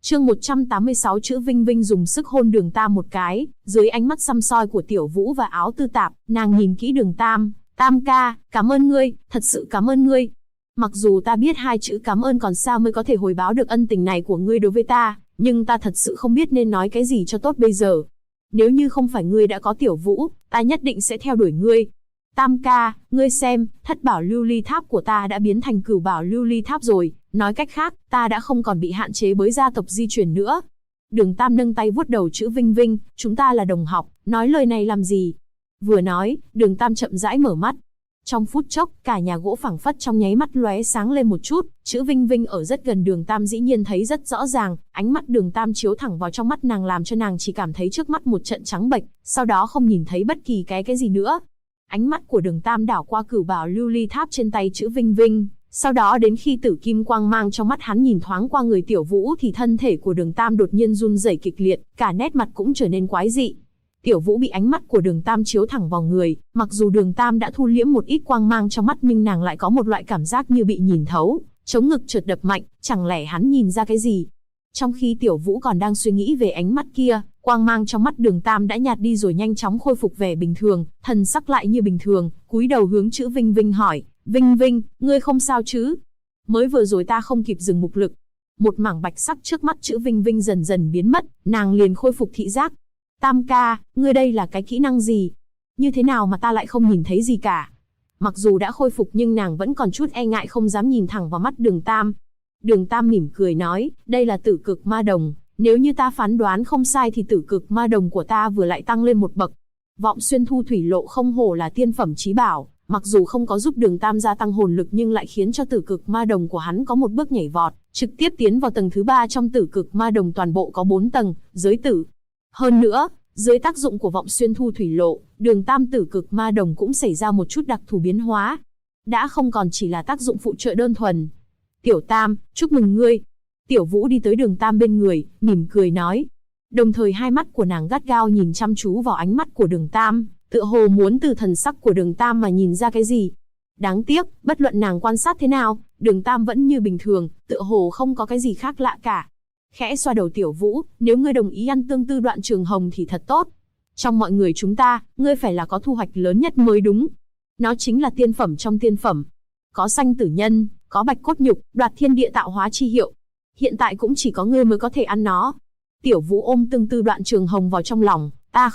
Chương 186 chữ Vinh Vinh dùng sức hôn Đường Tam một cái, dưới ánh mắt săm soi của Tiểu Vũ và Áo Tư Tạp, nàng nhìn kỹ Đường Tam, Tam ca, cảm ơn ngươi, thật sự cảm ơn ngươi. Mặc dù ta biết hai chữ cảm ơn còn sao mới có thể hồi báo được ân tình này của ngươi đối với ta, nhưng ta thật sự không biết nên nói cái gì cho tốt bây giờ. Nếu như không phải ngươi đã có Tiểu Vũ, ta nhất định sẽ theo đuổi ngươi. Tam ca, ngươi xem, thất bảo lưu ly tháp của ta đã biến thành cửu bảo lưu ly tháp rồi, nói cách khác, ta đã không còn bị hạn chế bởi gia tộc di truyền nữa. Đường Tam nâng tay vuốt đầu chữ Vinh Vinh, chúng ta là đồng học, nói lời này làm gì? Vừa nói, Đường Tam chậm rãi mở mắt. Trong phút chốc, cả nhà gỗ phảng phất trong nháy mắt lóe sáng lên một chút, chữ Vinh Vinh ở rất gần Đường Tam dĩ nhiên thấy rất rõ ràng, ánh mắt Đường Tam chiếu thẳng vào trong mắt nàng làm cho nàng chỉ cảm thấy trước mắt một trận trắng bệch, sau đó không nhìn thấy bất kỳ cái gì nữa. Ánh mắt của Đường Tam đảo qua cửu bảo lưu ly tháp trên tay chữ Vinh Vinh, sau đó đến khi tử kim quang mang trong mắt hắn nhìn thoáng qua người Tiểu Vũ thì thân thể của Đường Tam đột nhiên run rẩy kịch liệt, cả nét mặt cũng trở nên quái dị. Tiểu Vũ bị ánh mắt của Đường Tam chiếu thẳng vào người, mặc dù Đường Tam đã thu liễm một ít quang mang trong mắt nhưng nàng lại có một loại cảm giác như bị nhìn thấu, chống ngực chợt đập mạnh, chẳng lẽ hắn nhìn ra cái gì? Trong khi Tiểu Vũ còn đang suy nghĩ về ánh mắt kia, quang mang trong mắt Đường Tam đã nhạt đi rồi nhanh chóng khôi phục vẻ bình thường, thần sắc lại như bình thường, cúi đầu hướng chữ Vinh Vinh hỏi, Vinh Vinh, ngươi không sao chứ? Mới vừa rồi ta không kịp dừng mục lực. Một mảng bạch sắc trước mắt chữ Vinh Vinh dần dần biến mất, nàng liền khôi phục thị giác. Tam ca, ngươi đây là cái kỹ năng gì? Như thế nào mà ta lại không nhìn thấy gì cả? Mặc dù đã khôi phục nhưng nàng vẫn còn chút e ngại không dám nhìn thẳng vào mắt Đường Tam. Đường Tam mỉm cười nói, đây là tử cực ma đồng, nếu như ta phán đoán không sai thì tử cực ma đồng của ta vừa lại tăng lên một bậc. Vọng xuyên thu thủy lộ không hổ là tiên phẩm chí bảo, mặc dù không có giúp Đường Tam gia tăng hồn lực nhưng lại khiến cho tử cực ma đồng của hắn có một bước nhảy vọt, trực tiếp tiến vào tầng thứ 3 trong tử cực ma đồng toàn bộ có 4 tầng, giới tử. Hơn nữa, dưới tác dụng của vọng xuyên thu thủy lộ, Đường Tam tử cực ma đồng cũng xảy ra một chút đặc thù biến hóa. Đã không còn chỉ là tác dụng phụ trợ đơn thuần. Tiểu Tam, chúc mừng ngươi. Tiểu Vũ đi tới Đường Tam bên người, mỉm cười nói. Đồng thời hai mắt của nàng gắt gao nhìn chăm chú vào ánh mắt của Đường Tam, tựa hồ muốn từ thần sắc của Đường Tam mà nhìn ra cái gì. Đáng tiếc, bất luận nàng quan sát thế nào, Đường Tam vẫn như bình thường, tựa hồ không có cái gì khác lạ cả. Khẽ xoa đầu Tiểu Vũ, nếu ngươi đồng ý ăn tương tư đoạn trường hồng thì thật tốt. Trong mọi người chúng ta, ngươi phải là có thu hoạch lớn nhất mới đúng. Nó chính là tiên phẩm trong tiên phẩm. Có sanh tử nhân, có bạch cốt nhục, đoạt thiên địa tạo hóa chi hiệu. Hiện tại cũng chỉ có ngươi mới có thể ăn nó. Tiểu Vũ ôm tương tư đoạn trường hồng vào trong lòng,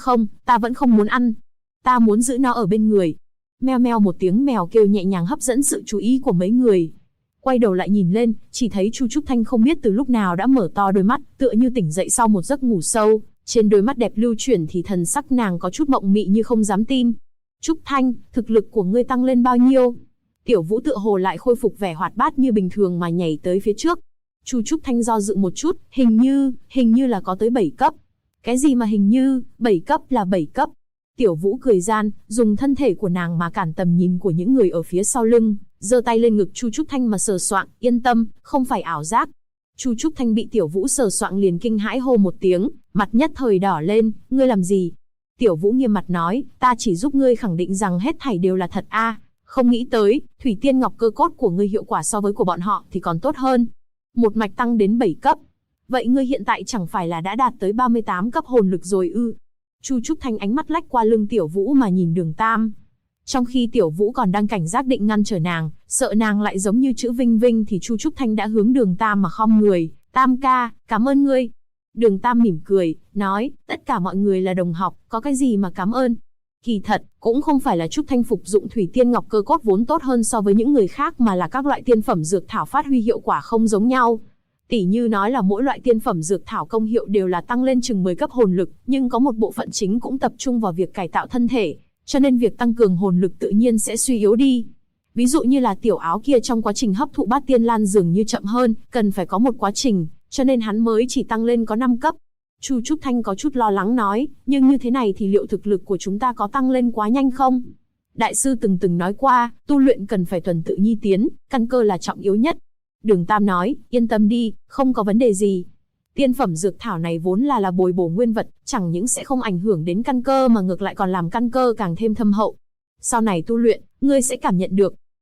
ta vẫn không muốn ăn. Ta muốn giữ nó ở bên người. Meo meo một tiếng mèo kêu nhẹ nhàng hấp dẫn sự chú ý của mấy người. Quay đầu lại nhìn lên, chỉ thấy Chu Trúc Thanh không biết từ lúc nào đã mở to đôi mắt, tựa như tỉnh dậy sau một giấc ngủ sâu. Trên đôi mắt đẹp lưu chuyển thì thần sắc nàng có chút mộng mị như không dám tin. Trúc Thanh, thực lực của ngươi tăng lên bao nhiêu? Tiểu Vũ tựa hồ lại khôi phục vẻ hoạt bát như bình thường mà nhảy tới phía trước. Chu Trúc Thanh do dự một chút, hình như là có tới 7 cấp. Cái gì mà hình như, 7 cấp là 7 cấp? Tiểu Vũ cười gian, dùng thân thể của nàng mà cản tầm nhìn của những người ở phía sau lưng, giơ tay lên ngực Chu Trúc Thanh mà sờ soạng, yên tâm, không phải ảo giác. Chu Trúc Thanh bị Tiểu Vũ sờ soạng liền kinh hãi hô một tiếng, mặt nhất thời đỏ lên, ngươi làm gì? Tiểu Vũ nghiêm mặt nói, ta chỉ giúp ngươi khẳng định rằng hết thảy đều là thật a. Không nghĩ tới, thủy tiên ngọc cơ cốt của ngươi hiệu quả so với của bọn họ thì còn tốt hơn. Một mạch tăng đến 7 cấp. Vậy ngươi hiện tại chẳng phải là đã đạt tới 38 cấp hồn lực rồi ư? Chu Trúc Thanh ánh mắt lách qua lưng Tiểu Vũ mà nhìn Đường Tam. Trong khi Tiểu Vũ còn đang cảnh giác định ngăn trở nàng, sợ nàng lại giống như chữ Vinh Vinh thì Chu Trúc Thanh đã hướng Đường Tam mà khom người. Tam ca, cảm ơn ngươi. Đường Tam mỉm cười, nói, tất cả mọi người là đồng học, có cái gì mà cảm ơn. Kỳ thật, cũng không phải là Trúc Thanh phục dụng thủy tiên ngọc cơ cốt vốn tốt hơn so với những người khác mà là các loại tiên phẩm dược thảo phát huy hiệu quả không giống nhau. Tỉ như nói là mỗi loại tiên phẩm dược thảo công hiệu đều là tăng lên chừng 10 cấp hồn lực, nhưng có một bộ phận chính cũng tập trung vào việc cải tạo thân thể, cho nên việc tăng cường hồn lực tự nhiên sẽ suy yếu đi. Ví dụ như là Tiểu Áo kia trong quá trình hấp thụ bát tiên lan dường như chậm hơn, cần phải có một quá trình, cho nên hắn mới chỉ tăng lên có 5 cấp. Chu Trúc Thanh có chút lo lắng nói, nhưng như thế này thì liệu thực lực của chúng ta có tăng lên quá nhanh không? Đại sư từng nói qua, tu luyện cần phải tuần tự nhi tiến, căn cơ là trọng yếu nhất. Đường Tam nói, yên tâm đi, không có vấn đề gì. Tiên phẩm dược thảo này vốn là bồi bổ nguyên vật, chẳng những sẽ không ảnh hưởng đến căn cơ mà ngược lại còn làm căn cơ càng thêm thâm hậu. Sau này tu luyện, ngươi sẽ cảm nhận được.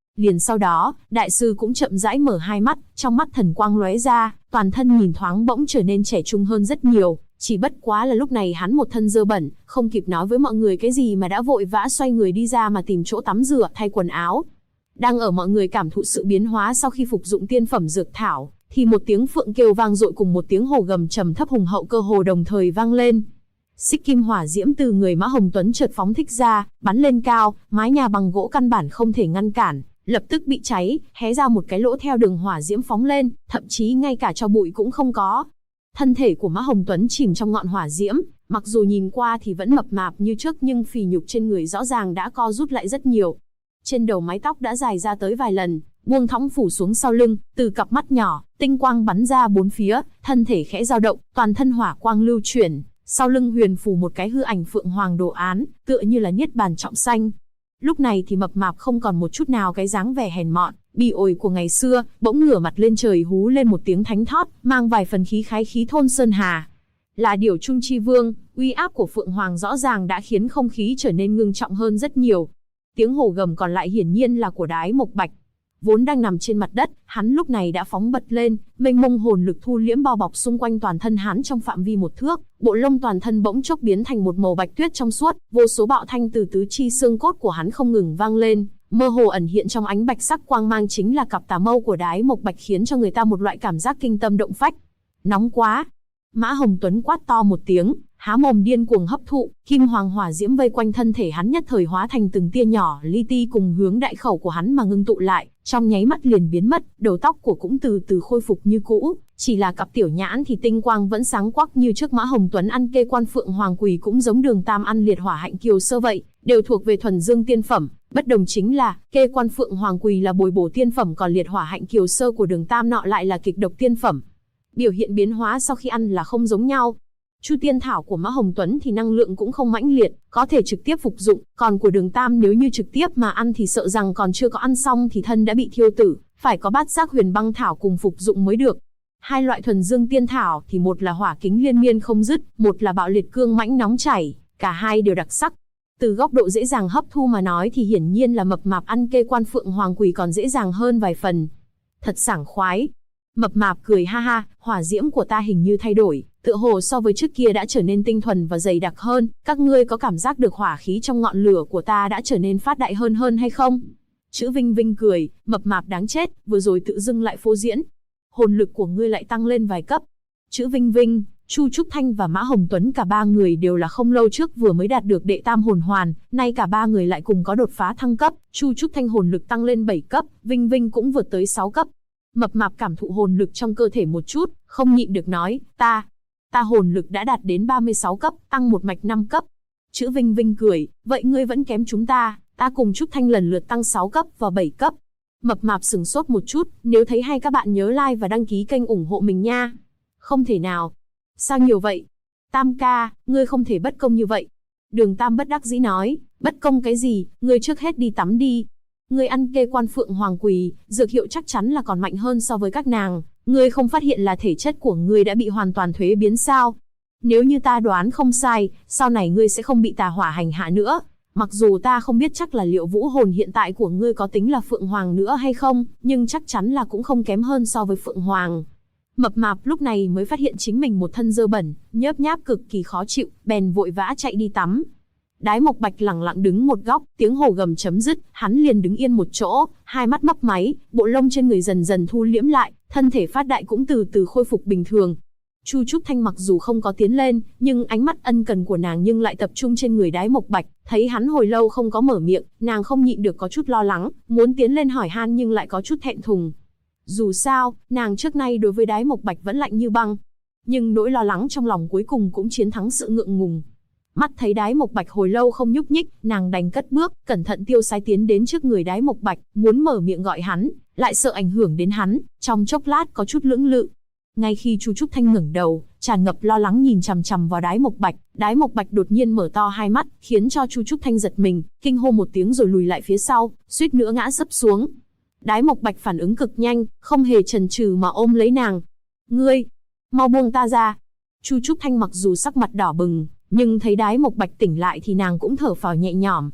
Liền sau đó, đại sư cũng chậm rãi mở hai mắt, trong mắt thần quang lóe ra, toàn thân nhìn thoáng bỗng trở nên trẻ trung hơn rất nhiều. Chỉ bất quá là lúc này hắn một thân dơ bẩn, không kịp nói với mọi người cái gì mà đã vội vã xoay người đi ra mà tìm chỗ tắm rửa, thay quần áo. Đang ở mọi người cảm thụ sự biến hóa sau khi phục dụng tiên phẩm dược thảo, thì một tiếng phượng kêu vang dội cùng một tiếng hổ gầm trầm thấp hùng hậu cơ hồ đồng thời vang lên. Xích kim hỏa diễm từ người Mã Hồng Tuấn chợt phóng thích ra, bắn lên cao, mái nhà bằng gỗ căn bản không thể ngăn cản, lập tức bị cháy, hé ra một cái lỗ theo đường hỏa diễm phóng lên, thậm chí ngay cả tro bụi cũng không có. Thân thể của Mã Hồng Tuấn chìm trong ngọn hỏa diễm, mặc dù nhìn qua thì vẫn mập mạp như trước nhưng phì nhục trên người rõ ràng đã co rút lại rất nhiều. Trên đầu mái tóc đã dài ra tới vài lần, buông thõng phủ xuống sau lưng, từ cặp mắt nhỏ, tinh quang bắn ra bốn phía, thân thể khẽ dao động, toàn thân hỏa quang lưu chuyển, sau lưng huyền phù một cái hư ảnh phượng hoàng đồ án, tựa như là niết bàn trọng sanh. Lúc này thì mập mạp không còn một chút nào cái dáng vẻ hèn mọn, bi ổi của ngày xưa, bỗng ngửa mặt lên trời hú lên một tiếng thánh thót, mang vài phần khí khái khí thôn sơn hà. Là điểu trung chi vương, uy áp của phượng hoàng rõ ràng đã khiến không khí trở nên ngưng trọng hơn rất nhiều. Tiếng hổ gầm còn lại hiển nhiên là của Đái Mộc Bạch. Vốn đang nằm trên mặt đất, hắn lúc này đã phóng bật lên, mênh mông hồn lực thu liễm bao bọc xung quanh toàn thân hắn trong phạm vi một thước, bộ lông toàn thân bỗng chốc biến thành một màu bạch tuyết trong suốt, vô số bạo thanh từ tứ chi xương cốt của hắn không ngừng vang lên, mơ hồ ẩn hiện trong ánh bạch sắc quang mang chính là cặp tà mâu của Đái Mộc Bạch, khiến cho người ta một loại cảm giác kinh tâm động phách. Nóng quá! Mã Hồng Tuấn quát to một tiếng, há mồm điên cuồng hấp thụ, kim hoàng hỏa diễm vây quanh thân thể hắn nhất thời hóa thành từng tia nhỏ li ti cùng hướng đại khẩu của hắn mà ngưng tụ lại, trong nháy mắt liền biến mất, đầu tóc của cũng từ từ khôi phục như cũ, chỉ là cặp tiểu nhãn thì tinh quang vẫn sáng quắc như trước. Mã Hồng Tuấn ăn kê quan phượng hoàng quỳ cũng giống Đường Tam ăn liệt hỏa hạnh kiều sơ vậy, đều thuộc về thuần dương tiên phẩm, bất đồng chính là kê quan phượng hoàng quỳ là bồi bổ tiên phẩm, còn liệt hỏa hạnh kiều sơ của Đường Tam nọ lại là kịch độc tiên phẩm. Biểu hiện biến hóa sau khi ăn là không giống nhau. Chu tiên thảo của Mã Hồng Tuấn thì năng lượng cũng không mãnh liệt, có thể trực tiếp phục dụng, còn của Đường Tam nếu như trực tiếp mà ăn thì sợ rằng còn chưa có ăn xong thì thân đã bị thiêu tử, phải có bát giác huyền băng thảo cùng phục dụng mới được. Hai loại thuần dương tiên thảo thì một là hỏa kính liên miên không dứt, một là bạo liệt cương mãnh nóng chảy, cả hai đều đặc sắc. Từ góc độ dễ dàng hấp thu mà nói thì hiển nhiên là mập mạp ăn kê quan phượng hoàng quỳ còn dễ dàng hơn vài phần. Thật sảng khoái. Mập mạp cười ha ha, hỏa diễm của ta hình như thay đổi, tựa hồ so với trước kia đã trở nên tinh thuần và dày đặc hơn, các ngươi có cảm giác được hỏa khí trong ngọn lửa của ta đã trở nên phát đại hơn hay không? Chữ Vinh Vinh cười, mập mạp đáng chết, vừa rồi tự dưng lại phô diễn. Hồn lực của ngươi lại tăng lên vài cấp. Chữ Vinh Vinh, Chu Trúc Thanh và Mã Hồng Tuấn cả ba người đều là không lâu trước vừa mới đạt được đệ tam hồn hoàn, nay cả ba người lại cùng có đột phá thăng cấp, Chu Trúc Thanh hồn lực tăng lên 7 cấp, Vinh Vinh cũng vượt tới 6 cấp. Mập mạp cảm thụ hồn lực trong cơ thể một chút, không nhịn được nói, ta hồn lực đã đạt đến 36 cấp, tăng một mạch 5 cấp. Chữ Vinh Vinh cười, vậy ngươi vẫn kém chúng ta cùng Trúc Thanh lần lượt tăng 6 cấp và 7 cấp. Mập mạp sừng sốt một chút, nếu thấy hay các bạn nhớ like và đăng ký kênh ủng hộ mình nha. Không thể nào. Sao nhiều vậy? Tam ca, ngươi không thể bất công như vậy. Đường Tam bất đắc dĩ nói, bất công cái gì, ngươi trước hết đi tắm đi. Ngươi ăn kê quan phượng hoàng quỳ, dược hiệu chắc chắn là còn mạnh hơn so với các nàng. Ngươi không phát hiện là thể chất của ngươi đã bị hoàn toàn thuế biến sao? Nếu như ta đoán không sai, sau này ngươi sẽ không bị tà hỏa hành hạ nữa. Mặc dù ta không biết chắc là liệu vũ hồn hiện tại của ngươi có tính là phượng hoàng nữa hay không, nhưng chắc chắn là cũng không kém hơn so với phượng hoàng. Mập mạp lúc này mới phát hiện chính mình một thân dơ bẩn, nhớp nháp cực kỳ khó chịu, bèn vội vã chạy đi tắm. Đái Mộc Bạch lẳng lặng đứng một góc, tiếng hổ gầm chấm dứt, hắn liền đứng yên một chỗ, hai mắt mấp máy, bộ lông trên người dần dần thu liễm lại, thân thể phát đại cũng từ từ khôi phục bình thường. Chu Trúc Thanh mặc dù không có tiến lên, nhưng ánh mắt ân cần của nàng nhưng lại tập trung trên người Đái Mộc Bạch, thấy hắn hồi lâu không có mở miệng, nàng không nhịn được có chút lo lắng, muốn tiến lên hỏi han nhưng lại có chút thẹn thùng. Dù sao, nàng trước nay đối với Đái Mộc Bạch vẫn lạnh như băng, nhưng nỗi lo lắng trong lòng cuối cùng cũng chiến thắng sự ngượng ngùng. Mắt thấy Đái Mộc Bạch hồi lâu không nhúc nhích, nàng đành cất bước, cẩn thận tiêu sái tiến đến trước người Đái Mộc Bạch, muốn mở miệng gọi hắn, lại sợ ảnh hưởng đến hắn, trong chốc lát có chút lưỡng lự. Ngay khi Chu Trúc Thanh ngẩng đầu, tràn ngập lo lắng nhìn chằm chằm vào Đái Mộc Bạch đột nhiên mở to hai mắt, khiến cho Chu Trúc Thanh giật mình, kinh hô một tiếng rồi lùi lại phía sau, suýt nữa ngã sấp xuống. Đái Mộc Bạch phản ứng cực nhanh, không hề chần chừ mà ôm lấy nàng. Ngươi, mau buông ta ra. Chu Trúc Thanh mặc dù sắc mặt đỏ bừng, nhưng thấy Đái Mộc Bạch tỉnh lại thì nàng cũng thở phào nhẹ nhõm.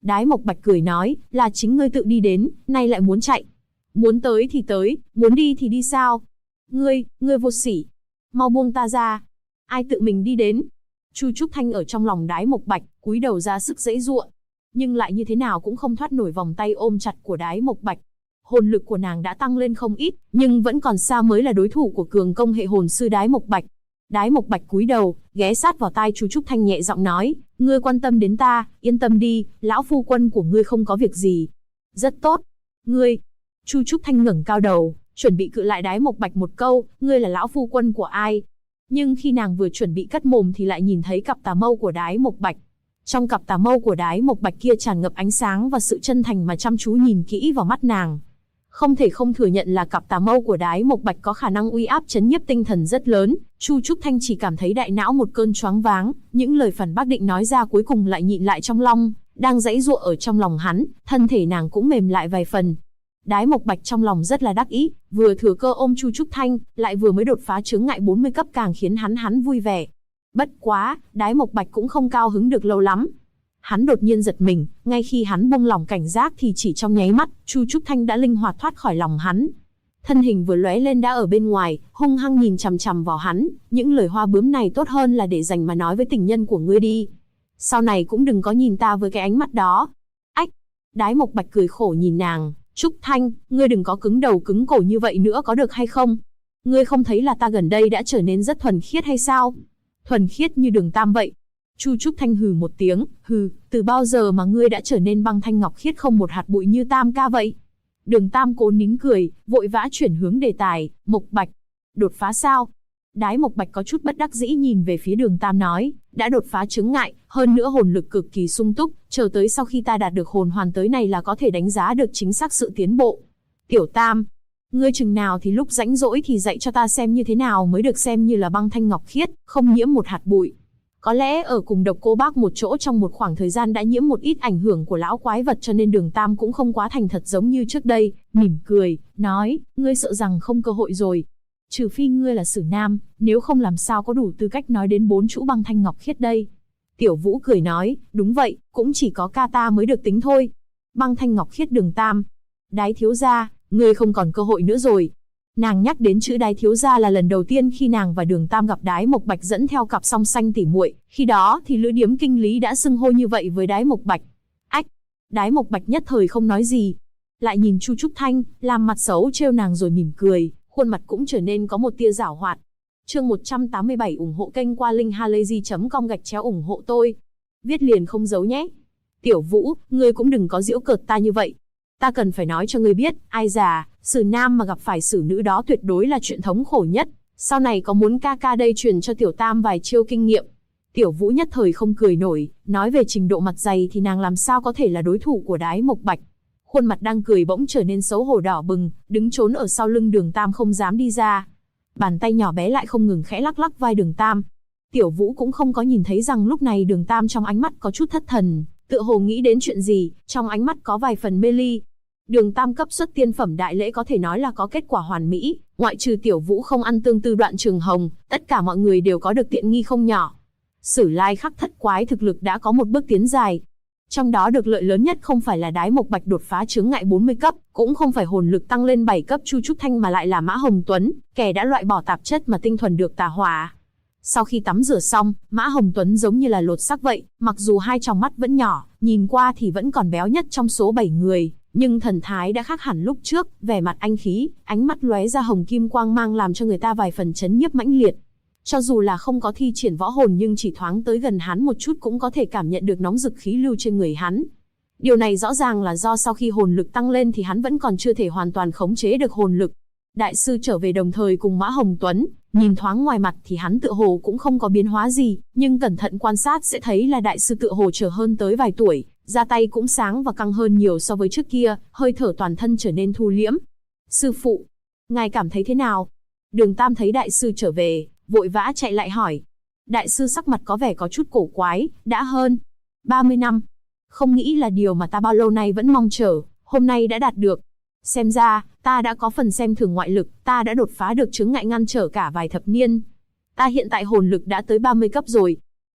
Đái Mộc Bạch cười nói, là chính ngươi tự đi đến, nay lại muốn chạy. Muốn tới thì tới, muốn đi thì đi sao? Ngươi vô sỉ. Mau buông ta ra. Ai tự mình đi đến? Chu Trúc Thanh ở trong lòng Đái Mộc Bạch, cúi đầu ra sức giãy giụa, nhưng lại như thế nào cũng không thoát nổi vòng tay ôm chặt của Đái Mộc Bạch. Hồn lực của nàng đã tăng lên không ít, nhưng vẫn còn xa mới là đối thủ của cường công hệ hồn sư Đái Mộc Bạch. Đái Mộc Bạch cúi đầu, ghé sát vào tai Chu Trúc Thanh nhẹ giọng nói, ngươi quan tâm đến ta, yên tâm đi, lão phu quân của ngươi không có việc gì. Rất tốt. Ngươi. Chu Trúc Thanh ngẩng cao đầu, chuẩn bị cự lại Đái Mộc Bạch một câu, ngươi là lão phu quân của ai? Nhưng khi nàng vừa chuẩn bị cất mồm thì lại nhìn thấy cặp tà mâu của Đái Mộc Bạch. Trong cặp tà mâu của Đái Mộc Bạch kia tràn ngập ánh sáng và sự chân thành mà chăm chú nhìn kỹ vào mắt nàng. Không thể không thừa nhận là cặp tà mâu của Đái Mộc Bạch có khả năng uy áp chấn nhiếp tinh thần rất lớn. Chu Trúc Thanh chỉ cảm thấy đại não một cơn choáng váng, những lời phản bác định nói ra cuối cùng lại nhịn lại trong lòng, đang giãy giụa ở trong lòng hắn, thân thể nàng cũng mềm lại vài phần. Đái Mộc Bạch trong lòng rất là đắc ý, vừa thừa cơ ôm Chu Trúc Thanh, lại vừa mới đột phá chướng ngại 40 cấp càng khiến hắn vui vẻ. Bất quá, Đái Mộc Bạch cũng không cao hứng được lâu lắm. Hắn đột nhiên giật mình, ngay khi hắn buông lỏng cảnh giác thì chỉ trong nháy mắt, Chu Trúc Thanh đã linh hoạt thoát khỏi lòng hắn. Thân hình vừa lóe lên đã ở bên ngoài, hung hăng nhìn chằm chằm vào hắn, những lời hoa bướm này tốt hơn là để dành mà nói với tình nhân của ngươi đi. Sau này cũng đừng có nhìn ta với cái ánh mắt đó. Ách! Đái Mộc Bạch cười khổ nhìn nàng, Trúc Thanh, ngươi đừng có cứng đầu cứng cổ như vậy nữa có được hay không? Ngươi không thấy là ta gần đây đã trở nên rất thuần khiết hay sao? Thuần khiết như Đường Tam vậy. Chu Trúc Thanh hừ một tiếng, hừ, từ bao giờ mà ngươi đã trở nên băng thanh ngọc khiết không một hạt bụi như Tam ca vậy? Đường Tam cố nín cười, vội vã chuyển hướng đề tài, Mộc Bạch. Đột phá sao? Đái Mộc Bạch có chút bất đắc dĩ nhìn về phía Đường Tam nói, đã đột phá chướng ngại, hơn nữa hồn lực cực kỳ sung túc, chờ tới sau khi ta đạt được hồn hoàn tới này là có thể đánh giá được chính xác sự tiến bộ. Tiểu Tam, ngươi chừng nào thì lúc rãnh rỗi thì dạy cho ta xem như thế nào mới được xem như là băng thanh ngọc khiết, không nhiễm một hạt bụi. Có lẽ ở cùng Độc Cô Bác một chỗ trong một khoảng thời gian đã nhiễm một ít ảnh hưởng của lão quái vật cho nên Đường Tam cũng không quá thành thật giống như trước đây, mỉm cười, nói, ngươi sợ rằng không cơ hội rồi. Trừ phi ngươi là Sử Nam, nếu không làm sao có đủ tư cách nói đến 4 chữ băng thanh ngọc khiết đây. Tiểu Vũ cười nói, đúng vậy, cũng chỉ có ca ta mới được tính thôi. Băng thanh ngọc khiết Đường Tam. Đái thiếu gia, ngươi không còn cơ hội nữa rồi. Nàng nhắc đến chữ Đái thiếu gia là lần đầu tiên khi nàng và Đường Tam gặp Đái Mộc Bạch dẫn theo cặp song xanh tỉ muội, khi đó thì Lữ Điếm Kinh Lý đã xưng hô như vậy với Đái Mộc Bạch. Ách, Đái Mộc Bạch nhất thời không nói gì, lại nhìn Chu Trúc Thanh, làm mặt xấu trêu nàng rồi mỉm cười, khuôn mặt cũng trở nên có một tia giảo hoạt. Chương 187 ủng hộ kênh qua linkhalazy.com/ủng hộ tôi. Viết liền không giấu nhé. Tiểu Vũ, ngươi cũng đừng có giễu cợt ta như vậy. Ta cần phải nói cho ngươi biết, ai già, Sử Nam mà gặp phải Sử Nữ đó tuyệt đối là chuyện thống khổ nhất. Sau này có muốn ca ca đây truyền cho Tiểu Tam vài chiêu kinh nghiệm. Tiểu Vũ nhất thời không cười nổi, nói về trình độ mặt dày thì nàng làm sao có thể là đối thủ của Đái Mộc Bạch. Khuôn mặt đang cười bỗng trở nên xấu hổ đỏ bừng, đứng trốn ở sau lưng Đường Tam không dám đi ra. Bàn tay nhỏ bé lại không ngừng khẽ lắc lắc vai Đường Tam. Tiểu Vũ cũng không có nhìn thấy rằng lúc này Đường Tam trong ánh mắt có chút thất thần, tựa hồ nghĩ đến chuyện gì, trong ánh mắt có vài phần mê ly. Đường Tam cấp xuất tiên phẩm đại lễ có thể nói là có kết quả hoàn mỹ, ngoại trừ Tiểu Vũ không ăn tương tư Đoạn Trường Hồng, tất cả mọi người đều có được tiện nghi không nhỏ. Sử Lai Khắc thất quái thực lực đã có một bước tiến dài. Trong đó được lợi lớn nhất không phải là Đái Mộc Bạch đột phá chướng ngại 40 cấp, cũng không phải hồn lực tăng lên 7 cấp Chu Trúc Thanh mà lại là Mã Hồng Tuấn, kẻ đã loại bỏ tạp chất mà tinh thuần được tà hỏa. Sau khi tắm rửa xong, Mã Hồng Tuấn giống như là lột xác vậy, mặc dù hai tròng mắt vẫn nhỏ, nhìn qua thì vẫn còn béo nhất trong số 7 người, nhưng thần thái đã khác hẳn lúc trước, vẻ mặt anh khí, ánh mắt lóe ra hồng kim quang mang làm cho người ta vài phần chấn nhiếp mãnh liệt. Cho dù là không có thi triển võ hồn nhưng chỉ thoáng tới gần hắn một chút cũng có thể cảm nhận được nóng rực khí lưu trên người hắn. Điều này rõ ràng là do sau khi hồn lực tăng lên thì hắn vẫn còn chưa thể hoàn toàn khống chế được hồn lực. Đại sư trở về đồng thời cùng Mã Hồng Tuấn, nhìn thoáng ngoài mặt thì hắn tựa hồ cũng không có biến hóa gì, nhưng cẩn thận quan sát sẽ thấy là đại sư tựa hồ trở hơn tới vài tuổi, da tay cũng sáng và căng hơn nhiều so với trước kia, hơi thở toàn thân trở nên thu liễm. Sư phụ, ngài cảm thấy thế nào? Đường Tam thấy đại sư trở về, vội vã chạy lại hỏi. Đại sư sắc mặt có vẻ có chút cổ quái, đã hơn 30 năm. Không nghĩ là điều mà ta bao lâu nay vẫn mong chờ, hôm nay đã đạt được. Xem ra, ta đã có phần xem thường ngoại lực, ta đã đột phá được chướng ngại ngăn trở cả vài thập niên. Ta hiện tại hồn lực đã tới 30 cấp rồi.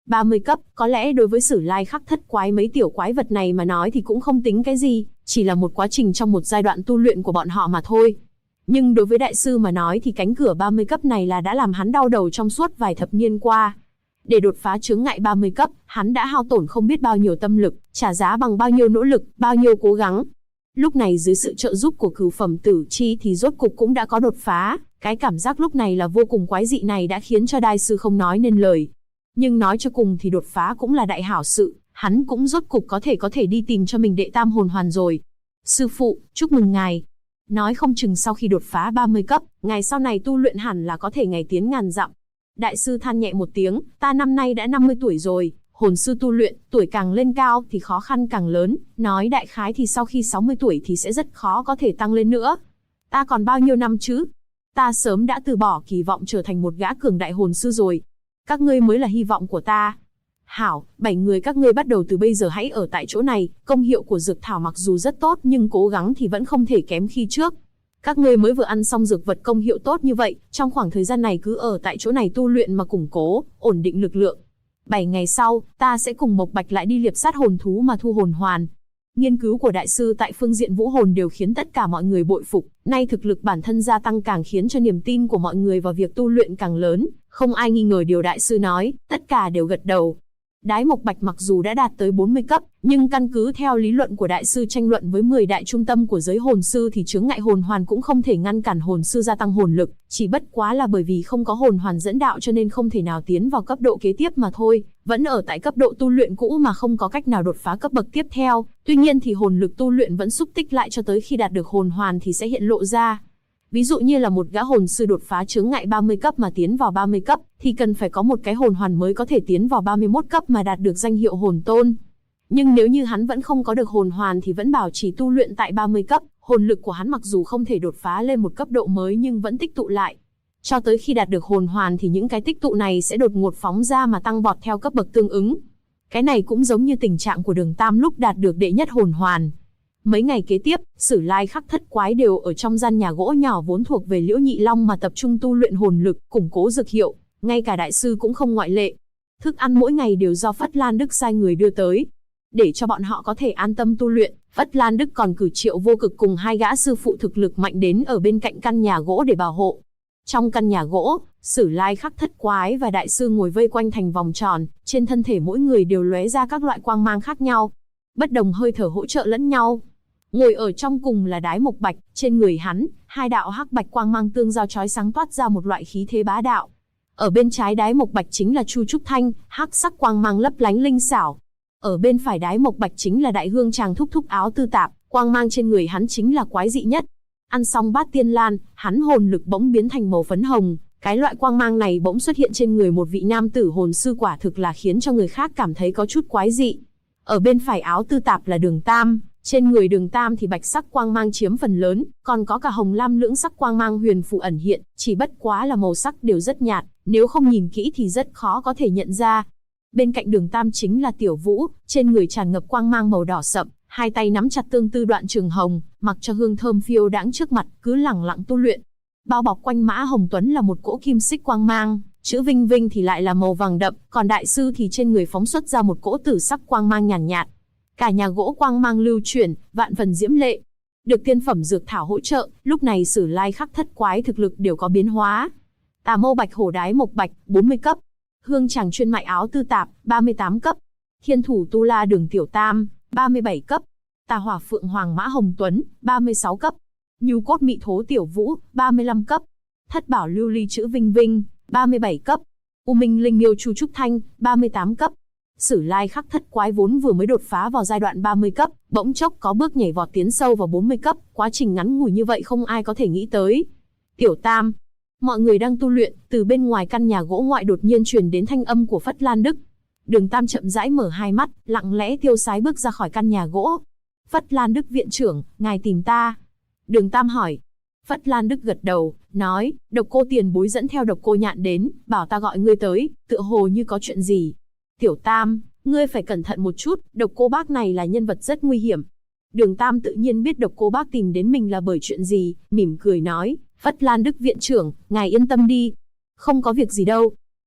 30 cấp, có lẽ đối với Sử Lai Khắc Thất Quái mấy tiểu quái vật này mà nói thì cũng không tính cái gì, chỉ là một quá trình trong một giai đoạn tu luyện của bọn họ mà thôi. Nhưng đối với đại sư mà nói thì cánh cửa 30 cấp này là đã làm hắn đau đầu trong suốt vài thập niên qua. Để đột phá chướng ngại 30 cấp, hắn đã hao tổn không biết bao nhiêu tâm lực, trả giá bằng bao nhiêu nỗ lực, bao nhiêu cố gắng. Lúc này dưới sự trợ giúp của cửu phẩm tử chi thì rốt cục cũng đã có đột phá, cái cảm giác lúc này là vô cùng quái dị này đã khiến cho đại sư không nói nên lời. Nhưng nói cho cùng thì đột phá cũng là đại hảo sự, hắn cũng rốt cục có thể đi tìm cho mình đệ tam hồn hoàn rồi. Sư phụ, chúc mừng ngài. Nói không chừng sau khi đột phá 30 cấp, ngài sau này tu luyện hẳn là có thể ngày tiến ngàn dặm. Đại sư than nhẹ một tiếng, ta năm nay đã 50 tuổi rồi, hồn sư tu luyện, tuổi càng lên cao thì khó khăn càng lớn, nói đại khái thì sau khi 60 tuổi thì sẽ rất khó có thể tăng lên nữa. Ta còn bao nhiêu năm chứ? Ta sớm đã từ bỏ kỳ vọng trở thành một gã cường đại hồn sư rồi. Các ngươi mới là hy vọng của ta. Hảo, 7 người các ngươi bắt đầu từ bây giờ hãy ở tại chỗ này, công hiệu của dược thảo mặc dù rất tốt nhưng cố gắng thì vẫn không thể kém khi trước. Các ngươi mới vừa ăn xong dược vật công hiệu tốt như vậy, trong khoảng thời gian này cứ ở tại chỗ này tu luyện mà củng cố, ổn định lực lượng. 7 ngày sau, ta sẽ cùng Mộc Bạch lại đi liệp sát hồn thú mà thu hồn hoàn. Nghiên cứu của đại sư tại phương diện vũ hồn đều khiến tất cả mọi người bội phục, nay thực lực bản thân gia tăng càng khiến cho niềm tin của mọi người vào việc tu luyện càng lớn, không ai nghi ngờ điều đại sư nói, tất cả đều gật đầu. Đái Mộc Bạch mặc dù đã đạt tới 40 cấp, nhưng căn cứ theo lý luận của đại sư tranh luận với 10 đại trung tâm của giới hồn sư thì chướng ngại hồn hoàn cũng không thể ngăn cản hồn sư gia tăng hồn lực, chỉ bất quá là bởi vì không có hồn hoàn dẫn đạo cho nên không thể nào tiến vào cấp độ kế tiếp mà thôi, vẫn ở tại cấp độ tu luyện cũ mà không có cách nào đột phá cấp bậc tiếp theo, tuy nhiên thì hồn lực tu luyện vẫn xúc tích lại cho tới khi đạt được hồn hoàn thì sẽ hiện lộ ra. Ví dụ như là một gã hồn sư đột phá chướng ngại 30 cấp mà tiến vào 30 cấp, thì cần phải có một cái hồn hoàn mới có thể tiến vào 31 cấp mà đạt được danh hiệu hồn tôn. Nhưng nếu như hắn vẫn không có được hồn hoàn thì vẫn bảo trì tu luyện tại 30 cấp, hồn lực của hắn mặc dù không thể đột phá lên một cấp độ mới nhưng vẫn tích tụ lại. Cho tới khi đạt được hồn hoàn thì những cái tích tụ này sẽ đột ngột phóng ra mà tăng vọt theo cấp bậc tương ứng. Cái này cũng giống như tình trạng của Đường Tam lúc đạt được đệ nhất hồn hoàn. Mấy ngày kế tiếp, Sử Lai Khắc Thất Quái đều ở trong gian nhà gỗ nhỏ vốn thuộc về Liễu Nhị Long mà tập trung tu luyện hồn lực, củng cố dược hiệu, ngay cả đại sư cũng không ngoại lệ. Thức ăn mỗi ngày đều do Phất Lan Đức sai người đưa tới. Để cho bọn họ có thể an tâm tu luyện, Phất Lan Đức còn cử Triệu Vô Cực cùng 2 gã sư phụ thực lực mạnh đến ở bên cạnh căn nhà gỗ để bảo hộ. Trong căn nhà gỗ, Sử Lai Khắc Thất Quái và đại sư ngồi vây quanh thành vòng tròn, trên thân thể mỗi người đều lóe ra các loại quang mang khác nhau, bất đồng hơi thở hỗ trợ lẫn nhau. Ngồi ở trong cùng là Đái Mộc Bạch, trên người hắn, 2 đạo hắc bạch quang mang tương giao chói sáng toát ra một loại khí thế bá đạo. Ở bên trái Đái Mộc Bạch chính là Chu Trúc Thanh, hắc sắc quang mang lấp lánh linh xảo. Ở bên phải Đái Mộc Bạch chính là Đại Hương Chàng Thúc Thúc Áo Tư Tạp, quang mang trên người hắn chính là quái dị nhất. Ăn xong bát tiên lan, hắn hồn lực bỗng biến thành màu phấn hồng, cái loại quang mang này bỗng xuất hiện trên người một vị nam tử hồn sư, quả thực là khiến cho người khác cảm thấy có chút quái dị. Ở bên phải Áo Tư Tạp là Đường Tam. Trên người Đường Tam thì bạch sắc quang mang chiếm phần lớn, còn có cả hồng lam lưỡng sắc quang mang huyền phù ẩn hiện, chỉ bất quá là màu sắc đều rất nhạt, nếu không nhìn kỹ thì rất khó có thể nhận ra. Bên cạnh Đường Tam chính là Tiểu Vũ, trên người tràn ngập quang mang màu đỏ sậm, 2 tay nắm chặt tương tư đoạn trường hồng, mặc cho hương thơm phiêu đãng trước mặt, cứ lẳng lặng tu luyện. Bao bọc quanh Mã Hồng Tuấn là một cỗ kim xích quang mang, chữ Vinh Vinh thì lại là màu vàng đậm, còn đại sư thì trên người phóng xuất ra một cỗ tử sắc quang mang nhàn nhạt. Cả nhà gỗ quang mang lưu chuyển, vạn phần diễm lệ. Được tiên phẩm dược thảo hỗ trợ, lúc này Sử Lai Khắc Thất Quái thực lực đều có biến hóa. Tà Mâu Bạch Hổ Đái Mộc Bạch, 40 cấp. Hương Chàng Chuyên Mại Áo Tư Tạp, 38 cấp. Thiên Thủ Tu La Đường Tiểu Tam, 37 cấp. Tà Hỏa Phượng Hoàng Mã Hồng Tuấn, 36 cấp. Nhu Cốt Mị Thố Tiểu Vũ, 35 cấp. Thất Bảo Lưu Ly Chữ Vinh Vinh, 37 cấp. U Minh Linh Miêu Chu Trúc Thanh, 38 cấp. Sử Lai Khắc Thất Quái vốn vừa mới đột phá vào giai đoạn 30 cấp, bỗng chốc có bước nhảy vọt tiến sâu vào 40 cấp, quá trình ngắn ngủi như vậy không ai có thể nghĩ tới. Tiểu Tam, mọi người đang tu luyện, từ bên ngoài căn nhà gỗ ngoại đột nhiên truyền đến thanh âm của Phất Lan Đức. Đường Tam chậm rãi mở 2 mắt, lặng lẽ tiêu sái bước ra khỏi căn nhà gỗ. Phất Lan Đức viện trưởng, ngài tìm ta. Đường Tam hỏi. Phất Lan Đức gật đầu, nói, Độc Cô tiền bối dẫn theo Độc Cô Nhạn đến, bảo ta gọi ngươi tới, tựa hồ như có chuyện gì. Tiểu Tam, ngươi phải cẩn thận một chút, Độc Cô bác này là nhân vật rất nguy hiểm. Đường Tam tự nhiên biết Độc Cô bác tìm đến mình là bởi chuyện gì, mỉm cười nói, Phất Lan Đức viện trưởng, ngài yên tâm đi. Không có việc gì đâu.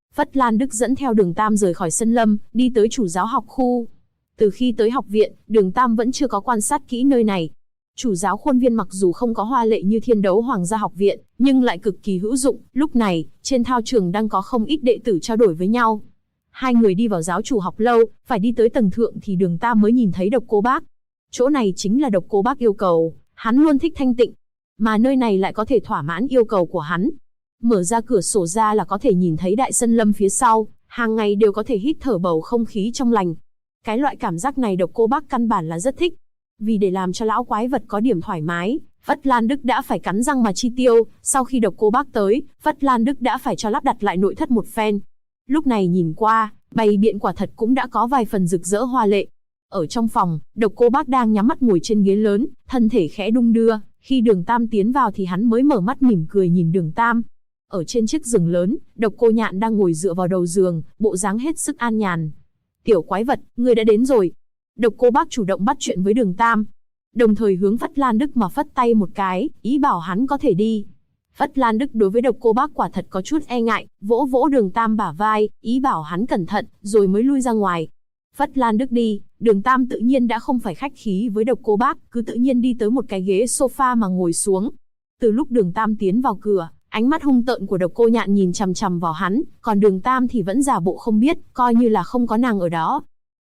Phất Lan Đức dẫn theo Đường Tam rời khỏi sân lâm, đi tới chủ giáo học khu. Từ khi tới học viện, Đường Tam vẫn chưa có quan sát kỹ nơi này. Chủ giáo khuôn viên mặc dù không có hoa lệ như Thiên Đấu Hoàng gia học viện, nhưng lại cực kỳ hữu dụng. Lúc này, trên thao trường đang có không ít đệ tử trao đổi với nhau. Hai người đi vào giáo chủ học lâu, phải đi tới tầng thượng thì Đường Tam mới nhìn thấy Độc Cô Bác. Chỗ này chính là Độc Cô Bác yêu cầu, hắn luôn thích thanh tịnh, mà nơi này lại có thể thỏa mãn yêu cầu của hắn. Mở ra cửa sổ ra là có thể nhìn thấy đại sân lâm phía sau, hàng ngày đều có thể hít thở bầu không khí trong lành. Cái loại cảm giác này Độc Cô Bác căn bản là rất thích. Vì để làm cho lão quái vật có điểm thoải mái, Phất Lan Đức đã phải cắn răng mà chi tiêu. Sau khi Độc Cô Bác tới, Phất Lan Đức đã phải cho lắp đặt lại nội thất một phen. Lúc này nhìn qua, bày biện quả thật cũng đã có vài phần rực rỡ hoa lệ. Ở trong phòng, Độc Cô Bác đang nhắm mắt ngồi trên ghế lớn, thân thể khẽ đung đưa. Khi Đường Tam tiến vào thì hắn mới mở mắt mỉm cười nhìn Đường Tam. Ở trên chiếc giường lớn, Độc Cô Nhạn đang ngồi dựa vào đầu giường, bộ dáng hết sức an nhàn. Tiểu quái vật, ngươi đã đến rồi. Độc Cô Bác chủ động bắt chuyện với Đường Tam, đồng thời hướng Phất Lan Đức mà phất tay một cái, ý bảo hắn có thể đi. Phất Lan Đức đối với Độc Cô Bác quả thật có chút e ngại, vỗ vỗ Đường Tam bả vai, ý bảo hắn cẩn thận, rồi mới lui ra ngoài. Phất Lan Đức đi, Đường Tam tự nhiên đã không phải khách khí với Độc Cô Bác, cứ tự nhiên đi tới một cái ghế sofa mà ngồi xuống. Từ lúc Đường Tam tiến vào cửa, ánh mắt hung tợn của Độc Cô Nhạn nhìn chằm chằm vào hắn, còn Đường Tam thì vẫn giả bộ không biết, coi như là không có nàng ở đó.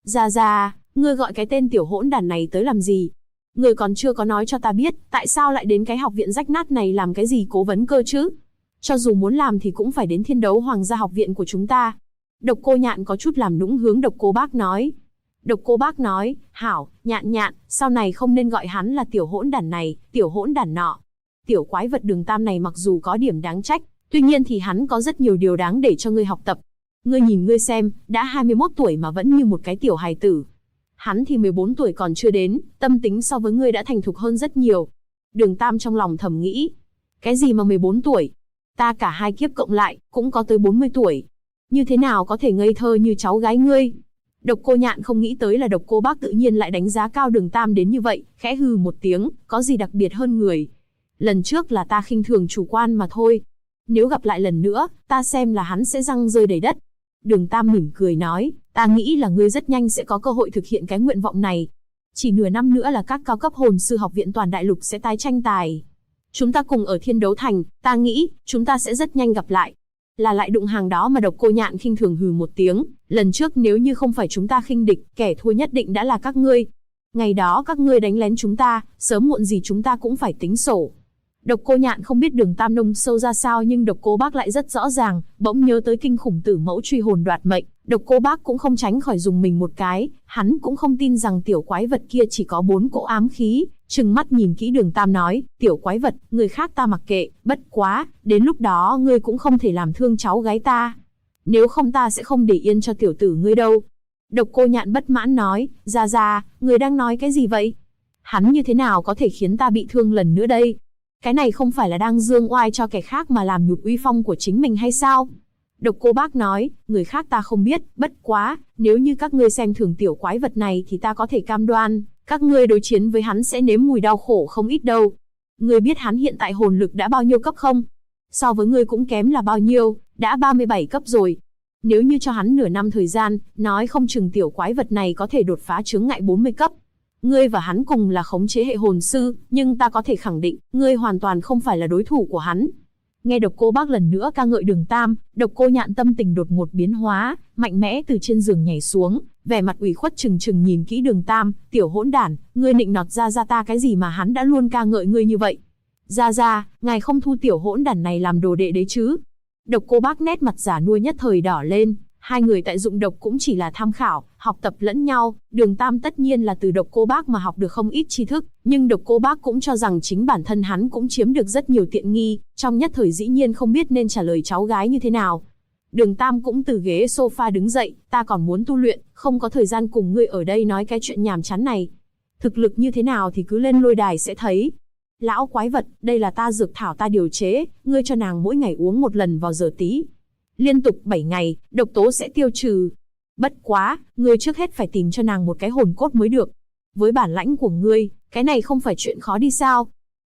Ra, ngươi gọi cái tên tiểu hỗn đản này tới làm gì? Ngươi còn chưa có nói cho ta biết, tại sao lại đến cái học viện rách nát này làm cái gì cố vấn cơ chứ? Cho dù muốn làm thì cũng phải đến Thiên Đấu Hoàng gia học viện của chúng ta. Độc Cô Nhạn có chút làm nũng hướng Độc Cô Bác nói. Độc Cô Bác nói, hảo, Nhạn, sau này không nên gọi hắn là tiểu hỗn đản này, tiểu hỗn đản nọ. Tiểu quái vật Đường Tam này mặc dù có điểm đáng trách, tuy nhiên thì hắn có rất nhiều điều đáng để cho ngươi học tập. Ngươi nhìn ngươi xem, đã 21 tuổi mà vẫn như một cái tiểu hài tử. Hắn thì 14 tuổi còn chưa đến, tâm tính so với ngươi đã thành thục hơn rất nhiều. Đường Tam trong lòng thầm nghĩ. Cái gì mà 14 tuổi? Ta cả hai kiếp cộng lại, cũng có tới 40 tuổi. Như thế nào có thể ngây thơ như cháu gái ngươi? Độc Cô Nhạn không nghĩ tới là Độc Cô Bác tự nhiên lại đánh giá cao Đường Tam đến như vậy, khẽ hừ một tiếng, có gì đặc biệt hơn người. Lần trước là ta khinh thường chủ quan mà thôi. Nếu gặp lại lần nữa, ta xem là hắn sẽ răng rơi đầy đất. Đường Tam mỉm cười nói, ta nghĩ là ngươi rất nhanh sẽ có cơ hội thực hiện cái nguyện vọng này. Chỉ nửa năm nữa là các cao cấp hồn sư học viện toàn đại lục sẽ tái tranh tài. Chúng ta cùng ở Thiên Đấu Thành, ta nghĩ, chúng ta sẽ rất nhanh gặp lại. Là lại đụng hàng đó mà Độc Cô Nhạn khinh thường hừ một tiếng, lần trước nếu như không phải chúng ta khinh địch, kẻ thua nhất định đã là các ngươi. Ngày đó các ngươi đánh lén chúng ta, sớm muộn gì chúng ta cũng phải tính sổ. Độc Cô Nhạn không biết Đường Tam nông sâu ra sao nhưng Độc Cô Bác lại rất rõ ràng, bỗng nhớ tới kinh khủng tử mẫu truy hồn đoạt mệnh, Độc Cô Bác cũng không tránh khỏi dùng mình một cái, hắn cũng không tin rằng tiểu quái vật kia chỉ có 4 cỗ ám khí, trừng mắt nhìn kỹ Đường Tam nói, tiểu quái vật, người khác ta mặc kệ, bất quá, đến lúc đó ngươi cũng không thể làm thương cháu gái ta. Nếu không ta sẽ không để yên cho tiểu tử ngươi đâu. Độc Cô Nhạn bất mãn nói, ra, người đang nói cái gì vậy? Hắn như thế nào có thể khiến ta bị thương lần nữa đây? Cái này không phải là đang dương oai cho kẻ khác mà làm nhục uy phong của chính mình hay sao? Độc Cô Bác nói, người khác ta không biết, bất quá, nếu như các ngươi xem thường tiểu quái vật này thì ta có thể cam đoan, các ngươi đối chiến với hắn sẽ nếm mùi đau khổ không ít đâu. Ngươi biết hắn hiện tại hồn lực đã bao nhiêu cấp không? So với ngươi cũng kém là bao nhiêu, đã 37 cấp rồi. Nếu như cho hắn nửa năm thời gian, nói không chừng tiểu quái vật này có thể đột phá chướng ngại 40 cấp. Ngươi và hắn cùng là khống chế hệ hồn sư, nhưng ta có thể khẳng định, ngươi hoàn toàn không phải là đối thủ của hắn. Nghe Độc Cô Bác lần nữa ca ngợi Đường Tam, Độc Cô Nhạn tâm tình đột ngột biến hóa, mạnh mẽ từ trên giường nhảy xuống, vẻ mặt ủy khuất trừng trừng nhìn kỹ Đường Tam, tiểu hỗn đản, ngươi nịnh nọt ra ta cái gì mà hắn đã luôn ca ngợi ngươi như vậy? Ra, ngài không thu tiểu hỗn đản này làm đồ đệ đấy chứ? Độc Cô Bác nét mặt giả nuôi nhất thời đỏ lên. Hai người tại dụng độc cũng chỉ là tham khảo, học tập lẫn nhau, Đường Tam tất nhiên là từ Độc Cô Bác mà học được không ít tri thức, nhưng Độc Cô Bác cũng cho rằng chính bản thân hắn cũng chiếm được rất nhiều tiện nghi, trong nhất thời dĩ nhiên không biết nên trả lời cháu gái như thế nào. Đường Tam cũng từ ghế sofa đứng dậy, ta còn muốn tu luyện, không có thời gian cùng ngươi ở đây nói cái chuyện nhàm chán này. Thực lực như thế nào thì cứ lên lôi đài sẽ thấy. Lão quái vật, đây là ta dược thảo ta điều chế, ngươi cho nàng mỗi ngày uống một lần vào giờ tí. Liên tục 7 ngày, độc tố sẽ tiêu trừ. Bất quá, ngươi trước hết phải tìm cho nàng một cái hồn cốt mới được. Với bản lãnh của ngươi, cái này không phải chuyện khó đi sao?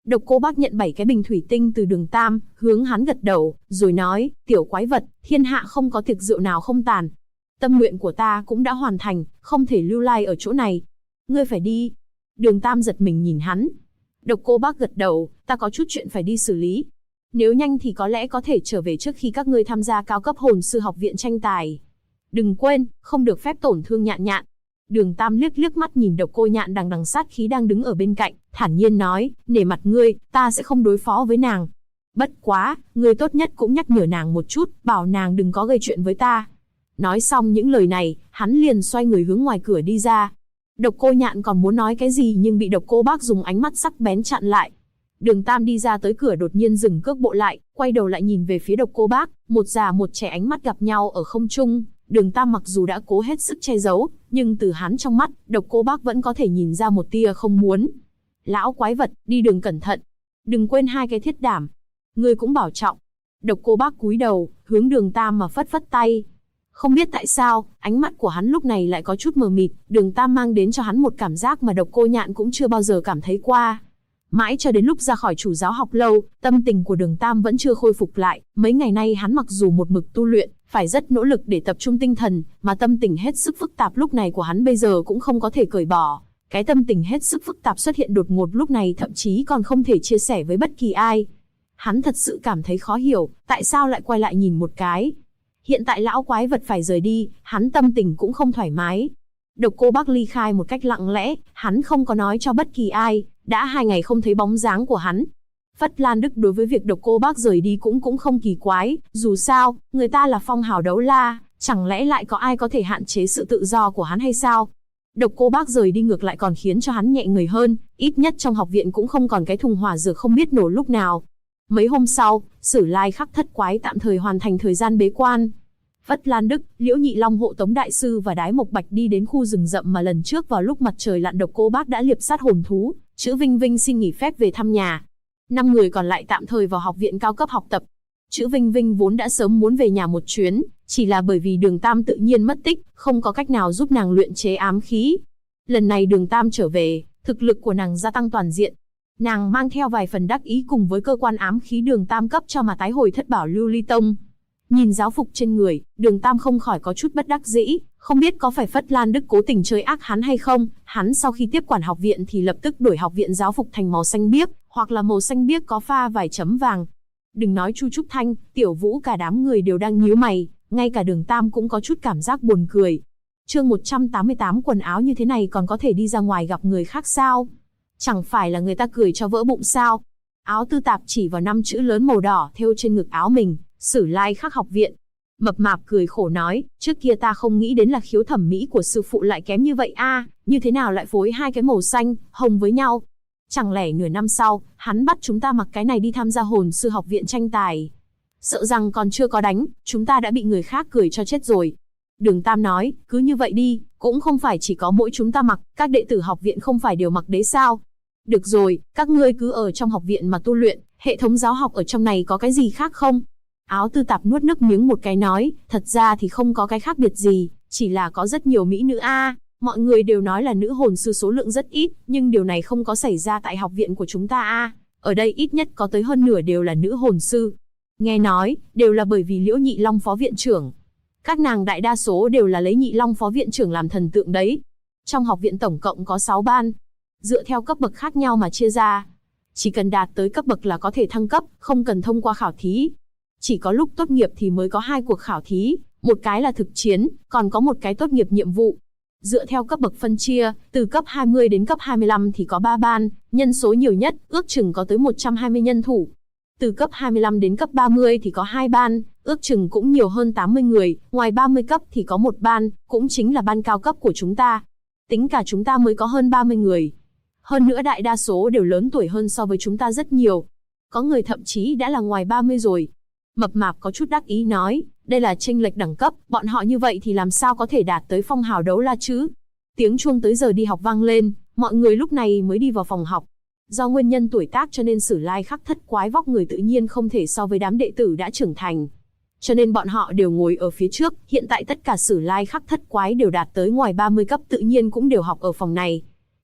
Độc Cô Bác nhận 7 cái bình thủy tinh từ Đường Tam, hướng hắn gật đầu, rồi nói, tiểu quái vật, thiên hạ không có tiệc rượu nào không tàn. Tâm nguyện của ta cũng đã hoàn thành, không thể lưu lai ở chỗ này. Ngươi phải đi. Đường Tam giật mình nhìn hắn. Độc Cô Bác gật đầu, ta có chút chuyện phải đi xử lý. Nếu nhanh thì có lẽ có thể trở về trước khi các ngươi tham gia cao cấp hồn sư học viện tranh tài. Đừng quên, không được phép tổn thương Nhạn Nhạn. Đường Tam liếc liếc mắt nhìn Độc Cô Nhạn đằng đằng sát khí đang đứng ở bên cạnh, thản nhiên nói, nể mặt ngươi, ta sẽ không đối phó với nàng. Bất quá, ngươi tốt nhất cũng nhắc nhở nàng một chút, bảo nàng đừng có gây chuyện với ta. Nói xong những lời này, hắn liền xoay người hướng ngoài cửa đi ra. Độc Cô Nhạn còn muốn nói cái gì nhưng bị Độc Cô Bác dùng ánh mắt sắc bén chặn lại. Đường Tam đi ra tới cửa đột nhiên dừng cước bộ lại, quay đầu lại nhìn về phía Độc Cô Bác, một già một trẻ ánh mắt gặp nhau ở không trung. Đường Tam mặc dù đã cố hết sức che giấu, nhưng từ hắn trong mắt, Độc Cô Bác vẫn có thể nhìn ra một tia không muốn. Lão quái vật, đi đường cẩn thận. Đừng quên 2 cái thiết đảm. Ngươi cũng bảo trọng. Độc Cô Bác cúi đầu, hướng Đường Tam mà phất phất tay. Không biết tại sao, ánh mắt của hắn lúc này lại có chút mờ mịt, Đường Tam mang đến cho hắn một cảm giác mà Độc Cô Nhạn cũng chưa bao giờ cảm thấy qua. Mãi cho đến lúc ra khỏi chủ giáo học lâu, tâm tình của Đường Tam vẫn chưa khôi phục lại, mấy ngày nay hắn mặc dù một mực tu luyện, phải rất nỗ lực để tập trung tinh thần, mà tâm tình hết sức phức tạp lúc này của hắn bây giờ cũng không có thể cởi bỏ. Cái tâm tình hết sức phức tạp xuất hiện đột ngột lúc này thậm chí còn không thể chia sẻ với bất kỳ ai. Hắn thật sự cảm thấy khó hiểu, tại sao lại quay lại nhìn một cái. Hiện tại lão quái vật phải rời đi, hắn tâm tình cũng không thoải mái. Độc Cô Bác ly khai một cách lặng lẽ, hắn không có nói cho bất kỳ ai, đã 2 ngày không thấy bóng dáng của hắn. Phất Lan Đức đối với việc Độc Cô Bác rời đi cũng không kỳ quái, dù sao, người ta là phong hào đấu la, chẳng lẽ lại có ai có thể hạn chế sự tự do của hắn hay sao? Độc Cô Bác rời đi ngược lại còn khiến cho hắn nhẹ người hơn, ít nhất trong học viện cũng không còn cái thùng hỏa dược không biết nổ lúc nào. Mấy hôm sau, Sử Lai Khắc Thất Quái tạm thời hoàn thành thời gian bế quan. Phất Lan Đức, Liễu Nhị Long hộ tống đại sư và Đái Mộc Bạch đi đến khu rừng rậm mà lần trước vào lúc mặt trời lặn Độc Cô Bác đã liệp sát hồn thú. Chữ Vinh Vinh xin nghỉ phép về thăm nhà. 5 người còn lại tạm thời vào học viện cao cấp học tập. Chữ Vinh Vinh vốn đã sớm muốn về nhà một chuyến, chỉ là bởi vì Đường Tam tự nhiên mất tích, không có cách nào giúp nàng luyện chế ám khí. Lần này Đường Tam trở về, thực lực của nàng gia tăng toàn diện. Nàng mang theo vài phần đắc ý cùng với cơ quan ám khí Đường Tam cấp cho mà tái hồi Thất Bảo Lưu Ly Tông. Nhìn giáo phục trên người, Đường Tam không khỏi có chút bất đắc dĩ, không biết có phải Phất Lan Đức cố tình chơi ác hắn hay không. Hắn sau khi tiếp quản học viện thì lập tức đổi học viện giáo phục thành màu xanh biếc, hoặc là màu xanh biếc có pha vài chấm vàng. Đừng nói Chu Trúc Thanh, Tiểu Vũ cả đám người đều đang nhíu mày, ngay cả Đường Tam cũng có chút cảm giác buồn cười. Chương 188 quần áo như thế này còn có thể đi ra ngoài gặp người khác sao? Chẳng phải là người ta cười cho vỡ bụng sao? Áo Tư Tạp chỉ vào 5 chữ lớn màu đỏ thêu trên ngực áo mình, Sử Lai Khắc học viện. Mập mạp cười khổ nói, trước kia ta không nghĩ đến là khiếu thẩm mỹ của sư phụ lại kém như vậy a, như thế nào lại phối 2 cái màu xanh, hồng với nhau? Chẳng lẽ nửa năm sau, hắn bắt chúng ta mặc cái này đi tham gia hồn sư học viện tranh tài? Sợ rằng còn chưa có đánh, chúng ta đã bị người khác cười cho chết rồi. Đường Tam nói, cứ như vậy đi, cũng không phải chỉ có mỗi chúng ta mặc, các đệ tử học viện không phải đều mặc đấy sao? Được rồi, các ngươi cứ ở trong học viện mà tu luyện, hệ thống giáo học ở trong này có cái gì khác không? Áo Tư Tạp nuốt nước miếng một cái nói, thật ra thì không có cái khác biệt gì, chỉ là có rất nhiều mỹ nữ a. Mọi người đều nói là nữ hồn sư số lượng rất ít, nhưng điều này không có xảy ra tại học viện của chúng ta a. Ở đây ít nhất có tới hơn nửa đều là nữ hồn sư. Nghe nói, đều là bởi vì Liễu Nhị Long phó viện trưởng. Các nàng đại đa số đều là lấy Nhị Long phó viện trưởng làm thần tượng đấy. Trong học viện tổng cộng có 6 ban, dựa theo cấp bậc khác nhau mà chia ra. Chỉ cần đạt tới cấp bậc là có thể thăng cấp, không cần thông qua khảo thí. Chỉ có lúc tốt nghiệp thì mới có 2 cuộc khảo thí, một cái là thực chiến, còn có một cái tốt nghiệp nhiệm vụ. Dựa theo cấp bậc phân chia, từ cấp 20 đến cấp 25 thì có 3 ban, nhân số nhiều nhất, ước chừng có tới 120 nhân thủ. Từ cấp 25 đến cấp 30 thì có 2 ban, ước chừng cũng nhiều hơn 80 người, ngoài 30 cấp thì có một ban, cũng chính là ban cao cấp của chúng ta. Tính cả chúng ta mới có hơn 30 người. Hơn nữa đại đa số đều lớn tuổi hơn so với chúng ta rất nhiều. Có người thậm chí đã là ngoài 30 rồi. Mập mạp có chút đắc ý nói, đây là chênh lệch đẳng cấp, bọn họ như vậy thì làm sao có thể đạt tới phong hào đấu la chứ? Tiếng chuông tới giờ đi học vang lên, mọi người lúc này mới đi vào phòng học. Do nguyên nhân tuổi tác cho nên Sử Lai Khắc Thất Quái vóc người tự nhiên không thể so với đám đệ tử đã trưởng thành. Cho nên bọn họ đều ngồi ở phía trước, hiện tại tất cả Sử Lai Khắc Thất Quái đều đạt tới ngoài 30 cấp tự nhiên cũng đều học ở phòng này.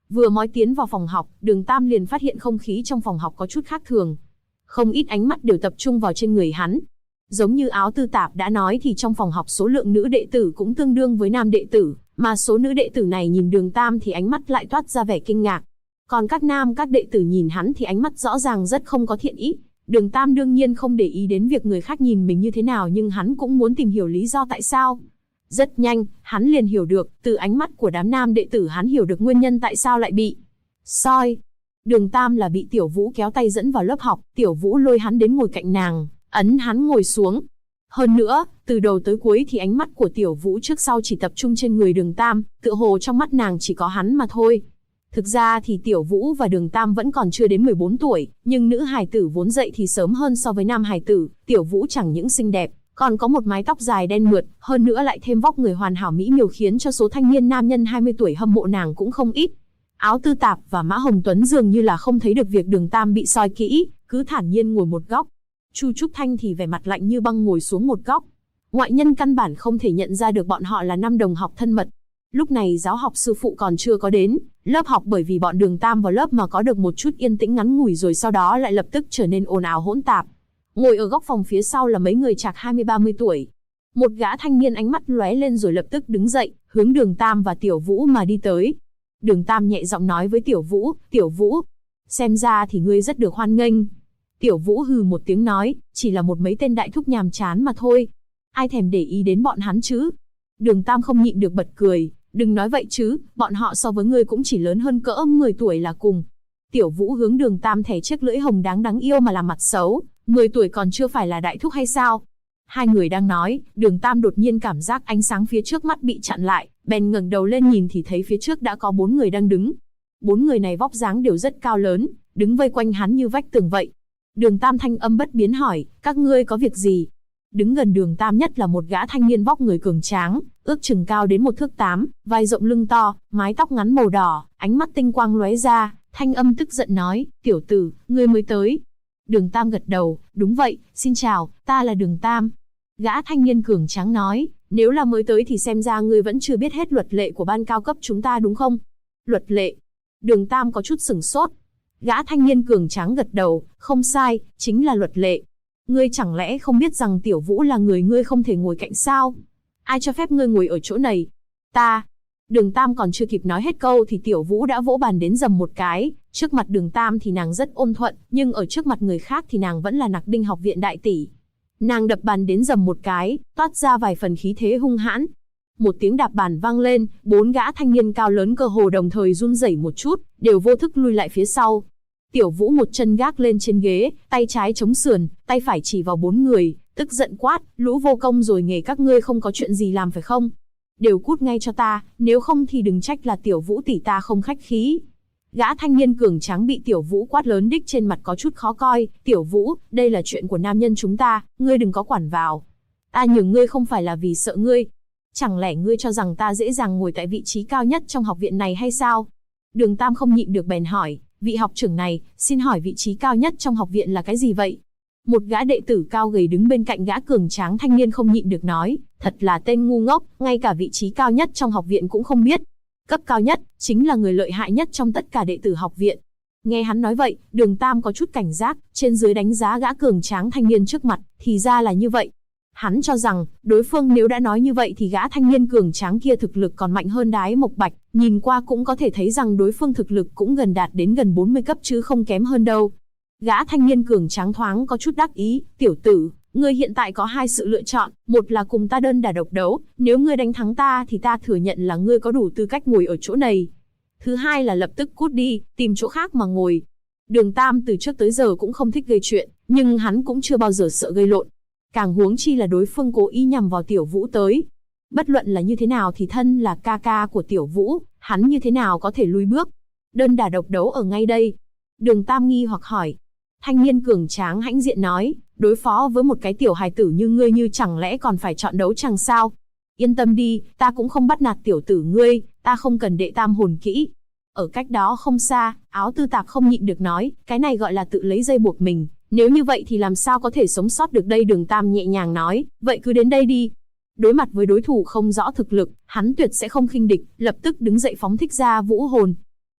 Vừa mới tiến vào phòng học, Đường Tam liền phát hiện không khí trong phòng học có chút khác thường. Không ít ánh mắt đều tập trung vào trên người hắn. Giống như Áo Tư Tạp đã nói thì trong phòng học số lượng nữ đệ tử cũng tương đương với nam đệ tử, mà số nữ đệ tử này nhìn Đường Tam thì ánh mắt lại toát ra vẻ kinh ngạc. Còn các đệ tử nhìn hắn thì ánh mắt rõ ràng rất không có thiện ý. Đường Tam đương nhiên không để ý đến việc người khác nhìn mình như thế nào, nhưng hắn cũng muốn tìm hiểu lý do tại sao. Rất nhanh, hắn liền hiểu được, từ ánh mắt của đám nam đệ tử hắn hiểu được nguyên nhân tại sao lại bị soi. Đường Tam là bị Tiểu Vũ kéo tay dẫn vào lớp học, Tiểu Vũ lôi hắn đến ngồi cạnh nàng, ấn hắn ngồi xuống. Hơn nữa, từ đầu tới cuối thì ánh mắt của Tiểu Vũ trước sau chỉ tập trung trên người Đường Tam, tựa hồ trong mắt nàng chỉ có hắn mà thôi. Thực ra thì Tiểu Vũ và Đường Tam vẫn còn chưa đến 14 tuổi, nhưng nữ hài tử vốn dậy thì sớm hơn so với nam hài tử. Tiểu Vũ chẳng những xinh đẹp, còn có một mái tóc dài đen mượt, hơn nữa lại thêm vóc người hoàn hảo mỹ miều, khiến cho số thanh niên nam nhân 20 tuổi hâm mộ nàng cũng không ít. Áo Tư Tạp và Mã Hồng Tuấn dường như là không thấy được việc Đường Tam bị soi kỹ, cứ thản nhiên ngồi một góc. Chu Trúc Thanh thì vẻ mặt lạnh như băng ngồi xuống một góc. Ngoại nhân căn bản không thể nhận ra được bọn họ là năm đồng học thân mật. Lúc này giáo học sư phụ còn chưa có đến lớp học, bởi vì bọn Đường Tam vào lớp mà có được một chút yên tĩnh ngắn ngủi rồi sau đó lại lập tức trở nên ồn ào hỗn tạp. Ngồi ở góc phòng phía sau là mấy người chạc 20-30 tuổi. Một gã thanh niên ánh mắt lóe lên rồi lập tức đứng dậy, hướng Đường Tam và Tiểu Vũ mà đi tới. Đường Tam nhẹ giọng nói với Tiểu Vũ, Tiểu Vũ, xem ra thì ngươi rất được hoan nghênh. Tiểu Vũ hừ một tiếng nói, chỉ là một mấy tên đại thúc nhàm chán mà thôi. Ai thèm để ý đến bọn hắn chứ? Đường Tam không nhịn được bật cười, đừng nói vậy chứ, bọn họ so với ngươi cũng chỉ lớn hơn cỡ 10 tuổi là cùng. Tiểu Vũ hướng Đường Tam thè chiếc lưỡi hồng đáng yêu mà làm mặt xấu, 10 tuổi còn chưa phải là đại thúc hay sao? Hai người đang nói, Đường Tam đột nhiên cảm giác ánh sáng phía trước mắt bị chặn lại, bèn ngẩng đầu lên nhìn thì thấy phía trước đã có 4 người đang đứng. 4 người này vóc dáng đều rất cao lớn, đứng vây quanh hắn như vách tường vậy. Đường Tam thanh âm bất biến hỏi, các ngươi có việc gì? Đứng gần Đường Tam nhất là một gã thanh niên vóc người cường tráng, ước chừng cao đến 1 thước 8, vai rộng lưng to, mái tóc ngắn màu đỏ, ánh mắt tinh quang lóe ra, thanh âm tức giận nói, tiểu tử, ngươi mới tới. Đường Tam gật đầu, đúng vậy, xin chào, ta là Đường Tam. Gã thanh niên cường tráng nói, nếu là mới tới thì xem ra ngươi vẫn chưa biết hết luật lệ của ban cao cấp chúng ta đúng không? Luật lệ? Đường Tam có chút sửng sốt. Gã thanh niên cường tráng gật đầu, không sai, chính là luật lệ. Ngươi chẳng lẽ không biết rằng Tiểu Vũ là người ngươi không thể ngồi cạnh sao? Ai cho phép ngươi ngồi ở chỗ này? Ta. Đường Tam còn chưa kịp nói hết câu thì Tiểu Vũ đã vỗ bàn đến dầm một cái. Trước mặt Đường Tam thì nàng rất ôn thuận, nhưng ở trước mặt người khác thì nàng vẫn là Nặc Đinh học viện đại tỷ. Nàng đập bàn đến dầm một cái, toát ra vài phần khí thế hung hãn. Một tiếng đạp bàn vang lên, 4 gã thanh niên cao lớn cơ hồ đồng thời run rẩy một chút, đều vô thức lui lại phía sau. Tiểu Vũ một chân gác lên trên ghế, tay trái chống sườn, tay phải chỉ vào 4 người, tức giận quát, lũ vô công rồi nghề các ngươi không có chuyện gì làm phải không? Đều cút ngay cho ta, nếu không thì đừng trách là Tiểu Vũ tỷ ta không khách khí. Gã thanh niên cường tráng bị Tiểu Vũ quát lớn đích trên mặt có chút khó coi, Tiểu Vũ, đây là chuyện của nam nhân chúng ta, ngươi đừng có quản vào. Ta nhường ngươi không phải là vì sợ ngươi. Chẳng lẽ ngươi cho rằng ta dễ dàng ngồi tại vị trí cao nhất trong học viện này hay sao? Đường Tam không nhịn được bèn hỏi, vị học trưởng này, xin hỏi vị trí cao nhất trong học viện là cái gì vậy? Một gã đệ tử cao gầy đứng bên cạnh gã cường tráng thanh niên không nhịn được nói, thật là tên ngu ngốc, ngay cả vị trí cao nhất trong học viện cũng không biết. Cấp cao nhất, chính là người lợi hại nhất trong tất cả đệ tử học viện. Nghe hắn nói vậy, Đường Tam có chút cảnh giác, trên dưới đánh giá gã cường tráng thanh niên trước mặt, thì ra là như vậy. Hắn cho rằng, đối phương nếu đã nói như vậy thì gã thanh niên cường tráng kia thực lực còn mạnh hơn Đái Mộc Bạch, nhìn qua cũng có thể thấy rằng đối phương thực lực cũng đạt đến gần 40 cấp chứ không kém hơn đâu. Gã thanh niên cường tráng thoáng có chút đắc ý, tiểu tử, ngươi hiện tại có 2 sự lựa chọn, một là cùng ta đơn đả độc đấu, nếu ngươi đánh thắng ta thì ta thừa nhận là ngươi có đủ tư cách ngồi ở chỗ này. Thứ hai là lập tức cút đi, tìm chỗ khác mà ngồi. Đường Tam từ trước tới giờ cũng không thích gây chuyện, nhưng hắn cũng chưa bao giờ sợ gây lộn. Càng huống chi là đối phương cố ý nhằm vào Tiểu Vũ tới. Bất luận là như thế nào thì thân là ca ca của Tiểu Vũ, hắn như thế nào có thể lùi bước. Đơn đả độc đấu ở ngay đây. Đường Tam nghi hoặc hỏi. Thanh niên cường tráng hãnh diện nói, đối phó với một cái tiểu hài tử như ngươi như chẳng lẽ còn phải chọn đấu chẳng sao? Yên tâm đi, ta cũng không bắt nạt tiểu tử ngươi, ta không cần đệ tam hồn kỹ. Ở cách đó không xa, Áo Tư Tạp không nhịn được nói, cái này gọi là tự lấy dây buộc mình, nếu như vậy thì làm sao có thể sống sót được đây? Đường Tam nhẹ nhàng nói, vậy cứ đến đây đi. Đối mặt với đối thủ không rõ thực lực, hắn tuyệt sẽ không khinh địch, lập tức đứng dậy phóng thích ra vũ hồn.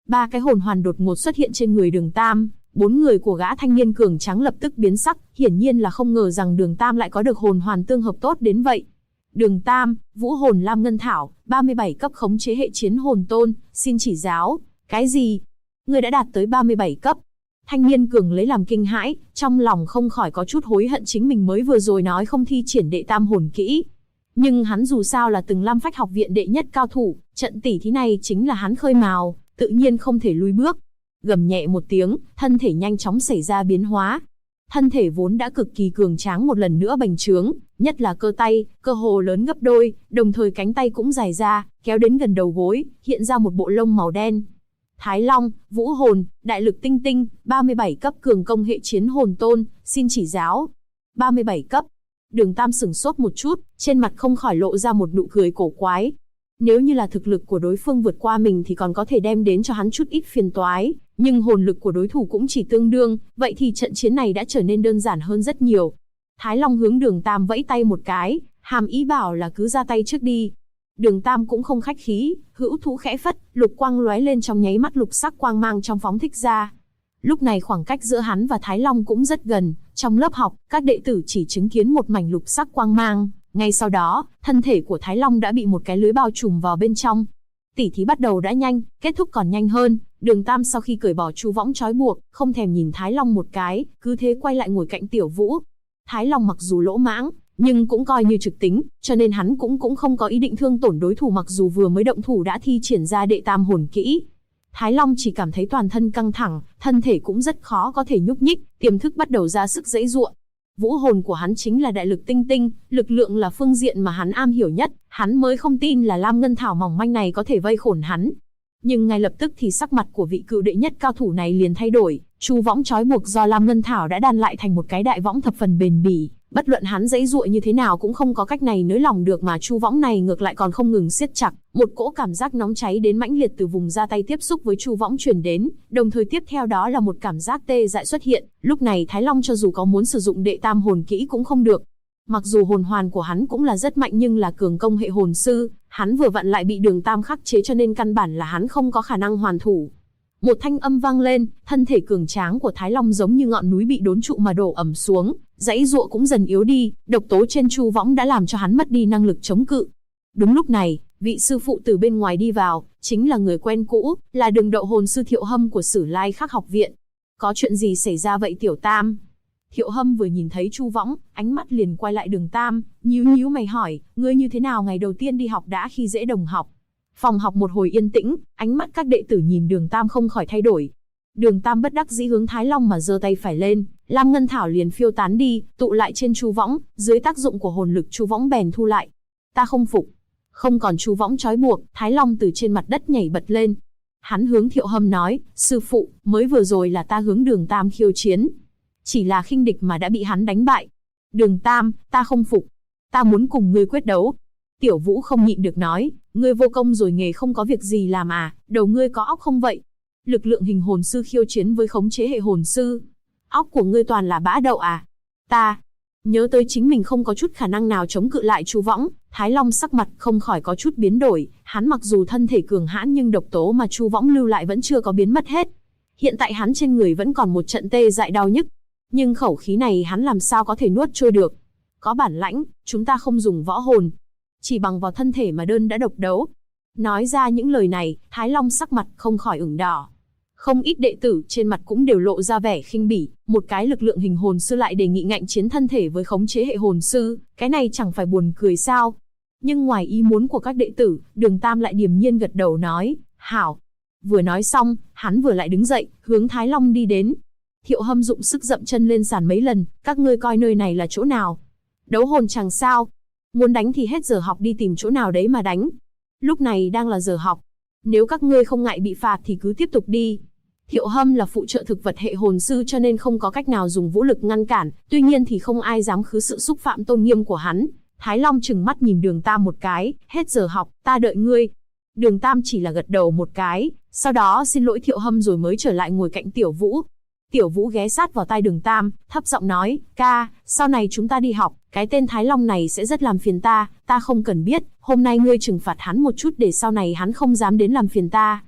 Ba cái hồn hoàn đột ngột xuất hiện trên người Đường Tam, bốn người của gã thanh niên cường tráng lập tức biến sắc, hiển nhiên là không ngờ rằng Đường Tam lại có được hồn hoàn tương hợp tốt đến vậy. Đường Tam, vũ hồn Lam Ngân Thảo, 37 cấp khống chế hệ chiến hồn tôn, xin chỉ giáo. Cái gì? Ngươi đã đạt tới 37 cấp? Thanh niên cường lấy làm kinh hãi, trong lòng không khỏi có chút hối hận chính mình mới vừa rồi nói không thi triển đệ tam hồn kỹ. Nhưng hắn dù sao là từng Lam Phách học viện đệ nhất cao thủ, trận tỉ thí này chính là hắn khơi mào, tự nhiên không thể lùi bước. Gầm nhẹ một tiếng, thân thể nhanh chóng xảy ra biến hóa. Thân thể vốn đã cực kỳ cường tráng một lần nữa bành trướng, nhất là cơ tay, cơ hồ lớn gấp đôi, đồng thời cánh tay cũng dài ra, kéo đến gần đầu gối, hiện ra một bộ lông màu đen. Thái Long, vũ hồn, đại lực tinh tinh, 37 cấp cường công hệ chiến hồn tôn, xin chỉ giáo. 37 cấp. Đường Tam sửng sốt một chút, trên mặt không khỏi lộ ra một nụ cười cổ quái. Nếu như là thực lực của đối phương vượt qua mình thì còn có thể đem đến cho hắn chút ít phiền toái, nhưng hồn lực của đối thủ cũng chỉ tương đương, vậy thì trận chiến này đã trở nên đơn giản hơn rất nhiều. Thái Long hướng Đường Tam vẫy tay một cái, hàm ý bảo là cứ ra tay trước đi. Đường Tam cũng không khách khí, hữu thú khẽ phất, lục quang lóe lên trong nháy mắt, lục sắc quang mang trong phóng thích ra. Lúc này khoảng cách giữa hắn và Thái Long cũng rất gần, trong lớp học, các đệ tử chỉ chứng kiến một mảnh lục sắc quang mang, ngay sau đó, thân thể của Thái Long đã bị một cái lưới bao trùm vào bên trong. Tỉ thí bắt đầu đã nhanh, kết thúc còn nhanh hơn. Đường Tam sau khi cởi bỏ chu võng trói buộc, không thèm nhìn Thái Long một cái, cứ thế quay lại ngồi cạnh Tiểu Vũ. Thái Long mặc dù lỗ mãng, nhưng cũng coi như trực tính, cho nên hắn cũng không có ý định thương tổn đối thủ, mặc dù vừa mới động thủ đã thi triển ra đệ tam hồn kỹ. Thái Long chỉ cảm thấy toàn thân căng thẳng, thân thể cũng rất khó có thể nhúc nhích, tiềm thức bắt đầu ra sức giãy giụa. Vũ hồn của hắn chính là đại lực tinh tinh, lực lượng là phương diện mà hắn am hiểu nhất, hắn mới không tin là Lam Ngân Thảo mỏng manh này có thể vây khổn hắn. Nhưng ngay lập tức thì sắc mặt của vị cựu đệ nhất cao thủ này liền thay đổi, chu võng trói buộc do Lam Ngân Thảo đã đan lại thành một cái đại võng thập phần bền bỉ, bất luận hắn giãy giụa như thế nào cũng không có cách này nới lỏng được, mà chu võng này ngược lại còn không ngừng siết chặt, một cỗ cảm giác nóng cháy đến mãnh liệt từ vùng da tay tiếp xúc với chu võng truyền đến, đồng thời tiếp theo đó là một cảm giác tê dại xuất hiện. Lúc này Thái Long cho dù có muốn sử dụng đệ tam hồn kỹ cũng không được. Mặc dù hồn hoàn của hắn cũng là rất mạnh nhưng là cường công hệ hồn sư, hắn vừa vặn lại bị Đường Tam khắc chế cho nên căn bản là hắn không có khả năng hoàn thủ. Một thanh âm vang lên, thân thể cường tráng của Thái Long giống như ngọn núi bị đốn trụ mà đổ ầm xuống, giãy giụa cũng dần yếu đi, độc tố trên chu võng đã làm cho hắn mất đi năng lực chống cự. Đúng lúc này, vị sư phụ từ bên ngoài đi vào, chính là người quen cũ, là Đường Đậu hồn sư Thiệu Hâm của Sử Lai Khắc học viện. Có chuyện gì xảy ra vậy Tiểu Tam? Thiệu Hâm vừa nhìn thấy chu võng, ánh mắt liền quay lại Đường Tam, nhíu mày hỏi, ngươi như thế nào ngày đầu tiên đi học đã khi dễ đồng học? Phòng học một hồi yên tĩnh, ánh mắt các đệ tử nhìn Đường Tam không khỏi thay đổi. Đường Tam bất đắc dĩ hướng Thái Long mà giơ tay phải lên, Lam Ngân Thảo liền phiêu tán đi, tụ lại trên chu võng, dưới tác dụng của hồn lực chu võng bèn thu lại. Ta không phục. Không còn chu võng trói buộc, Thái Long từ trên mặt đất nhảy bật lên. Hắn hướng Thiệu Hâm nói, sư phụ, mới vừa rồi là ta hướng Đường Tam khiêu chiến. Chỉ là khinh địch mà đã bị hắn đánh bại. Đường Tam, ta không phục. Ta muốn cùng ngươi quyết đấu. Tiểu Vũ không nhịn được nói, ngươi vô công rồi nghề không có việc gì làm à, đầu ngươi có óc không vậy? Lực lượng hình hồn sư khiêu chiến với khống chế hệ hồn sư. Óc của ngươi toàn là bã đậu à? Ta nhớ tới chính mình không có chút khả năng nào chống cự lại chu võng, Thái Long sắc mặt không khỏi có chút biến đổi, hắn mặc dù thân thể cường hãn nhưng độc tố mà chu võng lưu lại vẫn chưa có biến mất hết. Hiện tại hắn trên người vẫn còn một trận tê dại đau nhức, nhưng khẩu khí này hắn làm sao có thể nuốt trôi được. Có bản lãnh, chúng ta không dùng võ hồn, chỉ bằng vào thân thể mà đơn đã độc đấu. Nói ra những lời này, Thái Long sắc mặt không khỏi ửng đỏ. Không ít đệ tử trên mặt cũng đều lộ ra vẻ khinh bỉ, một cái lực lượng hình hồn sư lại đề nghị ngạnh chiến thân thể với khống chế hệ hồn sư, cái này chẳng phải buồn cười sao? Nhưng ngoài ý muốn của các đệ tử, Đường Tam lại điềm nhiên gật đầu nói, hảo. Vừa nói xong, hắn vừa lại đứng dậy, hướng Thái Long đi đến. Thiệu Hâm dụng sức dậm chân lên sàn mấy lần, các ngươi coi nơi này là chỗ nào? Đấu hồn chẳng sao? Muốn đánh thì hết giờ học đi tìm chỗ nào đấy mà đánh. Lúc này đang là giờ học. Nếu các ngươi không ngại bị phạt thì cứ tiếp tục đi. Thiệu Hâm là phụ trợ thực vật hệ hồn sư cho nên không có cách nào dùng vũ lực ngăn cản, tuy nhiên thì không ai dám khứ sự xúc phạm tôn nghiêm của hắn. Thái Long trừng mắt nhìn Đường Tam một cái, hết giờ học, ta đợi ngươi. Đường Tam chỉ là gật đầu một cái, sau đó xin lỗi Thiệu Hâm rồi mới trở lại ngồi cạnh Tiểu Vũ. Tiểu Vũ ghé sát vào tai Đường Tam, thấp giọng nói, ca, sau này chúng ta đi học, cái tên Thái Long này sẽ rất làm phiền ta không cần biết, hôm nay ngươi trừng phạt hắn một chút để sau này hắn không dám đến làm phiền ta.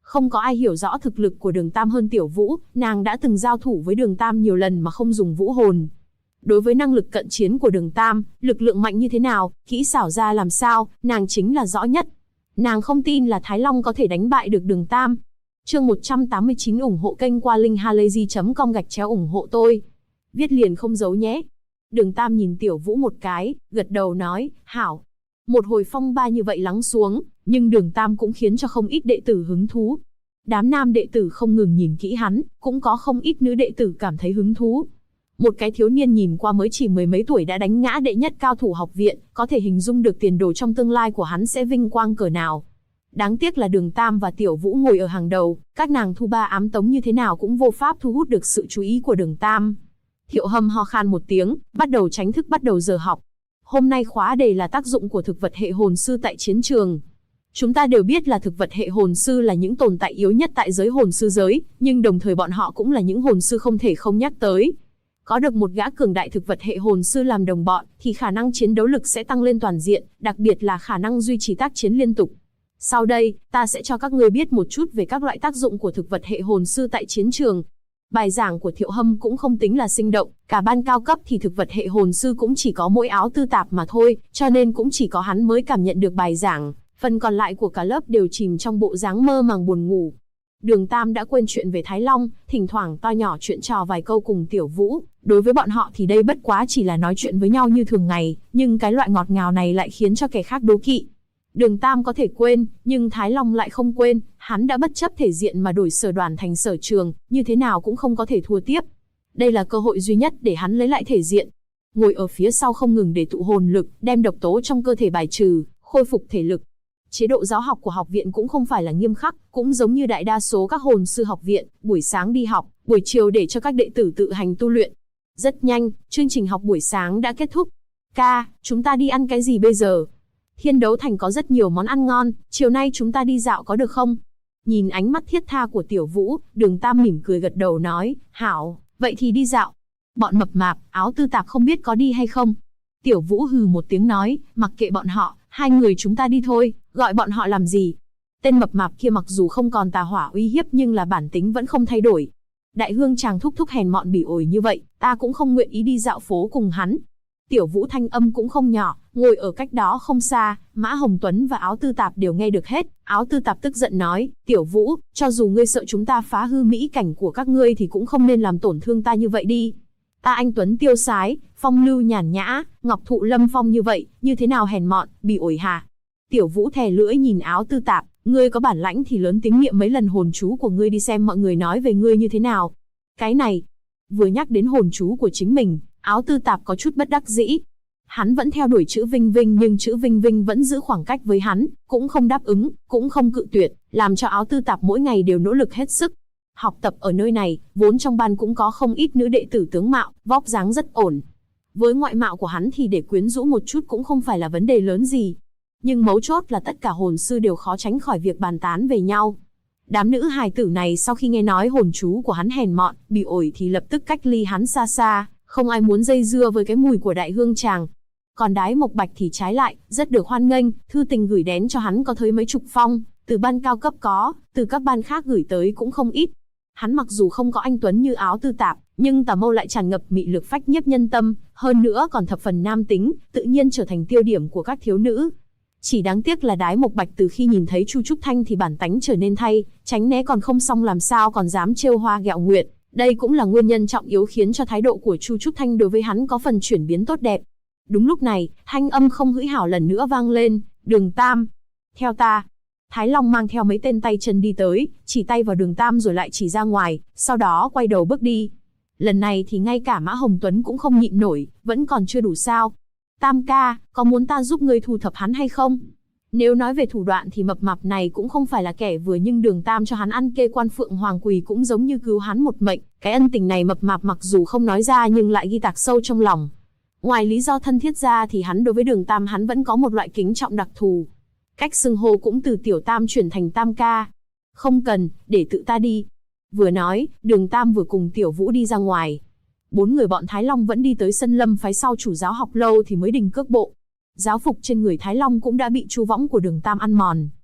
Không có ai hiểu rõ thực lực của Đường Tam hơn Tiểu Vũ, nàng đã từng giao thủ với Đường Tam nhiều lần mà không dùng vũ hồn. Đối với năng lực cận chiến của Đường Tam, lực lượng mạnh như thế nào, kỹ xảo ra làm sao, nàng chính là rõ nhất. Nàng không tin là Thái Long có thể đánh bại được Đường Tam. Chương 189 ủng hộ kênh qua linkhalazy.com/ủng hộ tôi. Viết liền không giấu nhé. Đường Tam nhìn Tiểu Vũ một cái, gật đầu nói, hảo. Một hồi phong ba như vậy lắng xuống, nhưng Đường Tam cũng khiến cho không ít đệ tử hứng thú. Đám nam đệ tử không ngừng nhìn kỹ hắn, cũng có không ít nữ đệ tử cảm thấy hứng thú. Một cái thiếu niên nhìn qua mới chỉ mười mấy tuổi đã đánh ngã đệ nhất cao thủ học viện, có thể hình dung được tiền đồ trong tương lai của hắn sẽ vinh quang cỡ nào. Đáng tiếc là Đường Tam và Tiểu Vũ ngồi ở hàng đầu, các nàng thu ba ám tống như thế nào cũng vô pháp thu hút được sự chú ý của Đường Tam. Thiệu Hâm ho khan một tiếng, bắt đầu tránh thức bắt đầu giờ học. Hôm nay khóa đề là tác dụng của thực vật hệ hồn sư tại chiến trường. Chúng ta đều biết là thực vật hệ hồn sư là những tồn tại yếu nhất tại giới hồn sư giới, nhưng đồng thời bọn họ cũng là những hồn sư không thể không nhắc tới. Có được một gã cường đại thực vật hệ hồn sư làm đồng bọn, thì khả năng chiến đấu lực sẽ tăng lên toàn diện, đặc biệt là khả năng duy trì tác chiến liên tục. Sau đây, ta sẽ cho các ngươi biết một chút về các loại tác dụng của thực vật hệ hồn sư tại chiến trường. Bài giảng của Thiệu Hâm cũng không tính là sinh động, cả ban cao cấp thì thực vật hệ hồn sư cũng chỉ có mỗi Áo Tư Tạp mà thôi, cho nên cũng chỉ có hắn mới cảm nhận được bài giảng, phần còn lại của cả lớp đều chìm trong bộ dáng mơ màng buồn ngủ. Đường Tam đã quên chuyện về Thái Long, thỉnh thoảng to nhỏ chuyện trò vài câu cùng Tiểu Vũ, đối với bọn họ thì đây bất quá chỉ là nói chuyện với nhau như thường ngày, nhưng cái loại ngọt ngào này lại khiến cho kẻ khác đố kỵ. Đường Tam có thể quên, nhưng Thái Long lại không quên, hắn đã bất chấp thể diện mà đổi sở đoàn thành sở trường, như thế nào cũng không có thể thua tiếp. Đây là cơ hội duy nhất để hắn lấy lại thể diện. Ngồi ở phía sau không ngừng để tụ hồn lực, đem độc tố trong cơ thể bài trừ, khôi phục thể lực. Chế độ giáo học của học viện cũng không phải là nghiêm khắc, cũng giống như đại đa số các hồn sư học viện, buổi sáng đi học, buổi chiều để cho các đệ tử tự hành tu luyện. Rất nhanh, chương trình học buổi sáng đã kết thúc. Ca, chúng ta đi ăn cái gì bây giờ? Thiên Đấu Thành có rất nhiều món ăn ngon, chiều nay chúng ta đi dạo có được không? Nhìn ánh mắt thiết tha của Tiểu Vũ, Đường Tam mỉm cười gật đầu nói, hảo, vậy thì đi dạo. Bọn mập mạp, Áo Tư Tạp không biết có đi hay không? Tiểu Vũ hừ một tiếng nói, mặc kệ bọn họ, hai người chúng ta đi thôi, gọi bọn họ làm gì? Tên mập mạp kia mặc dù không còn tà hỏa uy hiếp nhưng là bản tính vẫn không thay đổi. Đại Hương chàng thúc thúc hèn mọn bỉ ổi như vậy, ta cũng không nguyện ý đi dạo phố cùng hắn. Tiểu Vũ thanh âm cũng không nhỏ, ngồi ở cách đó không xa, Mã Hồng Tuấn và Áo Tư Tạp đều nghe được hết. Áo Tư Tạp tức giận nói, Tiểu Vũ, cho dù ngươi sợ chúng ta phá hư mỹ cảnh của các ngươi thì cũng không nên làm tổn thương ta như vậy đi. Ta anh Tuấn tiêu sái, phong lưu nhàn nhã, ngọc thụ lâm phong như vậy, như thế nào hèn mọn, bỉ ổi hả? Tiểu Vũ thè lưỡi nhìn Áo Tư Tạp, ngươi có bản lãnh thì lớn tiếng niệm mấy lần hồn chú của ngươi đi xem mọi người nói về ngươi như thế nào. Cái này, vừa nhắc đến hồn chú của chính mình, Áo Tư Tạp có chút bất đắc dĩ. Hắn vẫn theo đuổi chữ Vinh Vinh nhưng chữ Vinh Vinh vẫn giữ khoảng cách với hắn, cũng không đáp ứng, cũng không cự tuyệt, làm cho Áo Tư Tạp mỗi ngày đều nỗ lực hết sức. Học tập ở nơi này, vốn trong ban cũng có không ít nữ đệ tử tướng mạo, vóc dáng rất ổn. Với ngoại mạo của hắn thì để quyến rũ một chút cũng không phải là vấn đề lớn gì. Nhưng mấu chốt là tất cả hồn sư đều khó tránh khỏi việc bàn tán về nhau. Đám nữ hài tử này sau khi nghe nói hồn chú của hắn hèn mọn, bỉ ổi thì lập tức cách ly hắn xa xa, không ai muốn dây dưa với cái mùi của Đại Hương chàng. Còn Đái Mộc Bạch thì trái lại, rất được hoan nghênh, thư tình gửi đến cho hắn có tới mấy chục phong, từ ban cao cấp có, từ các ban khác gửi tới cũng không ít. Hắn mặc dù không có anh Tuấn như Áo Tư Tạp, nhưng tà mâu lại tràn ngập mị lực phách nhiếp nhân tâm, hơn nữa còn thập phần nam tính, tự nhiên trở thành tiêu điểm của các thiếu nữ. Chỉ đáng tiếc là Đái Mộc Bạch từ khi nhìn thấy Chu Trúc Thanh thì bản tánh trở nên thay, tránh né còn không xong làm sao còn dám trêu hoa ghẹo nguyệt. Đây cũng là nguyên nhân trọng yếu khiến cho thái độ của Chu Trúc Thanh đối với hắn có phần chuyển biến tốt đẹp. Đúng lúc này, thanh âm không hữu hảo lần nữa vang lên, Đường Tam. Theo ta. Thái Long mang theo mấy tên tay chân đi tới, chỉ tay vào Đường Tam rồi lại chỉ ra ngoài, sau đó quay đầu bước đi. Lần này thì ngay cả Mã Hồng Tuấn cũng không nhịn nổi, vẫn còn chưa đủ sao. Tam ca, có muốn ta giúp ngươi thu thập hắn hay không? Nếu nói về thủ đoạn thì mập mạp này cũng không phải là kẻ vừa, nhưng Đường Tam cho hắn ăn kê quan Phượng Hoàng Quỳ cũng giống như cứu hắn một mệnh. Cái ân tình này mập mạp mặc dù không nói ra nhưng lại ghi tạc sâu trong lòng. Ngoài lý do thân thiết ra thì hắn đối với Đường Tam hắn vẫn có một loại kính trọng đặc thù. Cách xưng hô cũng từ Tiểu Tam chuyển thành Tam ca. Không cần, để tự ta đi. Vừa nói, Đường Tam vừa cùng Tiểu Vũ đi ra ngoài. Bốn người bọn Thái Long vẫn đi tới sân lâm phái sau chủ giáo học lâu thì mới đình cước bộ. Giáo phục trên người Thái Long cũng đã bị chu võng của Đường Tam ăn mòn,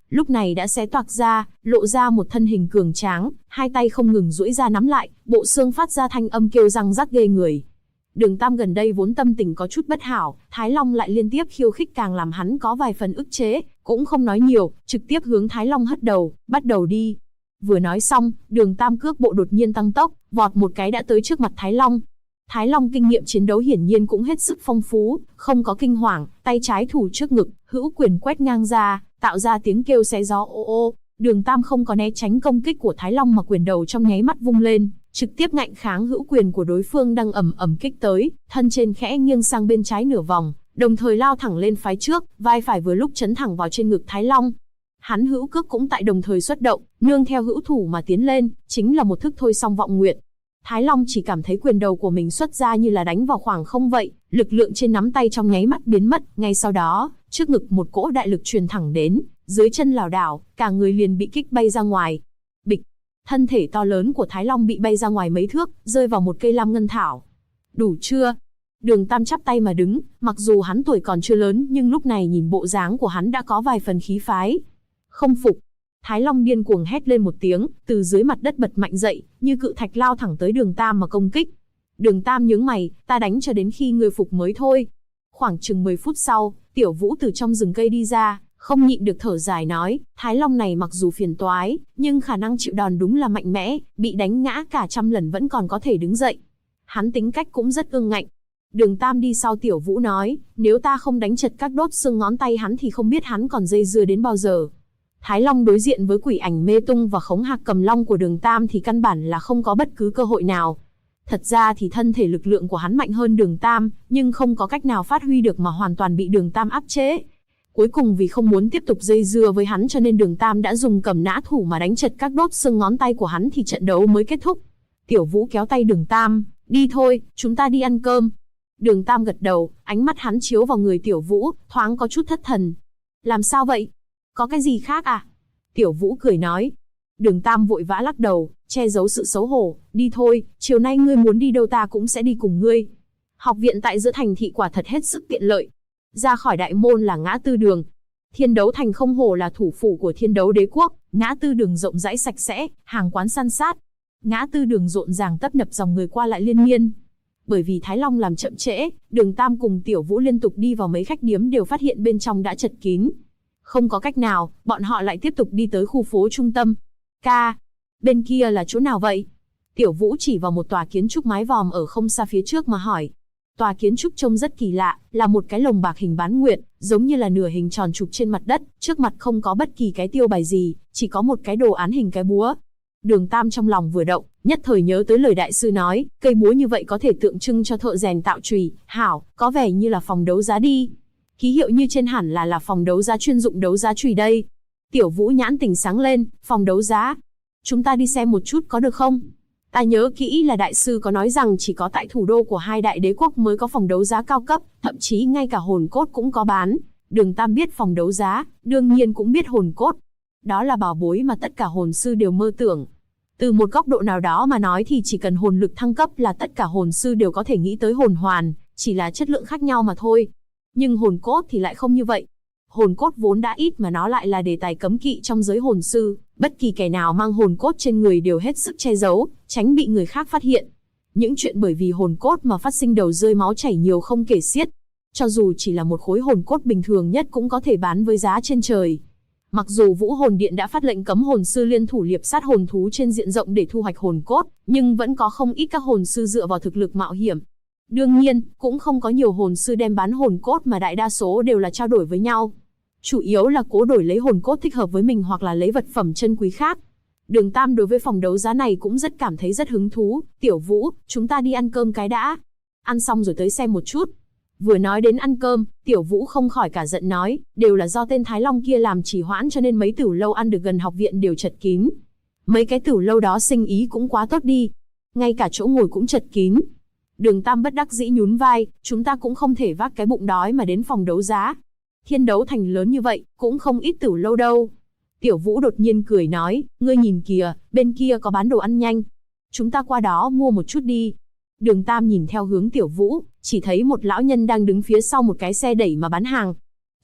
lúc này đã xé toạc ra, lộ ra một thân hình cường tráng, hai tay không ngừng duỗi ra nắm lại, bộ xương phát ra thanh âm kêu răng rắc ghê người. Đường Tam gần đây vốn tâm tình có chút bất hảo, Thái Long lại liên tiếp khiêu khích càng làm hắn có vài phần ức chế, cũng không nói nhiều, trực tiếp hướng Thái Long hất đầu, bắt đầu đi. Vừa nói xong, Đường Tam cước bộ đột nhiên tăng tốc, vọt một cái đã tới trước mặt Thái Long. Thái Long kinh nghiệm chiến đấu hiển nhiên cũng hết sức phong phú, không có kinh hoàng, tay trái thủ trước ngực, hữu quyền quét ngang ra, tạo ra tiếng kêu xé gió ô ô. Đường Tam không có né tránh công kích của Thái Long mà quyền đầu trong nháy mắt vung lên, trực tiếp ngạnh kháng hữu quyền của đối phương đang ầm ầm kích tới, thân trên khẽ nghiêng sang bên trái nửa vòng, đồng thời lao thẳng lên phái trước, vai phải vừa lúc chấn thẳng vào trên ngực Thái Long. Hắn hữu cước cũng tại đồng thời xuất động, nương theo hữu thủ mà tiến lên, chính là một thức thôi song vọng nguyện. Thái Long chỉ cảm thấy quyền đầu của mình xuất ra như là đánh vào khoảng không vậy, lực lượng trên nắm tay trong nháy mắt biến mất, ngay sau đó, trước ngực một cỗ đại lực truyền thẳng đến, dưới chân lảo đảo, cả người liền bị kích bay ra ngoài. Bịch, thân thể to lớn của Thái Long bị bay ra ngoài mấy thước, rơi vào một cây lam ngân thảo. Đủ chưa? Đường Tam chắp tay mà đứng, mặc dù hắn tuổi còn chưa lớn nhưng lúc này nhìn bộ dáng của hắn đã có vài phần khí phái. Không phục. Thái Long điên cuồng hét lên một tiếng, từ dưới mặt đất bật mạnh dậy, như cự thạch lao thẳng tới Đường Tam mà công kích. Đường Tam nhướng mày, ta đánh cho đến khi ngươi phục mới thôi. Khoảng chừng 10 phút sau, Tiểu Vũ từ trong rừng cây đi ra, không nhịn được thở dài nói, Thái Long này mặc dù phiền toái, nhưng khả năng chịu đòn đúng là mạnh mẽ, bị đánh ngã cả trăm lần vẫn còn có thể đứng dậy. Hắn tính cách cũng rất ương ngạnh. Đường Tam đi sau Tiểu Vũ nói, nếu ta không đánh chật các đốt xương ngón tay hắn thì không biết hắn còn dây dưa đến bao giờ. Thái Long đối diện với quỷ ảnh mê tung và khống hạc cầm long của Đường Tam thì căn bản là không có bất cứ cơ hội nào. Thật ra thì thân thể lực lượng của hắn mạnh hơn Đường Tam, nhưng không có cách nào phát huy được mà hoàn toàn bị Đường Tam áp chế. Cuối cùng vì không muốn tiếp tục dây dưa với hắn cho nên Đường Tam đã dùng cầm nã thủ mà đánh chật các đốt xương ngón tay của hắn thì trận đấu mới kết thúc. Tiểu Vũ kéo tay Đường Tam, đi thôi, chúng ta đi ăn cơm. Đường Tam gật đầu, ánh mắt hắn chiếu vào người Tiểu Vũ, thoáng có chút thất thần. Làm sao vậy? Có cái gì khác à? Tiểu Vũ cười nói. Đường Tam vội vã lắc đầu, che giấu sự xấu hổ, đi thôi, chiều nay ngươi muốn đi đâu ta cũng sẽ đi cùng ngươi. Học viện tại giữa thành thị quả thật hết sức tiện lợi. Ra khỏi đại môn là Ngã Tư Đường. Thiên Đấu Thành không hổ là thủ phủ của Thiên Đấu Đế quốc, Ngã Tư Đường rộng rãi sạch sẽ, hàng quán san sát. Ngã Tư Đường rộn ràng tấp nập dòng người qua lại liên miên. Bởi vì Thái Long làm chậm trễ, Đường Tam cùng Tiểu Vũ liên tục đi vào mấy khách điếm đều phát hiện bên trong đã chật kín. Không có cách nào, bọn họ lại tiếp tục đi tới khu phố trung tâm. Ca, bên kia là chỗ nào vậy? Tiểu Vũ chỉ vào một tòa kiến trúc mái vòm ở không xa phía trước mà hỏi. Tòa kiến trúc trông rất kỳ lạ, là một cái lồng bạc hình bán nguyệt, giống như là nửa hình tròn trục trên mặt đất, trước mặt không có bất kỳ cái tiêu bài gì, chỉ có một cái đồ án hình cái búa. Đường Tam trong lòng vừa động, nhất thời nhớ tới lời đại sư nói, cây búa như vậy có thể tượng trưng cho thợ rèn tạo chùy, hảo, có vẻ như là phòng đấu giá đi. Ký hiệu như trên hẳn là phòng đấu giá chuyên dụng đấu giá chùy đây. Tiểu Vũ nhãn tình sáng lên, phòng đấu giá. Chúng ta đi xem một chút có được không? Ta nhớ kỹ là đại sư có nói rằng chỉ có tại thủ đô của hai đại đế quốc mới có phòng đấu giá cao cấp, thậm chí ngay cả hồn cốt cũng có bán. Đường Tam biết phòng đấu giá, đương nhiên cũng biết hồn cốt. Đó là bảo bối mà tất cả hồn sư đều mơ tưởng. Từ một góc độ nào đó mà nói thì chỉ cần hồn lực thăng cấp là tất cả hồn sư đều có thể nghĩ tới hồn hoàn, chỉ là chất lượng khác nhau mà thôi. Nhưng hồn cốt thì lại không như vậy. Hồn cốt vốn đã ít mà nó lại là đề tài cấm kỵ trong giới hồn sư, bất kỳ kẻ nào mang hồn cốt trên người đều hết sức che giấu, tránh bị người khác phát hiện. Những chuyện bởi vì hồn cốt mà phát sinh đầu rơi máu chảy nhiều không kể xiết. Cho dù chỉ là một khối hồn cốt bình thường nhất cũng có thể bán với giá trên trời. Mặc dù Vũ Hồn Điện đã phát lệnh cấm hồn sư liên thủ liệp sát hồn thú trên diện rộng để thu hoạch hồn cốt, nhưng vẫn có không ít các hồn sư dựa vào thực lực mạo hiểm. Đương nhiên, cũng không có nhiều hồn sư đem bán hồn cốt mà đại đa số đều là trao đổi với nhau. Chủ yếu là cố đổi lấy hồn cốt thích hợp với mình hoặc là lấy vật phẩm chân quý khác. Đường Tam đối với phòng đấu giá này cũng rất cảm thấy rất hứng thú. Tiểu Vũ, chúng ta đi ăn cơm cái đã. Ăn xong rồi tới xem một chút. Vừa nói đến ăn cơm, Tiểu Vũ không khỏi cả giận nói, đều là do tên Thái Long kia làm trì hoãn cho nên mấy tửu lâu ăn được gần học viện đều chật kín. Mấy cái tửu lâu đó sinh ý cũng quá tốt đi. Ngay cả chỗ ngồi cũng chật kín. Đường Tam bất đắc dĩ nhún vai, chúng ta cũng không thể vác cái bụng đói mà đến phòng đấu giá. Thiên Đấu Thành lớn như vậy, cũng không ít tửu lâu đâu. Tiểu Vũ đột nhiên cười nói, ngươi nhìn kìa, bên kia có bán đồ ăn nhanh. Chúng ta qua đó mua một chút đi. Đường Tam nhìn theo hướng Tiểu Vũ, chỉ thấy một lão nhân đang đứng phía sau một cái xe đẩy mà bán hàng.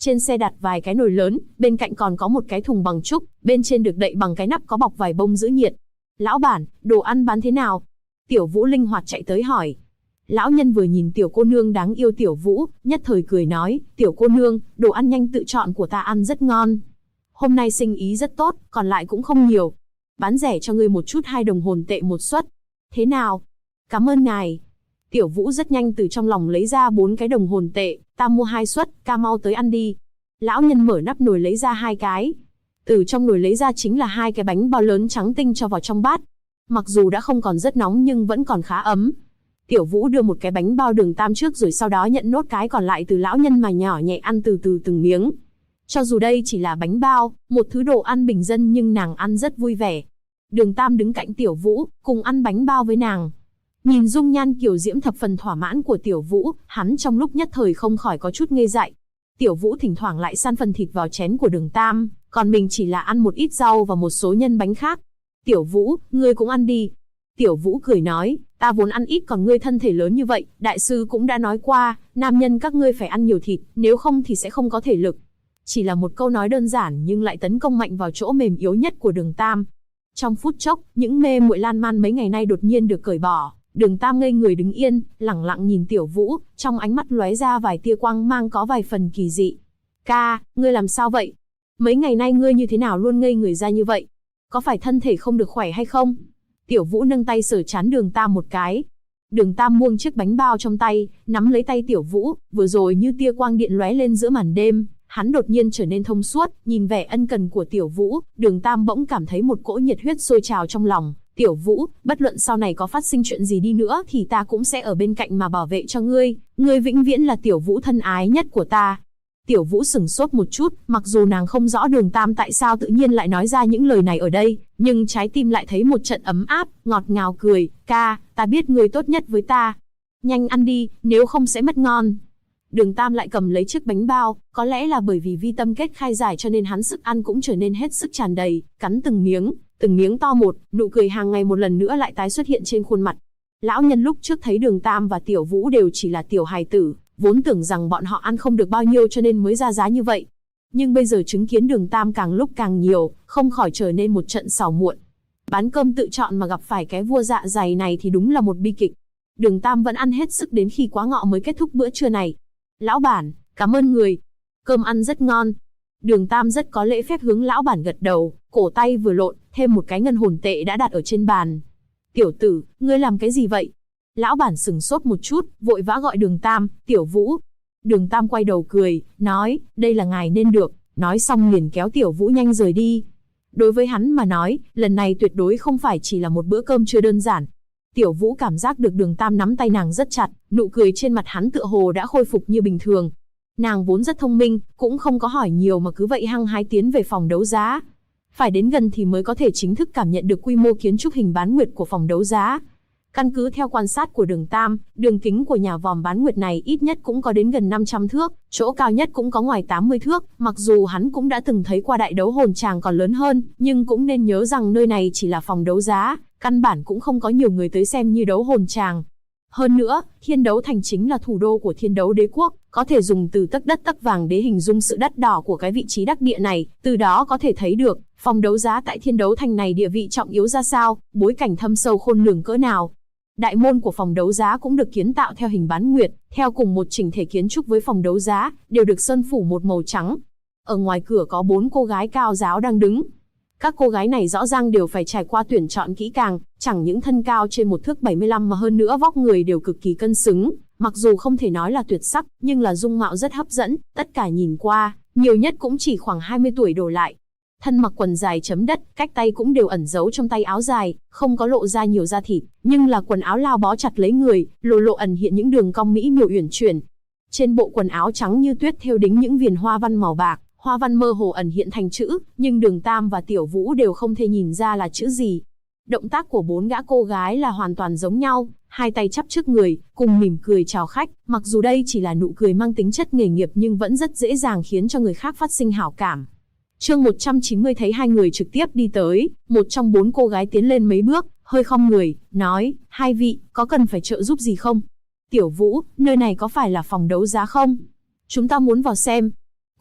Trên xe đặt vài cái nồi lớn, bên cạnh còn có một cái thùng bằng trúc, bên trên được đậy bằng cái nắp có bọc vải bông giữ nhiệt. Lão bản, đồ ăn bán thế nào? Tiểu Vũ linh hoạt chạy tới hỏi. Lão nhân vừa nhìn tiểu cô nương đáng yêu Tiểu Vũ, nhất thời cười nói, tiểu cô nương, đồ ăn nhanh tự chọn của ta ăn rất ngon. Hôm nay sinh ý rất tốt, còn lại cũng không nhiều. Bán rẻ cho ngươi một chút 2 đồng hồn tệ một suất. Thế nào? Cảm ơn ngài. Tiểu Vũ rất nhanh từ trong lòng lấy ra 4 cái đồng hồn tệ, ta mua 2 suất, ca mau tới ăn đi. Lão nhân mở nắp nồi lấy ra 2 cái. Từ trong nồi lấy ra chính là 2 cái bánh bao lớn trắng tinh cho vào trong bát. Mặc dù đã không còn rất nóng nhưng vẫn còn khá ấm. Tiểu Vũ đưa một cái bánh bao đường tam trước rồi sau đó nhận nốt cái còn lại từ lão nhân mà nhỏ nhẹ ăn từ từ từng miếng. Cho dù đây chỉ là bánh bao, một thứ đồ ăn bình dân nhưng nàng ăn rất vui vẻ. Đường Tam đứng cạnh Tiểu Vũ, cùng ăn bánh bao với nàng. Nhìn dung nhan kiều diễm thập phần thỏa mãn của Tiểu Vũ, hắn trong lúc nhất thời không khỏi có chút ngây dại. Tiểu Vũ thỉnh thoảng lại san phần thịt vào chén của Đường Tam, còn mình chỉ là ăn một ít rau và một số nhân bánh khác. Tiểu Vũ, ngươi cũng ăn đi. Tiểu Vũ cười nói, ta vốn ăn ít còn ngươi thân thể lớn như vậy, đại sư cũng đã nói qua, nam nhân các ngươi phải ăn nhiều thịt, nếu không thì sẽ không có thể lực. Chỉ là một câu nói đơn giản nhưng lại tấn công mạnh vào chỗ mềm yếu nhất của Đường Tam. Trong phút chốc, những mê muội lan man mấy ngày nay đột nhiên được cởi bỏ. Đường Tam ngây người đứng yên, lẳng lặng nhìn Tiểu Vũ, trong ánh mắt lóe ra vài tia quang mang có vài phần kỳ dị. Ca, ngươi làm sao vậy? Mấy ngày nay ngươi như thế nào luôn ngây người ra như vậy? Có phải thân thể không được khỏe hay không? Tiểu Vũ nâng tay sờ trán Đường Tam một cái. Đường Tam buông chiếc bánh bao trong tay, nắm lấy tay Tiểu Vũ, vừa rồi như tia quang điện lóe lên giữa màn đêm. Hắn đột nhiên trở nên thông suốt, nhìn vẻ ân cần của Tiểu Vũ, Đường Tam bỗng cảm thấy một cỗ nhiệt huyết sôi trào trong lòng. Tiểu Vũ, bất luận sau này có phát sinh chuyện gì đi nữa thì ta cũng sẽ ở bên cạnh mà bảo vệ cho ngươi, ngươi vĩnh viễn là Tiểu Vũ thân ái nhất của ta. Tiểu Vũ sửng sốt một chút, mặc dù nàng không rõ Đường Tam tại sao tự nhiên lại nói ra những lời này ở đây, nhưng trái tim lại thấy một trận ấm áp, ngọt ngào cười, ca, ta biết ngươi tốt nhất với ta. Nhanh ăn đi, nếu không sẽ mất ngon. Đường Tam lại cầm lấy chiếc bánh bao, có lẽ là bởi vì vi tâm kết khai giải cho nên hắn sức ăn cũng trở nên hết sức tràn đầy, cắn từng miếng to một, nụ cười hàng ngày một lần nữa lại tái xuất hiện trên khuôn mặt. Lão nhân lúc trước thấy Đường Tam và Tiểu Vũ đều chỉ là tiểu hài tử, vốn tưởng rằng bọn họ ăn không được bao nhiêu cho nên mới ra giá như vậy. Nhưng bây giờ chứng kiến Đường Tam càng lúc càng nhiều, không khỏi trở nên một trận sầu muộn. Bán cơm tự chọn mà gặp phải cái vua dạ dày này thì đúng là một bi kịch. Đường Tam vẫn ăn hết sức đến khi quá ngọ mới kết thúc bữa trưa này. Lão bản, cảm ơn người. Cơm ăn rất ngon. Đường Tam rất có lễ phép hướng lão bản gật đầu, cổ tay vừa lộn, thêm một cái ngân hồn tệ đã đặt ở trên bàn. Tiểu tử, ngươi làm cái gì vậy? Lão bản sửng sốt một chút, vội vã gọi Đường Tam, Tiểu Vũ. Đường Tam quay đầu cười, nói, đây là ngài nên được, nói xong liền kéo Tiểu Vũ nhanh rời đi. Đối với hắn mà nói, lần này tuyệt đối không phải chỉ là một bữa cơm chưa đơn giản. Tiểu Vũ cảm giác được Đường Tam nắm tay nàng rất chặt, nụ cười trên mặt hắn tựa hồ đã khôi phục như bình thường. Nàng vốn rất thông minh, cũng không có hỏi nhiều mà cứ vậy hăng hái tiến về phòng đấu giá. Phải đến gần thì mới có thể chính thức cảm nhận được quy mô kiến trúc hình bán nguyệt của phòng đấu giá. Căn cứ theo quan sát của Đường Tam, đường kính của nhà vòm bán nguyệt này ít nhất cũng có đến gần 500 thước, chỗ cao nhất cũng có ngoài 80 thước, mặc dù hắn cũng đã từng thấy qua đại đấu hồn tràng còn lớn hơn, nhưng cũng nên nhớ rằng nơi này chỉ là phòng đấu giá, căn bản cũng không có nhiều người tới xem như đấu hồn tràng. Hơn nữa, Thiên Đấu Thành chính là thủ đô của Thiên Đấu Đế quốc, có thể dùng từ tấc đất tấc vàng để hình dung sự đắt đỏ của cái vị trí đắc địa này, từ đó có thể thấy được, phòng đấu giá tại Thiên Đấu Thành này địa vị trọng yếu ra sao, bối cảnh thâm sâu khôn lường cỡ nào. Đại môn của phòng đấu giá cũng được kiến tạo theo hình bán nguyệt, theo cùng một chỉnh thể kiến trúc với phòng đấu giá, đều được sơn phủ một màu trắng. Ở ngoài cửa có 4 cô gái cao giáo đang đứng. Các cô gái này rõ ràng đều phải trải qua tuyển chọn kỹ càng, chẳng những thân cao trên 1 thước 75 mà hơn nữa vóc người đều cực kỳ cân xứng, mặc dù không thể nói là tuyệt sắc, nhưng là dung mạo rất hấp dẫn, tất cả nhìn qua, nhiều nhất cũng chỉ khoảng 20 tuổi đổ lại. Thân mặc quần dài chấm đất, cách tay cũng đều ẩn giấu trong tay áo dài, không có lộ ra nhiều da thịt, nhưng là quần áo lao bó chặt lấy người, lộ ẩn hiện những đường cong mỹ miều uyển chuyển. Trên bộ quần áo trắng như tuyết thêu đính những viền hoa văn màu bạc, hoa văn mơ hồ ẩn hiện thành chữ, nhưng Đường Tam và Tiểu Vũ đều không thể nhìn ra là chữ gì. Động tác của 4 gã cô gái là hoàn toàn giống nhau, hai tay chắp trước người, cùng mỉm cười chào khách, mặc dù đây chỉ là nụ cười mang tính chất nghề nghiệp nhưng vẫn rất dễ dàng khiến cho người khác phát sinh hảo cảm. Chương 190 thấy hai người trực tiếp đi tới, một trong 4 cô gái tiến lên mấy bước, hơi khom người, nói, hai vị, có cần phải trợ giúp gì không? Tiểu Vũ, nơi này có phải là phòng đấu giá không? Chúng ta muốn vào xem.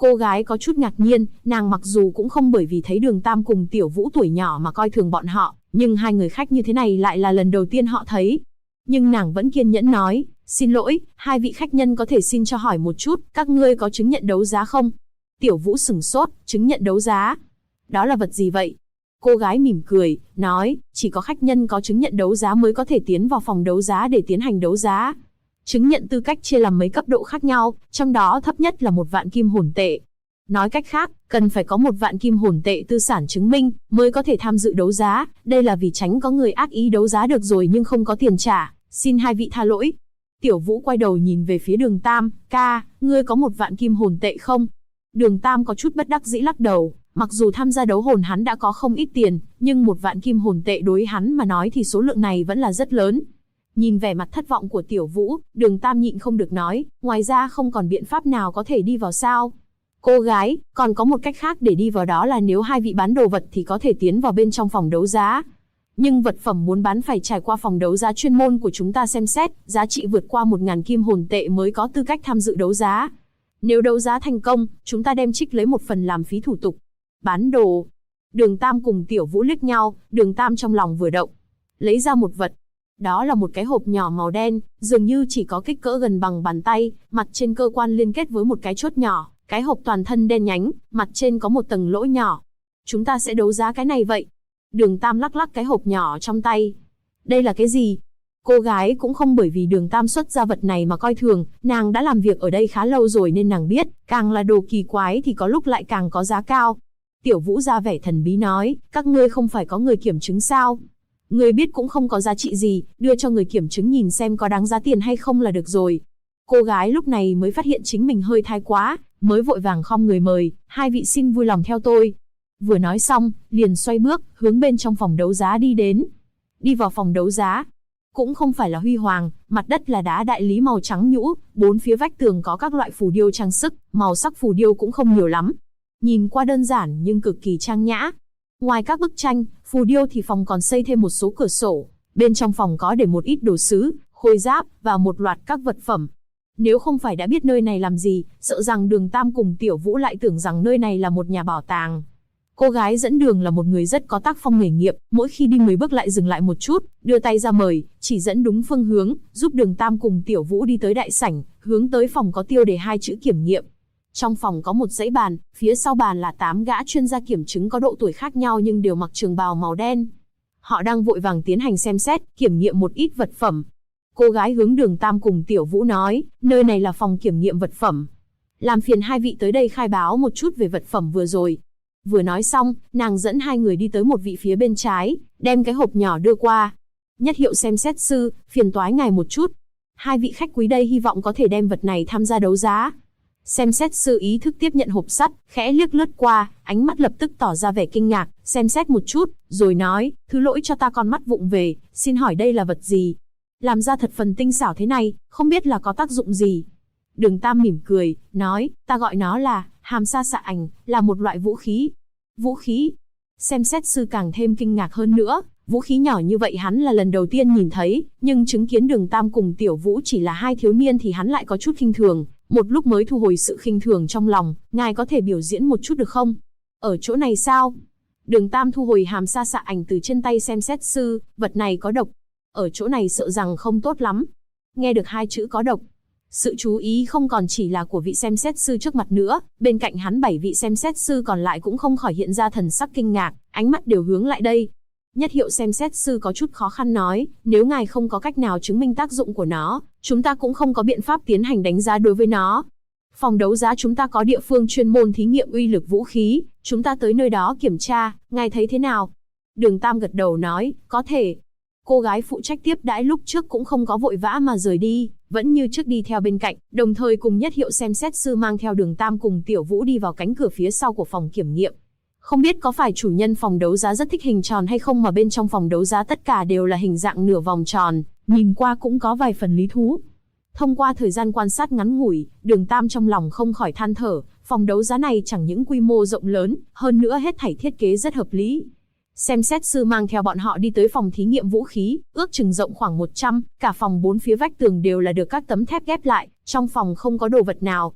Cô gái có chút ngạc nhiên, nàng mặc dù cũng không bởi vì thấy Đường Tam cùng Tiểu Vũ tuổi nhỏ mà coi thường bọn họ, nhưng hai người khách như thế này lại là lần đầu tiên họ thấy. Nhưng nàng vẫn kiên nhẫn nói, xin lỗi, hai vị khách nhân có thể xin cho hỏi một chút, các ngươi có chứng nhận đấu giá không? Tiểu Vũ sửng sốt, chứng nhận đấu giá? Đó là vật gì vậy? Cô gái mỉm cười, nói, chỉ có khách nhân có chứng nhận đấu giá mới có thể tiến vào phòng đấu giá để tiến hành đấu giá. Chứng nhận tư cách chia làm mấy cấp độ khác nhau, trong đó thấp nhất là 1 vạn kim hồn tệ. Nói cách khác, cần phải có 1 vạn kim hồn tệ tư sản chứng minh, mới có thể tham dự đấu giá, đây là vì tránh có người ác ý đấu giá được rồi nhưng không có tiền trả, xin hai vị tha lỗi. Tiểu Vũ quay đầu nhìn về phía Đường Tam, ca, ngươi có 1 vạn kim hồn tệ không? Đường Tam có chút bất đắc dĩ lắc đầu, mặc dù tham gia đấu hồn hắn đã có không ít tiền, nhưng 1 vạn kim hồn tệ đối hắn mà nói thì số lượng này vẫn là rất lớn. Nhìn vẻ mặt thất vọng của Tiểu Vũ, Đường Tam nhịn không được nói, ngoài ra không còn biện pháp nào có thể đi vào sao? Cô gái, còn có một cách khác để đi vào, đó là nếu hai vị bán đồ vật thì có thể tiến vào bên trong phòng đấu giá. Nhưng vật phẩm muốn bán phải trải qua phòng đấu giá chuyên môn của chúng ta xem xét, giá trị vượt qua 1.000 kim hồn tệ mới có tư cách tham dự đấu giá. Nếu đấu giá thành công, chúng ta đem trích lấy một phần làm phí thủ tục. Bán đồ. Đường Tam cùng Tiểu Vũ liếc nhau, Đường Tam trong lòng vừa động. Lấy ra một vật. Đó là một cái hộp nhỏ màu đen, dường như chỉ có kích cỡ gần bằng bàn tay, mặt trên cơ quan liên kết với một cái chốt nhỏ, cái hộp toàn thân đen nhánh, mặt trên có một tầng lỗ nhỏ. Chúng ta sẽ đấu giá cái này vậy. Đường Tam lắc lắc cái hộp nhỏ trong tay. Đây là cái gì? Cô gái cũng không bởi vì Đường Tam xuất ra vật này mà coi thường, nàng đã làm việc ở đây khá lâu rồi nên nàng biết, càng là đồ kỳ quái thì có lúc lại càng có giá cao. Tiểu Vũ ra vẻ thần bí nói, các ngươi không phải có người kiểm chứng sao? Người biết cũng không có giá trị gì, đưa cho người kiểm chứng nhìn xem có đáng giá tiền hay không là được rồi. Cô gái lúc này mới phát hiện chính mình hơi thái quá, mới vội vàng khom người mời, hai vị xin vui lòng theo tôi. Vừa nói xong, liền xoay bước, hướng bên trong phòng đấu giá đi đến. Đi vào phòng đấu giá, cũng không phải là huy hoàng, mặt đất là đá đại lý màu trắng nhũ, bốn phía vách tường có các loại phù điêu trang sức, màu sắc phù điêu cũng không nhiều lắm. Nhìn qua đơn giản nhưng cực kỳ trang nhã. Ngoài các bức tranh, phù điêu thì phòng còn xây thêm một số cửa sổ, bên trong phòng có để một ít đồ sứ, khôi giáp và một loạt các vật phẩm. Nếu không phải đã biết nơi này làm gì, sợ rằng Đường Tam cùng Tiểu Vũ lại tưởng rằng nơi này là một nhà bảo tàng. Cô gái dẫn đường là một người rất có tác phong nghề nghiệp, mỗi khi đi 10 bước lại dừng lại một chút, đưa tay ra mời, chỉ dẫn đúng phương hướng, giúp Đường Tam cùng Tiểu Vũ đi tới đại sảnh, hướng tới phòng có tiêu đề 2 chữ kiểm nghiệm. Trong phòng có một dãy bàn, phía sau bàn là 8 gã chuyên gia kiểm chứng có độ tuổi khác nhau nhưng đều mặc trường bào màu đen. Họ đang vội vàng tiến hành xem xét, kiểm nghiệm một ít vật phẩm. Cô gái hướng Đường Tam cùng Tiểu Vũ nói, nơi này là phòng kiểm nghiệm vật phẩm. Làm phiền hai vị tới đây khai báo một chút về vật phẩm vừa rồi. Vừa nói xong, nàng dẫn hai người đi tới một vị phía bên trái, đem cái hộp nhỏ đưa qua. Nhất hiệu xem xét sư, phiền toái ngài một chút. Hai vị khách quý đây hy vọng có thể đem vật này tham gia đấu giá. Xem xét sư ý thức tiếp nhận hộp sắt, khẽ liếc lướt qua, ánh mắt lập tức tỏ ra vẻ kinh ngạc, xem xét một chút, rồi nói, thứ lỗi cho ta con mắt vụng về, xin hỏi đây là vật gì? Làm ra thật phần tinh xảo thế này, không biết là có tác dụng gì? Đường Tam mỉm cười, nói, ta gọi nó là hàm sa xạ ảnh, là một loại vũ khí. Vũ khí? Xem xét sư càng thêm kinh ngạc hơn nữa, vũ khí nhỏ như vậy hắn là lần đầu tiên nhìn thấy, nhưng chứng kiến Đường Tam cùng Tiểu Vũ chỉ là hai thiếu niên thì hắn lại có chút khinh thường, một lúc mới thu hồi sự khinh thường trong lòng, ngài có thể biểu diễn một chút được không? Ở chỗ này sao? Đường Tam thu hồi hàm sa xạ ảnh từ trên tay xem xét sư, vật này có độc. Ở chỗ này sợ rằng không tốt lắm. Nghe được hai chữ có độc, sự chú ý không còn chỉ là của vị xem xét sư trước mặt nữa, bên cạnh hắn 7 vị xem xét sư còn lại cũng không khỏi hiện ra thần sắc kinh ngạc, ánh mắt đều hướng lại đây. Nhất hiệu xem xét sư có chút khó khăn nói, nếu ngài không có cách nào chứng minh tác dụng của nó, chúng ta cũng không có biện pháp tiến hành đánh giá đối với nó. Phòng đấu giá chúng ta có địa phương chuyên môn thí nghiệm uy lực vũ khí, chúng ta tới nơi đó kiểm tra, ngài thấy thế nào? Đường Tam gật đầu nói, có thể. Cô gái phụ trách tiếp đãi lúc trước cũng không có vội vã mà rời đi, vẫn như trước đi theo bên cạnh, đồng thời cùng Nhất hiệu xem xét sư mang theo Đường Tam cùng Tiểu Vũ đi vào cánh cửa phía sau của phòng kiểm nghiệm. Không biết có phải chủ nhân phòng đấu giá rất thích hình tròn hay không mà bên trong phòng đấu giá tất cả đều là hình dạng nửa vòng tròn, nhìn qua cũng có vài phần lý thú. Thông qua thời gian quan sát ngắn ngủi, Đường Tam trong lòng không khỏi than thở, phòng đấu giá này chẳng những quy mô rộng lớn, hơn nữa hết thảy thiết kế rất hợp lý. Xem xét sư mang theo bọn họ đi tới phòng thí nghiệm vũ khí, ước chừng rộng khoảng 100, cả phòng 4 phía vách tường đều là được các tấm thép ghép lại, trong phòng không có đồ vật nào.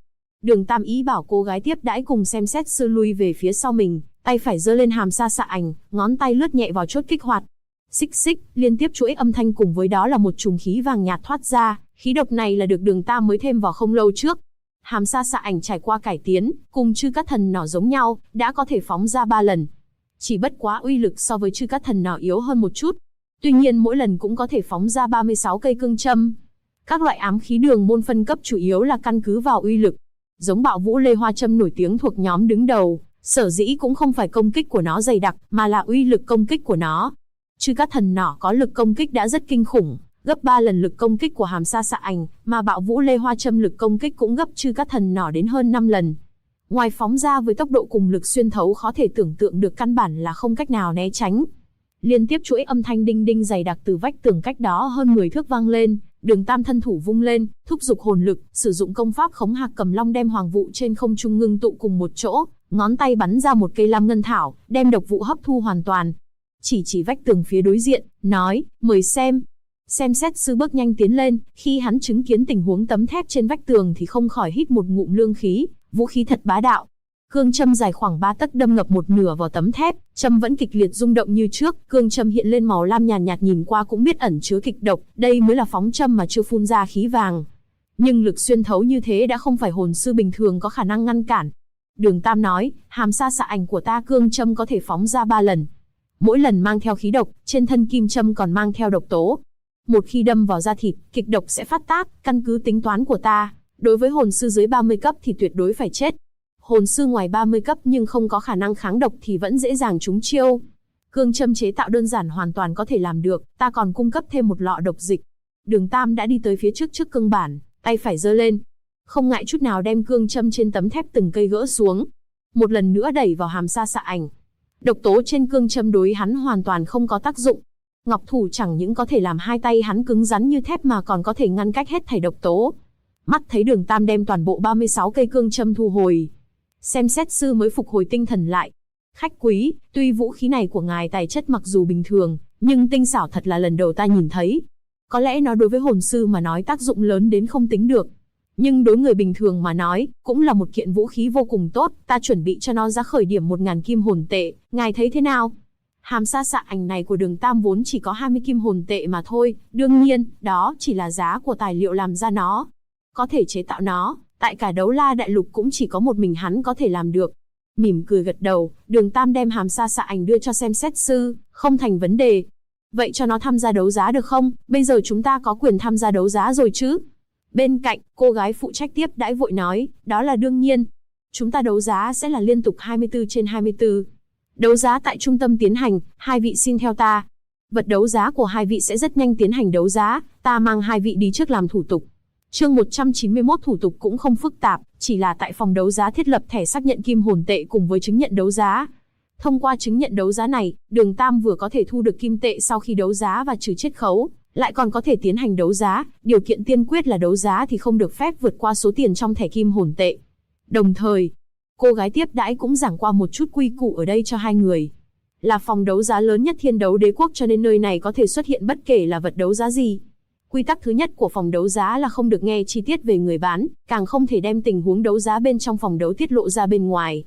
Đường Tam ý bảo cô gái tiếp đãi cùng xem xét sư lui về phía sau mình, tay phải giơ lên hàm sa xạ ảnh, ngón tay lướt nhẹ vào chốt kích hoạt. Xích xích, liên tiếp chuỗi âm thanh cùng với đó là một chùm khí vàng nhạt thoát ra, khí độc này là được Đường Tam mới thêm vào không lâu trước. Hàm sa xạ ảnh trải qua cải tiến, cùng chư cát thần nỏ giống nhau, đã có thể phóng ra 3 lần. Chỉ bất quá uy lực so với chư cát thần nỏ yếu hơn một chút. Tuy nhiên mỗi lần cũng có thể phóng ra 36 cây cương châm. Các loại ám khí đường môn phân cấp chủ yếu là căn cứ vào uy lực. Giống Bạo Vũ Lê Hoa Châm nổi tiếng thuộc nhóm đứng đầu, sở dĩ cũng không phải công kích của nó dày đặc, mà là uy lực công kích của nó. Chư cát thần nỏ có lực công kích đã rất kinh khủng, gấp 3 lần lực công kích của hàm sa xạ ảnh, mà Bạo Vũ Lê Hoa Châm lực công kích cũng gấp chư cát thần nỏ đến hơn 5 lần. Ngoài phóng ra với tốc độ cùng lực xuyên thấu khó thể tưởng tượng được, căn bản là không cách nào né tránh. Liên tiếp chuỗi âm thanh đinh đinh dày đặc từ vách tường cách đó hơn 10 thước vang lên, Đường Tam thân thủ vung lên, thúc giục hồn lực, sử dụng công pháp Khống Hạc Cầm Long đem hoàng vụ trên không trung ngưng tụ cùng một chỗ, ngón tay bắn ra một cây lam ngân thảo, đem độc vụ hấp thu hoàn toàn. Chỉ vách tường phía đối diện, nói, mời xem. Xem xét sư bước nhanh tiến lên, khi hắn chứng kiến tình huống tấm thép trên vách tường thì không khỏi hít một ngụm lương khí, vũ khí thật bá đạo. Cương châm dài khoảng 3 tấc đâm ngập một nửa vào tấm thép, châm vẫn kịch liệt rung động như trước, cương châm hiện lên màu lam nhàn nhạt, nhìn qua cũng biết ẩn chứa kịch độc, đây mới là phóng châm mà chưa phun ra khí vàng. Nhưng lực xuyên thấu như thế đã không phải hồn sư bình thường có khả năng ngăn cản. Đường Tam nói, hàm sa xạ ảnh của ta cương châm có thể phóng ra 3 lần. Mỗi lần mang theo khí độc, trên thân kim châm còn mang theo độc tố. Một khi đâm vào da thịt, kịch độc sẽ phát tác, căn cứ tính toán của ta, đối với hồn sư dưới 30 cấp thì tuyệt đối phải chết. Hồn sư ngoài 30 cấp nhưng không có khả năng kháng độc thì vẫn dễ dàng trúng chiêu. Cương châm chế tạo đơn giản hoàn toàn có thể làm được, ta còn cung cấp thêm một lọ độc dịch. Đường Tam đã đi tới phía trước cương bản, tay phải giơ lên, không ngại chút nào đem cương châm trên tấm thép từng cây gỡ xuống, một lần nữa đẩy vào hàm sa xạ ảnh. Độc tố trên cương châm đối hắn hoàn toàn không có tác dụng. Ngọc thủ chẳng những có thể làm hai tay hắn cứng rắn như thép mà còn có thể ngăn cách hết thảy độc tố. Mắt thấy Đường Tam đem toàn bộ 36 cây cương châm thu hồi, xem xét sư mới phục hồi tinh thần lại. Khách quý, tuy vũ khí này của ngài tài chất mặc dù bình thường, nhưng tinh xảo thật là lần đầu ta nhìn thấy. Có lẽ nó đối với hồn sư mà nói tác dụng lớn đến không tính được, nhưng đối người bình thường mà nói, cũng là một kiện vũ khí vô cùng tốt, ta chuẩn bị cho nó giá khởi điểm 1000 kim hồn tệ, ngài thấy thế nào? Hàm sa xạ ảnh này của Đường Tam vốn chỉ có 20 kim hồn tệ mà thôi, đương nhiên, đó chỉ là giá của tài liệu làm ra nó. Có thể chế tạo nó, tại cả Đấu La Đại Lục cũng chỉ có một mình hắn có thể làm được. Mỉm cười gật đầu, Đường Tam đem hàm sa xạ ảnh đưa cho xem xét sư, không thành vấn đề. Vậy cho nó tham gia đấu giá được không? Bây giờ chúng ta có quyền tham gia đấu giá rồi chứ? Bên cạnh, cô gái phụ trách tiếp đãi vội nói, đó là đương nhiên. Chúng ta đấu giá sẽ là liên tục 24/24. Đấu giá tại trung tâm tiến hành, hai vị xin theo ta. Vật đấu giá của hai vị sẽ rất nhanh tiến hành đấu giá, ta mang hai vị đi trước làm thủ tục. Chương 191 thủ tục cũng không phức tạp, chỉ là tại phòng đấu giá thiết lập thẻ xác nhận kim hồn tệ cùng với chứng nhận đấu giá. Thông qua chứng nhận đấu giá này, Đường Tam vừa có thể thu được kim tệ sau khi đấu giá và trừ chiết khấu, lại còn có thể tiến hành đấu giá, điều kiện tiên quyết là đấu giá thì không được phép vượt qua số tiền trong thẻ kim hồn tệ. Đồng thời, cô gái tiếp đãi cũng giảng qua một chút quy củ ở đây cho hai người. Là phòng đấu giá lớn nhất Thiên Đấu Đế quốc cho nên nơi này có thể xuất hiện bất kể là vật đấu giá gì. Quy tắc thứ nhất của phòng đấu giá là không được nghe chi tiết về người bán, càng không thể đem tình huống đấu giá bên trong phòng đấu tiết lộ ra bên ngoài.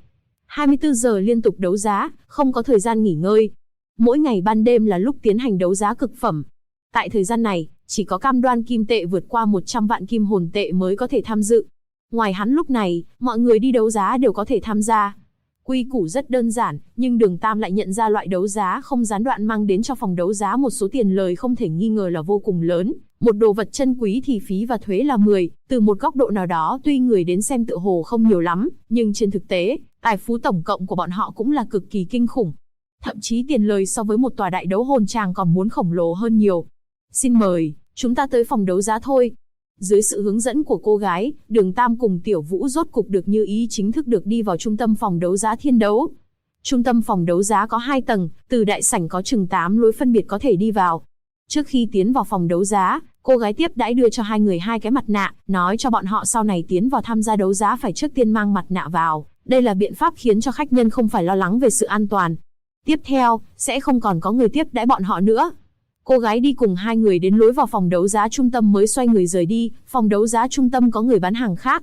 24 giờ liên tục đấu giá, không có thời gian nghỉ ngơi. Mỗi ngày ban đêm là lúc tiến hành đấu giá cực phẩm. Tại thời gian này, chỉ có cam đoan kim tệ vượt qua 100 vạn kim hồn tệ mới có thể tham dự. Ngoài hắn lúc này, mọi người đi đấu giá đều có thể tham gia. Quy củ rất đơn giản, nhưng Đường Tam lại nhận ra loại đấu giá không gián đoạn mang đến cho phòng đấu giá một số tiền lời không thể nghi ngờ là vô cùng lớn. Một đồ vật chân quý thì phí và thuế là 10, từ một góc độ nào đó tuy người đến xem tựa hồ không nhiều lắm, nhưng trên thực tế, tài phú tổng cộng của bọn họ cũng là cực kỳ kinh khủng. Thậm chí tiền lời so với một tòa đại đấu hồn tràng còn muốn khổng lồ hơn nhiều. Xin mời, chúng ta tới phòng đấu giá thôi. Dưới sự hướng dẫn của cô gái, Đường Tam cùng Tiểu Vũ rốt cục được như ý chính thức được đi vào trung tâm phòng đấu giá Thiên Đấu. Trung tâm phòng đấu giá có 2 tầng, từ đại sảnh có chừng 8 lối phân biệt có thể đi vào. Trước khi tiến vào phòng đấu giá, cô gái tiếp đãi đưa cho hai người 2 cái mặt nạ, nói cho bọn họ sau này tiến vào tham gia đấu giá phải trước tiên mang mặt nạ vào. Đây là biện pháp khiến cho khách nhân không phải lo lắng về sự an toàn. Tiếp theo, sẽ không còn có người tiếp đãi bọn họ nữa. Cô gái đi cùng 2 người đến lối vào phòng đấu giá trung tâm mới xoay người rời đi, phòng đấu giá trung tâm có người bán hàng khác.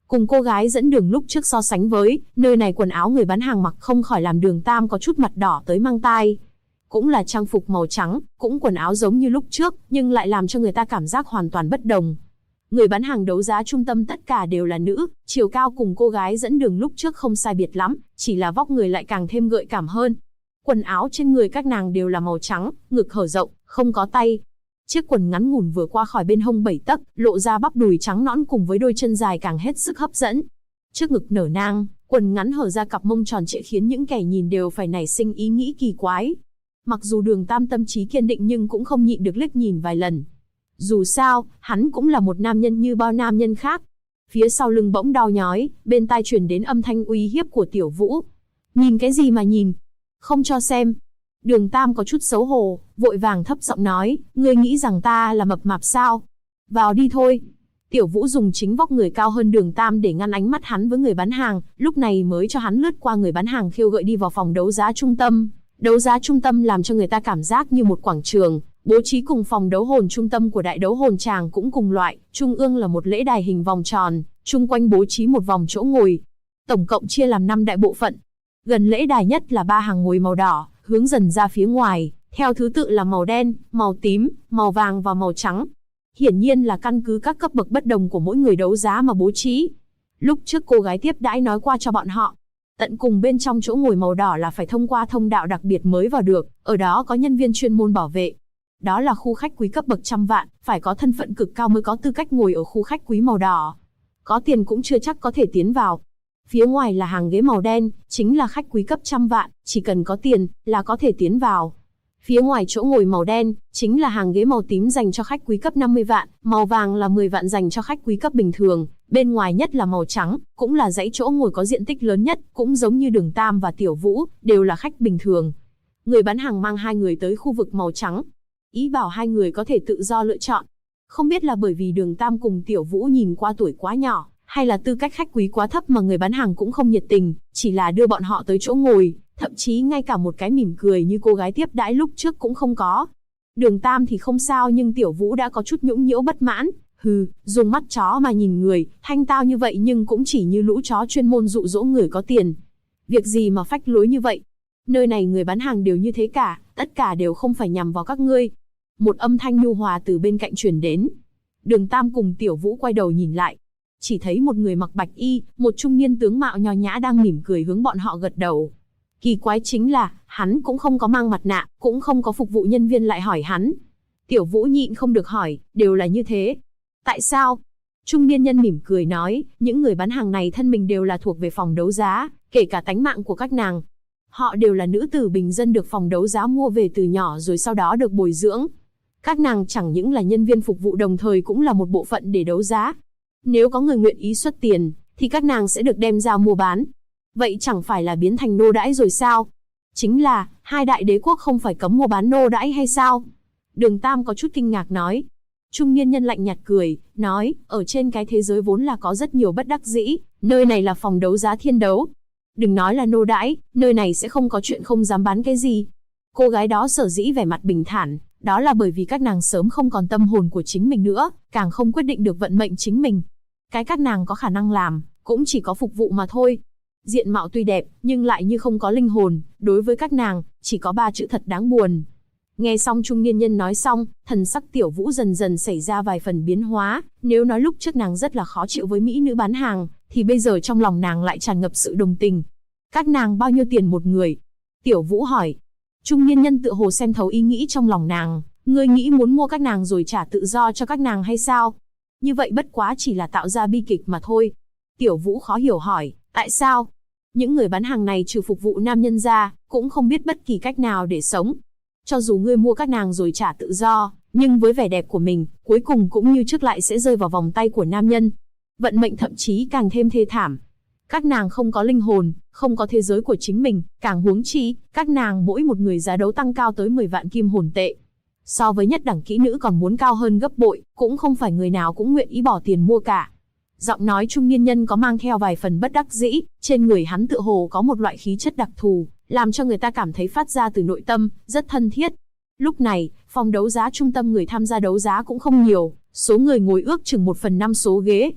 Cùng cô gái dẫn đường lúc trước so sánh với, nơi này quần áo người bán hàng mặc không khỏi làm Đường Tam có chút mặt đỏ tới mang tai. Cũng là trang phục màu trắng, cũng quần áo giống như lúc trước, nhưng lại làm cho người ta cảm giác hoàn toàn bất đồng. Người bán hàng đấu giá trung tâm tất cả đều là nữ, chiều cao cùng cô gái dẫn đường lúc trước không sai biệt lắm, chỉ là vóc người lại càng thêm gợi cảm hơn. Quần áo trên người các nàng đều là màu trắng, ngực hở rộng, không có tay. Chiếc quần ngắn ngủn vừa qua khỏi bên hông 7 tấc, lộ ra bắp đùi trắng nõn cùng với đôi chân dài càng hết sức hấp dẫn. Trước ngực nở nang, quần ngắn hở ra cặp mông tròn trịa khiến những kẻ nhìn đều phải nảy sinh ý nghĩ kỳ quái. Mặc dù Đường Tam tâm trí kiên định nhưng cũng không nhịn được liếc nhìn vài lần. Dù sao, hắn cũng là một nam nhân như bao nam nhân khác. Phía sau lưng bỗng đau nhói, bên tai truyền đến âm thanh uy hiếp của Tiểu Vũ. Nhìn cái gì mà nhìn? Không cho xem. Đường Tam có chút xấu hổ, vội vàng thấp giọng nói, ngươi nghĩ rằng ta là mập mạp sao? Vào đi thôi. Tiểu Vũ dùng chính vóc người cao hơn Đường Tam để ngăn ánh mắt hắn với người bán hàng, lúc này mới cho hắn lướt qua người bán hàng khiêu gợi đi vào phòng đấu giá trung tâm. Đấu giá trung tâm làm cho người ta cảm giác như một quảng trường, bố trí cùng phòng đấu hồn trung tâm của đại đấu hồn tràng cũng cùng loại, trung ương là một lễ đài hình vòng tròn, chung quanh bố trí một vòng chỗ ngồi. Tổng cộng chia làm 5 đại bộ phận. Gần lễ đài nhất là 3 hàng ngồi màu đỏ, hướng dần ra phía ngoài, theo thứ tự là màu đen, màu tím, màu vàng và màu trắng. Hiển nhiên là căn cứ các cấp bậc bất đồng của mỗi người đấu giá mà bố trí. Lúc trước cô gái tiếp đãi nói qua cho bọn họ, tận cùng bên trong chỗ ngồi màu đỏ là phải thông qua thông đạo đặc biệt mới vào được, ở đó có nhân viên chuyên môn bảo vệ. Đó là khu khách quý cấp bậc trăm vạn, phải có thân phận cực cao mới có tư cách ngồi ở khu khách quý màu đỏ. Có tiền cũng chưa chắc có thể tiến vào. Phía ngoài là hàng ghế màu đen, chính là khách quý cấp trăm vạn, chỉ cần có tiền là có thể tiến vào. Phía ngoài chỗ ngồi màu đen, chính là hàng ghế màu tím dành cho khách quý cấp 50 vạn, màu vàng là 10 vạn dành cho khách quý cấp bình thường, bên ngoài nhất là màu trắng, cũng là dãy chỗ ngồi có diện tích lớn nhất, cũng giống như Đường Tam và Tiểu Vũ, đều là khách bình thường. Người bán hàng mang 2 người tới khu vực màu trắng, ý bảo 2 người có thể tự do lựa chọn. Không biết là bởi vì Đường Tam cùng Tiểu Vũ nhìn qua tuổi quá nhỏ, hay là tư cách khách quý quá thấp mà người bán hàng cũng không nhiệt tình, chỉ là đưa bọn họ tới chỗ ngồi, thậm chí ngay cả một cái mỉm cười như cô gái tiếp đãi lúc trước cũng không có. Đường Tam thì không sao nhưng Tiểu Vũ đã có chút nhũng nhiễu bất mãn. Hừ, dùng mắt chó mà nhìn người, thanh tao như vậy nhưng cũng chỉ như lũ chó chuyên môn dụ dỗ người có tiền. Việc gì mà phách lối như vậy? Nơi này người bán hàng đều như thế cả, tất cả đều không phải nhằm vào các ngươi. Một âm thanh nhu hòa từ bên cạnh truyền đến. Đường Tam cùng Tiểu Vũ quay đầu nhìn lại. Chỉ thấy một người mặc bạch y, một trung niên tướng mạo nho nhã đang mỉm cười hướng bọn họ gật đầu. Kỳ quái chính là, hắn cũng không có mang mặt nạ, cũng không có phục vụ nhân viên lại hỏi hắn. Tiểu Vũ nhịn không được hỏi, đều là như thế. Tại sao? Trung niên nhân mỉm cười nói, những người bán hàng này thân mình đều là thuộc về phòng đấu giá, kể cả tánh mạng của các nàng. Họ đều là nữ tử bình dân được phòng đấu giá mua về từ nhỏ rồi sau đó được bồi dưỡng. Các nàng chẳng những là nhân viên phục vụ đồng thời cũng là một bộ phận để đấu giá. Nếu có người nguyện ý xuất tiền, thì các nàng sẽ được đem ra mua bán. Vậy chẳng phải là biến thành nô đãi rồi sao? Chính là, 2 đại đế quốc không phải cấm mua bán nô đãi hay sao? Đường Tam có chút kinh ngạc nói. Trung niên nhân lạnh nhạt cười, nói, ở trên cái thế giới vốn là có rất nhiều bất đắc dĩ, nơi này là phòng đấu giá thiên đấu. Đừng nói là nô đãi, nơi này sẽ không có chuyện không dám bán cái gì. Cô gái đó sở dĩ vẻ mặt bình thản, đó là bởi vì các nàng sớm không còn tâm hồn của chính mình nữa, càng không quyết định được vận mệnh chính mình. Cái các nàng có khả năng làm, cũng chỉ có phục vụ mà thôi. Diện mạo tuy đẹp, nhưng lại như không có linh hồn, đối với các nàng, chỉ có 3 chữ thật đáng buồn. Nghe xong trung niên nhân nói xong, thần sắc Tiểu Vũ dần dần xảy ra vài phần biến hóa, nếu nói lúc trước nàng rất là khó chịu với mỹ nữ bán hàng, thì bây giờ trong lòng nàng lại tràn ngập sự đồng tình. Các nàng bao nhiêu tiền một người? Tiểu Vũ hỏi. Trung niên nhân tựa hồ xem thấu ý nghĩ trong lòng nàng, ngươi nghĩ muốn mua các nàng rồi trả tự do cho các nàng hay sao? Như vậy bất quá chỉ là tạo ra bi kịch mà thôi. Tiểu Vũ khó hiểu hỏi, tại sao? Những người bán hàng này trừ phục vụ nam nhân ra, cũng không biết bất kỳ cách nào để sống. Cho dù ngươi mua các nàng rồi trả tự do, nhưng với vẻ đẹp của mình, cuối cùng cũng như trước lại sẽ rơi vào vòng tay của nam nhân. Vận mệnh thậm chí càng thêm thê thảm. Các nàng không có linh hồn, không có thế giới của chính mình, càng huống chi, các nàng mỗi một người giá đấu tăng cao tới 10 vạn kim hồn tệ. So với nhất đẳng kỹ nữ còn muốn cao hơn gấp bội, cũng không phải người nào cũng nguyện ý bỏ tiền mua cả. Giọng nói trung niên nhân có mang theo vài phần bất đắc dĩ, trên người hắn tựa hồ có một loại khí chất đặc thù, làm cho người ta cảm thấy phát ra từ nội tâm, rất thân thiết. Lúc này, phòng đấu giá trung tâm người tham gia đấu giá cũng không nhiều, số người ngồi ước chừng 1/5 số ghế.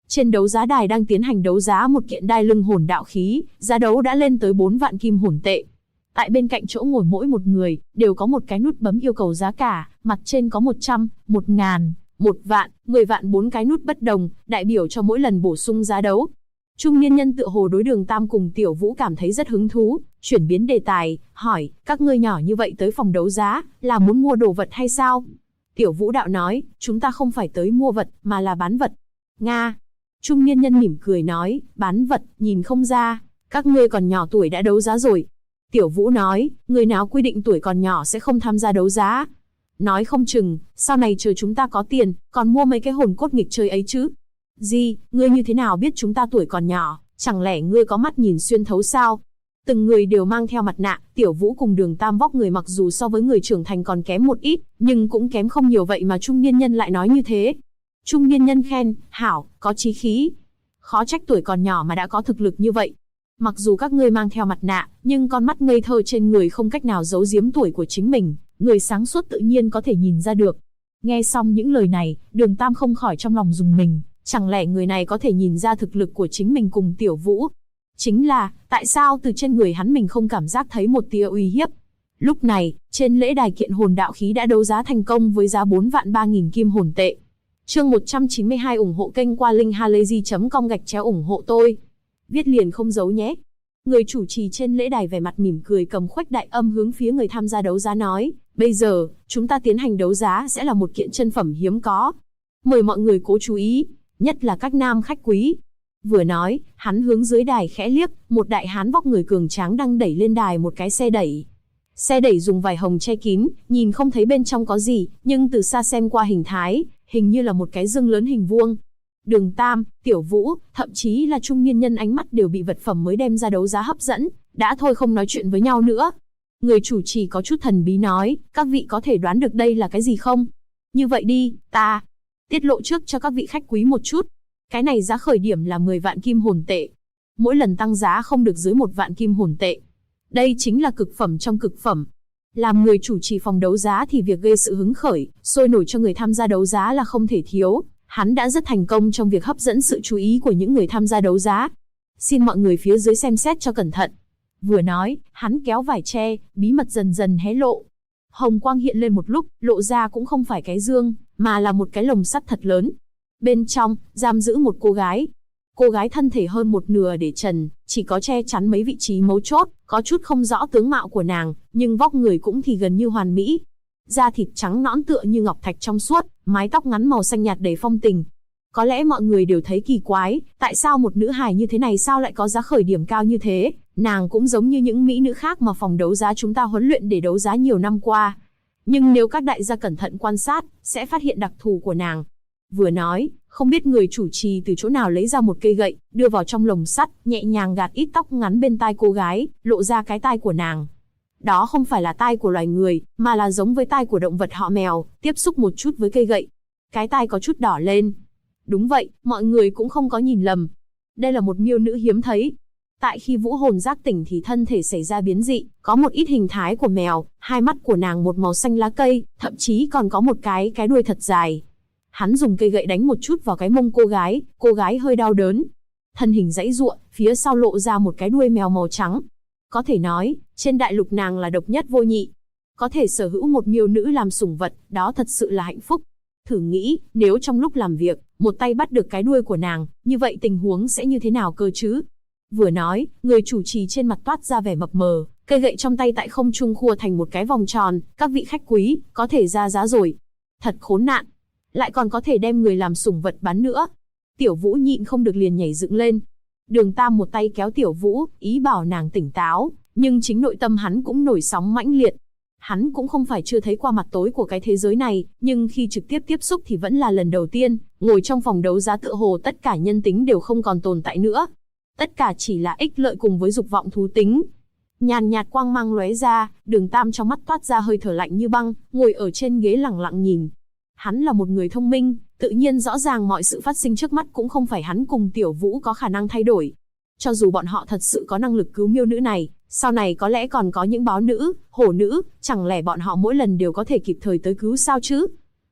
Trên đấu giá đài đang tiến hành đấu giá một kiện đai lưng hồn đạo khí, giá đấu đã lên tới 4 vạn kim hồn tệ. Tại bên cạnh chỗ ngồi mỗi một người, đều có một cái nút bấm yêu cầu giá cả, mặt trên có 100, 1000, 1 vạn, 10 vạn 4 cái nút bất đồng, đại biểu cho mỗi lần bổ sung giá đấu. Trung niên nhân tựa hồ đối Đường Tam cùng Tiểu Vũ cảm thấy rất hứng thú, chuyển biến đề tài, hỏi, các ngươi nhỏ như vậy tới phòng đấu giá, là muốn mua đồ vật hay sao? Tiểu Vũ đạo nói, chúng ta không phải tới mua vật, mà là bán vật. Nga. Trung niên nhân mỉm cười nói, bán vật, nhìn không ra, các ngươi còn nhỏ tuổi đã đấu giá rồi. Tiểu Vũ nói, người nào quy định tuổi còn nhỏ sẽ không tham gia đấu giá. Nói không chừng, sau này chờ chúng ta có tiền, còn mua mấy cái hồn cốt nghịch chơi ấy chứ. Gì, ngươi như thế nào biết chúng ta tuổi còn nhỏ, chẳng lẽ ngươi có mắt nhìn xuyên thấu sao? Từng người đều mang theo mặt nạ, Tiểu Vũ cùng Đường Tam vóc người mặc dù so với người trưởng thành còn kém một ít, nhưng cũng kém không nhiều, vậy mà trung niên nhân lại nói như thế. Trung niên nhân khen, hảo, có chí khí. Khó trách tuổi còn nhỏ mà đã có thực lực như vậy. Mặc dù các ngươi mang theo mặt nạ, nhưng con mắt ngây thơ trên người không cách nào giấu giếm tuổi của chính mình, người sáng suốt tự nhiên có thể nhìn ra được. Nghe xong những lời này, Đường Tam không khỏi trong lòng rùng mình, chẳng lẽ người này có thể nhìn ra thực lực của chính mình cùng Tiểu Vũ? Chính là, tại sao từ trên người hắn mình không cảm giác thấy một tia uy hiếp? Lúc này, trên lễ đài kiện hồn đạo khí đã đấu giá thành công với giá 4 vạn 3.000 kim hồn tệ. Chương 192 ủng hộ kênh qua linkhalazy.com ủng hộ tôi. Viết liền không giấu nhé. Người chủ trì trên lễ đài vẻ mặt mỉm cười cầm khuếch đại âm hướng phía người tham gia đấu giá nói, bây giờ, chúng ta tiến hành đấu giá sẽ là một kiện chân phẩm hiếm có. Mời mọi người cố chú ý, nhất là các nam khách quý. Vừa nói, hắn hướng dưới đài khẽ liếc, một đại hán vóc người cường tráng đang đẩy lên đài một cái xe đẩy. Xe đẩy dùng vải hồng che kín, nhìn không thấy bên trong có gì, nhưng từ xa xem qua hình thái, hình như là một cái dương lớn hình vuông. Đường Tam, Tiểu Vũ, thậm chí là trung niên nhân ánh mắt đều bị vật phẩm mới đem ra đấu giá hấp dẫn, đã thôi không nói chuyện với nhau nữa. Người chủ trì có chút thần bí nói, các vị có thể đoán được đây là cái gì không? Như vậy đi, ta tiết lộ trước cho các vị khách quý một chút. Cái này giá khởi điểm là 10 vạn kim hồn tệ. Mỗi lần tăng giá không được dưới 1 vạn kim hồn tệ. Đây chính là cực phẩm trong cực phẩm. Làm người chủ trì phòng đấu giá thì việc gây sự hứng khởi, sôi nổi cho người tham gia đấu giá là không thể thiếu. Hắn đã rất thành công trong việc hấp dẫn sự chú ý của những người tham gia đấu giá. Xin mọi người phía dưới xem xét cho cẩn thận. Vừa nói, hắn kéo vải che, bí mật dần dần hé lộ. Hồng quang hiện lên một lúc, lộ ra cũng không phải cái dương, mà là một cái lồng sắt thật lớn. Bên trong, giam giữ một cô gái. Cô gái thân thể hơn một nửa để trần, chỉ có che chắn mấy vị trí mấu chốt, có chút không rõ tướng mạo của nàng, nhưng vóc người cũng thì gần như hoàn mỹ. Da thịt trắng nõn tựa như ngọc thạch trong suốt, mái tóc ngắn màu xanh nhạt đầy phong tình. Có lẽ mọi người đều thấy kỳ quái, tại sao một nữ hài như thế này sao lại có giá khởi điểm cao như thế? Nàng cũng giống như những mỹ nữ khác mà phòng đấu giá chúng ta huấn luyện để đấu giá nhiều năm qua. Nhưng nếu các đại gia cẩn thận quan sát, sẽ phát hiện đặc thù của nàng. Vừa nói, không biết người chủ trì từ chỗ nào lấy ra một cây gậy, đưa vào trong lồng sắt, nhẹ nhàng gạt ít tóc ngắn bên tai cô gái, lộ ra cái tai của nàng. Đó không phải là tai của loài người, mà là giống với tai của động vật họ mèo, tiếp xúc một chút với cây gậy. Cái tai có chút đỏ lên. Đúng vậy, mọi người cũng không có nhìn lầm. Đây là một miêu nữ hiếm thấy. Tại khi vũ hồn giác tỉnh thì thân thể xảy ra biến dị, có một ít hình thái của mèo, hai mắt của nàng một màu xanh lá cây, thậm chí còn có một cái đuôi thật dài. Hắn dùng cây gậy đánh một chút vào cái mông cô gái hơi đau đớn. Thân hình giãy giụa, phía sau lộ ra một cái đuôi mèo màu trắng. Có thể nói, trên đại lục nàng là độc nhất vô nhị. Có thể sở hữu một miêu nữ làm sủng vật, đó thật sự là hạnh phúc. Thử nghĩ, nếu trong lúc làm việc, một tay bắt được cái đuôi của nàng, như vậy tình huống sẽ như thế nào cơ chứ? Vừa nói, người chủ trì trên mặt toát ra vẻ mập mờ, cây gậy trong tay tại không trung khua thành một cái vòng tròn, các vị khách quý, có thể ra giá rồi. Thật khốn nạn. Lại còn có thể đem người làm sủng vật bán nữa. Tiểu Vũ nhịn không được liền nhảy dựng lên. Đường Tam một tay kéo Tiểu Vũ, ý bảo nàng tỉnh táo, nhưng chính nội tâm hắn cũng nổi sóng mãnh liệt. Hắn cũng không phải chưa thấy qua mặt tối của cái thế giới này, nhưng khi trực tiếp tiếp xúc thì vẫn là lần đầu tiên, ngồi trong phòng đấu giá tựa hồ tất cả nhân tính đều không còn tồn tại nữa. Tất cả chỉ là ích lợi cùng với dục vọng thú tính. Nhàn nhạt quang mang lóe ra, Đường Tam trong mắt toát ra hơi thở lạnh như băng, ngồi ở trên ghế lẳng lặng nhìn. Hắn là một người thông minh, tự nhiên rõ ràng mọi sự phát sinh trước mắt cũng không phải hắn cùng Tiểu Vũ có khả năng thay đổi. Cho dù bọn họ thật sự có năng lực cứu miêu nữ này, sau này có lẽ còn có những báo nữ, hổ nữ, chẳng lẽ bọn họ mỗi lần đều có thể kịp thời tới cứu sao chứ?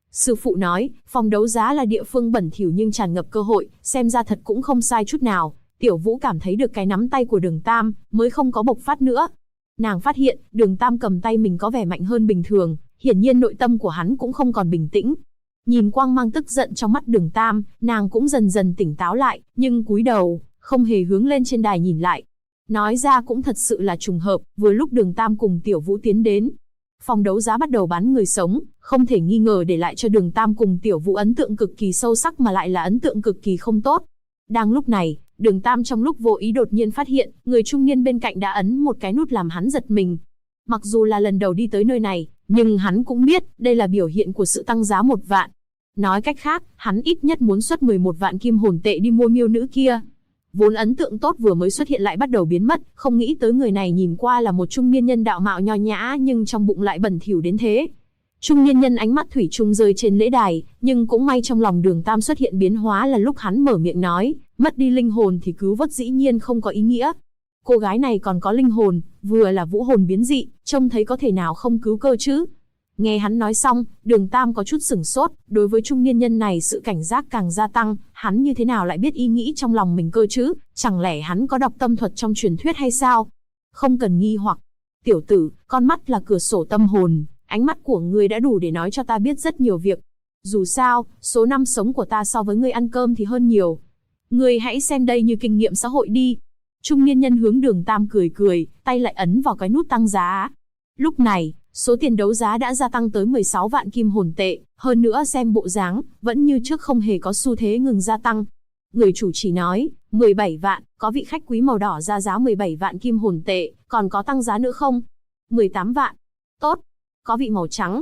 Sư phụ nói, phòng đấu giá là địa phương bẩn thỉu nhưng tràn ngập cơ hội, xem ra thật cũng không sai chút nào. Tiểu Vũ cảm thấy được cái nắm tay của Đường Tam, mới không có bộc phát nữa. Nàng phát hiện, Đường Tam cầm tay mình có vẻ mạnh hơn bình thường, hiển nhiên nội tâm của hắn cũng không còn bình tĩnh. Nhìn quang mang tức giận trong mắt Đường Tam, nàng cũng dần dần tỉnh táo lại, nhưng cúi đầu, không hề hướng lên trên đài nhìn lại. Nói ra cũng thật sự là trùng hợp, vừa lúc Đường Tam cùng Tiểu Vũ tiến đến. Phòng đấu giá bắt đầu bán người sống, không thể nghi ngờ để lại cho Đường Tam cùng Tiểu Vũ ấn tượng cực kỳ sâu sắc mà lại là ấn tượng cực kỳ không tốt. Đang lúc này, Đường Tam trong lúc vô ý đột nhiên phát hiện, người trung niên bên cạnh đã ấn một cái nút làm hắn giật mình. Mặc dù là lần đầu đi tới nơi này, nhưng hắn cũng biết, đây là biểu hiện của sự tăng giá 1 vạn. Nói cách khác, hắn ít nhất muốn xuất 11 vạn kim hồn tệ đi mua miêu nữ kia. Vốn ấn tượng tốt vừa mới xuất hiện lại bắt đầu biến mất, không nghĩ tới người này nhìn qua là một trung niên nhân đạo mạo nho nhã nhưng trong bụng lại bẩn thỉu đến thế. Trung niên nhân ánh mắt thủy chung rơi trên lễ đài, nhưng cũng may trong lòng Đường Tam xuất hiện biến hóa là lúc hắn mở miệng nói, mất đi linh hồn thì cứu vớt dĩ nhiên không có ý nghĩa. Cô gái này còn có linh hồn, vừa là vũ hồn biến dị, trông thấy có thể nào không cứu cơ chứ. Nghe hắn nói xong, Đường Tam có chút sửng sốt, đối với trung niên nhân này sự cảnh giác càng gia tăng, hắn như thế nào lại biết ý nghĩ trong lòng mình cơ chứ, chẳng lẽ hắn có đọc tâm thuật trong truyền thuyết hay sao? Không cần nghi hoặc. Tiểu tử, con mắt là cửa sổ tâm hồn, ánh mắt của ngươi đã đủ để nói cho ta biết rất nhiều việc. Dù sao, số năm sống của ta so với ngươi ăn cơm thì hơn nhiều. Ngươi hãy xem đây như kinh nghiệm xã hội đi. Trung niên nhân hướng Đường Tam cười cười, tay lại ấn vào cái nút tăng giá. Lúc này, số tiền đấu giá đã gia tăng tới 16 vạn kim hồn tệ, hơn nữa xem bộ dáng, vẫn như trước không hề có xu thế ngừng gia tăng. Người chủ chỉ nói, 17 vạn, có vị khách quý màu đỏ ra giá 17 vạn kim hồn tệ, còn có tăng giá nữa không? 18 vạn. Tốt. Có vị màu trắng,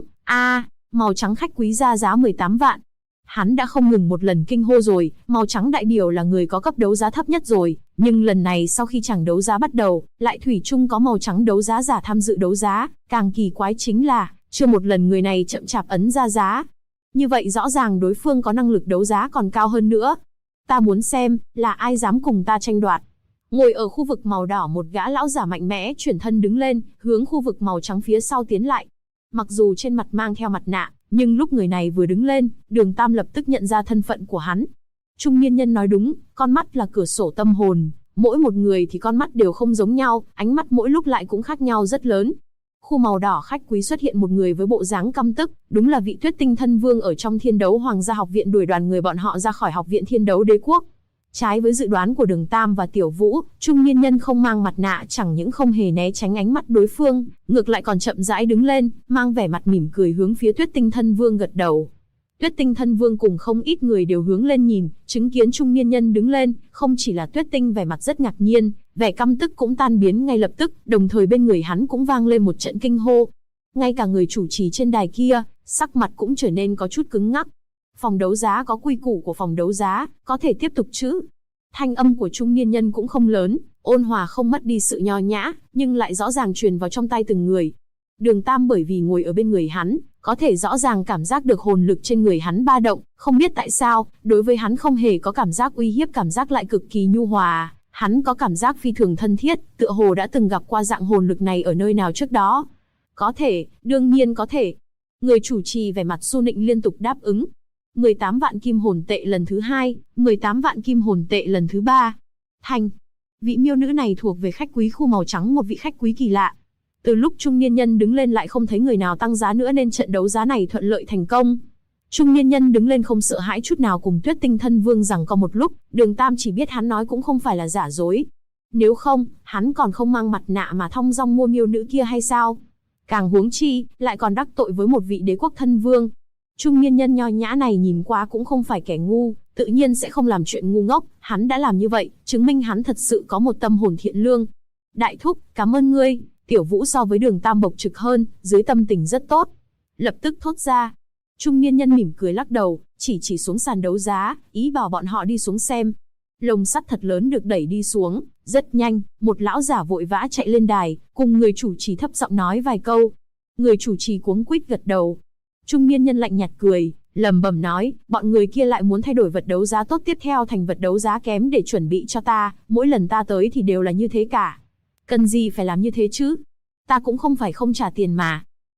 màu trắng khách quý ra giá 18 vạn. Hắn đã không ngừng một lần kinh hô rồi, màu trắng đại biểu là người có cấp đấu giá thấp nhất rồi, nhưng lần này sau khi chàng đấu giá bắt đầu, lại thủy chung có màu trắng đấu giá giả tham dự đấu giá, càng kỳ quái chính là, chưa một lần người này chậm chạp ấn ra giá. Như vậy rõ ràng đối phương có năng lực đấu giá còn cao hơn nữa. Ta muốn xem, là ai dám cùng ta tranh đoạt. Ngồi ở khu vực màu đỏ một gã lão giả mạnh mẽ chuyển thân đứng lên, hướng khu vực màu trắng phía sau tiến lại. Mặc dù trên mặt mang theo mặt nạ, nhưng lúc người này vừa đứng lên, Đường Tam lập tức nhận ra thân phận của hắn. Trung niên nhân nói đúng, con mắt là cửa sổ tâm hồn, mỗi một người thì con mắt đều không giống nhau, ánh mắt mỗi lúc lại cũng khác nhau rất lớn. Khu màu đỏ khách quý xuất hiện một người với bộ dáng căm tức, đúng là vị Tuyết Tinh Thân Vương ở trong Thiên Đấu Hoàng gia học viện đuổi đoàn người bọn họ ra khỏi học viện Thiên Đấu Đế quốc. Trái với dự đoán của Đường Tam và Tiểu Vũ, trung niên nhân không mang mặt nạ chẳng những không hề né tránh ánh mắt đối phương, ngược lại còn chậm rãi đứng lên, mang vẻ mặt mỉm cười hướng phía Tuyết Tinh Thân Vương gật đầu. Tuyết Tinh Thân Vương cùng không ít người đều hướng lên nhìn, chứng kiến trung niên nhân đứng lên, không chỉ là Tuyết Tinh vẻ mặt rất ngạc nhiên, vẻ căm tức cũng tan biến ngay lập tức, đồng thời bên người hắn cũng vang lên một trận kinh hô. Ngay cả người chủ trì trên đài kia, sắc mặt cũng trở nên có chút cứng ngắc. Phòng đấu giá có quy củ của phòng đấu giá, có thể tiếp tục chứ? Thanh âm của trung niên nhân cũng không lớn, ôn hòa không mất đi sự nho nhã, nhưng lại rõ ràng truyền vào trong tay từng người. Đường Tam bởi vì ngồi ở bên người hắn, có thể rõ ràng cảm giác được hồn lực trên người hắn ba động, không biết tại sao, đối với hắn không hề có cảm giác uy hiếp, cảm giác lại cực kỳ nhu hòa, hắn có cảm giác phi thường thân thiết, tựa hồ đã từng gặp qua dạng hồn lực này ở nơi nào trước đó. Có thể, đương nhiên có thể. Người chủ trì vẻ mặt su nịnh liên tục đáp ứng. 18 vạn kim hồn tệ lần thứ 2, 18 vạn kim hồn tệ lần thứ 3. Thành. Vị miêu nữ này thuộc về khách quý khu màu trắng, một vị khách quý kỳ lạ. Từ lúc trung niên nhân đứng lên lại không thấy người nào tăng giá nữa nên trận đấu giá này thuận lợi thành công. Trung niên nhân đứng lên không sợ hãi chút nào cùng Tuyết Tinh Thân Vương giằng co một lúc, Đường Tam chỉ biết hắn nói cũng không phải là giả dối. Nếu không, hắn còn không mang mặt nạ mà thong dong mua miêu nữ kia hay sao? Càng huống chi, lại còn đắc tội với một vị đế quốc thân vương. Trung niên nhân nho nhã này nhìn qua cũng không phải kẻ ngu, tự nhiên sẽ không làm chuyện ngu ngốc, hắn đã làm như vậy, chứng minh hắn thật sự có một tâm hồn thiện lương. Đại thúc, cảm ơn ngươi. Tiểu Vũ so với Đường Tam bộc trực hơn, dưới tâm tình rất tốt. Lập tức thốt ra. Trung niên nhân mỉm cười lắc đầu, chỉ xuống sàn đấu giá, ý bảo bọn họ đi xuống xem. Lồng sắt thật lớn được đẩy đi xuống, rất nhanh, một lão giả vội vã chạy lên đài, cùng người chủ trì thấp giọng nói vài câu. Người chủ trì cuống quýt gật đầu. Trung niên nhân lạnh nhạt cười, lẩm bẩm nói, bọn người kia lại muốn thay đổi vật đấu giá tốt tiếp theo thành vật đấu giá kém để chuẩn bị cho ta, mỗi lần ta tới thì đều là như thế cả. Cần gì phải làm như thế chứ? Ta cũng không phải không trả tiền mà.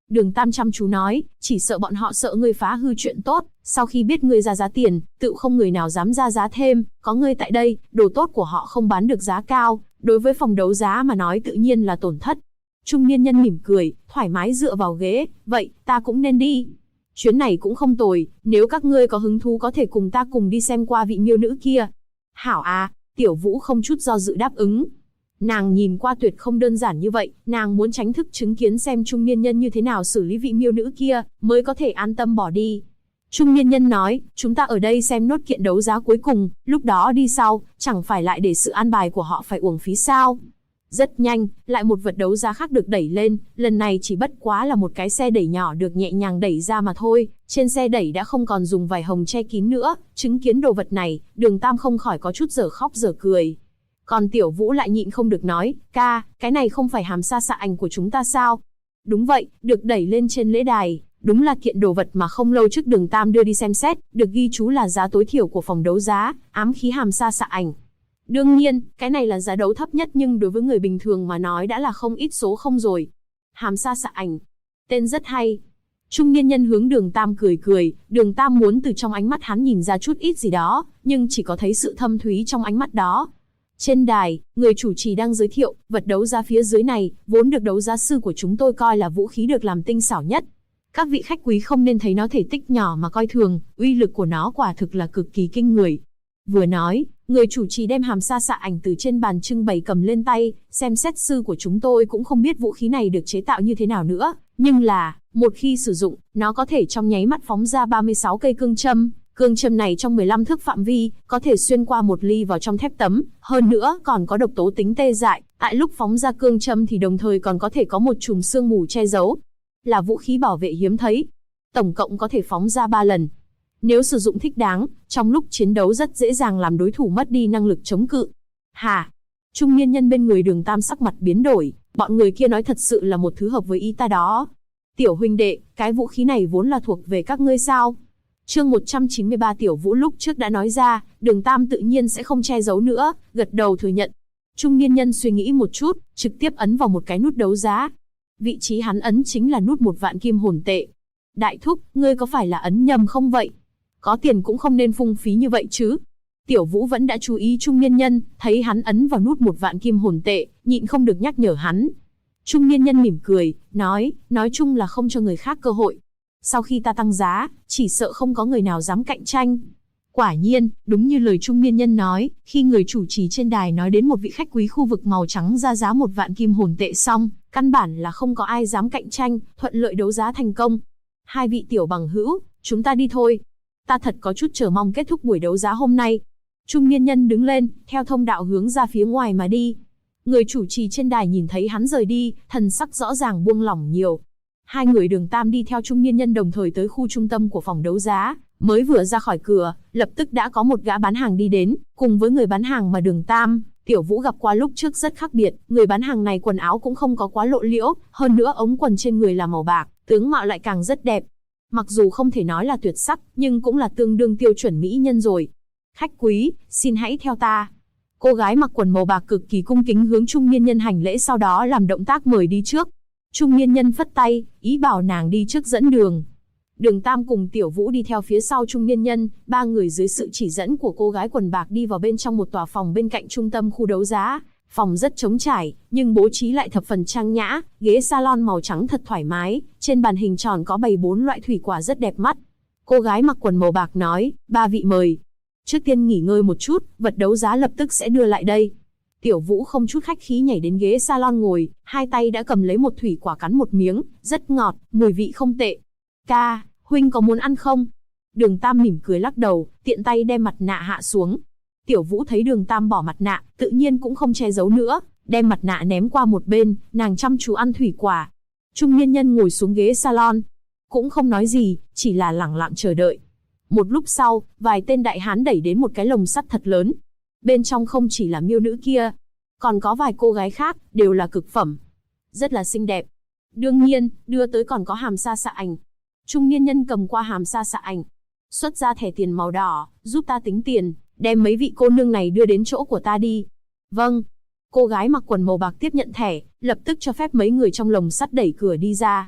Đường Tam chăm chú nói, chỉ sợ bọn họ sợ ngươi phá hư chuyện tốt, sau khi biết ngươi ra giá tiền, tự không người nào dám ra giá thêm, có ngươi tại đây, đồ tốt của họ không bán được giá cao, đối với phòng đấu giá mà nói tự nhiên là tổn thất. Trung niên nhân mỉm cười, thoải mái dựa vào ghế, vậy, ta cũng nên đi. Chuyến này cũng không tồi, nếu các ngươi có hứng thú có thể cùng ta cùng đi xem qua vị miêu nữ kia. Hảo à, Tiểu Vũ không chút do dự đáp ứng. Nàng nhìn qua tuyệt không đơn giản như vậy, nàng muốn chính thức chứng kiến xem trung niên nhân như thế nào xử lý vị miêu nữ kia, mới có thể an tâm bỏ đi. Trung niên nhân nói, chúng ta ở đây xem nốt kiện đấu giá cuối cùng, lúc đó đi sau, chẳng phải lại để sự an bài của họ phải uổng phí sao. Rất nhanh, lại một vật đấu giá khác được đẩy lên, lần này chỉ bất quá là một cái xe đẩy nhỏ được nhẹ nhàng đẩy ra mà thôi, trên xe đẩy đã không còn dùng vải hồng che kín nữa, chứng kiến đồ vật này, Đường Tam không khỏi có chút dở khóc dở cười. Còn Tiểu Vũ lại nhịn không được nói, ca, cái này không phải hàm sa xạ ảnh của chúng ta sao? Đúng vậy, được đẩy lên trên lễ đài, đúng là kiện đồ vật mà không lâu trước Đường Tam đưa đi xem xét, được ghi chú là giá tối thiểu của phòng đấu giá, ám khí hàm sa xạ ảnh. Đương nhiên, cái này là giá đấu thấp nhất nhưng đối với người bình thường mà nói đã là không ít số không rồi. Hàm sa xạ ảnh. Tên rất hay. Trung niên nhân hướng Đường Tam cười cười, Đường Tam muốn từ trong ánh mắt hắn nhìn ra chút ít gì đó, nhưng chỉ có thấy sự thâm thúy trong ánh mắt đó. Trên đài, người chủ trì đang giới thiệu, vật đấu giá phía dưới này, vốn được đấu giá sư của chúng tôi coi là vũ khí được làm tinh xảo nhất. Các vị khách quý không nên thấy nó thể tích nhỏ mà coi thường, uy lực của nó quả thực là cực kỳ kinh người. Vừa nói, người chủ trì đem hàm sa xạ ảnh từ trên bàn trưng bày cầm lên tay, xem xét sư của chúng tôi cũng không biết vũ khí này được chế tạo như thế nào nữa, nhưng là, một khi sử dụng, nó có thể trong nháy mắt phóng ra 36 cây cương châm. Cương châm này trong 15 thước phạm vi, có thể xuyên qua một ly vào trong thép tấm, hơn nữa còn có độc tố tính tê dại, tại lúc phóng ra cương châm thì đồng thời còn có thể có một chùm sương mù che giấu. Là vũ khí bảo vệ hiếm thấy. Tổng cộng có thể phóng ra 3 lần. Nếu sử dụng thích đáng, trong lúc chiến đấu rất dễ dàng làm đối thủ mất đi năng lực chống cự. Hả? Trung niên nhân bên người Đường Tam sắc mặt biến đổi, bọn người kia nói thật sự là một thứ hợp với ý ta đó. Tiểu huynh đệ, cái vũ khí này vốn là thuộc về các ngươi sao? Chương 193 Tiểu Vũ lúc trước đã nói ra, Đường Tam tự nhiên sẽ không che giấu nữa, gật đầu thừa nhận. Trung niên nhân suy nghĩ một chút, trực tiếp ấn vào một cái nút đấu giá. Vị trí hắn ấn chính là nút 1.000.000 kim hồn tệ. Đại thúc, ngươi có phải là ấn nhầm không vậy? Có tiền cũng không nên phung phí như vậy chứ. Tiểu Vũ vẫn đã chú ý trung niên nhân, thấy hắn ấn vào nút 1.000.000 kim hồn tệ, nhịn không được nhắc nhở hắn. Trung niên nhân mỉm cười, nói chung là không cho người khác cơ hội. Sau khi ta tăng giá, chỉ sợ không có người nào dám cạnh tranh. Quả nhiên, đúng như lời trung niên nhân nói, khi người chủ trì trên đài nói đến một vị khách quý khu vực màu trắng ra giá 1.000.000 kim hồn tệ xong, căn bản là không có ai dám cạnh tranh, thuận lợi đấu giá thành công. Hai vị tiểu bằng hữu, chúng ta đi thôi. Ta thật có chút chờ mong kết thúc buổi đấu giá hôm nay. Trung niên nhân đứng lên, theo thông đạo hướng ra phía ngoài mà đi. Người chủ trì trên đài nhìn thấy hắn rời đi, thần sắc rõ ràng buông lỏng nhiều. Hai người Đường Tam đi theo trung niên nhân đồng thời tới khu trung tâm của phòng đấu giá, mới vừa ra khỏi cửa, lập tức đã có một gã bán hàng đi đến, cùng với người bán hàng mà Đường Tam, Tiểu Vũ gặp qua lúc trước rất khác biệt, người bán hàng này quần áo cũng không có quá lộ liễu, hơn nữa ống quần trên người là màu bạc, tướng mạo lại càng rất đẹp. Mặc dù không thể nói là tuyệt sắc, nhưng cũng là tương đương tiêu chuẩn mỹ nhân rồi. Khách quý, xin hãy theo ta. Cô gái mặc quần màu bạc cực kỳ cung kính hướng trung niên nhân hành lễ, sau đó làm động tác mời đi trước. Trung niên nhân phất tay, ý bảo nàng đi trước dẫn đường. Đường Tam cùng Tiểu Vũ đi theo phía sau trung niên nhân, ba người dưới sự chỉ dẫn của cô gái quần bạc đi vào bên trong một tòa phòng bên cạnh trung tâm khu đấu giá. Phòng rất trống trải, nhưng bố trí lại thập phần trang nhã, ghế salon màu trắng thật thoải mái, trên bàn hình tròn có bày 4 loại thủy quả rất đẹp mắt. Cô gái mặc quần màu bạc nói, ba vị mời. Trước tiên nghỉ ngơi một chút, vật đấu giá lập tức sẽ đưa lại đây. Tiểu Vũ không chút khách khí nhảy đến ghế salon ngồi, hai tay đã cầm lấy một thủy quả cắn một miếng, rất ngọt, mùi vị không tệ. Ca, huynh có muốn ăn không? Đường Tam mỉm cười lắc đầu, tiện tay đem mặt nạ hạ xuống. Tiểu Vũ thấy Đường Tam bỏ mặt nạ, tự nhiên cũng không che giấu nữa, đem mặt nạ ném qua một bên, nàng chăm chú ăn thủy quả. Trung niên nhân ngồi xuống ghế salon, cũng không nói gì, chỉ là lẳng lặng chờ đợi. Một lúc sau, vài tên đại hán đẩy đến một cái lồng sắt thật lớn. Bên trong không chỉ là miêu nữ kia, còn có vài cô gái khác, đều là cực phẩm. Rất là xinh đẹp. Đương nhiên, đưa tới còn có hàm sa xạ ảnh. Trung niên nhân cầm qua hàm sa xạ ảnh, xuất ra thẻ tiền màu đỏ, giúp ta tính tiền, đem mấy vị cô nương này đưa đến chỗ của ta đi. Vâng. Cô gái mặc quần màu bạc tiếp nhận thẻ, lập tức cho phép mấy người trong lồng sắt đẩy cửa đi ra.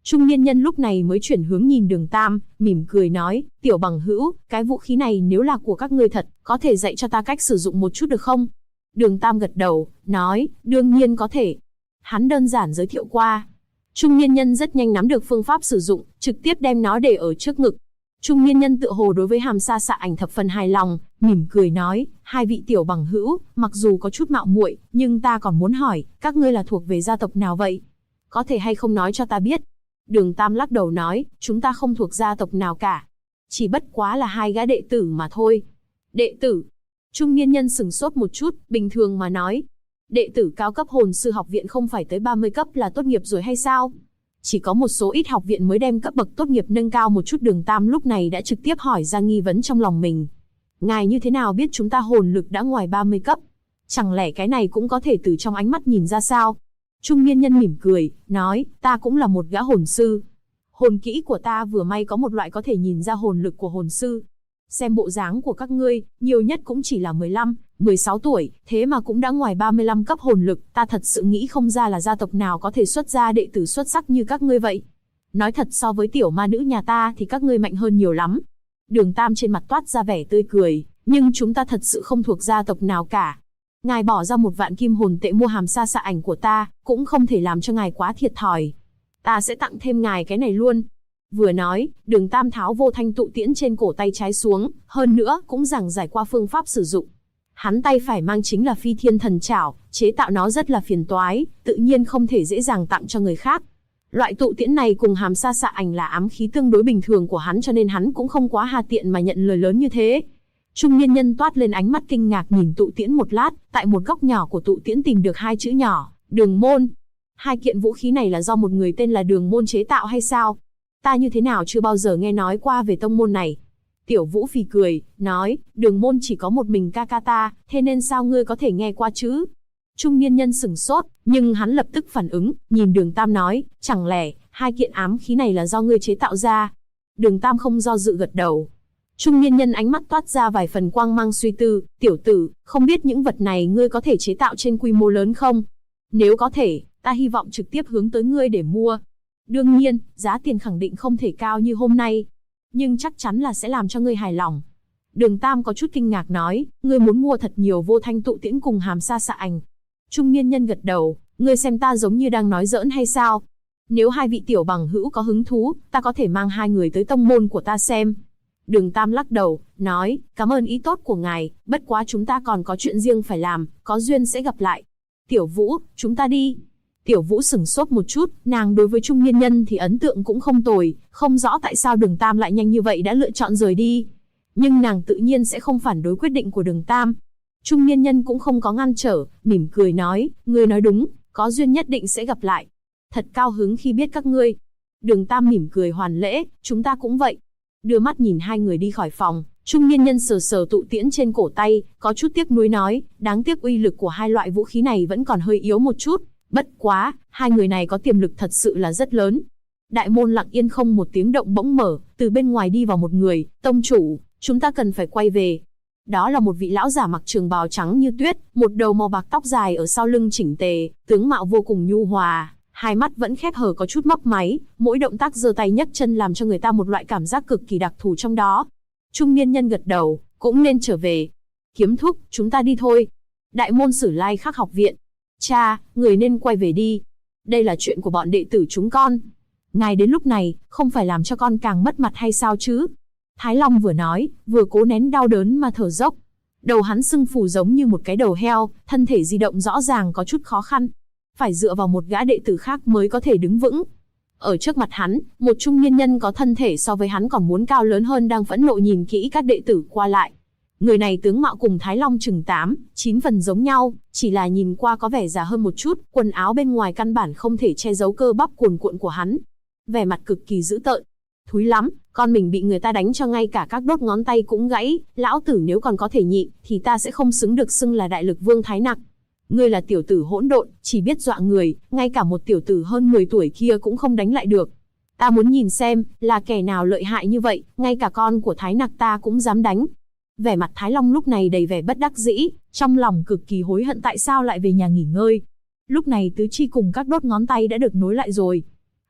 Trung niên nhân lúc này mới chuyển hướng nhìn Đường Tam, mỉm cười nói, tiểu bằng hữu, cái vũ khí này nếu là của các ngươi thật, có thể dạy cho ta cách sử dụng một chút được không? Đường Tam gật đầu, nói, đương nhiên có thể. Hắn đơn giản giới thiệu qua. Trung niên nhân rất nhanh nắm được phương pháp sử dụng, trực tiếp đem nó để ở trước ngực. Trung niên nhân tựa hồ đối với Hàm Sa Xạ Ảnh thập phần hài lòng, mỉm cười nói, hai vị tiểu bằng hữu, mặc dù có chút mạo muội, nhưng ta còn muốn hỏi, các ngươi là thuộc về gia tộc nào vậy? Có thể hay không nói cho ta biết? Đường Tam lắc đầu nói, chúng ta không thuộc gia tộc nào cả. Chỉ bất quá là hai gã đệ tử mà thôi. Đệ tử? Trung niên nhân sửng sốt một chút, bình thường mà nói. Đệ tử cao cấp hồn sư học viện không phải tới 30 cấp là tốt nghiệp rồi hay sao? Chỉ có một số ít học viện mới đem cấp bậc tốt nghiệp nâng cao một chút. Đường Tam lúc này đã trực tiếp hỏi ra nghi vấn trong lòng mình. Ngài như thế nào biết chúng ta hồn lực đã ngoài 30 cấp? Chẳng lẽ cái này cũng có thể từ trong ánh mắt nhìn ra sao? Trung niên nhân mỉm cười, nói, ta cũng là một gã hồn sư. Hồn kỹ của ta vừa may có một loại có thể nhìn ra hồn lực của hồn sư. Xem bộ dáng của các ngươi, nhiều nhất cũng chỉ là 15, 16 tuổi, thế mà cũng đã ngoài 35 cấp hồn lực, ta thật sự nghĩ không ra là gia tộc nào có thể xuất ra đệ tử xuất sắc như các ngươi vậy. Nói thật so với tiểu ma nữ nhà ta thì các ngươi mạnh hơn nhiều lắm. Đường Tam trên mặt toát ra vẻ tươi cười, nhưng chúng ta thật sự không thuộc gia tộc nào cả. Ngài bỏ ra 1 vạn kim hồn tệ mua Hàm Sa Xạ Ảnh của ta, cũng không thể làm cho ngài quá thiệt thòi. Ta sẽ tặng thêm ngài cái này luôn. Vừa nói, Đường Tam tháo vô thanh tụ tiễn trên cổ tay trái xuống, hơn nữa cũng giảng giải qua phương pháp sử dụng. Hắn tay phải mang chính là Phi Thiên Thần Trảo, chế tạo nó rất là phiền toái, tự nhiên không thể dễ dàng tặng cho người khác. Loại tụ tiễn này cùng Hàm Sa Xạ Ảnh là ám khí tương đối bình thường của hắn, cho nên hắn cũng không quá hà tiện mà nhận lời lớn như thế. Trung niên nhân toát lên ánh mắt kinh ngạc nhìn tụ tiễn một lát, tại một góc nhỏ của tụ tiễn tìm được 2 chữ nhỏ, Đường Môn. 2 kiện vũ khí này là do một người tên là Đường Môn chế tạo hay sao? Ta như thế nào chưa bao giờ nghe nói qua về tông môn này. Tiểu Vũ phì cười, nói, Đường Môn chỉ có một mình ca ca ta, thế nên sao ngươi có thể nghe qua chứ? Trung niên nhân sửng sốt, nhưng hắn lập tức phản ứng, nhìn Đường Tam nói, chẳng lẽ 2 kiện ám khí này là do ngươi chế tạo ra? Đường Tam không do dự gật đầu. Trung niên nhân ánh mắt toát ra vài phần quang mang suy tư, tiểu tử, không biết những vật này ngươi có thể chế tạo trên quy mô lớn không? Nếu có thể, ta hy vọng trực tiếp hướng tới ngươi để mua. Đương nhiên, giá tiền khẳng định không thể cao như hôm nay, nhưng chắc chắn là sẽ làm cho ngươi hài lòng. Đường Tam có chút kinh ngạc nói, ngươi muốn mua thật nhiều vô thanh tụ tiễn cùng Hàm Sa Xạ Ảnh. Trung niên nhân gật đầu, ngươi xem ta giống như đang nói giỡn hay sao? Nếu hai vị tiểu bằng hữu có hứng thú, ta có thể mang 2 người tới tông môn của ta xem. Đường Tam lắc đầu, nói, cảm ơn ý tốt của ngài, bất quá chúng ta còn có chuyện riêng phải làm, có duyên sẽ gặp lại. Tiểu Vũ, chúng ta đi. Tiểu Vũ sửng sốt một chút, nàng đối với trung niên nhân thì ấn tượng cũng không tồi, không rõ tại sao Đường Tam lại nhanh như vậy đã lựa chọn rời đi. Nhưng nàng tự nhiên sẽ không phản đối quyết định của Đường Tam. Trung niên nhân cũng không có ngăn trở, mỉm cười nói, ngươi nói đúng, có duyên nhất định sẽ gặp lại. Thật cao hứng khi biết các ngươi. Đường Tam mỉm cười hoàn lễ, chúng ta cũng vậy. Đưa mắt nhìn 2 người đi khỏi phòng, trung niên nhân sờ sờ tụ tiễn trên cổ tay, có chút tiếc nuối nói, đáng tiếc uy lực của 2 loại vũ khí này vẫn còn hơi yếu một chút. Bất quá, 2 người này có tiềm lực thật sự là rất lớn. Đại môn lặng yên không một tiếng động bỗng mở, từ bên ngoài đi vào một người, tông chủ, chúng ta cần phải quay về. Đó là một vị lão giả mặc trường bào trắng như tuyết, một đầu màu bạc tóc dài ở sau lưng chỉnh tề, tướng mạo vô cùng nhu hòa, 2 mắt vẫn khép hờ có chút mấp máy, mỗi động tác giơ tay nhấc chân làm cho người ta một loại cảm giác cực kỳ đặc thù trong đó. Trung niên nhân gật đầu, cũng nên trở về. Kiếm thúc, chúng ta đi thôi. Đại môn Sử Lai Khắc học viện. Cha, người nên quay về đi. Đây là chuyện của bọn đệ tử chúng con. Ngài đến lúc này, không phải làm cho con càng mất mặt hay sao chứ? Thái Long vừa nói, vừa cố nén đau đớn mà thở dốc. Đầu hắn sưng phù giống như một cái đầu heo, thân thể di động rõ ràng có chút khó khăn. Phải dựa vào một gã đệ tử khác mới có thể đứng vững. Ở trước mặt hắn, một trung niên nhân có thân thể so với hắn còn muốn cao lớn hơn đang phẫn nộ nhìn kỹ các đệ tử qua lại. Người này tướng mạo cùng Thái Long chừng 8, 9 phần giống nhau, chỉ là nhìn qua có vẻ già hơn một chút, quần áo bên ngoài căn bản không thể che giấu cơ bắp cuồn cuộn của hắn. Vẻ mặt cực kỳ dữ tợn. Thúi lắm, con mình bị người ta đánh cho ngay cả các đốt ngón tay cũng gãy, lão tử nếu còn có thể nhịn, thì ta sẽ không xứng được xưng là đại lực vương Thái Nặc. Ngươi là tiểu tử hỗn độn, chỉ biết dọa người, ngay cả một tiểu tử hơn 10 tuổi kia cũng không đánh lại được. Ta muốn nhìn xem, là kẻ nào lợi hại như vậy, ngay cả con của Thái Nặc ta cũng dám đánh. Vẻ mặt Thái Long lúc này đầy vẻ bất đắc dĩ, trong lòng cực kỳ hối hận tại sao lại về nhà nghỉ ngơi. Lúc này tứ chi cùng các đốt ngón tay đã được nối lại rồi.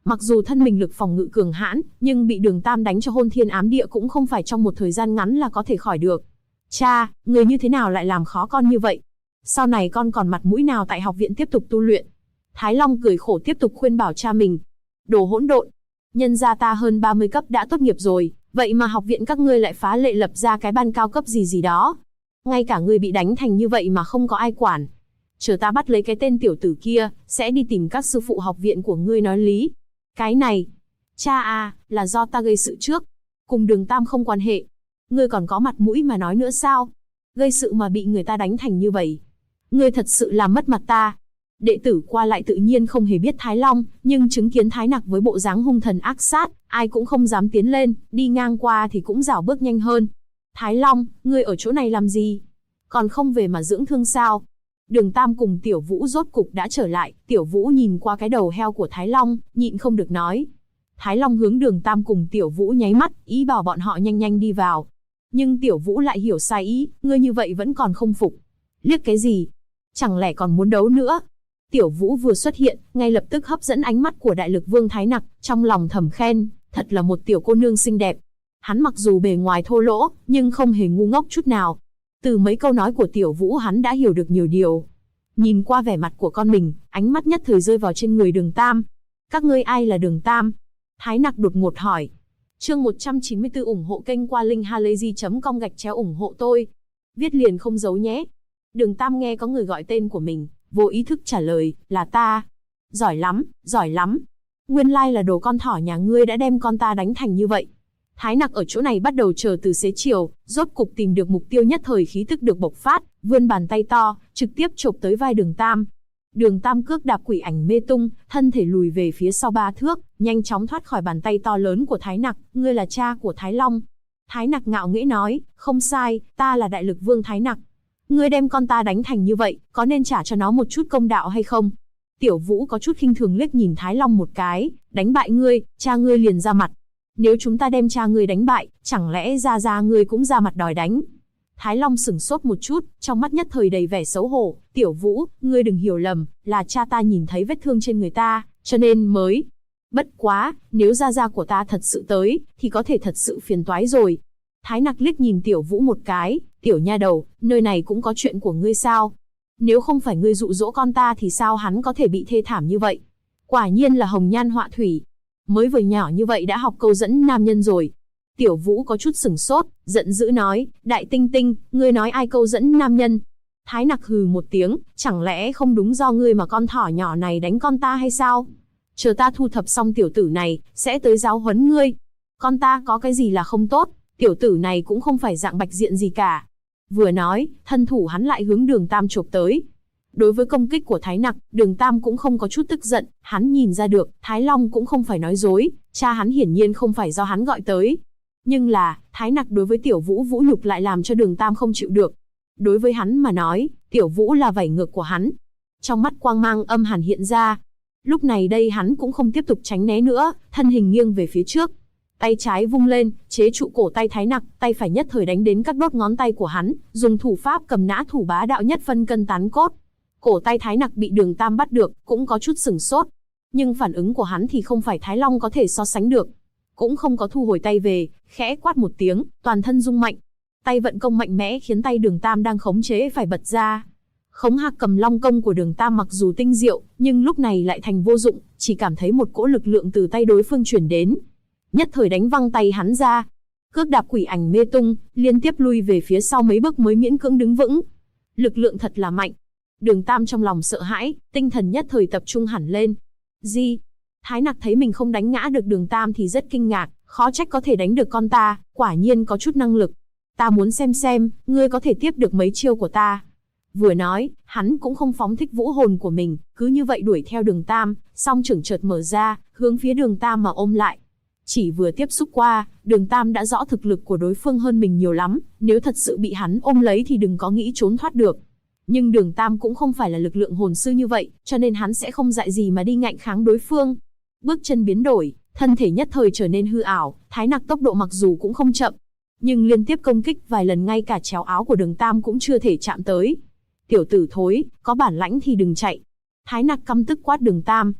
Mặc dù thân mình lực phòng ngự cường hãn, nhưng bị Đường Tam đánh cho hôn thiên ám địa cũng không phải trong một thời gian ngắn là có thể khỏi được. Cha, người như thế nào lại làm khó con như vậy? Sau này con còn mặt mũi nào tại học viện tiếp tục tu luyện? Thái Long cười khổ tiếp tục khuyên bảo cha mình. Đồ hỗn độn. Nhân gia ta hơn 30 cấp đã tốt nghiệp rồi, vậy mà học viện các ngươi lại phá lệ lập ra cái ban cao cấp gì gì đó. Ngay cả ngươi bị đánh thành như vậy mà không có ai quản. Chờ ta bắt lấy cái tên tiểu tử kia, sẽ đi tìm các sư phụ học viện của ngươi nói lý. Cái này, cha à, là do ta gây sự trước. Cùng Đường Tam không quan hệ. Ngươi còn có mặt mũi mà nói nữa sao? Gây sự mà bị người ta đánh thành như vậy. Ngươi thật sự làm mất mặt ta. Đệ tử qua lại tự nhiên không hề biết Thái Long, nhưng chứng kiến Thái Nặc với bộ dáng hung thần ác sát, ai cũng không dám tiến lên, đi ngang qua thì cũng rảo bước nhanh hơn. Thái Long, ngươi ở chỗ này làm gì? Còn không về mà dưỡng thương sao? Đường Tam cùng Tiểu Vũ rốt cục đã trở lại, Tiểu Vũ nhìn qua cái đầu heo của Thái Long, nhịn không được nói. Thái Long hướng Đường Tam cùng Tiểu Vũ nháy mắt, ý bảo bọn họ nhanh nhanh đi vào. Nhưng Tiểu Vũ lại hiểu sai ý, ngươi như vậy vẫn còn không phục. Liếc cái gì? Chẳng lẽ còn muốn đấu nữa? Tiểu Vũ vừa xuất hiện, ngay lập tức hấp dẫn ánh mắt của Đại Lực Vương Thái Nặc, trong lòng thầm khen, thật là một tiểu cô nương xinh đẹp. Hắn mặc dù bề ngoài thô lỗ, nhưng không hề ngu ngốc chút nào. Từ mấy câu nói của Tiểu Vũ hắn đã hiểu được nhiều điều. Nhìn qua vẻ mặt của con mình, ánh mắt nhất thời rơi vào trên người Đường Tam. Các ngươi ai là Đường Tam? Thái Nặc đột ngột hỏi. Chương 194 ủng hộ kênh qua linkhalazy.com ủng hộ tôi. Viết liền không giấu nhé. Đường Tam nghe có người gọi tên của mình, vô ý thức trả lời, là ta. Giỏi lắm, giỏi lắm. Nguyên lai là đồ con thỏ nhà ngươi đã đem con ta đánh thành như vậy. Thái Nặc ở chỗ này bắt đầu chờ từ xế chiều, rốt cục tìm được mục tiêu nhất thời khí tức được bộc phát, vươn bàn tay to, trực tiếp chộp tới vai Đường Tam. Đường Tam cước đạp quỷ ảnh mê tung, thân thể lùi về phía sau 3 thước, nhanh chóng thoát khỏi bàn tay to lớn của Thái Nặc, ngươi là cha của Thái Long. Thái Nặc ngạo nghễ nói, không sai, ta là Đại Lực Vương Thái Nặc. Ngươi đem con ta đánh thành như vậy, có nên trả cho nó một chút công đạo hay không? Tiểu Vũ có chút khinh thường liếc nhìn Thái Long một cái, đánh bại ngươi, cha ngươi liền ra mặt. Nếu chúng ta đem cha ngươi đánh bại, chẳng lẽ gia ngươi cũng ra mặt đòi đánh? Thái Long sửng sốt một chút, trong mắt nhất thời đầy vẻ xấu hổ. Tiểu Vũ, ngươi đừng hiểu lầm, là cha ta nhìn thấy vết thương trên người ta, cho nên mới. Bất quá, nếu gia của ta thật sự tới, thì có thể thật sự phiền toái rồi. Thái Nặc liếc nhìn Tiểu Vũ một cái, tiểu nha đầu, nơi này cũng có chuyện của ngươi sao? Nếu không phải ngươi dụ dỗ con ta thì sao hắn có thể bị thê thảm như vậy? Quả nhiên là hồng nhan họa thủy. Mới vừa nhỏ như vậy đã học câu dẫn nam nhân rồi. Tiểu Vũ có chút sửng sốt, giận dữ nói, Đại Tinh Tinh, ngươi nói ai câu dẫn nam nhân? Thái Nặc hừ một tiếng, chẳng lẽ không đúng do ngươi mà con thỏ nhỏ này đánh con ta hay sao? Chờ ta thu thập xong tiểu tử này, sẽ tới giáo huấn ngươi. Con ta có cái gì là không tốt, tiểu tử này cũng không phải dạng bạch diện gì cả. Vừa nói, thân thủ hắn lại hướng Đường Tam chộp tới. Đối với công kích của Thái Nặc, Đường Tam cũng không có chút tức giận, hắn nhìn ra được, Thái Long cũng không phải nói dối, cha hắn hiển nhiên không phải do hắn gọi tới. Nhưng là, Thái Nặc đối với Tiểu Vũ vũ nhục lại làm cho Đường Tam không chịu được. Đối với hắn mà nói, Tiểu Vũ là vảy ngược của hắn. Trong mắt quang mang âm hàn hiện ra. Lúc này đây hắn cũng không tiếp tục tránh né nữa, thân hình nghiêng về phía trước. Tay trái vung lên, chế trụ cổ tay Thái Nặc, tay phải nhất thời đánh đến các đốt ngón tay của hắn, dùng thủ pháp cầm nã thủ bá đạo nhất phân cân tán cốt. Cổ tay Thái Nặc bị Đường Tam bắt được, cũng có chút sửng sốt. Nhưng phản ứng của hắn thì không phải Thái Long có thể so sánh được. Cũng không có thu hồi tay về, khẽ quát một tiếng, toàn thân rung mạnh. Tay vận công mạnh mẽ khiến tay Đường Tam đang khống chế phải bật ra. Khống Hạc Cầm Long công của Đường Tam mặc dù tinh diệu, nhưng lúc này lại thành vô dụng, chỉ cảm thấy một cỗ lực lượng từ tay đối phương chuyển đến. Nhất thời đánh văng tay hắn ra. Cước đạp quỷ ảnh mê tung, liên tiếp lui về phía sau mấy bước mới miễn cưỡng đứng vững. Lực lượng thật là mạnh. Đường Tam trong lòng sợ hãi, tinh thần nhất thời tập trung hẳn lên. Gì? Thái Nặc thấy mình không đánh ngã được Đường Tam thì rất kinh ngạc, khó trách có thể đánh được con ta, quả nhiên có chút năng lực. Ta muốn xem, ngươi có thể tiếp được mấy chiêu của ta. Vừa nói, hắn cũng không phóng thích vũ hồn của mình, cứ như vậy đuổi theo Đường Tam, song trưởng chợt mở ra, hướng phía Đường Tam mà ôm lại. Chỉ vừa tiếp xúc qua, Đường Tam đã rõ thực lực của đối phương hơn mình nhiều lắm, nếu thật sự bị hắn ôm lấy thì đừng có nghĩ trốn thoát được. Nhưng Đường Tam cũng không phải là lực lượng hồn sư như vậy, cho nên hắn sẽ không dại gì mà đi ngạnh kháng đối phương. Bước chân biến đổi, thân thể nhất thời trở nên hư ảo, Thái Nặc tốc độ mặc dù cũng không chậm, nhưng liên tiếp công kích vài lần ngay cả chéo áo của Đường Tam cũng chưa thể chạm tới. Tiểu tử thối, có bản lãnh thì đừng chạy. Thái Nặc căm tức quát Đường Tam.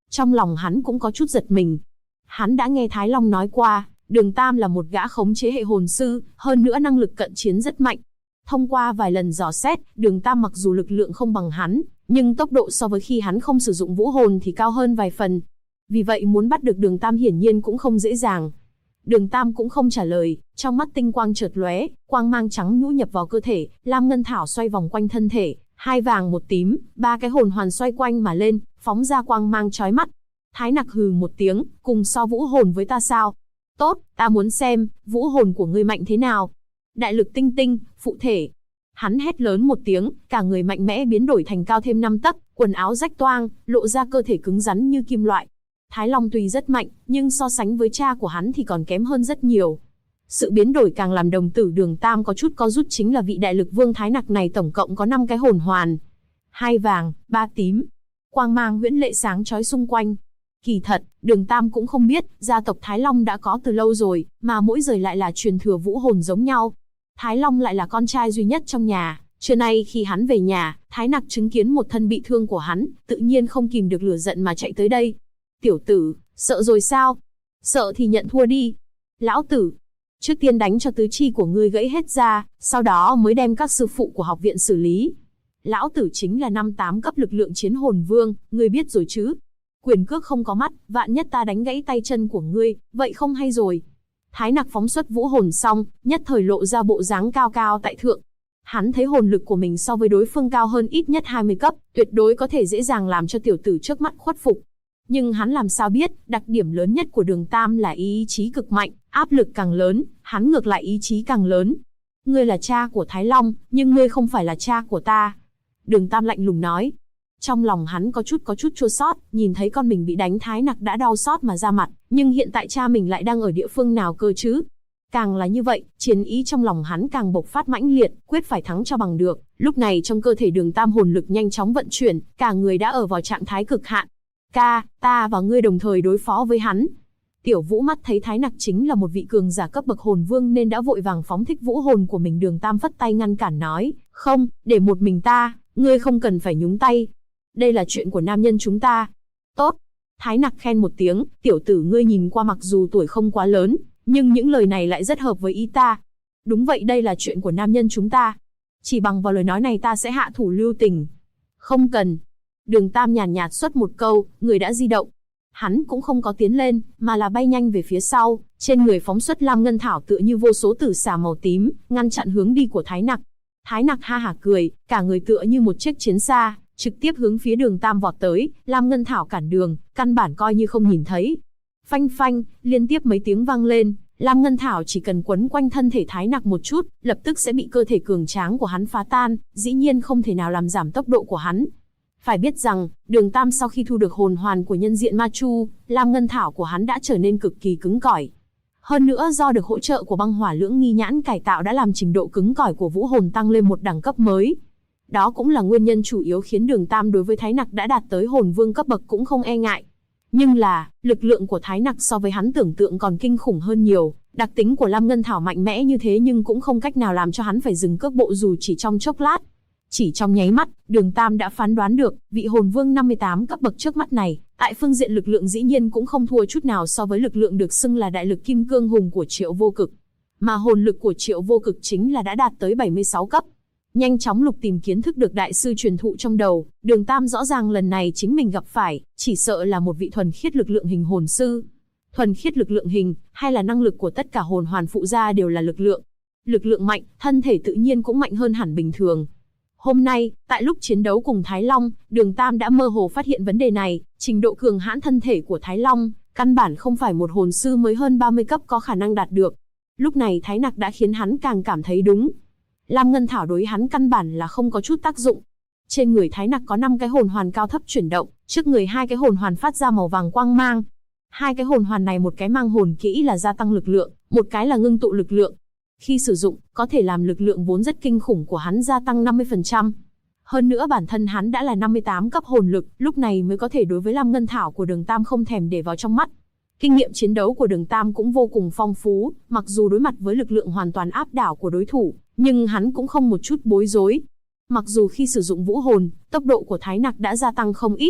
Trong lòng hắn cũng có chút giật mình. Hắn đã nghe Thái Long nói qua, Đường Tam là một gã khống chế hệ hồn sư, hơn nữa năng lực cận chiến rất mạnh. Thông qua vài lần dò xét, Đường Tam mặc dù lực lượng không bằng hắn, nhưng tốc độ so với khi hắn không sử dụng vũ hồn thì cao hơn vài phần. Vì vậy muốn bắt được Đường Tam hiển nhiên cũng không dễ dàng. Đường Tam cũng không trả lời, trong mắt tinh quang chợt lóe, quang mang trắng nhũ nhập vào cơ thể, lam ngân thảo xoay vòng quanh thân thể, 2 vàng 1 tím, 3 cái hồn hoàn xoay quanh mà lên, phóng ra quang mang chói mắt. Thái Nặc hừ một tiếng, cùng so vũ hồn với ta sao? Tốt, ta muốn xem, vũ hồn của ngươi mạnh thế nào. Đại lực tinh tinh, phụ thể. Hắn hét lớn một tiếng, cả người mạnh mẽ biến đổi thành cao thêm 5 tấc, quần áo rách toang, lộ ra cơ thể cứng rắn như kim loại. Thái Long tuy rất mạnh, nhưng so sánh với cha của hắn thì còn kém hơn rất nhiều. Sự biến đổi càng làm đồng tử Đường Tam có chút co rút, chính là vị đại lực vương Thái Nặc này tổng cộng có 5 cái hồn hoàn. 2 vàng, 3 tím. Quang mang huyễn lệ sáng chói xung quanh. Kỳ thật, Đường Tam cũng không biết, gia tộc Thái Long đã có từ lâu rồi, mà mỗi đời lại là truyền thừa vũ hồn giống nhau. Thái Long lại là con trai duy nhất trong nhà. Trưa nay khi hắn về nhà, Thái Nặc chứng kiến một thân bị thương của hắn, tự nhiên không kìm được lửa giận mà chạy tới đây. Tiểu tử, sợ rồi sao? Sợ thì nhận thua đi. Lão tử, trước tiên đánh cho tứ chi của ngươi gãy hết ra, sau đó mới đem các sư phụ của học viện xử lý. Lão tử chính là 5-8 cấp lực lượng chiến hồn vương, ngươi biết rồi chứ? Quyền cước không có mắt, vạn nhất ta đánh gãy tay chân của ngươi, vậy không hay rồi. Thái Nặc phóng xuất vũ hồn xong, nhất thời lộ ra bộ dáng cao cao tại thượng. Hắn thấy hồn lực của mình so với đối phương cao hơn ít nhất 20 cấp, tuyệt đối có thể dễ dàng làm cho tiểu tử trước mắt khuất phục. Nhưng hắn làm sao biết, đặc điểm lớn nhất của Đường Tam là ý chí cực mạnh, áp lực càng lớn, hắn ngược lại ý chí càng lớn. Ngươi là cha của Thái Long, nhưng ngươi không phải là cha của ta. Đường Tam lạnh lùng nói. Trong lòng hắn có chút chua xót, nhìn thấy con mình bị đánh, Thái Nặc đã đau xót mà ra mặt, nhưng hiện tại cha mình lại đang ở địa phương nào cơ chứ? Càng là như vậy, chiến ý trong lòng hắn càng bộc phát mãnh liệt, quyết phải thắng cho bằng được. Lúc này trong cơ thể Đường Tam hồn lực nhanh chóng vận chuyển, cả người đã ở vào trạng thái cực hạn. Ca, ta và ngươi đồng thời đối phó với hắn. Tiểu Vũ mắt thấy Thái Nặc chính là một vị cường giả cấp bậc hồn vương nên đã vội vàng phóng thích vũ hồn của mình. Đường Tam phất tay ngăn cản nói, không, để một mình ta, ngươi không cần phải nhúng tay. Đây là chuyện của nam nhân chúng ta. Tốt. Thái Nặc khen một tiếng, tiểu tử ngươi nhìn qua mặc dù tuổi không quá lớn, nhưng những lời này lại rất hợp với ý ta. Đúng vậy, đây là chuyện của nam nhân chúng ta. Chỉ bằng vào lời nói này ta sẽ hạ thủ lưu tình. Không cần. Đường Tam nhàn nhạt xuất một câu, người đã di động. Hắn cũng không có tiến lên, mà là bay nhanh về phía sau, trên người phóng xuất lam ngân thảo tựa như vô số tử xà màu tím, ngăn chặn hướng đi của Thái Nặc. Thái Nặc ha hả cười, cả người tựa như một chiếc chiến xa, trực tiếp hướng phía Đường Tam vọt tới, lam ngân thảo cản đường, căn bản coi như không nhìn thấy. Phanh phanh, liên tiếp mấy tiếng vang lên, lam ngân thảo chỉ cần quấn quanh thân thể Thái Nặc một chút, lập tức sẽ bị cơ thể cường tráng của hắn phá tan, dĩ nhiên không thể nào làm giảm tốc độ của hắn. Phải biết rằng, Đường Tam sau khi thu được hồn hoàn của nhân diện Ma Chu, lam ngân thảo của hắn đã trở nên cực kỳ cứng cỏi. Hơn nữa do được hỗ trợ của băng hỏa lưỡng nghi nhãn cải tạo đã làm trình độ cứng cỏi của vũ hồn tăng lên một đẳng cấp mới. Đó cũng là nguyên nhân chủ yếu khiến Đường Tam đối với Thái Nặc đã đạt tới hồn vương cấp bậc cũng không e ngại. Nhưng là, lực lượng của Thái Nặc so với hắn tưởng tượng còn kinh khủng hơn nhiều, đặc tính của lam ngân thảo mạnh mẽ như thế nhưng cũng không cách nào làm cho hắn phải dừng cước bộ dù chỉ trong chốc lát. Chỉ trong nháy mắt, Đường Tam đã phán đoán được, vị hồn vương 58 cấp bậc trước mắt này, tại phương diện lực lượng dĩ nhiên cũng không thua chút nào so với lực lượng được xưng là đại lực kim cương hùng của Triệu Vô Cực. Mà hồn lực của Triệu Vô Cực chính là đã đạt tới 76 cấp. Nhanh chóng lục tìm kiến thức được đại sư truyền thụ trong đầu, Đường Tam rõ ràng lần này chính mình gặp phải, chỉ sợ là một vị thuần khiết lực lượng hình hồn sư. Thuần khiết lực lượng hình, hay là năng lực của tất cả hồn hoàn phụ gia đều là lực lượng. Lực lượng mạnh, thân thể tự nhiên cũng mạnh hơn hẳn bình thường. Hôm nay, tại lúc chiến đấu cùng Thái Long, Đường Tam đã mơ hồ phát hiện vấn đề này, trình độ cường hãn thân thể của Thái Long, căn bản không phải một hồn sư mới hơn 30 cấp có khả năng đạt được. Lúc này Thái Nặc đã khiến hắn càng cảm thấy đúng. Lam ngân thảo đối hắn căn bản là không có chút tác dụng. Trên người Thái Nặc có 5 cái hồn hoàn cao thấp chuyển động, trước người 2 cái hồn hoàn phát ra màu vàng quang mang. 2 cái hồn hoàn này một cái mang hồn kỹ là gia tăng lực lượng, một cái là ngưng tụ lực lượng. Khi sử dụng, có thể làm lực lượng vốn rất kinh khủng của hắn gia tăng 50%. Hơn nữa bản thân hắn đã là 58 cấp hồn lực, lúc này mới có thể đối với lam ngân thảo của Đường Tam không thèm để vào trong mắt. Kinh nghiệm chiến đấu của Đường Tam cũng vô cùng phong phú, mặc dù đối mặt với lực lượng hoàn toàn áp đảo của đối thủ, nhưng hắn cũng không một chút bối rối. Mặc dù khi sử dụng vũ hồn, tốc độ của Thái Nặc đã gia tăng không ít,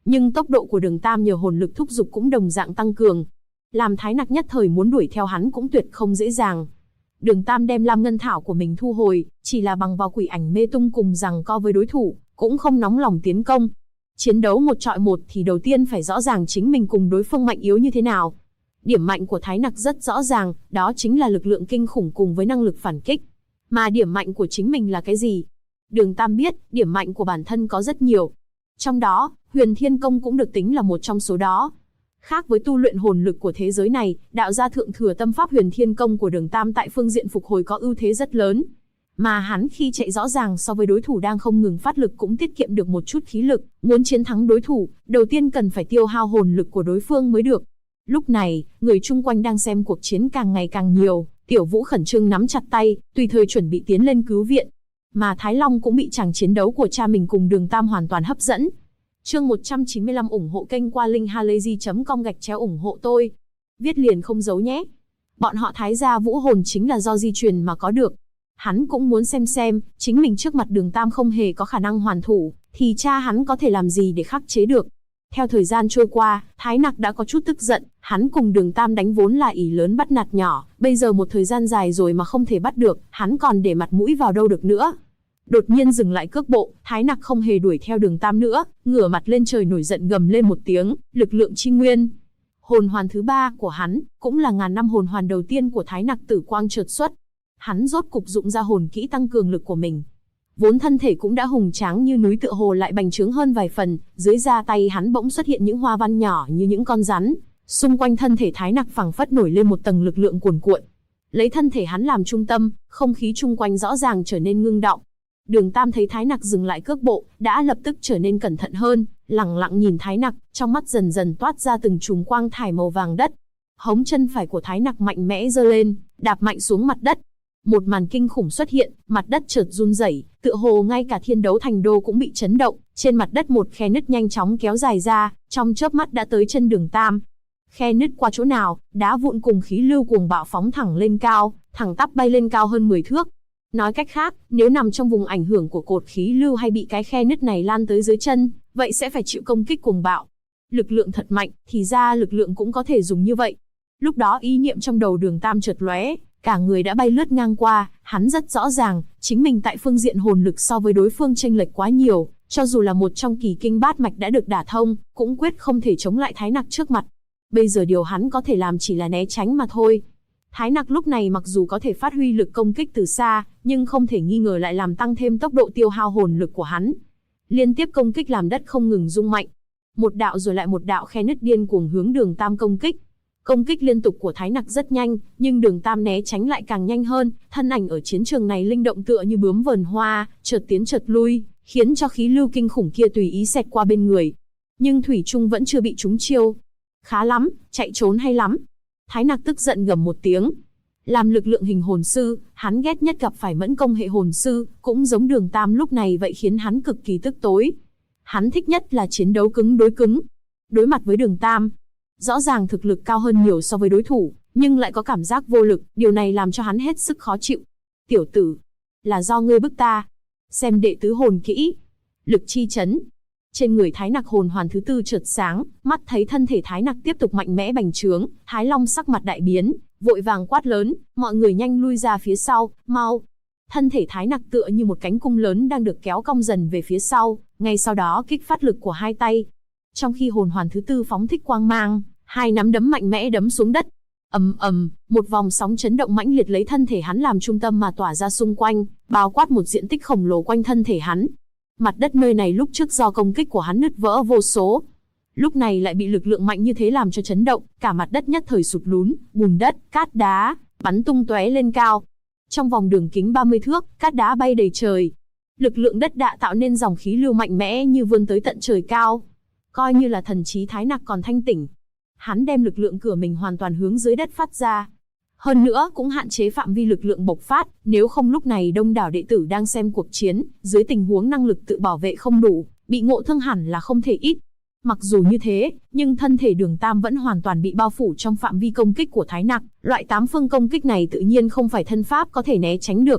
Nhưng tốc độ của Đường Tam nhờ hồn lực thúc giục cũng đồng dạng tăng cường. Làm Thái Nặc nhất thời muốn đuổi theo hắn cũng tuyệt không dễ dàng. Đường Tam đem Lam Ngân Thảo của mình thu hồi, chỉ là bằng vào quỷ ảnh mê tung cùng giằng co với đối thủ, cũng không nóng lòng tiến công. Chiến đấu một trọi một thì đầu tiên phải rõ ràng chính mình cùng đối phương mạnh yếu như thế nào. Điểm mạnh của Thái Nặc rất rõ ràng, đó chính là lực lượng kinh khủng cùng với năng lực phản kích. Mà điểm mạnh của chính mình là cái gì? Đường Tam biết, điểm mạnh của bản thân có rất nhiều. Trong đó, Huyền Thiên Công cũng được tính là một trong số đó. Khác với tu luyện hồn lực của thế giới này, đạo gia thượng thừa tâm pháp Huyền Thiên Công của Đường Tam tại phương diện phục hồi có ưu thế rất lớn. Mà hắn khi chạy rõ ràng so với đối thủ đang không ngừng phát lực cũng tiết kiệm được một chút khí lực. Muốn chiến thắng đối thủ, đầu tiên cần phải tiêu hao hồn lực của đối phương mới được. Lúc này, người chung quanh đang xem cuộc chiến càng ngày càng nhiều. Tiểu Vũ khẩn trương nắm chặt tay, tùy thời chuẩn bị tiến lên cứu viện. Mà Thái Long cũng bị chàng chiến đấu của cha mình cùng Đường Tam hoàn toàn hấp dẫn. Chương 195 ủng hộ kênh qua linkhalazy.com/ủng hộ tôi. Viết liền không giấu nhé. Bọn họ Thái gia vũ hồn chính là do di truyền mà có được. Hắn cũng muốn xem, chính mình trước mặt Đường Tam không hề có khả năng hoàn thủ, thì cha hắn có thể làm gì để khắc chế được. Theo thời gian trôi qua, Thái Nặc đã có chút tức giận, hắn cùng Đường Tam đánh vốn là ỷ lớn bắt nạt nhỏ, bây giờ một thời gian dài rồi mà không thể bắt được, hắn còn để mặt mũi vào đâu được nữa. Đột nhiên dừng lại cước bộ, Thái Nặc không hề đuổi theo Đường Tam nữa, ngửa mặt lên trời nổi giận gầm lên một tiếng, lực lượng chi nguyên. Hồn hoàn thứ 3 của hắn, cũng là ngàn năm hồn hoàn đầu tiên của Thái Nặc tử quang chợt xuất. Hắn rốt cục dụng ra hồn kỹ tăng cường lực của mình. Vốn thân thể cũng đã hùng tráng như núi tựa hồ lại bành trướng hơn vài phần, dưới da tay hắn bỗng xuất hiện những hoa văn nhỏ như những con rắn. Xung quanh thân thể Thái Nặc phảng phất nổi lên một tầng lực lượng cuồn cuộn. Lấy thân thể hắn làm trung tâm, không khí chung quanh rõ ràng trở nên ngưng động. Đường Tam thấy Thái Nặc dừng lại cước bộ, đã lập tức trở nên cẩn thận hơn, lẳng lặng nhìn Thái Nặc, trong mắt dần dần toát ra từng chùm quang thải màu vàng đất. Hống chân phải của Thái Nặc mạnh mẽ giơ lên, đạp mạnh xuống mặt đất. Một màn kinh khủng xuất hiện, mặt đất chợt run rẩy, tựa hồ ngay cả Thiên Đấu Thành Đô cũng bị chấn động, trên mặt đất một khe nứt nhanh chóng kéo dài ra, trong chớp mắt đã tới chân Đường Tam. Khe nứt qua chỗ nào, đá vụn cùng khí lưu cuồng bạo phóng thẳng lên cao, thẳng tắp bay lên cao hơn 10 thước. Nói cách khác, nếu nằm trong vùng ảnh hưởng của cột khí lưu hay bị cái khe nứt này lan tới dưới chân, vậy sẽ phải chịu công kích cuồng bạo. Lực lượng thật mạnh, thì ra lực lượng cũng có thể dùng như vậy. Lúc đó ý niệm trong đầu Đường Tam chợt lóe, cả người đã bay lướt ngang qua, hắn rất rõ ràng, chính mình tại phương diện hồn lực so với đối phương chênh lệch quá nhiều, cho dù là một trong kỳ kinh bát mạch đã được đả thông, cũng quyết không thể chống lại Thái Nặc trước mặt. Bây giờ điều hắn có thể làm chỉ là né tránh mà thôi. Thái Nặc lúc này mặc dù có thể phát huy lực công kích từ xa, nhưng không thể nghi ngờ lại làm tăng thêm tốc độ tiêu hao hồn lực của hắn. Liên tiếp công kích làm đất không ngừng rung mạnh. Một đạo rồi lại một đạo khe nứt điên cuồng hướng Đường Tam công kích. Công kích liên tục của Thái Nặc rất nhanh, nhưng Đường Tam né tránh lại càng nhanh hơn, thân ảnh ở chiến trường này linh động tựa như bướm vờn hoa, chợt tiến chợt lui, khiến cho khí lưu kinh khủng kia tùy ý xẹt qua bên người. Nhưng thủy chung vẫn chưa bị trúng chiêu. Khá lắm, chạy trốn hay lắm. Thái Nặc tức giận gầm một tiếng. Làm lực lượng hình hồn sư, hắn ghét nhất gặp phải mẫn công hệ hồn sư, cũng giống Đường Tam lúc này vậy khiến hắn cực kỳ tức tối. Hắn thích nhất là chiến đấu cứng đối cứng. Đối mặt với Đường Tam, rõ ràng thực lực cao hơn nhiều so với đối thủ, nhưng lại có cảm giác vô lực, điều này làm cho hắn hết sức khó chịu. Tiểu tử, là do ngươi bức ta. Xem đệ tứ hồn kỹ. Lực chi chấn. Trên người Thái Nặc hồn hoàn thứ 4 chợt sáng, mắt thấy thân thể Thái Nặc tiếp tục mạnh mẽ bành trướng, Thái Long sắc mặt đại biến, vội vàng quát lớn, mọi người nhanh lui ra phía sau, mau. Thân thể Thái Nặc tựa như một cánh cung lớn đang được kéo cong dần về phía sau, ngay sau đó kích phát lực của hai tay. Trong khi hồn hoàn thứ 4 phóng thích quang mang, hai nắm đấm mạnh mẽ đấm xuống đất. Ầm ầm, một vòng sóng chấn động mãnh liệt lấy thân thể hắn làm trung tâm mà tỏa ra xung quanh, bao quát một diện tích khổng lồ quanh thân thể hắn. Mặt đất nơi này lúc trước do công kích của hắn nứt vỡ vô số. Lúc này lại bị lực lượng mạnh như thế làm cho chấn động, cả mặt đất nhất thời sụt lún, bùn đất, cát đá, bắn tung tóe lên cao. Trong vòng đường kính 30 thước, cát đá bay đầy trời. Lực lượng đất đạ tạo nên dòng khí lưu mạnh mẽ như vươn tới tận trời cao. Coi như là thần trí Thái Nặc còn thanh tỉnh. Hắn đem lực lượng cửa mình hoàn toàn hướng dưới đất phát ra. Hơn nữa cũng hạn chế phạm vi lực lượng bộc phát, nếu không lúc này đông đảo đệ tử đang xem cuộc chiến, dưới tình huống năng lực tự bảo vệ không đủ, bị ngộ thương hẳn là không thể ít. Mặc dù như thế, nhưng thân thể Đường Tam vẫn hoàn toàn bị bao phủ trong phạm vi công kích của Thái Nặc, loại 8 phương công kích này tự nhiên không phải thân pháp có thể né tránh được.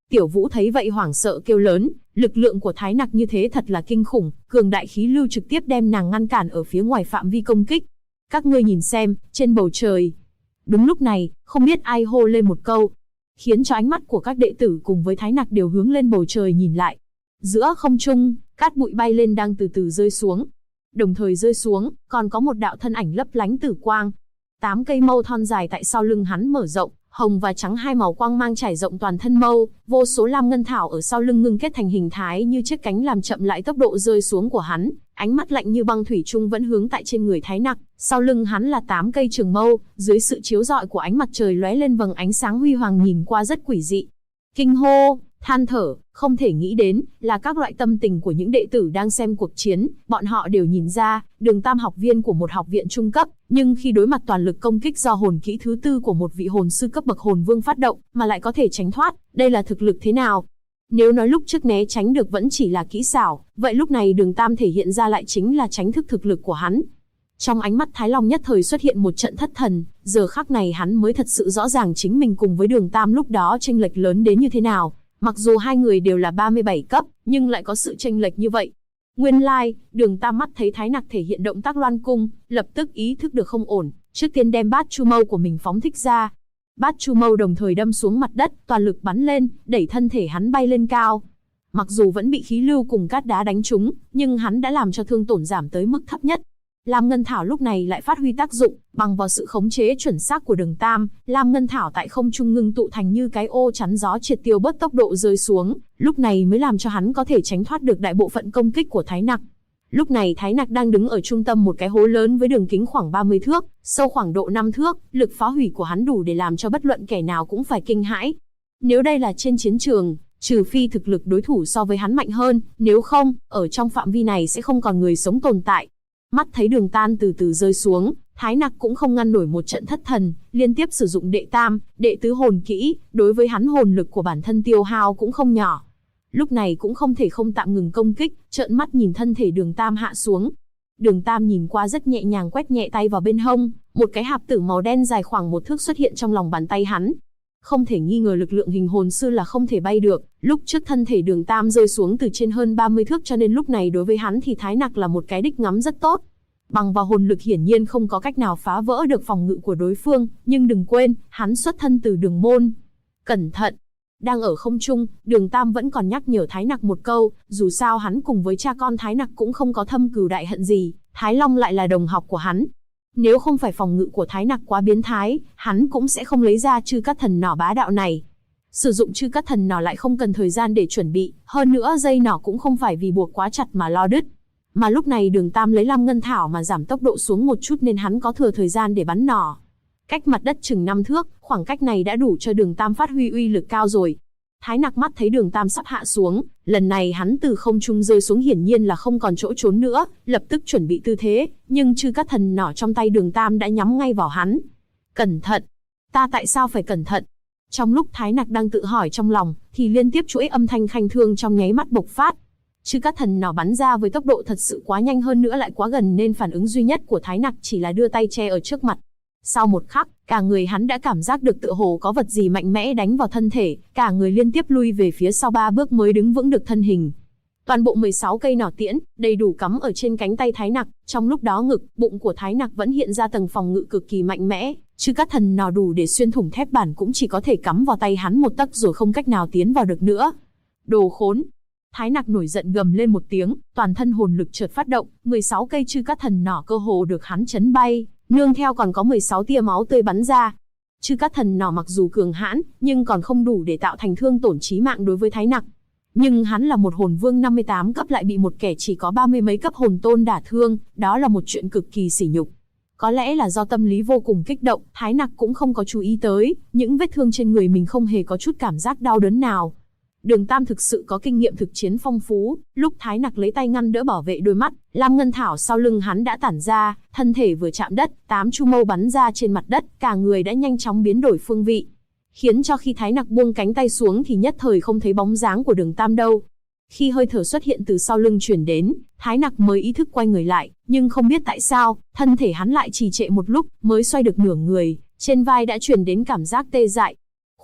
Tiểu Vũ thấy vậy hoảng sợ kêu lớn, lực lượng của Thái Nặc như thế thật là kinh khủng, cường đại khí lưu trực tiếp đem nàng ngăn cản ở phía ngoài phạm vi công kích. Các ngươi nhìn xem, trên bầu trời. Đúng lúc này, không biết ai hô lên một câu, khiến cho ánh mắt của các đệ tử cùng với Thái Nặc đều hướng lên bầu trời nhìn lại. Giữa không trung, cát bụi bay lên đang từ từ rơi xuống. Đồng thời rơi xuống, còn có một đạo thân ảnh lấp lánh tử quang. 8 cây mâu thon dài tại sau lưng hắn mở rộng, hồng và trắng hai màu quang mang trải rộng toàn thân mâu, vô số lam ngân thảo ở sau lưng ngưng kết thành hình thái như chiếc cánh làm chậm lại tốc độ rơi xuống của hắn. Ánh mắt lạnh như băng thủy chung vẫn hướng tại trên người Thái Nặc, sau lưng hắn là 8 cây trường mâu, dưới sự chiếu rọi của ánh mặt trời lóe lên vầng ánh sáng huy hoàng nhìn qua rất quỷ dị. Kinh hô, than thở, không thể nghĩ đến, là các loại tâm tình của những đệ tử đang xem cuộc chiến, bọn họ đều nhìn ra, Đường Tam học viên của một học viện trung cấp, nhưng khi đối mặt toàn lực công kích do hồn kỹ thứ tư của một vị hồn sư cấp bậc hồn vương phát động, mà lại có thể tránh thoát, đây là thực lực thế nào? Nếu nói lúc trước né tránh được vẫn chỉ là kỹ xảo, vậy lúc này Đường Tam thể hiện ra lại chính là tránh thức thực lực của hắn. Trong ánh mắt Thái Long nhất thời xuất hiện một trận thất thần, giờ khắc này hắn mới thật sự rõ ràng chính mình cùng với Đường Tam lúc đó chênh lệch lớn đến như thế nào. Mặc dù hai người đều là 37 cấp, nhưng lại có sự chênh lệch như vậy. Nguyên lai, Đường Tam mắt thấy Thái Nặc thể hiện động tác loan cung, lập tức ý thức được không ổn, trước tiên đem bát chu mâu của mình phóng thích ra. Bát chu mâu đồng thời đâm xuống mặt đất, toàn lực bắn lên, đẩy thân thể hắn bay lên cao. Mặc dù vẫn bị khí lưu cùng cát đá đánh trúng, nhưng hắn đã làm cho thương tổn giảm tới mức thấp nhất. Lam Ngân Thảo lúc này lại phát huy tác dụng, bằng vào sự khống chế chuẩn xác của Đường Tam, Lam Ngân Thảo tại không trung ngưng tụ thành như cái ô chắn gió triệt tiêu bớt tốc độ rơi xuống, lúc này mới làm cho hắn có thể tránh thoát được đại bộ phận công kích của Thái Nặc. Lúc này Thái Nặc đang đứng ở trung tâm một cái hố lớn với đường kính khoảng 30 thước, sâu khoảng độ 5 thước, lực phá hủy của hắn đủ để làm cho bất luận kẻ nào cũng phải kinh hãi. Nếu đây là trên chiến trường, trừ phi thực lực đối thủ so với hắn mạnh hơn, nếu không, ở trong phạm vi này sẽ không còn người sống tồn tại. Mắt thấy đường tan từ từ rơi xuống, Thái Nặc cũng không ngăn nổi một trận thất thần, liên tiếp sử dụng đệ tam, đệ tứ hồn kỹ, đối với hắn hồn lực của bản thân tiêu hao cũng không nhỏ. Lúc này cũng không thể không tạm ngừng công kích, trợn mắt nhìn thân thể Đường Tam hạ xuống. Đường Tam nhìn qua rất nhẹ nhàng quét nhẹ tay vào bên hông, một cái hạp tử màu đen dài khoảng 1 thước xuất hiện trong lòng bàn tay hắn. Không thể nghi ngờ lực lượng hình hồn sư là không thể bay được, lúc trước thân thể Đường Tam rơi xuống từ trên hơn 30 thước cho nên lúc này đối với hắn thì Thái Nặc là một cái đích ngắm rất tốt. Bằng vào hồn lực hiển nhiên không có cách nào phá vỡ được phòng ngự của đối phương, nhưng đừng quên, hắn xuất thân từ Đường môn. Cẩn thận! Đang ở không trung, Đường Tam vẫn còn nhắc nhở Thái Nặc một câu, dù sao hắn cùng với cha con Thái Nặc cũng không có thâm cừu đại hận gì, Thái Long lại là đồng học của hắn. Nếu không phải phòng ngự của Thái Nặc quá biến thái, hắn cũng sẽ không lấy ra Chư Cát Thần Nỏ bá đạo này. Sử dụng Chư Cát Thần Nỏ lại không cần thời gian để chuẩn bị, hơn nữa dây nỏ cũng không phải vì buộc quá chặt mà lo đứt. Mà lúc này Đường Tam lấy Lam Ngân Thảo mà giảm tốc độ xuống một chút nên hắn có thừa thời gian để bắn nỏ. Cách mặt đất chừng 5 thước, khoảng cách này đã đủ cho Đường Tam phát huy uy lực cao rồi. Thái Nặc mắt thấy Đường Tam sắp hạ xuống, lần này hắn từ không trung rơi xuống hiển nhiên là không còn chỗ trốn nữa, lập tức chuẩn bị tư thế, nhưng Chư Cát Thần Nỏ trong tay Đường Tam đã nhắm ngay vào hắn. Cẩn thận! Ta tại sao phải cẩn thận? Trong lúc Thái Nặc đang tự hỏi trong lòng, thì liên tiếp chuỗi âm thanh khanh thương trong nháy mắt bộc phát. Chư Cát Thần Nỏ bắn ra với tốc độ thật sự quá nhanh hơn nữa lại quá gần nên phản ứng duy nhất của Thái Nặc chỉ là đưa tay che ở trước mặt. Sau một khắc, cả người hắn đã cảm giác được tựa hồ có vật gì mạnh mẽ đánh vào thân thể, cả người liên tiếp lui về phía sau 3 bước mới đứng vững được thân hình. Toàn bộ 16 cây nỏ tiễn, đầy đủ cắm ở trên cánh tay Thái Nặc, trong lúc đó ngực, bụng của Thái Nặc vẫn hiện ra tầng phòng ngự cực kỳ mạnh mẽ, Chư Cát Thần Nỏ đủ để xuyên thủng thép bản cũng chỉ có thể cắm vào tay hắn một tấc rồi không cách nào tiến vào được nữa. Đồ khốn! Thái Nặc nổi giận gầm lên một tiếng, toàn thân hồn lực chợt phát động, 16 cây Chư Cát Thần Nỏ cơ hồ được hắn chấn bay, nương theo còn có 16 tia máu tươi bắn ra. Chư Cát Thần Nỏ mặc dù cường hãn, nhưng còn không đủ để tạo thành thương tổn chí mạng đối với Thái Nặc. Nhưng hắn là một hồn vương 58 cấp lại bị một kẻ chỉ có 30 mấy cấp hồn tôn đả thương, đó là một chuyện cực kỳ sỉ nhục. Có lẽ là do tâm lý vô cùng kích động, Thái Nặc cũng không có chú ý tới, những vết thương trên người mình không hề có chút cảm giác đau đớn nào. Đường Tam thực sự có kinh nghiệm thực chiến phong phú, lúc Thái Nặc lấy tay ngăn đỡ bảo vệ đôi mắt, Lam Ngân Thảo sau lưng hắn đã tản ra, thân thể vừa chạm đất, 8 chu mâu bắn ra trên mặt đất, cả người đã nhanh chóng biến đổi phương vị. Khiến cho khi Thái Nặc buông cánh tay xuống thì nhất thời không thấy bóng dáng của Đường Tam đâu. Khi hơi thở xuất hiện từ sau lưng chuyển đến, Thái Nặc mới ý thức quay người lại, nhưng không biết tại sao, thân thể hắn lại trì trệ một lúc, mới xoay được nửa người, trên vai đã truyền đến cảm giác tê dại.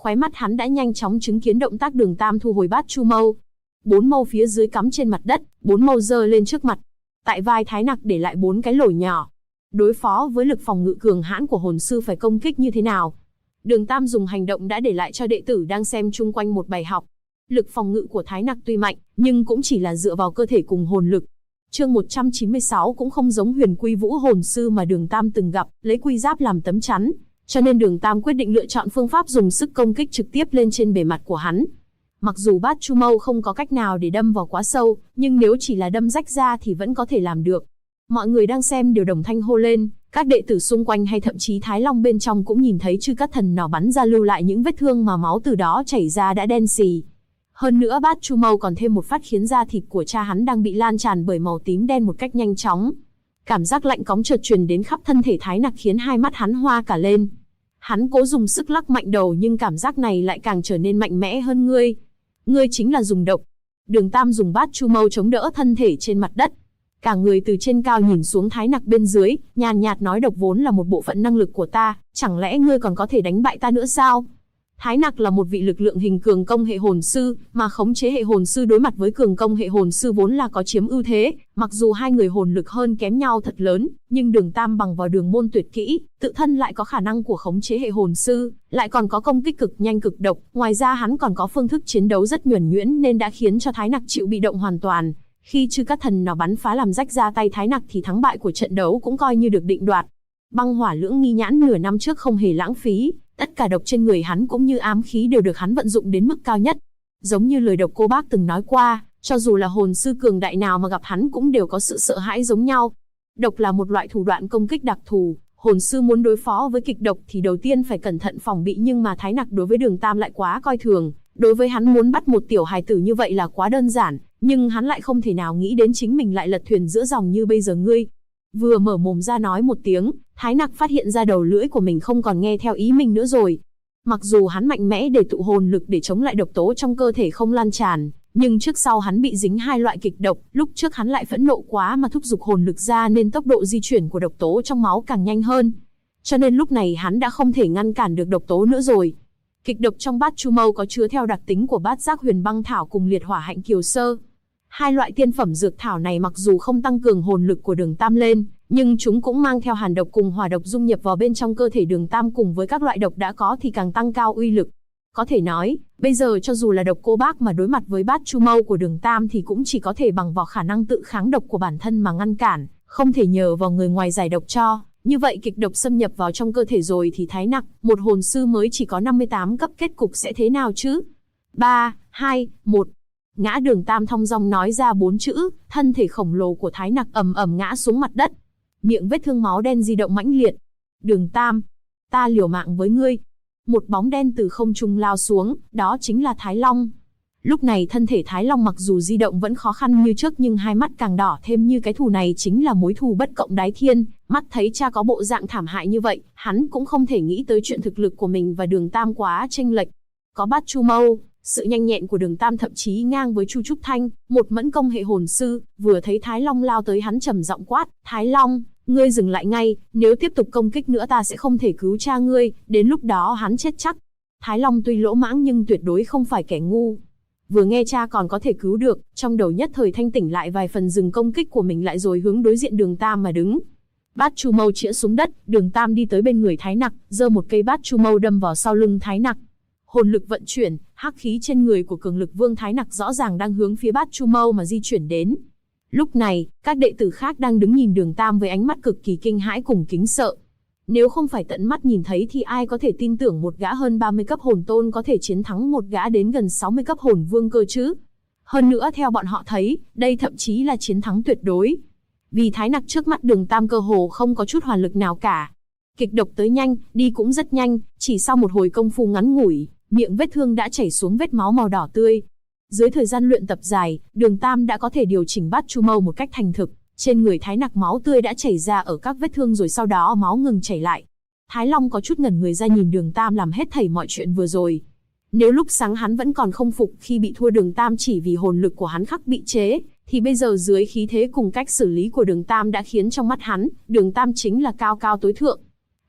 Khóe mắt hắn đã nhanh chóng chứng kiến động tác Đường Tam thu hồi bát chu mâu. 4 mâu phía dưới cắm trên mặt đất, 4 mâu giơ lên trước mặt. Tại vai Thái Nặc để lại 4 cái lỗ nhỏ. Đối phó với lực phòng ngự cường hãn của hồn sư phải công kích như thế nào? Đường Tam dùng hành động đã để lại cho đệ tử đang xem chung quanh một bài học. Lực phòng ngự của Thái Nặc tuy mạnh, nhưng cũng chỉ là dựa vào cơ thể cùng hồn lực. Chương 196 cũng không giống Huyền Quy Vũ hồn sư mà Đường Tam từng gặp, lấy quy giáp làm tấm chắn. Cho nên Đường Tam quyết định lựa chọn phương pháp dùng sức công kích trực tiếp lên trên bề mặt của hắn. Mặc dù bát chu mâu không có cách nào để đâm vào quá sâu, nhưng nếu chỉ là đâm rách ra thì vẫn có thể làm được. Mọi người đang xem đều đồng thanh hô lên, các đệ tử xung quanh hay thậm chí Thái Long bên trong cũng nhìn thấy Chư Cát Thần nỏ bắn ra lưu lại những vết thương mà máu từ đó chảy ra đã đen xì. Hơn nữa bát chu mâu còn thêm một phát khiến da thịt của cha hắn đang bị lan tràn bởi màu tím đen một cách nhanh chóng. Cảm giác lạnh cóng chợt truyền đến khắp thân thể Thái Nặc khiến hai mắt hắn hoa cả lên. Hắn cố dùng sức lắc mạnh đầu nhưng cảm giác này lại càng trở nên mạnh mẽ hơn. Ngươi chính là dùng độc. Đường Tam dùng bát chu mâu chống đỡ thân thể trên mặt đất. Cả người từ trên cao nhìn xuống Thái Nặc bên dưới, nhàn nhạt nói độc vốn là một bộ phận năng lực của ta, chẳng lẽ ngươi còn có thể đánh bại ta nữa sao? Thái Nặc là một vị lực lượng hình cường công hệ hồn sư, mà khống chế hệ hồn sư đối mặt với cường công hệ hồn sư vốn là có chiếm ưu thế, mặc dù hai người hồn lực hơn kém nhau thật lớn, nhưng Đường Tam bằng vào đường môn tuyệt kỹ, tự thân lại có khả năng của khống chế hệ hồn sư, lại còn có công kích cực nhanh cực độc, ngoài ra hắn còn có phương thức chiến đấu rất nhuần nhuyễn nên đã khiến cho Thái Nặc chịu bị động hoàn toàn. Khi Chư Cát Thần nỏ bắn phá làm rách ra tay Thái Nặc thì thắng bại của trận đấu cũng coi như được định đoạt. Băng Hỏa Lưỡng Nghi Nhãn nửa năm trước không hề lãng phí, tất cả độc trên người hắn cũng như ám khí đều được hắn vận dụng đến mức cao nhất. Giống như lời Độc Cô Bác từng nói qua, cho dù là hồn sư cường đại nào mà gặp hắn cũng đều có sự sợ hãi giống nhau. Độc là một loại thủ đoạn công kích đặc thù, hồn sư muốn đối phó với kịch độc thì đầu tiên phải cẩn thận phòng bị, nhưng mà Thái Nặc đối với Đường Tam lại quá coi thường. Đối với hắn muốn bắt một tiểu hài tử như vậy là quá đơn giản, nhưng hắn lại không thể nào nghĩ đến chính mình lại lật thuyền giữa dòng như bây giờ. Ngươi vừa mở mồm ra nói một tiếng, Thái Nặc phát hiện ra đầu lưỡi của mình không còn nghe theo ý mình nữa rồi. Mặc dù hắn mạnh mẽ để tụ hồn lực để chống lại độc tố trong cơ thể không lan tràn, nhưng trước sau hắn bị dính hai loại kịch độc, lúc trước hắn lại phẫn nộ quá mà thúc giục hồn lực ra nên tốc độ di chuyển của độc tố trong máu càng nhanh hơn. Cho nên lúc này hắn đã không thể ngăn cản được độc tố nữa rồi. Kịch độc trong bát chu mâu có chứa theo đặc tính của bát giác huyền băng thảo cùng liệt hỏa hạnh kiều sơ. Hai loại tiên phẩm dược thảo này mặc dù không tăng cường hồn lực của Đường Tam lên, nhưng chúng cũng mang theo hàn độc cùng hỏa độc dung nhập vào bên trong cơ thể Đường Tam, cùng với các loại độc đã có thì càng tăng cao uy lực. Có thể nói, bây giờ cho dù là Độc Cô Bác mà đối mặt với bát chu mâu của Đường Tam thì cũng chỉ có thể bằng vào khả năng tự kháng độc của bản thân mà ngăn cản, không thể nhờ vào người ngoài giải độc cho. Như vậy kịch độc xâm nhập vào trong cơ thể rồi thì Thái Nặc, một hồn sư mới chỉ có 58 cấp kết cục sẽ thế nào chứ? 3, 2, 1. Ngã. Đường Tam thong dong nói ra 4 chữ, thân thể khổng lồ của Thái Nặc ầm ầm ngã xuống mặt đất. Miệng vết thương máu đen di động mãnh liệt. Đường Tam, ta liều mạng với ngươi. Một bóng đen từ không trung lao xuống, đó chính là Thái Long. Lúc này thân thể Thái Long mặc dù di động vẫn khó khăn như trước nhưng hai mắt càng đỏ thêm, như cái thù này chính là mối thù bất cộng đái thiên. Mắt thấy cha có bộ dạng thảm hại như vậy, hắn cũng không thể nghĩ tới chuyện thực lực của mình và Đường Tam quá chênh lệch. Có bát chu mâu, sự nhanh nhẹn của Đường Tam thậm chí ngang với Chu Trúc Thanh, một mẫn công hệ hồn sư. Vừa thấy Thái Long lao tới hắn trầm giọng quát, Thái Long, ngươi dừng lại ngay, nếu tiếp tục công kích nữa ta sẽ không thể cứu cha ngươi, đến lúc đó hắn chết chắc. Thái Long tuy lỗ mãng nhưng tuyệt đối không phải kẻ ngu. Vừa nghe cha còn có thể cứu được, trong đầu nhất thời thanh tỉnh lại vài phần, dừng công kích của mình lại rồi hướng đối diện Đường Tam mà đứng. Bát chu mâu chĩa xuống đất, Đường Tam đi tới bên người Thái Nặc, giơ một cây bát chu mâu đâm vào sau lưng Thái Nặc. Hồn lực vận chuyển, hắc khí trên người của cường lực vương Thái Nặc rõ ràng đang hướng phía bát chu mâu mà di chuyển đến. Lúc này, các đệ tử khác đang đứng nhìn Đường Tam với ánh mắt cực kỳ kinh hãi cùng kính sợ. Nếu không phải tận mắt nhìn thấy thì ai có thể tin tưởng một gã hơn 30 cấp hồn tôn có thể chiến thắng một gã đến gần 60 cấp hồn vương cơ chứ? Hơn nữa theo bọn họ thấy, đây thậm chí là chiến thắng tuyệt đối. Vì Thái Nặc trước mắt Đường Tam cơ hồ không có chút hoàn lực nào cả. Kịch độc tới nhanh, đi cũng rất nhanh, chỉ sau một hồi công phu ngắn ngủi, miệng vết thương đã chảy xuống vết máu màu đỏ tươi. Dưới thời gian luyện tập dài, Đường Tam đã có thể điều chỉnh bát chu mâu một cách thành thực. Trên người Thái Nặc máu tươi đã chảy ra ở các vết thương rồi sau đó máu ngừng chảy lại. Thái Long có chút ngẩn người ra nhìn Đường Tam làm hết thảy mọi chuyện vừa rồi. Nếu lúc sáng hắn vẫn còn không phục khi bị thua Đường Tam chỉ vì hồn lực của hắn khắc bị chế, thì bây giờ dưới khí thế cùng cách xử lý của Đường Tam đã khiến trong mắt hắn, Đường Tam chính là cao cao tối thượng.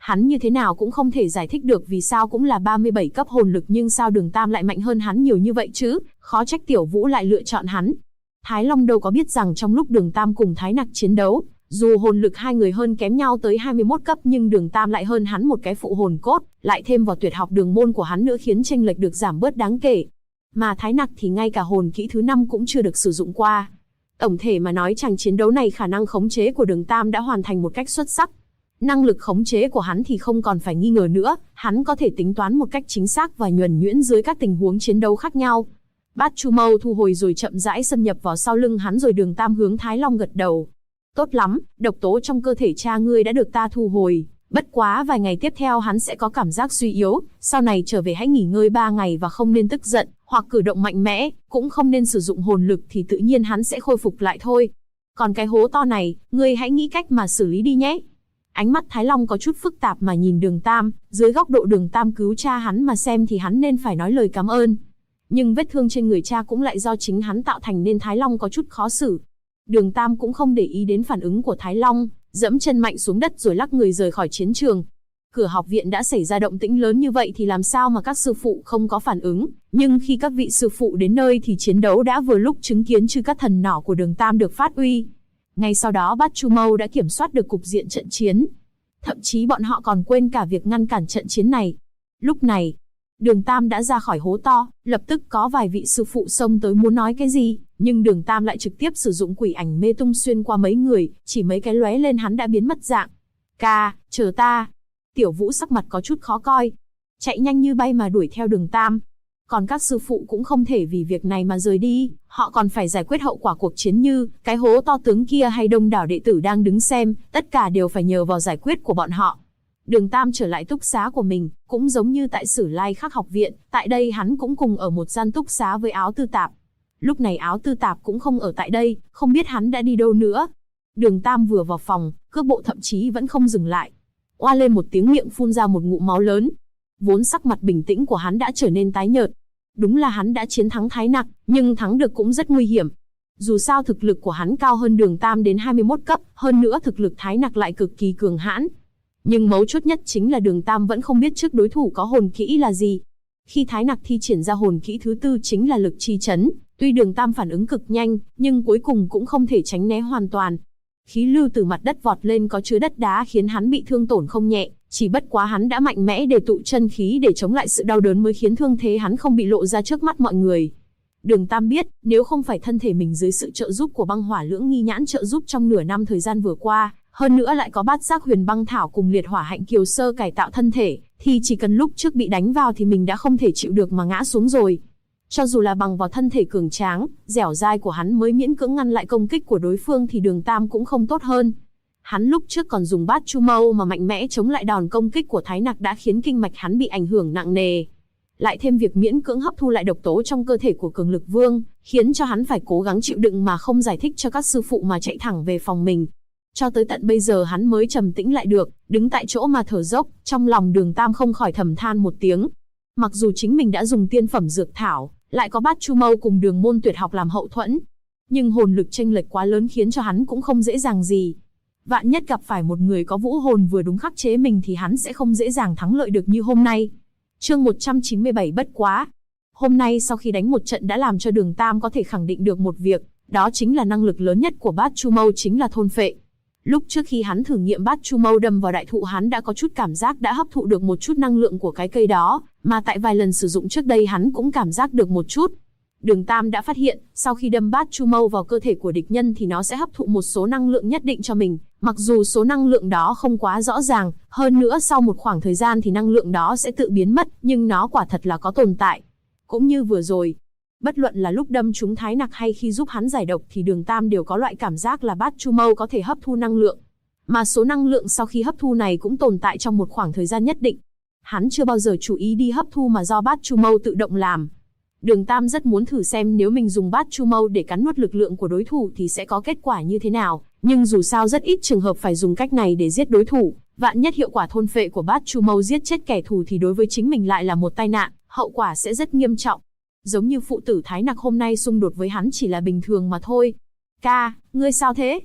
Hắn như thế nào cũng không thể giải thích được vì sao cũng là 37 cấp hồn lực nhưng sao Đường Tam lại mạnh hơn hắn nhiều như vậy chứ, khó trách Tiểu Vũ lại lựa chọn hắn. Thái Long đâu có biết rằng trong lúc Đường Tam cùng Thái Nặc chiến đấu, dù hồn lực hai người hơn kém nhau tới 21 cấp nhưng Đường Tam lại hơn hắn một cái phụ hồn cốt, lại thêm vào tuyệt học đường môn của hắn nữa khiến chênh lệch được giảm bớt đáng kể. Mà Thái Nặc thì ngay cả hồn kỹ thứ 5 cũng chưa được sử dụng qua. Tổng thể mà nói chàng chiến đấu này khả năng khống chế của Đường Tam đã hoàn thành một cách xuất sắc. Năng lực khống chế của hắn thì không còn phải nghi ngờ nữa, hắn có thể tính toán một cách chính xác và nhuần nhuyễn dưới các tình huống chiến đấu khác nhau. Bát Chu Mâu thu hồi rồi chậm rãi xâm nhập vào sau lưng hắn rồi Đường Tam hướng Thái Long gật đầu. Tốt lắm, độc tố trong cơ thể cha ngươi đã được ta thu hồi, bất quá vài ngày tiếp theo hắn sẽ có cảm giác suy yếu, sau này trở về hãy nghỉ ngơi 3 ngày và không nên tức giận, hoặc cử động mạnh mẽ, cũng không nên sử dụng hồn lực thì tự nhiên hắn sẽ khôi phục lại thôi. Còn cái hố to này, ngươi hãy nghĩ cách mà xử lý đi nhé. Ánh mắt Thái Long có chút phức tạp mà nhìn Đường Tam, dưới góc độ Đường Tam cứu cha hắn mà xem thì hắn nên phải nói lời cảm ơn. Nhưng vết thương trên người cha cũng lại do chính hắn tạo thành nên Thái Long có chút khó xử. Đường Tam cũng không để ý đến phản ứng của Thái Long, dẫm chân mạnh xuống đất rồi lắc người rời khỏi chiến trường. Cửa học viện đã xảy ra động tĩnh lớn như vậy thì làm sao mà các sư phụ không có phản ứng, nhưng khi các vị sư phụ đến nơi thì chiến đấu đã vừa lúc chứng kiến chư các thần nỏ của Đường Tam được phát uy. Ngay sau đó Bát Chu Mâu đã kiểm soát được cục diện trận chiến. Thậm chí bọn họ còn quên cả việc ngăn cản trận chiến này. Lúc này, Đường Tam đã ra khỏi hố to, lập tức có vài vị sư phụ xông tới muốn nói cái gì, nhưng Đường Tam lại trực tiếp sử dụng quỷ ảnh mê tung xuyên qua mấy người, chỉ mấy cái lóe lên hắn đã biến mất dạng. Ca, chờ ta. Tiểu Vũ sắc mặt có chút khó coi, chạy nhanh như bay mà đuổi theo Đường Tam. Còn các sư phụ cũng không thể vì việc này mà rời đi, họ còn phải giải quyết hậu quả cuộc chiến như cái hố to tướng kia hay đông đảo đệ tử đang đứng xem, tất cả đều phải nhờ vào giải quyết của bọn họ. Đường Tam trở lại túc xá của mình, cũng giống như tại Sử Lai Khắc học viện, tại đây hắn cũng cùng ở một gian túc xá với Áo Tư Tạp. Lúc này Áo Tư Tạp cũng không ở tại đây, không biết hắn đã đi đâu nữa. Đường Tam vừa vào phòng, cước bộ thậm chí vẫn không dừng lại. Oa lên một tiếng miệng phun ra một ngụm máu lớn. Vốn sắc mặt bình tĩnh của hắn đã trở nên tái nhợt. Đúng là hắn đã chiến thắng Thái Nặc, nhưng thắng được cũng rất nguy hiểm. Dù sao thực lực của hắn cao hơn Đường Tam đến 21 cấp, hơn nữa thực lực Thái Nặc lại cực kỳ cường hãn. Nhưng mấu chốt nhất chính là Đường Tam vẫn không biết trước đối thủ có hồn kỹ là gì. Khi Thái Nặc thi triển ra hồn kỹ thứ 4 chính là lực chi chấn, tuy Đường Tam phản ứng cực nhanh, nhưng cuối cùng cũng không thể tránh né hoàn toàn. Khí lưu từ mặt đất vọt lên có chứa đất đá khiến hắn bị thương tổn không nhẹ, chỉ bất quá hắn đã mạnh mẽ để tụ chân khí để chống lại sự đau đớn mới khiến thương thế hắn không bị lộ ra trước mắt mọi người. Đường Tam biết, nếu không phải thân thể mình dưới sự trợ giúp của băng hỏa lưỡng nghi nhãn trợ giúp trong nửa năm thời gian vừa qua, hơn nữa lại có bát giác huyền băng thảo cùng liệt hỏa hạnh kiều sơ cải tạo thân thể, thì chỉ cần lúc trước bị đánh vào thì mình đã không thể chịu được mà ngã xuống rồi. Cho dù là bằng vào thân thể cường tráng, dẻo dai của hắn mới miễn cưỡng ngăn lại công kích của đối phương thì Đường Tam cũng không tốt hơn. Hắn lúc trước còn dùng Bát Chu Mâu mà mạnh mẽ chống lại đòn công kích của Thái Nặc đã khiến kinh mạch hắn bị ảnh hưởng nặng nề. Lại thêm việc miễn cưỡng hấp thu lại độc tố trong cơ thể của Cường Lực Vương, khiến cho hắn phải cố gắng chịu đựng mà không giải thích cho các sư phụ mà chạy thẳng về phòng mình. Cho tới tận bây giờ hắn mới trầm tĩnh lại được, đứng tại chỗ mà thở dốc, trong lòng Đường Tam không khỏi thầm than một tiếng. Mặc dù chính mình đã dùng tiên phẩm dược thảo, lại có Bát Chu Mâu cùng đường môn tuyệt học làm hậu thuẫn, nhưng hồn lực chênh lệch quá lớn khiến cho hắn cũng không dễ dàng gì. Vạn nhất gặp phải một người có vũ hồn vừa đúng khắc chế mình thì hắn sẽ không dễ dàng thắng lợi được như hôm nay. Chương 197 bất quá. Hôm nay sau khi đánh một trận đã làm cho Đường Tam có thể khẳng định được một việc, đó chính là năng lực lớn nhất của Bát Chu Mâu chính là thôn phệ. Lúc trước khi hắn thử nghiệm Bát Chu Mâu đâm vào đại thụ hắn đã có chút cảm giác đã hấp thụ được một chút năng lượng của cái cây đó, mà tại vài lần sử dụng trước đây hắn cũng cảm giác được một chút. Đường Tam đã phát hiện, sau khi đâm Bát Chu Mâu vào cơ thể của địch nhân thì nó sẽ hấp thụ một số năng lượng nhất định cho mình, mặc dù số năng lượng đó không quá rõ ràng, hơn nữa sau một khoảng thời gian thì năng lượng đó sẽ tự biến mất, nhưng nó quả thật là có tồn tại. Cũng như vừa rồi, bất luận là lúc đâm trúng Thái Nặc hay khi giúp hắn giải độc thì Đường Tam đều có loại cảm giác là Bát Chu Mâu có thể hấp thu năng lượng. Mà số năng lượng sau khi hấp thu này cũng tồn tại trong một khoảng thời gian nhất định. Hắn chưa bao giờ chú ý đi hấp thu mà do Bát Chu Mâu tự động làm. Đường Tam rất muốn thử xem nếu mình dùng Bát Chu Mâu để cắn nuốt lực lượng của đối thủ thì sẽ có kết quả như thế nào, nhưng dù sao rất ít trường hợp phải dùng cách này để giết đối thủ, vạn nhất hiệu quả thôn phệ của Bát Chu Mâu giết chết kẻ thù thì đối với chính mình lại là một tai nạn, hậu quả sẽ rất nghiêm trọng. Giống như phụ tử Thái Nặc hôm nay xung đột với hắn chỉ là bình thường mà thôi. Ca, ngươi sao thế?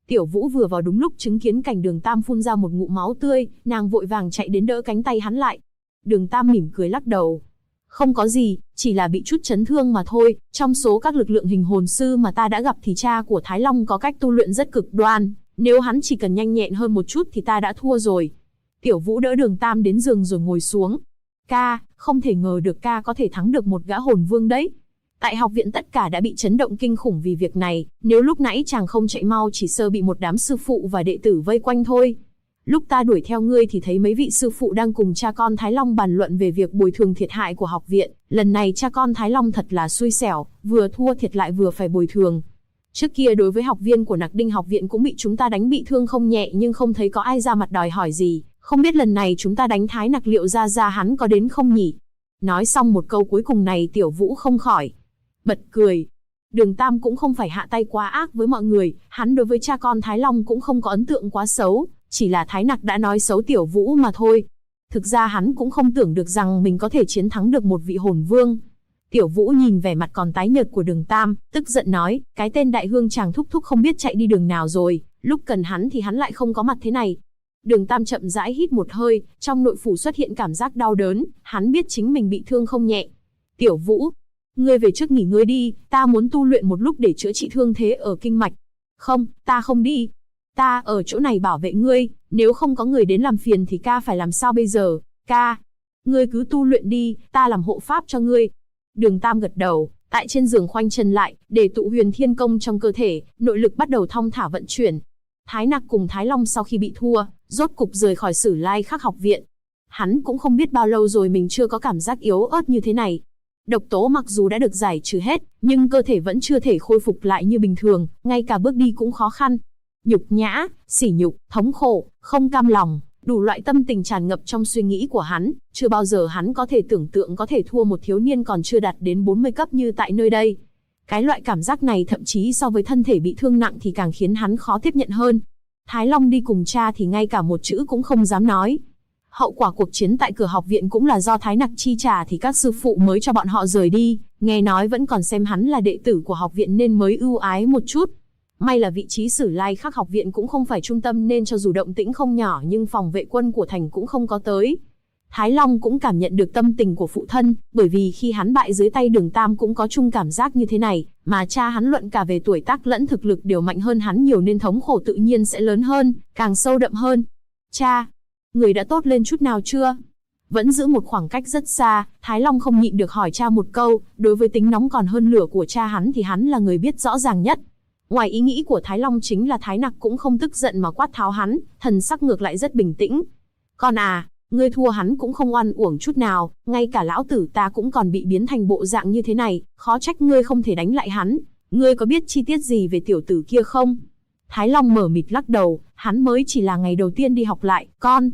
Tiểu Vũ vừa vào đúng lúc chứng kiến cảnh Đường Tam phun ra một ngụm máu tươi, nàng vội vàng chạy đến đỡ cánh tay hắn lại. Đường Tam mỉm cười lắc đầu. Không có gì, chỉ là bị chút chấn thương mà thôi, trong số các lực lượng hình hồn sư mà ta đã gặp thì cha của Thái Long có cách tu luyện rất cực đoan, nếu hắn chỉ cần nhanh nhẹn hơn một chút thì ta đã thua rồi. Tiểu Vũ đỡ Đường Tam đến giường rồi ngồi xuống. Ca, không thể ngờ được ca có thể thắng được một gã hồn vương đấy. Tại học viện tất cả đã bị chấn động kinh khủng vì việc này, nếu lúc nãy chàng không chạy mau chỉ sợ bị một đám sư phụ và đệ tử vây quanh thôi. Lúc ta đuổi theo ngươi thì thấy mấy vị sư phụ đang cùng cha con Thái Long bàn luận về việc bồi thường thiệt hại của học viện. Lần này cha con Thái Long thật là xui xẻo, vừa thua thiệt lại vừa phải bồi thường. Trước kia đối với học viên của Nặc Đinh học viện cũng bị chúng ta đánh bị thương không nhẹ nhưng không thấy có ai ra mặt đòi hỏi gì. Không biết lần này chúng ta đánh Thái Nặc liệu ra hắn có đến không nhỉ? Nói xong một câu cuối cùng này Tiểu Vũ không khỏi bật cười. Đường Tam cũng không phải hạ tay quá ác với mọi người, hắn đối với cha con Thái Long cũng không có ấn tượng quá xấu, chỉ là Thái Nặc đã nói xấu Tiểu Vũ mà thôi. Thực ra hắn cũng không tưởng được rằng mình có thể chiến thắng được một vị hồn vương. Tiểu Vũ nhìn vẻ mặt còn tái nhợt của Đường Tam, tức giận nói, cái tên đại hương chàng thúc thúc không biết chạy đi đường nào rồi, lúc cần hắn thì hắn lại không có mặt thế này. Đường Tam chậm rãi hít một hơi, trong nội phủ xuất hiện cảm giác đau đớn, hắn biết chính mình bị thương không nhẹ. Tiểu Vũ, ngươi về trước nghỉ ngơi đi, ta muốn tu luyện một lúc để chữa trị thương thế ở kinh mạch. Không, ta không đi. Ta ở chỗ này bảo vệ ngươi, nếu không có người đến làm phiền thì ca phải làm sao bây giờ? Ca, ngươi cứ tu luyện đi, ta làm hộ pháp cho ngươi. Đường Tam gật đầu, tại trên giường khoanh chân lại, để tụ huyền thiên công trong cơ thể, nội lực bắt đầu thong thả vận chuyển. Thái Nặc cùng Thái Long sau khi bị thua, rốt cục rời khỏi Sử Lai Khắc học viện. Hắn cũng không biết bao lâu rồi mình chưa có cảm giác yếu ớt như thế này. Độc tố mặc dù đã được giải trừ hết, nhưng cơ thể vẫn chưa thể khôi phục lại như bình thường, ngay cả bước đi cũng khó khăn. Nhục nhã, sỉ nhục, thống khổ, không cam lòng, đủ loại tâm tình tràn ngập trong suy nghĩ của hắn, chưa bao giờ hắn có thể tưởng tượng có thể thua một thiếu niên còn chưa đạt đến 40 cấp như tại nơi đây. Cái loại cảm giác này thậm chí so với thân thể bị thương nặng thì càng khiến hắn khó tiếp nhận hơn. Thái Long đi cùng cha thì ngay cả một chữ cũng không dám nói. Hậu quả cuộc chiến tại cửa học viện cũng là do Thái Nặc chi trả thì các sư phụ mới cho bọn họ rời đi, nghe nói vẫn còn xem hắn là đệ tử của học viện nên mới ưu ái một chút. May là vị trí Sử Lai Khắc học viện cũng không phải trung tâm nên cho dù động tĩnh không nhỏ nhưng phòng vệ quân của thành cũng không có tới. Thái Long cũng cảm nhận được tâm tình của phụ thân, bởi vì khi hắn bại dưới tay Đường Tam cũng có chung cảm giác như thế này, mà cha hắn luận cả về tuổi tác lẫn thực lực đều mạnh hơn hắn nhiều nên thống khổ tự nhiên sẽ lớn hơn, càng sâu đậm hơn. Cha, người đã tốt lên chút nào chưa? Vẫn giữ một khoảng cách rất xa, Thái Long không nhịn được hỏi cha một câu, đối với tính nóng còn hơn lửa của cha hắn thì hắn là người biết rõ ràng nhất. Ngoài ý nghĩ của Thái Long chính là Thái Nặc cũng không tức giận mà quát tháo hắn, thần sắc ngược lại rất bình tĩnh. Con à, ngươi thua hắn cũng không oan uổng chút nào, ngay cả lão tử ta cũng còn bị biến thành bộ dạng như thế này, khó trách ngươi không thể đánh lại hắn. Ngươi có biết chi tiết gì về tiểu tử kia không? Thái Long mờ mịt lắc đầu, hắn mới chỉ là ngày đầu tiên đi học lại,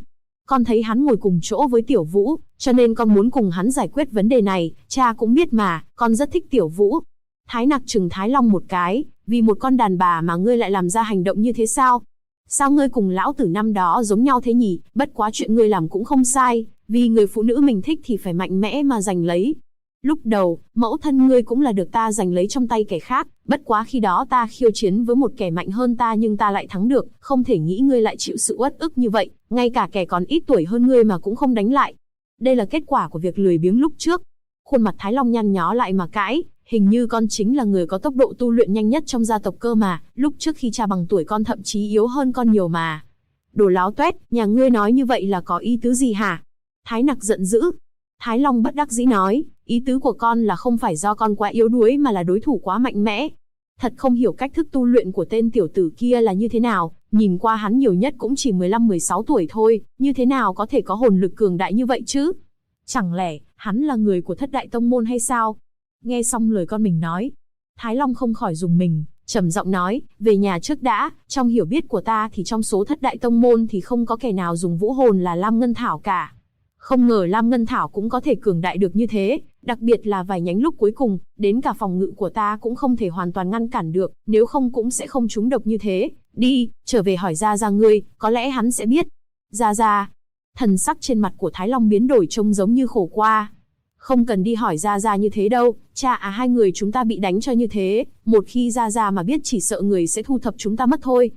con thấy hắn ngồi cùng chỗ với Tiểu Vũ, cho nên con muốn cùng hắn giải quyết vấn đề này, cha cũng biết mà, con rất thích Tiểu Vũ. Thái Nặc trừng Thái Long một cái, vì một con đàn bà mà ngươi lại làm ra hành động như thế sao? Sao ngươi cùng lão tử năm đó giống nhau thế nhỉ? Bất quá chuyện ngươi làm cũng không sai, vì người phụ nữ mình thích thì phải mạnh mẽ mà giành lấy. Lúc đầu, mẫu thân ngươi cũng là được ta giành lấy trong tay kẻ khác, bất quá khi đó ta khiêu chiến với một kẻ mạnh hơn ta nhưng ta lại thắng được, không thể nghĩ ngươi lại chịu sự uất ức như vậy, ngay cả kẻ còn ít tuổi hơn ngươi mà cũng không đánh lại. Đây là kết quả của việc lười biếng lúc trước. Khuôn mặt Thái Long nhăn nhó lại mà cãi, hình như con chính là người có tốc độ tu luyện nhanh nhất trong gia tộc cơ mà, lúc trước khi cha bằng tuổi con thậm chí yếu hơn con nhiều mà. Đồ láo tuét, nhà ngươi nói như vậy là có ý tứ gì hả? Thái Nặc giận dữ. Thái Long bất đắc dĩ nói, ý tứ của con là không phải do con quá yếu đuối mà là đối thủ quá mạnh mẽ. Thật không hiểu cách thức tu luyện của tên tiểu tử kia là như thế nào, nhìn qua hắn nhiều nhất cũng chỉ 15-16 tuổi thôi, như thế nào có thể có hồn lực cường đại như vậy chứ? Chẳng lẽ, hắn là người của thất đại tông môn hay sao? Nghe xong lời con mình nói, Thái Long không khỏi rùng mình, trầm giọng nói, về nhà trước đã, trong hiểu biết của ta thì trong số thất đại tông môn thì không có kẻ nào dùng vũ hồn là Lam Ngân Thảo cả. Không ngờ Lam Ngân Thảo cũng có thể cường đại được như thế, đặc biệt là vài nhánh lúc cuối cùng, đến cả phòng ngự của ta cũng không thể hoàn toàn ngăn cản được, nếu không cũng sẽ không trúng độc như thế. Đi, trở về hỏi Gia Gia ngươi, có lẽ hắn sẽ biết. Gia Gia. Thần sắc trên mặt của Thái Long biến đổi trông giống như khổ qua. Không cần đi hỏi Gia Gia như thế đâu, cha à hai người chúng ta bị đánh cho như thế, một khi Gia Gia mà biết chỉ sợ người sẽ thu thập chúng ta mất thôi.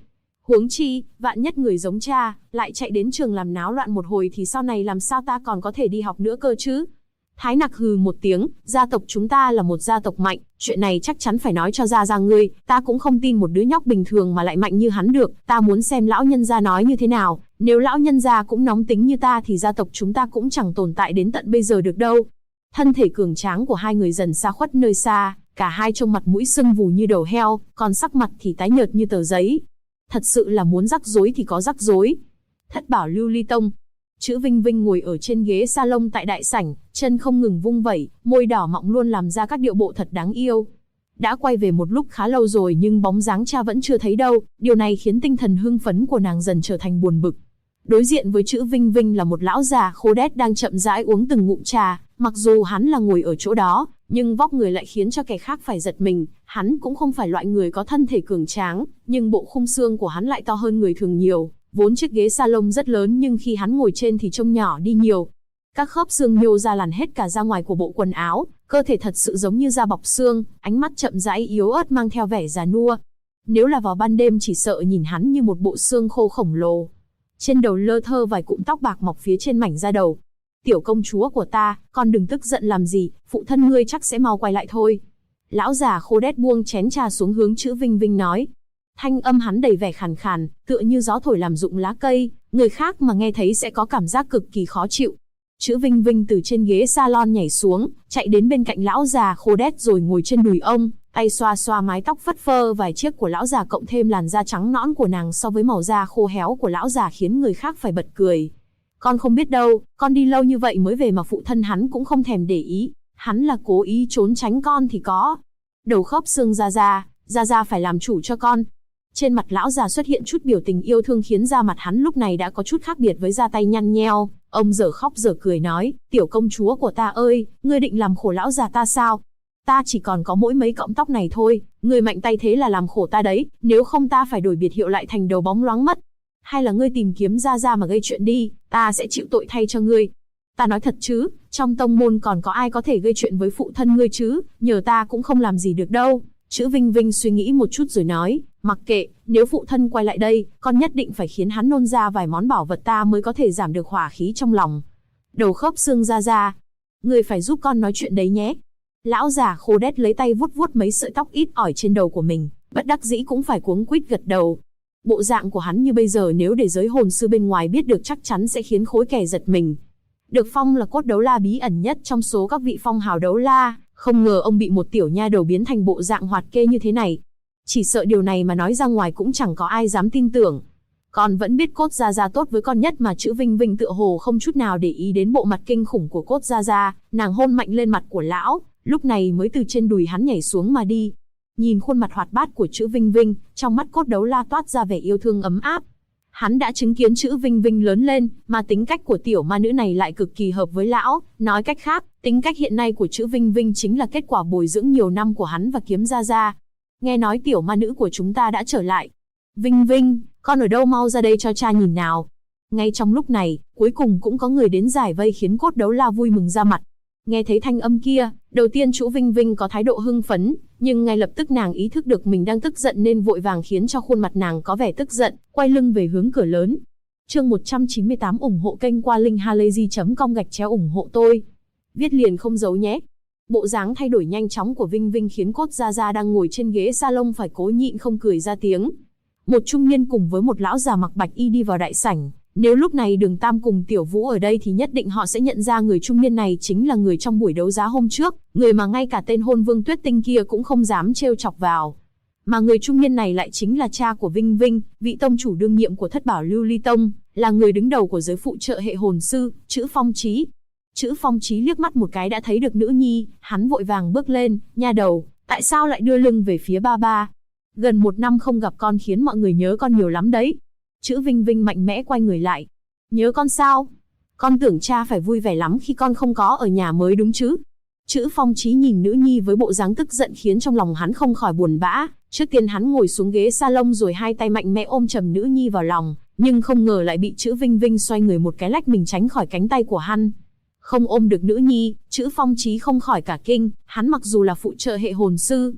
Huống chi, vạn nhất người giống cha, lại chạy đến trường làm náo loạn một hồi thì sau này làm sao ta còn có thể đi học nữa cơ chứ? Thái Nặc hừ một tiếng, gia tộc chúng ta là một gia tộc mạnh, chuyện này chắc chắn phải nói cho Gia Gia ngươi, ta cũng không tin một đứa nhóc bình thường mà lại mạnh như hắn được, ta muốn xem lão nhân gia nói như thế nào, nếu lão nhân gia cũng nóng tính như ta thì gia tộc chúng ta cũng chẳng tồn tại đến tận bây giờ được đâu. Thân thể cường tráng của hai người dần xa khuất nơi xa, cả hai trông mặt mũi sưng vù như đầu heo, còn sắc mặt thì tái nhợt như tờ giấy. Thật sự là muốn rắc rối thì có rắc rối. Thất Bảo Lưu Ly Tông. Chữ Vinh Vinh ngồi ở trên ghế salon tại đại sảnh, chân không ngừng vung vẩy, môi đỏ mọng luôn làm ra các điệu bộ thật đáng yêu. Đã quay về một lúc khá lâu rồi nhưng bóng dáng cha vẫn chưa thấy đâu, điều này khiến tinh thần hưng phấn của nàng dần trở thành buồn bực. Đối diện với chữ Vinh Vinh là một lão già khô đét đang chậm rãi uống từng ngụm trà, mặc dù hắn là ngồi ở chỗ đó, nhưng vóc người lại khiến cho kẻ khác phải giật mình, hắn cũng không phải loại người có thân thể cường tráng, nhưng bộ khung xương của hắn lại to hơn người thường nhiều. Vốn chiếc ghế salon rất lớn nhưng khi hắn ngồi trên thì trông nhỏ đi nhiều. Các khớp xương nhô ra làn hết cả ra ngoài của bộ quần áo, cơ thể thật sự giống như da bọc xương, ánh mắt chậm rãi yếu ớt mang theo vẻ già nua. Nếu là vào ban đêm chỉ sợ nhìn hắn như một bộ xương khô khổng lồ. Trên đầu lơ thơ vài cụm tóc bạc mọc phía trên mảnh da đầu. Tiểu công chúa của ta, con đừng tức giận làm gì, phụ thân ngươi chắc sẽ mau quay lại thôi. Lão già khô đét buông chén trà xuống hướng chữ Vinh Vinh nói. Thanh âm hắn đầy vẻ khàn khàn, tựa như gió thổi làm rụng lá cây, người khác mà nghe thấy sẽ có cảm giác cực kỳ khó chịu. Chữ Vinh Vinh từ trên ghế salon nhảy xuống, chạy đến bên cạnh lão già khô đét rồi ngồi trên đùi ông, tay xoa xoa mái tóc phất phơ vài chiếc của lão già cộng thêm làn da trắng nõn của nàng so với màu da khô héo của lão già khiến người khác phải bật cười. Con không biết đâu, con đi lâu như vậy mới về mà phụ thân hắn cũng không thèm để ý, hắn là cố ý trốn tránh con thì có. Đầu khớp xương Gia Gia phải làm chủ cho con. Trên mặt lão già xuất hiện chút biểu tình yêu thương khiến da mặt hắn lúc này đã có chút khác biệt với da tay nhăn nheo. Ông dở khóc dở cười nói, tiểu công chúa của ta ơi, ngươi định làm khổ lão già ta sao? Ta chỉ còn có mỗi mấy cọng tóc này thôi, ngươi mạnh tay thế là làm khổ ta đấy, nếu không ta phải đổi biệt hiệu lại thành đầu bóng loáng mất. Hay là ngươi tìm kiếm Gia Gia mà gây chuyện đi, ta sẽ chịu tội thay cho ngươi. Ta nói thật chứ, trong tông môn còn có ai có thể gây chuyện với phụ thân ngươi chứ, nhờ ta cũng không làm gì được đâu. Chữ Vinh Vinh suy nghĩ một chút rồi nói, mặc kệ, nếu phụ thân quay lại đây, con nhất định phải khiến hắn nôn ra vài món bảo vật ta mới có thể giảm được hỏa khí trong lòng. Đầu khớp xương Gia, ngươi phải giúp con nói chuyện đấy nhé. Lão già khô đét lấy tay vuốt vuốt mấy sợi tóc ít ỏi trên đầu của mình, bất đắc dĩ cũng phải cuống quýt gật đầu. Bộ dạng của hắn như bây giờ nếu để giới hồn sư bên ngoài biết được chắc chắn sẽ khiến khối kẻ giật mình. Được phong là cốt đấu la bí ẩn nhất trong số các vị phong hào đấu la, không ngờ ông bị một tiểu nha đầu biến thành bộ dạng hoạt kê như thế này. Chỉ sợ điều này mà nói ra ngoài cũng chẳng có ai dám tin tưởng. Con vẫn biết cốt Gia tốt với con nhất mà chữ Vinh Vinh tựa hồ không chút nào để ý đến bộ mặt kinh khủng của cốt Gia, nàng hôn mạnh lên mặt của lão, lúc này mới từ trên đùi hắn nhảy xuống mà đi. Nhìn khuôn mặt hoạt bát của chữ Vinh Vinh, trong mắt cốt đấu la toát ra vẻ yêu thương ấm áp. Hắn đã chứng kiến chữ Vinh Vinh lớn lên, mà tính cách của tiểu ma nữ này lại cực kỳ hợp với lão, nói cách khác, tính cách hiện nay của chữ Vinh Vinh chính là kết quả bồi dưỡng nhiều năm của hắn và kiếm Gia. Nghe nói tiểu ma nữ của chúng ta đã trở lại. Vinh Vinh, con ở đâu, mau ra đây cho cha nhìn nào. Ngay trong lúc này, cuối cùng cũng có người đến giải vây khiến cốt đấu la vui mừng ra mặt. Nghe thấy thanh âm kia, đầu tiên chữ Vinh Vinh có thái độ hưng phấn, nhưng ngay lập tức nàng ý thức được mình đang tức giận nên vội vàng khiến cho khuôn mặt nàng có vẻ tức giận, quay lưng về hướng cửa lớn. Chương 198 ủng hộ kênh qua linkhalazy.com/ủng hộ tôi. Viết liền không giấu nhé. Bộ dáng thay đổi nhanh chóng của Vinh Vinh khiến cốt Gia đang ngồi trên ghế salon phải cố nhịn không cười ra tiếng. Một trung niên cùng với một lão già mặc bạch y đi vào đại sảnh. Nếu lúc này Đường Tam cùng Tiểu Vũ ở đây thì nhất định họ sẽ nhận ra người trung niên này chính là người trong buổi đấu giá hôm trước, người mà ngay cả tên Hôn Vương Tuyết Tinh kia cũng không dám trêu chọc vào. Mà người trung niên này lại chính là cha của Vinh Vinh, vị tông chủ đương nhiệm của Thất Bảo Lưu Ly Tông, là người đứng đầu của giới phụ trợ hệ hồn sư, Chữ Phong Chí. Chữ Phong Chí liếc mắt một cái đã thấy được nữ nhi, hắn vội vàng bước lên, nha đầu, tại sao lại đưa lưng về phía ba ba? Gần 1 năm không gặp con khiến mọi người nhớ con nhiều lắm đấy. Chữ Vinh Vinh mạnh mẽ quay người lại. Nhớ con sao? Con tưởng cha phải vui vẻ lắm khi con không có ở nhà mới đúng chứ? Chữ Phong Chí nhìn nữ nhi với bộ dáng tức giận khiến trong lòng hắn không khỏi buồn bã. Trước tiên hắn ngồi xuống ghế salon rồi hai tay mạnh mẽ ôm chầm nữ nhi vào lòng, nhưng không ngờ lại bị chữ Vinh Vinh xoay người một cái lách mình tránh khỏi cánh tay của hắn. Không ôm được nữ nhi, chữ Phong Chí không khỏi cả kinh, hắn mặc dù là phụ trợ hệ hồn sư,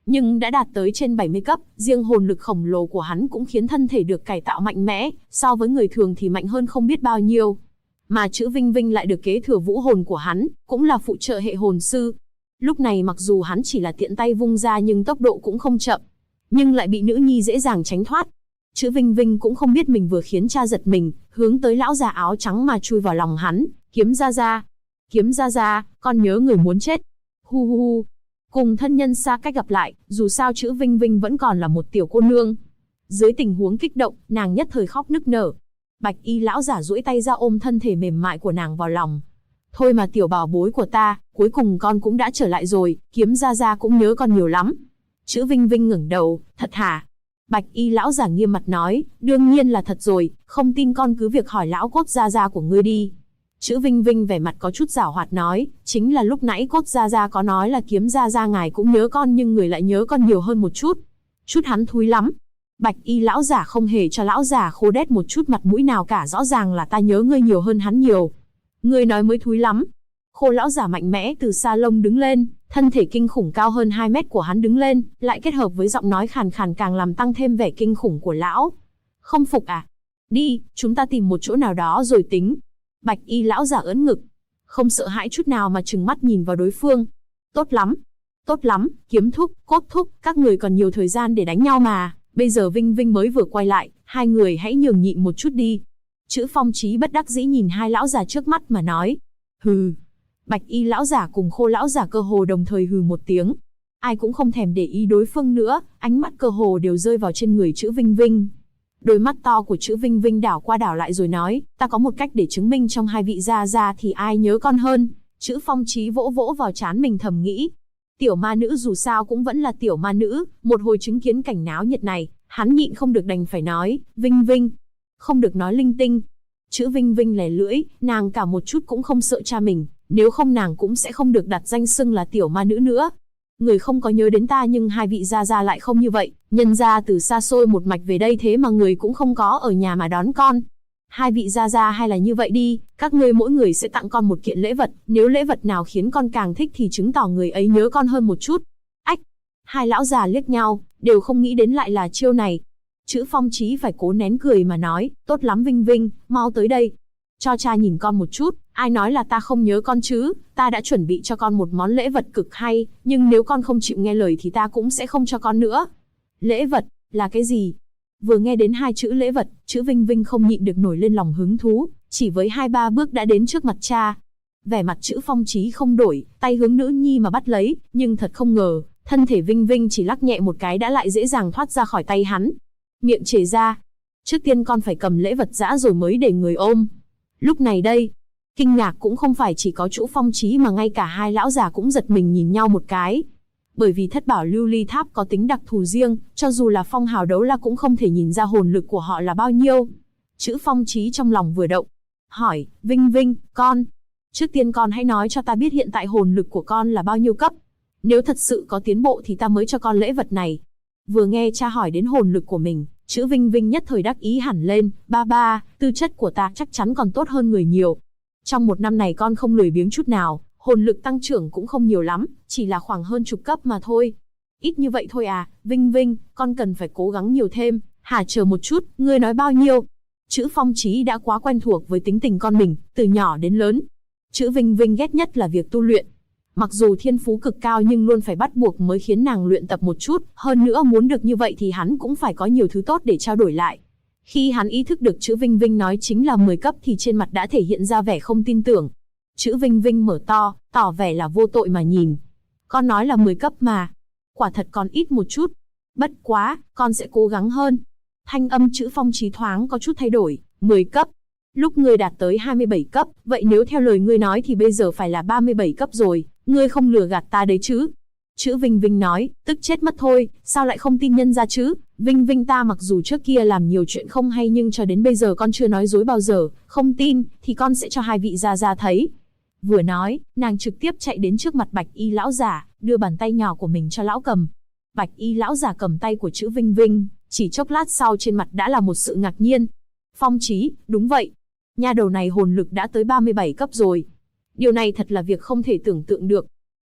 nhưng đã đạt tới trên 70 cấp, riêng hồn lực khổng lồ của hắn cũng khiến thân thể được cải tạo mạnh mẽ, so với người thường thì mạnh hơn không biết bao nhiêu. Mà chữ Vinh Vinh lại được kế thừa vũ hồn của hắn, cũng là phụ trợ hệ hồn sư. Lúc này mặc dù hắn chỉ là tiện tay vung ra nhưng tốc độ cũng không chậm, nhưng lại bị nữ nhi dễ dàng tránh thoát. Chữ Vinh Vinh cũng không biết mình vừa khiến cha giật mình, hướng tới lão già áo trắng mà chui vào lòng hắn, kiếm ra ra, con nhớ người muốn chết. Hu hu hu. Cùng thân nhân xa cách gặp lại, dù sao chữ Vinh Vinh vẫn còn là một tiểu cô nương. Dưới tình huống kích động, nàng nhất thời khóc nức nở. Bạch y lão giả duỗi tay ra ôm thân thể mềm mại của nàng vào lòng. Thôi mà tiểu bảo bối của ta, cuối cùng con cũng đã trở lại rồi, kiếm ra cũng nhớ con nhiều lắm. Chữ Vinh Vinh ngẩng đầu, thật hả? Bạch y lão giả nghiêm mặt nói, đương nhiên là thật rồi, không tin con cứ việc hỏi lão cốt gia của ngươi đi. Chữ Vinh Vinh vẻ mặt có chút giảo hoạt nói, chính là lúc nãy cốt gia có nói là kiếm gia ngài cũng nhớ con nhưng người lại nhớ con nhiều hơn một chút. Chút hắn thúi lắm. Bạch y lão giả không hề cho lão giả khô đét một chút mặt mũi nào cả, rõ ràng là ta nhớ ngươi nhiều hơn hắn nhiều. Ngươi nói mới thúi lắm. Khô lão giả mạnh mẽ từ sa lông đứng lên, thân thể kinh khủng cao hơn 2 mét của hắn đứng lên, lại kết hợp với giọng nói khàn khàn càng làm tăng thêm vẻ kinh khủng của lão. Không phục à? Đi, chúng ta tìm một chỗ nào đó rồi tính. Bạch y lão giả ưỡn ngực, không sợ hãi chút nào mà trừng mắt nhìn vào đối phương. Tốt lắm, kiếm thúc, cốt thúc, các người còn nhiều thời gian để đánh nhau mà, bây giờ Vinh Vinh mới vừa quay lại, hai người hãy nhường nhịn một chút đi. Chữ Phong Chí bất đắc dĩ nhìn hai lão già trước mắt mà nói. Hừ. Bạch y lão giả cùng khô lão giả cơ hồ đồng thời hừ một tiếng. Ai cũng không thèm để ý đối phương nữa, ánh mắt cơ hồ đều rơi vào trên người chữ Vinh Vinh. Đôi mắt to của chữ Vinh Vinh đảo qua đảo lại rồi nói, ta có một cách để chứng minh trong hai vị gia thì ai nhớ con hơn. Chữ Phong Chí vỗ vỗ vào trán mình thầm nghĩ. Tiểu ma nữ dù sao cũng vẫn là tiểu ma nữ, một hồi chứng kiến cảnh náo nhiệt này, hắn nhịn không được đành phải nói, Vinh Vinh, không được nói linh tinh. Chữ Vinh Vinh lẻ lưỡi, nàng cả một chút cũng không sợ cha mình, nếu không nàng cũng sẽ không được đặt danh xưng là tiểu ma nữ nữa. Người không có nhớ đến ta nhưng hai vị gia lại không như vậy, nhân ra từ xa xôi một mạch về đây thế mà người cũng không có ở nhà mà đón con. Hai vị gia hay là như vậy đi, các ngươi mỗi người sẽ tặng con một kiện lễ vật, nếu lễ vật nào khiến con càng thích thì chứng tỏ người ấy nhớ con hơn một chút. Ách! Hai lão già liếc nhau, đều không nghĩ đến lại là chiêu này. Chữ Phong Chí phải cố nén cười mà nói, tốt lắm Vinh Vinh, mau tới đây. Cho cha nhìn con một chút, ai nói là ta không nhớ con chứ, ta đã chuẩn bị cho con một món lễ vật cực hay, nhưng nếu con không chịu nghe lời thì ta cũng sẽ không cho con nữa. Lễ vật, là cái gì? Vừa nghe đến hai chữ lễ vật, chữ Vinh Vinh không nhịn được nổi lên lòng hứng thú, chỉ với 2-3 bước đã đến trước mặt cha. Vẻ mặt chữ Phong Chí không đổi, tay hướng nữ nhi mà bắt lấy, nhưng thật không ngờ, thân thể Vinh Vinh chỉ lắc nhẹ một cái đã lại dễ dàng thoát ra khỏi tay hắn. Miệng chề ra, trước tiên con phải cầm lễ vật dã rồi mới để người ôm. Lúc này đây, kinh ngạc cũng không phải chỉ có chữ Phong Chí mà ngay cả hai lão già cũng giật mình nhìn nhau một cái. Bởi vì thất bảo lưu ly tháp có tính đặc thù riêng, cho dù là phong hào đấu la cũng không thể nhìn ra hồn lực của họ là bao nhiêu. Chữ Phong Chí trong lòng vừa động, hỏi, Vinh Vinh, con, trước tiên con hãy nói cho ta biết hiện tại hồn lực của con là bao nhiêu cấp. Nếu thật sự có tiến bộ thì ta mới cho con lễ vật này. Vừa nghe cha hỏi đến hồn lực của mình, chữ Vinh Vinh nhất thời đắc ý hẳn lên, ba, tư chất của ta chắc chắn còn tốt hơn người nhiều. Trong 1 năm này con không lười biếng chút nào, hồn lực tăng trưởng cũng không nhiều lắm, chỉ là khoảng hơn chục cấp mà thôi. Ít như vậy thôi à, Vinh Vinh, con cần phải cố gắng nhiều thêm, hả chờ một chút, ngươi nói bao nhiêu? Chữ Phong Chí đã quá quen thuộc với tính tình con mình, từ nhỏ đến lớn. Chữ Vinh Vinh ghét nhất là việc tu luyện. Mặc dù thiên phú cực cao nhưng luôn phải bắt buộc mới khiến nàng luyện tập một chút, hơn nữa muốn được như vậy thì hắn cũng phải có nhiều thứ tốt để trao đổi lại. Khi hắn ý thức được chữ Vinh Vinh nói chính là 10 cấp thì trên mặt đã thể hiện ra vẻ không tin tưởng. Chữ Vinh Vinh mở to, tỏ vẻ là vô tội mà nhìn. Con nói là 10 cấp mà. Quả thật còn ít một chút. Bất quá, con sẽ cố gắng hơn. Thanh âm chữ Phong Chí thoáng có chút thay đổi, 10 cấp. Lúc ngươi đạt tới 27 cấp, vậy nếu theo lời ngươi nói thì bây giờ phải là 37 cấp rồi, ngươi không lừa gạt ta đấy chứ? Chữ Vinh Vinh nói, tức chết mất thôi, sao lại không tin nhân ra chứ? Vinh Vinh ta mặc dù trước kia làm nhiều chuyện không hay nhưng cho đến bây giờ con chưa nói dối bao giờ, không tin, thì con sẽ cho hai vị gia thấy. Vừa nói, nàng trực tiếp chạy đến trước mặt Bạch y lão giả, đưa bàn tay nhỏ của mình cho lão cầm. Bạch y lão giả cầm tay của chữ Vinh Vinh, chỉ chốc lát sau trên mặt đã là một sự ngạc nhiên. Phong Chí, đúng vậy. Nha đầu này hồn lực đã tới 37 cấp rồi. Điều này thật là việc không thể tưởng tượng được.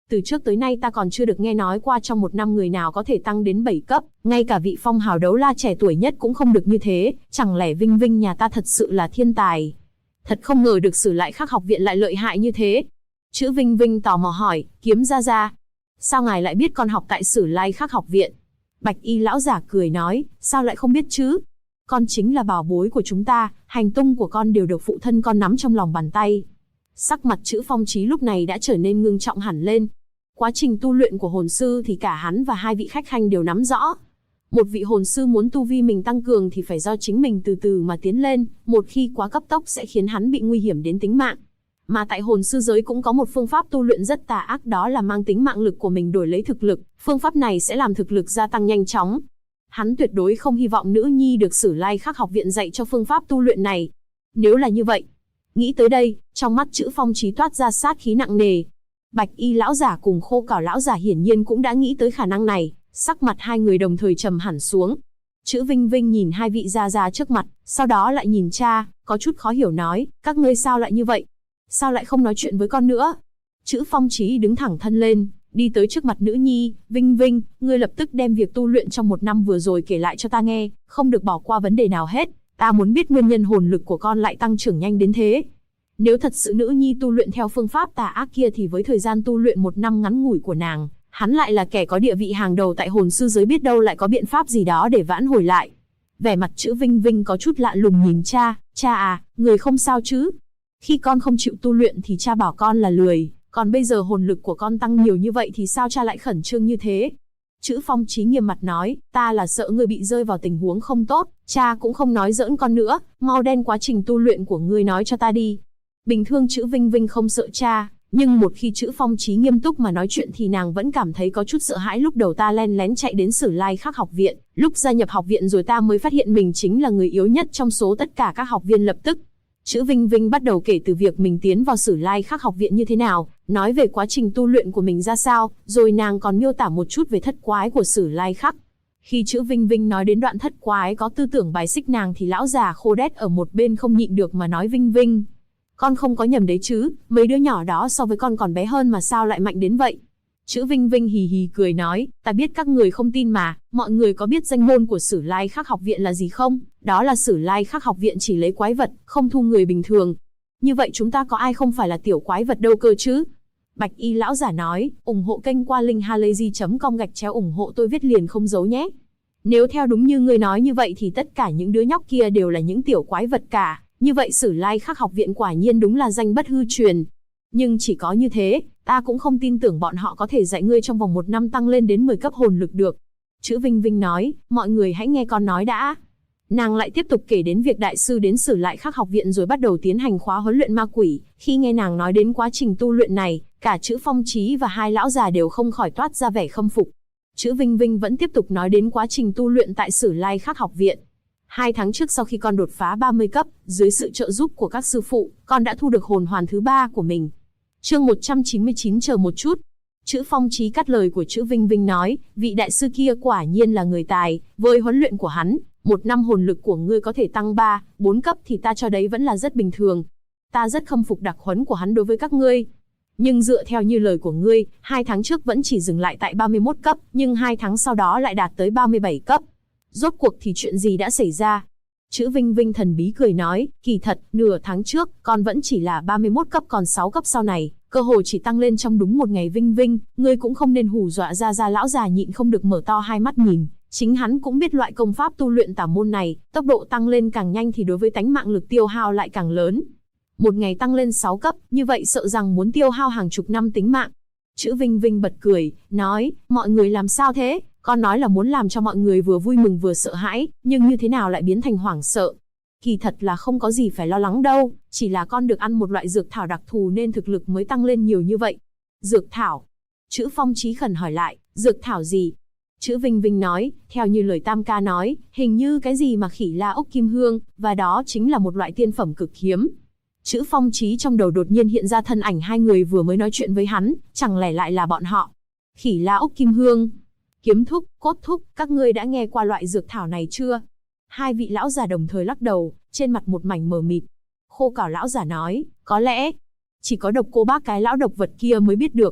Từ trước tới nay ta còn chưa được nghe nói qua trong một năm người nào có thể tăng đến 7 cấp, ngay cả vị phong hào đấu la trẻ tuổi nhất cũng không được như thế, chẳng lẽ Vinh Vinh nhà ta thật sự là thiên tài? Thật không ngờ được Sử Lai Khắc học viện lại lợi hại như thế. Chữ Vinh Vinh tò mò hỏi, Kiếm gia gia, sao ngài lại biết con học tại Sử Lai Khắc học viện? Bạch y lão giả cười nói, sao lại không biết chứ? Con chính là bảo bối của chúng ta, hành tung của con đều được phụ thân con nắm trong lòng bàn tay. Sắc mặt Chữ Phong Chí lúc này đã trở nên ngưng trọng hẳn lên. Quá trình tu luyện của hồn sư thì cả hắn và hai vị khách khanh đều nắm rõ. Một vị hồn sư muốn tu vi mình tăng cường thì phải do chính mình từ từ mà tiến lên, một khi quá cấp tốc sẽ khiến hắn bị nguy hiểm đến tính mạng. Mà tại hồn sư giới cũng có một phương pháp tu luyện rất tà ác, đó là mang tính mạng lực của mình đổi lấy thực lực, phương pháp này sẽ làm thực lực gia tăng nhanh chóng. Hắn tuyệt đối không hy vọng nữ nhi được Sử Lai Khắc học viện dạy cho phương pháp tu luyện này. Nếu là như vậy, nghĩ tới đây, trong mắt Chữ Phong Chí toát ra sát khí nặng nề. Bạch y lão giả cùng Khô Cảo lão giả hiển nhiên cũng đã nghĩ tới khả năng này, sắc mặt hai người đồng thời trầm hẳn xuống. Chữ Vinh Vinh nhìn hai vị gia gia trước mặt, sau đó lại nhìn cha, có chút khó hiểu nói, các ngươi sao lại như vậy? Sao lại không nói chuyện với con nữa? Chữ Phong Chí đứng thẳng thân lên, đi tới trước mặt nữ nhi, Vinh Vinh, ngươi lập tức đem việc tu luyện trong một năm vừa rồi kể lại cho ta nghe, không được bỏ qua vấn đề nào hết. Ta muốn biết nguyên nhân hồn lực của con lại tăng trưởng nhanh đến thế. Nếu thật sự nữ nhi tu luyện theo phương pháp tà ác kia thì với thời gian tu luyện một năm ngắn ngủi của nàng, hắn lại là kẻ có địa vị hàng đầu tại hồn sư giới, biết đâu lại có biện pháp gì đó để vãn hồi lại. Vẻ mặt Chữ Vinh Vinh có chút lạ lùng nhìn cha, cha à, người không sao chứ? Khi con không chịu tu luyện thì cha bảo con là lười, còn bây giờ hồn lực của con tăng nhiều như vậy thì sao cha lại khẩn trương như thế? Chữ Phong Chí nghiêm mặt nói, ta là sợ ngươi bị rơi vào tình huống không tốt, cha cũng không nói giỡn con nữa, mau đem quá trình tu luyện của ngươi nói cho ta đi. Bình thường Chữ Vinh Vinh không sợ cha, nhưng một khi Chữ Phong Chí nghiêm túc mà nói chuyện thì nàng vẫn cảm thấy có chút sợ hãi. Lúc đầu ta len lén chạy đến Sử Lai Khắc học viện, lúc gia nhập học viện rồi ta mới phát hiện mình chính là người yếu nhất trong số tất cả các học viên. Lập tức, Chữ Vinh Vinh bắt đầu kể từ việc mình tiến vào Sử Lai Khắc học viện như thế nào, nói về quá trình tu luyện của mình ra sao, rồi nàng còn miêu tả một chút về thất quái của Sử Lai Khắc. Khi Chữ Vinh Vinh nói đến đoạn thất quái có tư tưởng bài xích nàng thì lão già Khô Đét ở một bên không nhịn được mà nói, Vinh Vinh, con không có nhầm đấy chứ, mấy đứa nhỏ đó so với con còn bé hơn mà sao lại mạnh đến vậy? Chữ Vinh Vinh hì hì cười nói, ta biết các người không tin mà, mọi người có biết danh môn của Sử Lai Khắc học viện là gì không? Đó là Sử Lai Khắc học viện chỉ lấy quái vật, không thu người bình thường. Như vậy chúng ta có ai không phải là tiểu quái vật đâu cơ chứ? Bạch y lão giả nói, ủng hộ kênh qua link halayzi.com/ủng hộ tôi viết liền không giấu nhé. Nếu theo đúng như ngươi nói như vậy thì tất cả những đứa nhóc kia đều là những tiểu quái vật cả. Như vậy Sử Lai Khắc học viện quả nhiên đúng là danh bất hư truyền. Nhưng chỉ có như thế, ta cũng không tin tưởng bọn họ có thể dạy ngươi trong vòng một năm tăng lên đến 10 cấp hồn lực được. Chữ Vinh Vinh nói, mọi người hãy nghe con nói đã. Nàng lại tiếp tục kể đến việc đại sư đến Sử Lai Khắc học viện rồi bắt đầu tiến hành khóa huấn luyện ma quỷ. Khi nghe nàng nói đến quá trình tu luyện này, cả Chữ Phong Chí và hai lão già đều không khỏi toát ra vẻ khâm phục. Chữ Vinh Vinh vẫn tiếp tục nói đến quá trình tu luyện tại Sử Lai Khắc học viện. 2 tháng trước sau khi con đột phá 30 cấp, dưới sự trợ giúp của các sư phụ, con đã thu được hồn hoàn thứ 3 của mình. Chương 199 chờ một chút. Chữ Phong Chí cắt lời của Chữ Vinh Vinh nói, vị đại sư kia quả nhiên là người tài, với huấn luyện của hắn, một năm hồn lực của ngươi có thể tăng 3, 4 cấp thì ta cho đấy vẫn là rất bình thường. Ta rất khâm phục đặc huấn của hắn đối với các ngươi. Nhưng dựa theo như lời của ngươi, 2 tháng trước vẫn chỉ dừng lại tại 31 cấp, nhưng 2 tháng sau đó lại đạt tới 37 cấp. Rốt cuộc thì chuyện gì đã xảy ra? Chữ Vinh Vinh thần bí cười nói, kỳ thật, nửa tháng trước, con vẫn chỉ là 31 cấp, còn 6 cấp sau này, cơ hồ chỉ tăng lên trong đúng một ngày. Vinh Vinh, ngươi cũng không nên hù dọa ra. Lão già nhịn không được mở to hai mắt nhìn, chính hắn cũng biết loại công pháp tu luyện tà môn này, tốc độ tăng lên càng nhanh thì đối với tánh mạng lực tiêu hao lại càng lớn. Một ngày tăng lên 6 cấp, như vậy sợ rằng muốn tiêu hao hàng chục năm tính mạng. Chữ Vinh Vinh bật cười, nói, mọi người làm sao thế? Con nói là muốn làm cho mọi người vừa vui mừng vừa sợ hãi, nhưng như thế nào lại biến thành hoảng sợ? Kỳ thật là không có gì phải lo lắng đâu, chỉ là con được ăn một loại dược thảo đặc thù nên thực lực mới tăng lên nhiều như vậy. Dược thảo? Chữ Phong Chí khẩn hỏi lại, dược thảo gì? Chữ Vinh Vinh nói, theo như lời Tam ca nói, hình như cái gì mà khỉ la ốc kim hương, và đó chính là một loại tiên phẩm cực hiếm. Chữ Phong Chí trong đầu đột nhiên hiện ra thân ảnh hai người vừa mới nói chuyện với hắn, chẳng lẽ lại là bọn họ? Khỉ la ốc kim hương. Kiếm thúc, Cốt thúc, các ngươi đã nghe qua loại dược thảo này chưa? Hai vị lão già đồng thời lắc đầu, trên mặt một mảnh mờ mịt. Khô Cảo lão giả nói, có lẽ chỉ có Độc Cô Bác cái lão độc vật kia mới biết được.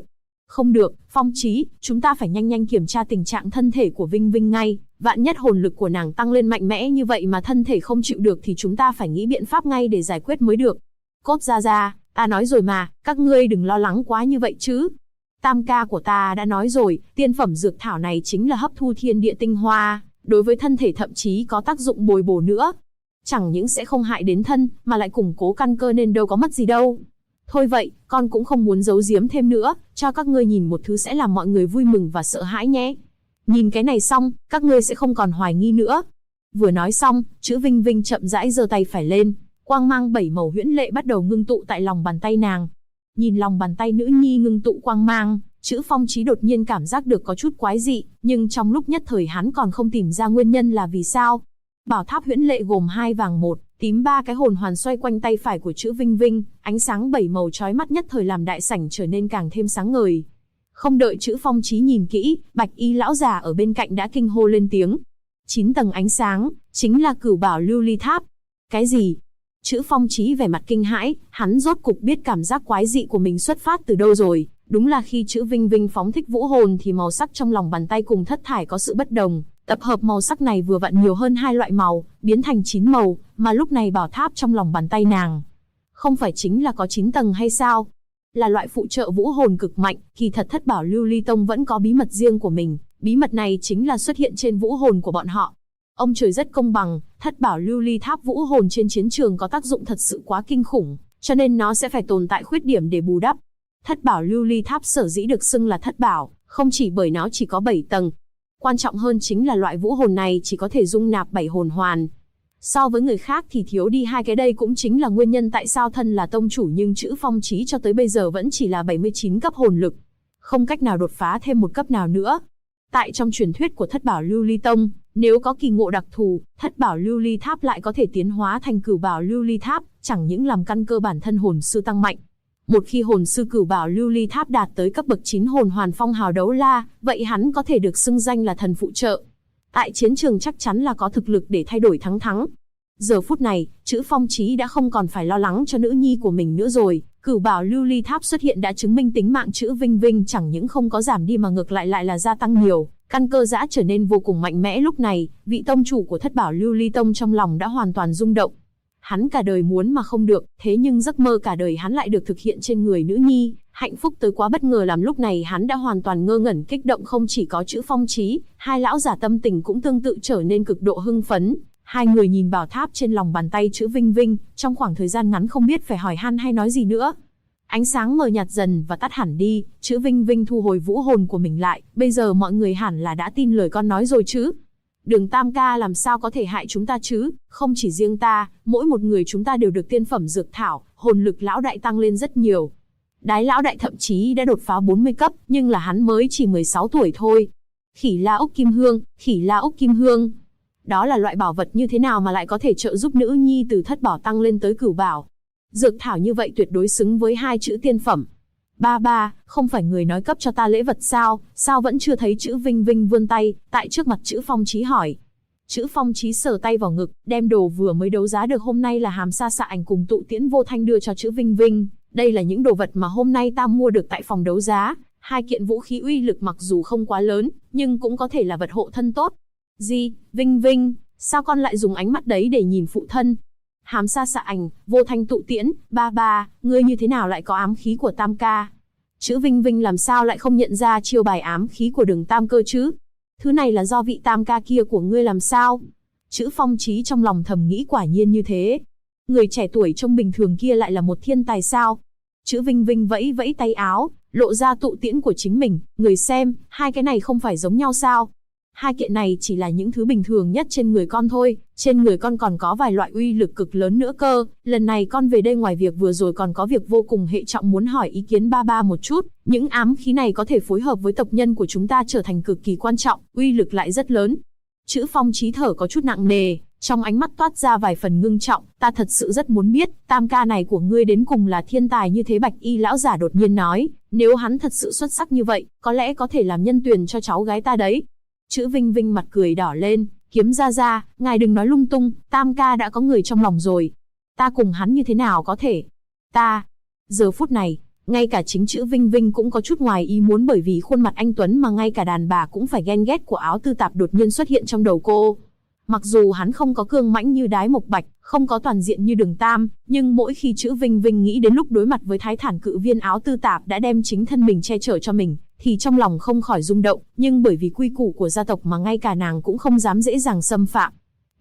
Không được, Phong Chí, chúng ta phải nhanh nhanh kiểm tra tình trạng thân thể của Vinh Vinh ngay, vạn nhất hồn lực của nàng tăng lên mạnh mẽ như vậy mà thân thể không chịu được thì chúng ta phải nghĩ biện pháp ngay để giải quyết mới được. Cốt gia gia, ta nói rồi mà, các ngươi đừng lo lắng quá như vậy chứ. Tam ca của ta đã nói rồi, tiên phẩm dược thảo này chính là hấp thu thiên địa tinh hoa, đối với thân thể thậm chí có tác dụng bồi bổ nữa. Chẳng những sẽ không hại đến thân, mà lại củng cố căn cơ nên đâu có mất gì đâu. Thôi vậy, con cũng không muốn giấu giếm thêm nữa, cho các ngươi nhìn một thứ sẽ làm mọi người vui mừng và sợ hãi nhé. Nhìn cái này xong, các ngươi sẽ không còn hoài nghi nữa. Vừa nói xong, chữ Vinh Vinh chậm rãi giơ tay phải lên, quang mang 7 màu huyễn lệ bắt đầu ngưng tụ tại lòng bàn tay nàng. Nhìn lòng bàn tay nữ nhi ngưng tụ quang mang, chữ Phong Chí đột nhiên cảm giác được có chút quái dị, nhưng trong lúc nhất thời hắn còn không tìm ra nguyên nhân là vì sao. Bảo tháp huyễn lệ gồm 2 vàng 1 tím 3 cái hồn hoàn xoay quanh tay phải của chữ Vinh Vinh, ánh sáng 7 màu chói mắt nhất thời làm đại sảnh trở nên càng thêm sáng ngời. Không đợi chữ Phong Chí nhìn kỹ, bạch y lão già ở bên cạnh đã kinh hô lên tiếng. 9 tầng ánh sáng, chính là Cửu Bảo Lưu Ly Tháp. Cái gì? Chữ Phong Chí vẻ mặt kinh hãi, hắn rốt cục biết cảm giác quái dị của mình xuất phát từ đâu rồi. Đúng là khi chữ Vinh Vinh phóng thích vũ hồn thì màu sắc trong lòng bàn tay cùng thất thải có sự bất đồng. Tập hợp màu sắc này vừa vặn nhiều hơn 2 loại màu, biến thành 9 màu, mà lúc này bảo tháp trong lòng bàn tay nàng không phải chính là có 9 tầng hay sao? Là loại phụ trợ vũ hồn cực mạnh, kỳ thật Thất Bảo Lưu Ly Tông vẫn có bí mật riêng của mình, bí mật này chính là xuất hiện trên vũ hồn của bọn họ. Ông trời rất công bằng, Thất Bảo Lưu Ly Tháp vũ hồn trên chiến trường có tác dụng thật sự quá kinh khủng, cho nên nó sẽ phải tồn tại khuyết điểm để bù đắp. Thất Bảo Lưu Ly Tháp sở dĩ được xưng là thất bảo, không chỉ bởi nó chỉ có 7 tầng. Quan trọng hơn chính là loại vũ hồn này chỉ có thể dung nạp 7 hồn hoàn. So với người khác thì thiếu đi 2 cái, đây cũng chính là nguyên nhân tại sao thân là tông chủ nhưng chữ Phong Chí cho tới bây giờ vẫn chỉ là 79 cấp hồn lực. Không cách nào đột phá thêm một cấp nào nữa. Tại trong truyền thuyết của Thất Bảo Lưu Ly Tông, nếu có kỳ ngộ đặc thù, Thất Bảo Lưu Ly Tháp lại có thể tiến hóa thành Cửu Bảo Lưu Ly Tháp, chẳng những làm căn cơ bản thân hồn sư tăng mạnh. Một khi hồn sư Cửu Bảo Lưu Ly Tháp đạt tới cấp bậc 9 hồn hoàn phong hào đấu la, vậy hắn có thể được xưng danh là thần phụ trợ. Tại chiến trường chắc chắn là có thực lực để thay đổi thắng thắng. Giờ phút này, chữ Phong Chí đã không còn phải lo lắng cho nữ nhi của mình nữa rồi. Cửu Bảo Lưu Ly Tháp xuất hiện đã chứng minh tính mạng chữ Vinh Vinh chẳng những không có giảm đi mà ngược lại là gia tăng nhiều. Căn cơ giã trở nên vô cùng mạnh mẽ. Lúc này, vị tông chủ của Thất Bảo Lưu Ly Tông trong lòng đã hoàn toàn rung động. Hắn cả đời muốn mà không được, thế nhưng giấc mơ cả đời hắn lại được thực hiện trên người nữ nhi, hạnh phúc tới quá bất ngờ làm lúc này hắn đã hoàn toàn ngơ ngẩn kích động. Không chỉ có chữ Phong Chí, hai lão giả tâm tình cũng tương tự trở nên cực độ hưng phấn. Hai người nhìn bảo tháp trên lòng bàn tay chữ Vinh Vinh, trong khoảng thời gian ngắn không biết phải hỏi han hay nói gì nữa. Ánh sáng mờ nhạt dần và tắt hẳn đi, chữ Vinh Vinh thu hồi vũ hồn của mình lại, bây giờ mọi người hẳn là đã tin lời con nói rồi chứ. Đường Tam ca làm sao có thể hại chúng ta chứ, không chỉ riêng ta, mỗi một người chúng ta đều được tiên phẩm dược thảo, hồn lực lão đại tăng lên rất nhiều. Đái lão đại thậm chí đã đột phá 40 cấp, nhưng là hắn mới chỉ 16 tuổi thôi. Khỉ La Úc Kim Hương, Khỉ La Úc Kim Hương. Đó là loại bảo vật như thế nào mà lại có thể trợ giúp nữ nhi từ thất bảo tăng lên tới cửu bảo. Dược thảo như vậy tuyệt đối xứng với 2 chữ tiên phẩm. Ba, không phải người nói cấp cho ta lễ vật sao, sao vẫn chưa thấy chữ Vinh Vinh vươn tay, tại trước mặt chữ Phong Chí hỏi. Chữ Phong Chí sờ tay vào ngực, đem đồ vừa mới đấu giá được hôm nay là hàm sa xạ ảnh cùng tụ tiễn vô thanh đưa cho chữ Vinh Vinh. Đây là những đồ vật mà hôm nay ta mua được tại phòng đấu giá, 2 kiện vũ khí uy lực mặc dù không quá lớn, nhưng cũng có thể là vật hộ thân tốt. Gì, Vinh Vinh, sao con lại dùng ánh mắt đấy để nhìn phụ thân? Hàm sa xạ ảnh, vô thanh tụ tiễn, ba, ngươi như thế nào lại có ám khí của Tam ca? Chữ Vinh Vinh làm sao lại không nhận ra chiêu bài ám khí của Đường Tam cơ chứ? Thứ này là do vị Tam ca kia của ngươi làm sao? Chữ Phong Chí trong lòng thầm nghĩ quả nhiên như thế. Người trẻ tuổi trông bình thường kia lại là một thiên tài sao? Chữ Vinh Vinh vẫy vẫy tay áo, lộ ra tụ tiễn của chính mình, người xem, 2 cái này không phải giống nhau sao? 2 kiện này chỉ là những thứ bình thường nhất trên người con thôi, trên người con còn có vài loại uy lực cực lớn nữa cơ. Lần này con về đây ngoài việc vừa rồi còn có việc vô cùng hệ trọng muốn hỏi ý kiến ba một chút. Những ám khí này có thể phối hợp với tộc nhân của chúng ta trở thành cực kỳ quan trọng, uy lực lại rất lớn. Chữ Phong Chí thở có chút nặng nề, trong ánh mắt toát ra vài phần ngưng trọng. Ta thật sự rất muốn biết, Tam ca này của ngươi đến cùng là thiên tài như thế. Bạch y lão giả đột nhiên nói, nếu hắn thật sự xuất sắc như vậy, có lẽ có thể làm nhân tuyển cho cháu gái ta đấy. Chữ Vinh Vinh mặt cười đỏ lên, Kiếm ra, ngài đừng nói lung tung, Tam ca đã có người trong lòng rồi. Ta cùng hắn như thế nào có thể? Giờ phút này, Ngay cả chính chữ Vinh Vinh cũng có chút ngoài ý muốn, bởi vì khuôn mặt anh tuấn mà ngay cả đàn bà cũng phải ghen ghét của Áo Tư Tạp đột nhiên xuất hiện trong đầu cô. Mặc dù hắn không có cương mãnh như Đái Mộc Bạch, không có toàn diện như Đường Tam, nhưng mỗi khi chữ Vinh Vinh nghĩ đến lúc đối mặt với Thái Thản cự viên Áo Tư Tạp đã đem chính thân mình che chở cho mình, thì trong lòng không khỏi rung động, nhưng bởi vì quy củ của gia tộc mà ngay cả nàng cũng không dám dễ dàng xâm phạm.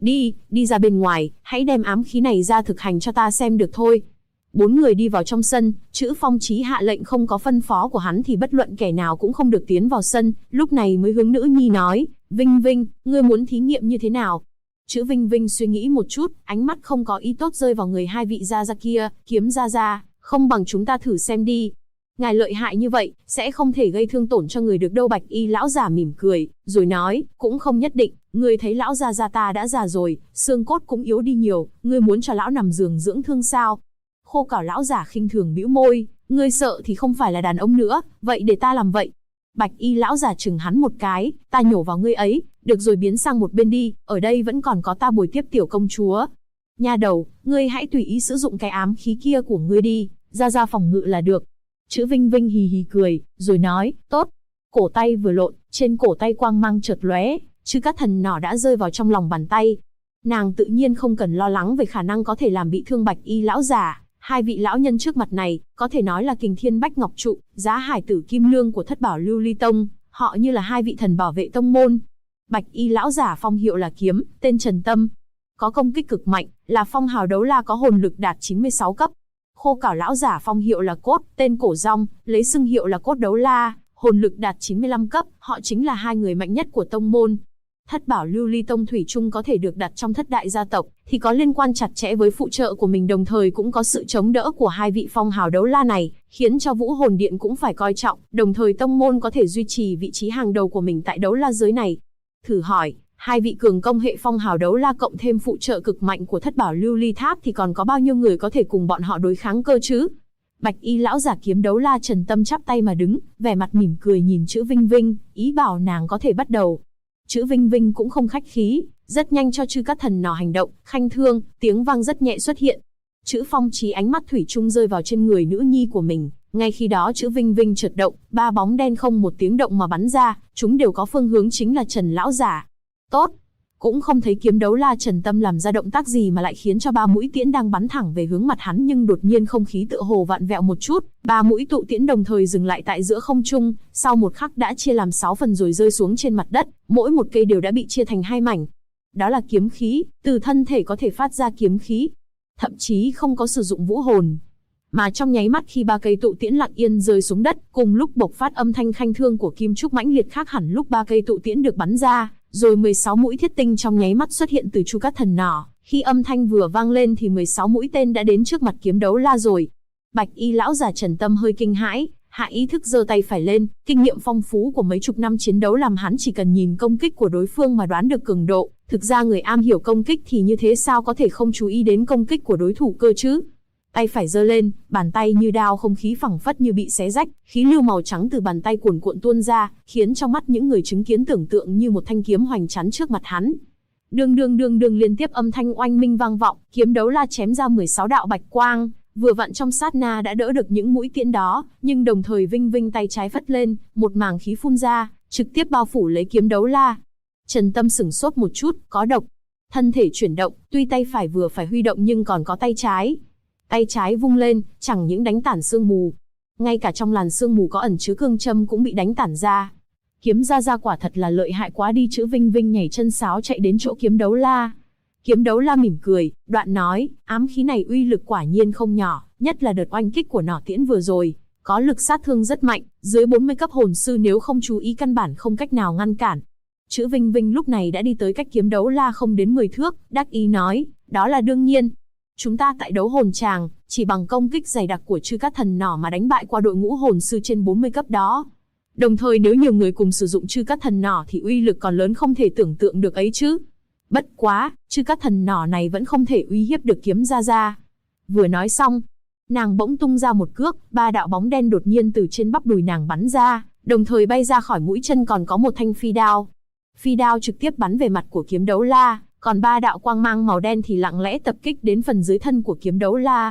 Đi ra bên ngoài, hãy đem ám khí này ra thực hành cho ta xem được thôi. 4 người đi vào trong sân, chữ Phong Chí hạ lệnh không có phân phó của hắn thì bất luận kẻ nào cũng không được tiến vào sân, lúc này mới hướng nữ nhi nói, Vinh Vinh, ngươi muốn thí nghiệm như thế nào? Chữ Vinh Vinh suy nghĩ một chút, ánh mắt không có ý tốt rơi vào người hai vị gia gia kia, Kiếm gia gia, không bằng chúng ta thử xem đi. Ngài lợi hại như vậy, sẽ không thể gây thương tổn cho người được đâu. Bạch y lão giả mỉm cười, rồi nói, cũng không nhất định, ngươi thấy lão gia gia ta đã già rồi, xương cốt cũng yếu đi nhiều, ngươi muốn cho lão nằm giường dưỡng thương sao? Khô Cảo lão giả khinh thường bĩu môi, ngươi sợ thì không phải là đàn ông nữa, vậy để ta làm vậy. Bạch y lão giả chừng hắn một cái, ta nhổ vào ngươi ấy, được rồi, biến sang một bên đi, ở đây vẫn còn có ta bồi tiếp tiểu công chúa. Nha đầu, ngươi hãy tùy ý sử dụng cái ám khí kia của ngươi đi, ra phòng ngự là được. Chữ Vinh Vinh hì hì cười, rồi nói, tốt. Cổ tay vừa lộn, trên cổ tay quang mang chợt lóe, chữ Cát Thần nỏ đã rơi vào trong lòng bàn tay. Nàng tự nhiên không cần lo lắng về khả năng có thể làm bị thương Bạch y lão giả. Hai vị lão nhân trước mặt này, có thể nói là Kình Thiên Bách Ngọc Trụ, Giá Hải Tử Kim Lương của Thất Bảo Lưu Ly Tông, họ như là hai vị thần bảo vệ tông môn. Bạch y lão giả phong hiệu là Kiếm, tên Trần Tâm, có công kích cực mạnh, là phong hào đấu la, có hồn lực đạt 96 cấp. Khô Cảo lão giả phong hiệu là Cốt, tên Cổ Rong, lấy xưng hiệu là Cốt đấu la, hồn lực đạt 95 cấp, họ chính là hai người mạnh nhất của tông môn. Thất Bảo Lưu Ly Tông thủy chung có thể được đặt trong thất đại gia tộc, thì có liên quan chặt chẽ với phụ trợ của mình, đồng thời cũng có sự chống đỡ của hai vị phong hào đấu la này, khiến cho Vũ Hồn Điện cũng phải coi trọng, đồng thời tông môn có thể duy trì vị trí hàng đầu của mình tại đấu la giới này. Thử hỏi, hai vị cường công hệ phong hào đấu la cộng thêm phụ trợ cực mạnh của Thất Bảo Lưu Ly Tháp thì còn có bao nhiêu người có thể cùng bọn họ đối kháng cơ chứ? Bạch y lão giả Kiếm đấu la Trần Tâm chắp tay mà đứng, vẻ mặt mỉm cười nhìn chữ Vinh Vinh, ý bảo nàng có thể bắt đầu. Chữ Vinh Vinh cũng không khách khí, rất nhanh cho chữ Cát Thần nỏ hành động, khanh thương, tiếng vang rất nhẹ xuất hiện. Chữ Phong Chí ánh mắt thủy chung rơi vào trên người nữ nhi của mình, ngay khi đó chữ Vinh Vinh chợt động, ba bóng đen không một tiếng động mà bắn ra, chúng đều có phương hướng chính là Trần lão giả. Tốt, cũng không thấy Kiếm đấu la Trần Tâm làm ra động tác gì mà lại khiến cho ba mũi tiễn đang bắn thẳng về hướng mặt hắn, nhưng đột nhiên không khí tựa hồ vặn vẹo một chút, ba mũi tụ tiễn đồng thời dừng lại tại giữa không trung, sau một khắc đã chia làm 6 phần rồi rơi xuống trên mặt đất, mỗi một cây đều đã bị chia thành 2 mảnh. Đó là kiếm khí, từ thân thể có thể phát ra kiếm khí, thậm chí không có sử dụng vũ hồn. Mà trong nháy mắt khi ba cây tụ tiễn lặng yên rơi xuống đất, cùng lúc bộc phát âm thanh khanh thương của kim trúc mãnh liệt, khác hẳn lúc ba cây tụ tiễn được bắn ra, rồi 16 mũi thiết tinh trong nháy mắt xuất hiện từ chu Cát Thần nỏ. Khi âm thanh vừa vang lên thì 16 mũi tên đã đến trước mặt Kiếm đấu la rồi. Bạch y lão giả Trần Tâm hơi kinh hãi, hạ ý thức giơ tay phải lên, kinh nghiệm phong phú của mấy chục năm chiến đấu làm hắn chỉ cần nhìn công kích của đối phương mà đoán được cường độ. Thực ra người am hiểu công kích thì như thế sao có thể không chú ý đến công kích của đối thủ cơ chứ? Tay phải giơ lên, bàn tay như đao, không khí phẳng phất như bị xé rách, khí lưu màu trắng từ bàn tay cuồn cuộn tuôn ra, khiến trong mắt những người chứng kiến tưởng tượng như một thanh kiếm hoành chắn trước mặt hắn. Đương đương liên tiếp âm thanh oanh minh vang vọng, Kiếm đấu la chém ra 16 đạo bạch quang, vừa vặn trong sát na đã đỡ được những mũi tiễn đó, nhưng đồng thời Vinh Vinh tay trái phất lên, một màng khí phun ra, trực tiếp bao phủ lấy Kiếm đấu la. Trần Tâm sửng sốt một chút, có độc. Thân thể chuyển động, tuy tay phải vừa phải huy động nhưng còn có tay trái. Tay trái vung lên, chẳng những đánh tản sương mù, ngay cả trong làn sương mù có ẩn chứa cương châm cũng bị đánh tản ra. Kiếm gia quả thật là lợi hại quá đi. Chữ Vinh Vinh nhảy chân sáo chạy đến chỗ Kiếm đấu la. Kiếm đấu la mỉm cười, đoạn nói, ám khí này uy lực quả nhiên không nhỏ, nhất là đợt oanh kích của nỏ tiễn vừa rồi, có lực sát thương rất mạnh, dưới 40 cấp hồn sư nếu không chú ý căn bản không cách nào ngăn cản. Chữ Vinh Vinh lúc này đã đi tới cách Kiếm đấu la không đến 10 thước, đắc ý nói, đó là đương nhiên. Chúng ta tại đấu hồn tràng, chỉ bằng công kích dày đặc của chư Cát Thần nỏ mà đánh bại qua đội ngũ hồn sư trên 40 cấp đó. Đồng thời nếu nhiều người cùng sử dụng chư Cát Thần nỏ thì uy lực còn lớn không thể tưởng tượng được ấy chứ. Bất quá, chư Cát Thần nỏ này vẫn không thể uy hiếp được Kiếm gia. Vừa nói xong, nàng bỗng tung ra một cước, 3 đạo bóng đen đột nhiên từ trên bắp đùi nàng bắn ra, đồng thời bay ra khỏi mũi chân còn có một thanh phi đao. Phi đao trực tiếp bắn về mặt của Kiếm đấu la. Còn 3 đạo quang mang màu đen thì lặng lẽ tập kích đến phần dưới thân của Kiếm đấu la.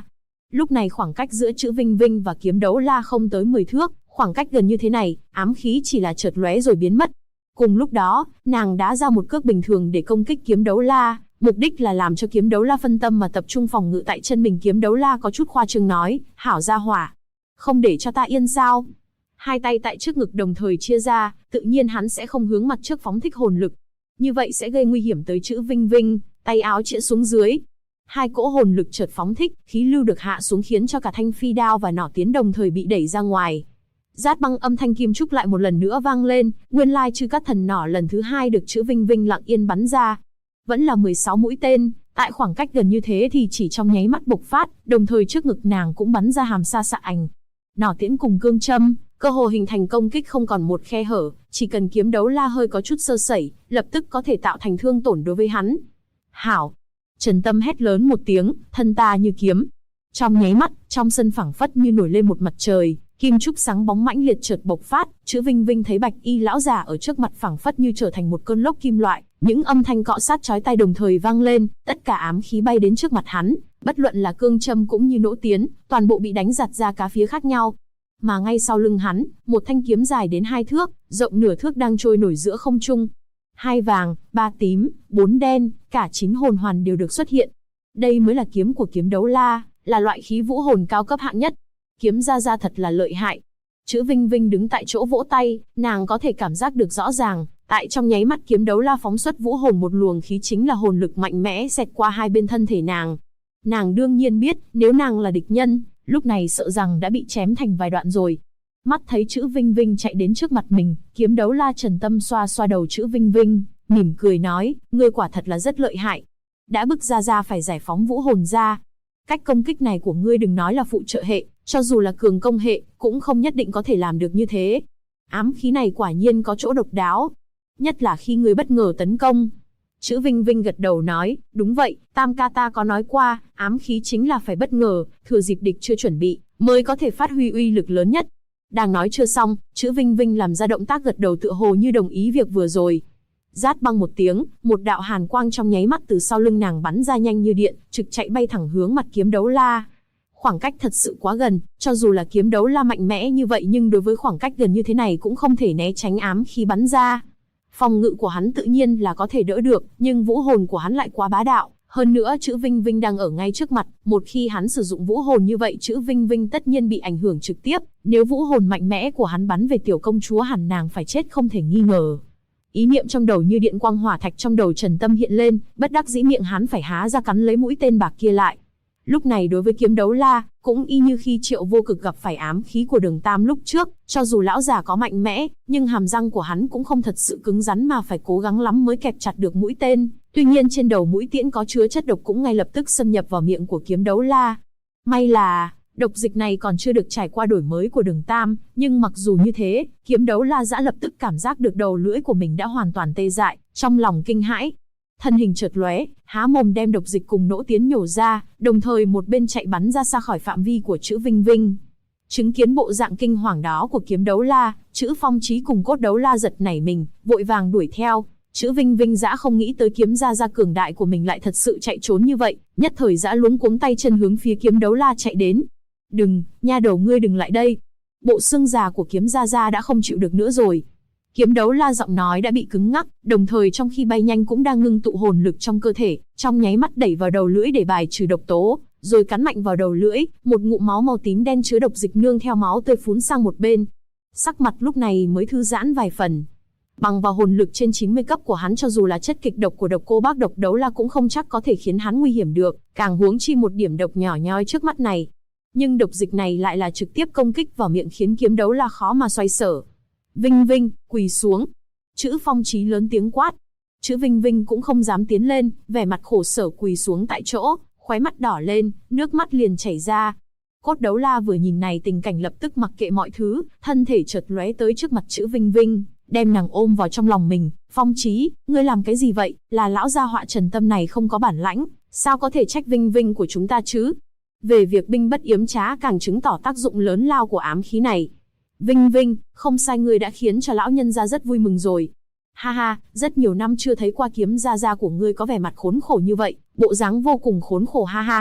Lúc này khoảng cách giữa chữ Vinh Vinh và kiếm đấu la không tới 10 thước, khoảng cách gần như thế này, ám khí chỉ là chợt lóe rồi biến mất. Cùng lúc đó, nàng đá ra một cước bình thường để công kích kiếm đấu la, mục đích là làm cho kiếm đấu la phân tâm mà tập trung phòng ngự tại chân mình. Kiếm đấu la có chút khoa trương nói, hảo gia hỏa, không để cho ta yên sao? Hai tay tại trước ngực đồng thời chia ra, tự nhiên hắn sẽ không hướng mặt trước phóng thích hồn lực. Như vậy sẽ gây nguy hiểm tới chữ Vinh Vinh, tay áo chĩa xuống dưới. Hai cỗ hồn lực chợt phóng thích, khí lưu được hạ xuống khiến cho cả thanh phi đao và nỏ tiến đồng thời bị đẩy ra ngoài. Rát băng âm thanh kim trúc lại một lần nữa vang lên, nguyên lai chư cát thần nỏ lần thứ hai được chữ Vinh Vinh lặng yên bắn ra. Vẫn là 16 mũi tên, tại khoảng cách gần như thế thì chỉ trong nháy mắt bộc phát, đồng thời trước ngực nàng cũng bắn ra hàm sa xạ ảnh. Nỏ tiễn cùng cương châm, cơ hồ hình thành công kích không còn một khe hở, chỉ cần kiếm đấu la hơi có chút sơ sẩy, lập tức có thể tạo thành thương tổn đối với hắn. Hảo! Trần Tâm hét lớn một tiếng, thân ta như kiếm. Trong nháy mắt, trong sân phảng phất như nổi lên một mặt trời, kim trúc sáng bóng mãnh liệt chợt bộc phát, chữ Vinh Vinh thấy bạch y lão già ở trước mặt phảng phất như trở thành một cơn lốc kim loại, những âm thanh cọ sát chói tai đồng thời vang lên, tất cả ám khí bay đến trước mặt hắn, bất luận là cương châm cũng như nỗ tiến, toàn bộ bị đánh giạt ra cá phía khác nhau. Mà ngay sau lưng hắn, một thanh kiếm dài đến 2 thước, rộng nửa thước đang trôi nổi giữa không trung. 2 vàng, 3 tím, 4 đen, cả 9 hồn hoàn đều được xuất hiện. Đây mới là kiếm của kiếm đấu la, là loại khí vũ hồn cao cấp hạng nhất. Kiếm ra thật là lợi hại. Chữ Vinh Vinh đứng tại chỗ vỗ tay, nàng có thể cảm giác được rõ ràng, tại trong nháy mắt kiếm đấu la phóng xuất vũ hồn một luồng khí chính là hồn lực mạnh mẽ xẹt qua hai bên thân thể nàng. Nàng đương nhiên biết, nếu nàng là địch nhân, lúc này sợ rằng đã bị chém thành vài đoạn rồi. Mắt thấy chữ Vinh Vinh chạy đến trước mặt mình, kiếm đấu la Trần Tâm xoa xoa đầu chữ Vinh Vinh, mỉm cười nói, ngươi quả thật là rất lợi hại. Đã bức ra phải giải phóng vũ hồn ra. Cách công kích này của ngươi đừng nói là phụ trợ hệ, cho dù là cường công hệ, cũng không nhất định có thể làm được như thế. Ám khí này quả nhiên có chỗ độc đáo. Nhất là khi ngươi bất ngờ tấn công. Chữ Vinh Vinh gật đầu nói, đúng vậy, Tam ca ta có nói qua, ám khí chính là phải bất ngờ, thừa dịp địch chưa chuẩn bị, mới có thể phát huy uy lực lớn nhất. Đang nói chưa xong, chữ Vinh Vinh làm ra động tác gật đầu tựa hồ như đồng ý việc vừa rồi. Rát băng một tiếng, một đạo hàn quang trong nháy mắt từ sau lưng nàng bắn ra nhanh như điện, trực chạy bay thẳng hướng mặt kiếm đấu la. Khoảng cách thật sự quá gần, cho dù là kiếm đấu la mạnh mẽ như vậy nhưng đối với khoảng cách gần như thế này cũng không thể né tránh ám khí bắn ra. Phòng ngự của hắn tự nhiên là có thể đỡ được, nhưng vũ hồn của hắn lại quá bá đạo. Hơn nữa chữ Vinh Vinh đang ở ngay trước mặt, một khi hắn sử dụng vũ hồn như vậy chữ Vinh Vinh tất nhiên bị ảnh hưởng trực tiếp. Nếu vũ hồn mạnh mẽ của hắn bắn về tiểu công chúa hẳn nàng phải chết không thể nghi ngờ. Ý niệm trong đầu như điện quang hỏa thạch trong đầu Trần Tâm hiện lên, bất đắc dĩ miệng hắn phải há ra cắn lấy mũi tên bạc kia lại. Lúc này đối với kiếm đấu la, cũng y như khi Triệu Vô Cực gặp phải ám khí của Đường Tam lúc trước, cho dù lão già có mạnh mẽ, nhưng hàm răng của hắn cũng không thật sự cứng rắn mà phải cố gắng lắm mới kẹp chặt được mũi tên. Tuy nhiên trên đầu mũi tiễn có chứa chất độc cũng ngay lập tức xâm nhập vào miệng của kiếm đấu la. May là độc dịch này còn chưa được trải qua đổi mới của Đường Tam, nhưng mặc dù như thế, kiếm đấu la dã lập tức cảm giác được đầu lưỡi của mình đã hoàn toàn tê dại, trong lòng kinh hãi. Thân hình chợt lóe, há mồm đem độc dịch cùng nỗ tiến nhổ ra, đồng thời một bên chạy bắn ra xa khỏi phạm vi của chữ Vinh Vinh. Chứng kiến bộ dạng kinh hoàng đó của kiếm đấu la, chữ Phong Chí cùng cốt đấu la giật nảy mình, vội vàng đuổi theo. Chữ Vinh Vinh dã không nghĩ tới kiếm ra cường đại của mình lại thật sự chạy trốn như vậy, nhất thời dã luống cuống tay chân hướng phía kiếm đấu la chạy đến. Đừng, nha đầu ngươi đừng lại đây. Bộ xương già của kiếm ra đã không chịu được nữa rồi. Kiếm đấu la giọng nói đã bị cứng ngắc, đồng thời trong khi bay nhanh cũng đang ngưng tụ hồn lực trong cơ thể, trong nháy mắt đẩy vào đầu lưỡi để bài trừ độc tố, rồi cắn mạnh vào đầu lưỡi, một ngụm máu màu tím đen chứa độc dịch nương theo máu tươi phún sang một bên. Sắc mặt lúc này mới thư giãn vài phần. Bằng vào hồn lực trên 90 cấp của hắn cho dù là chất kịch độc của độc cô bác độc đấu la cũng không chắc có thể khiến hắn nguy hiểm được, càng huống chi một điểm độc nhỏ nhoi trước mắt này. Nhưng độc dịch này lại là trực tiếp công kích vào miệng khiến kiếm đấu la khó mà xoay sở. Vinh Vinh, quỳ xuống. Chữ Phong Chí lớn tiếng quát. Chữ Vinh Vinh cũng không dám tiến lên, vẻ mặt khổ sở quỳ xuống tại chỗ, khóe mắt đỏ lên, nước mắt liền chảy ra. Cốt đấu la vừa nhìn này tình cảnh lập tức mặc kệ mọi thứ, thân thể chợt lóe tới trước mặt chữ Vinh Vinh, đem nàng ôm vào trong lòng mình. Phong Chí, ngươi làm cái gì vậy? Là lão gia họa Trần Tâm này không có bản lãnh, sao có thể trách Vinh Vinh của chúng ta chứ? Về việc binh bất yếm trá càng chứng tỏ tác dụng lớn lao của ám khí này. Vinh Vinh, không sai, ngươi đã khiến cho lão nhân gia rất vui mừng rồi. Ha ha, rất nhiều năm chưa thấy qua kiếm gia của ngươi có vẻ mặt khốn khổ như vậy, bộ dáng vô cùng khốn khổ ha ha.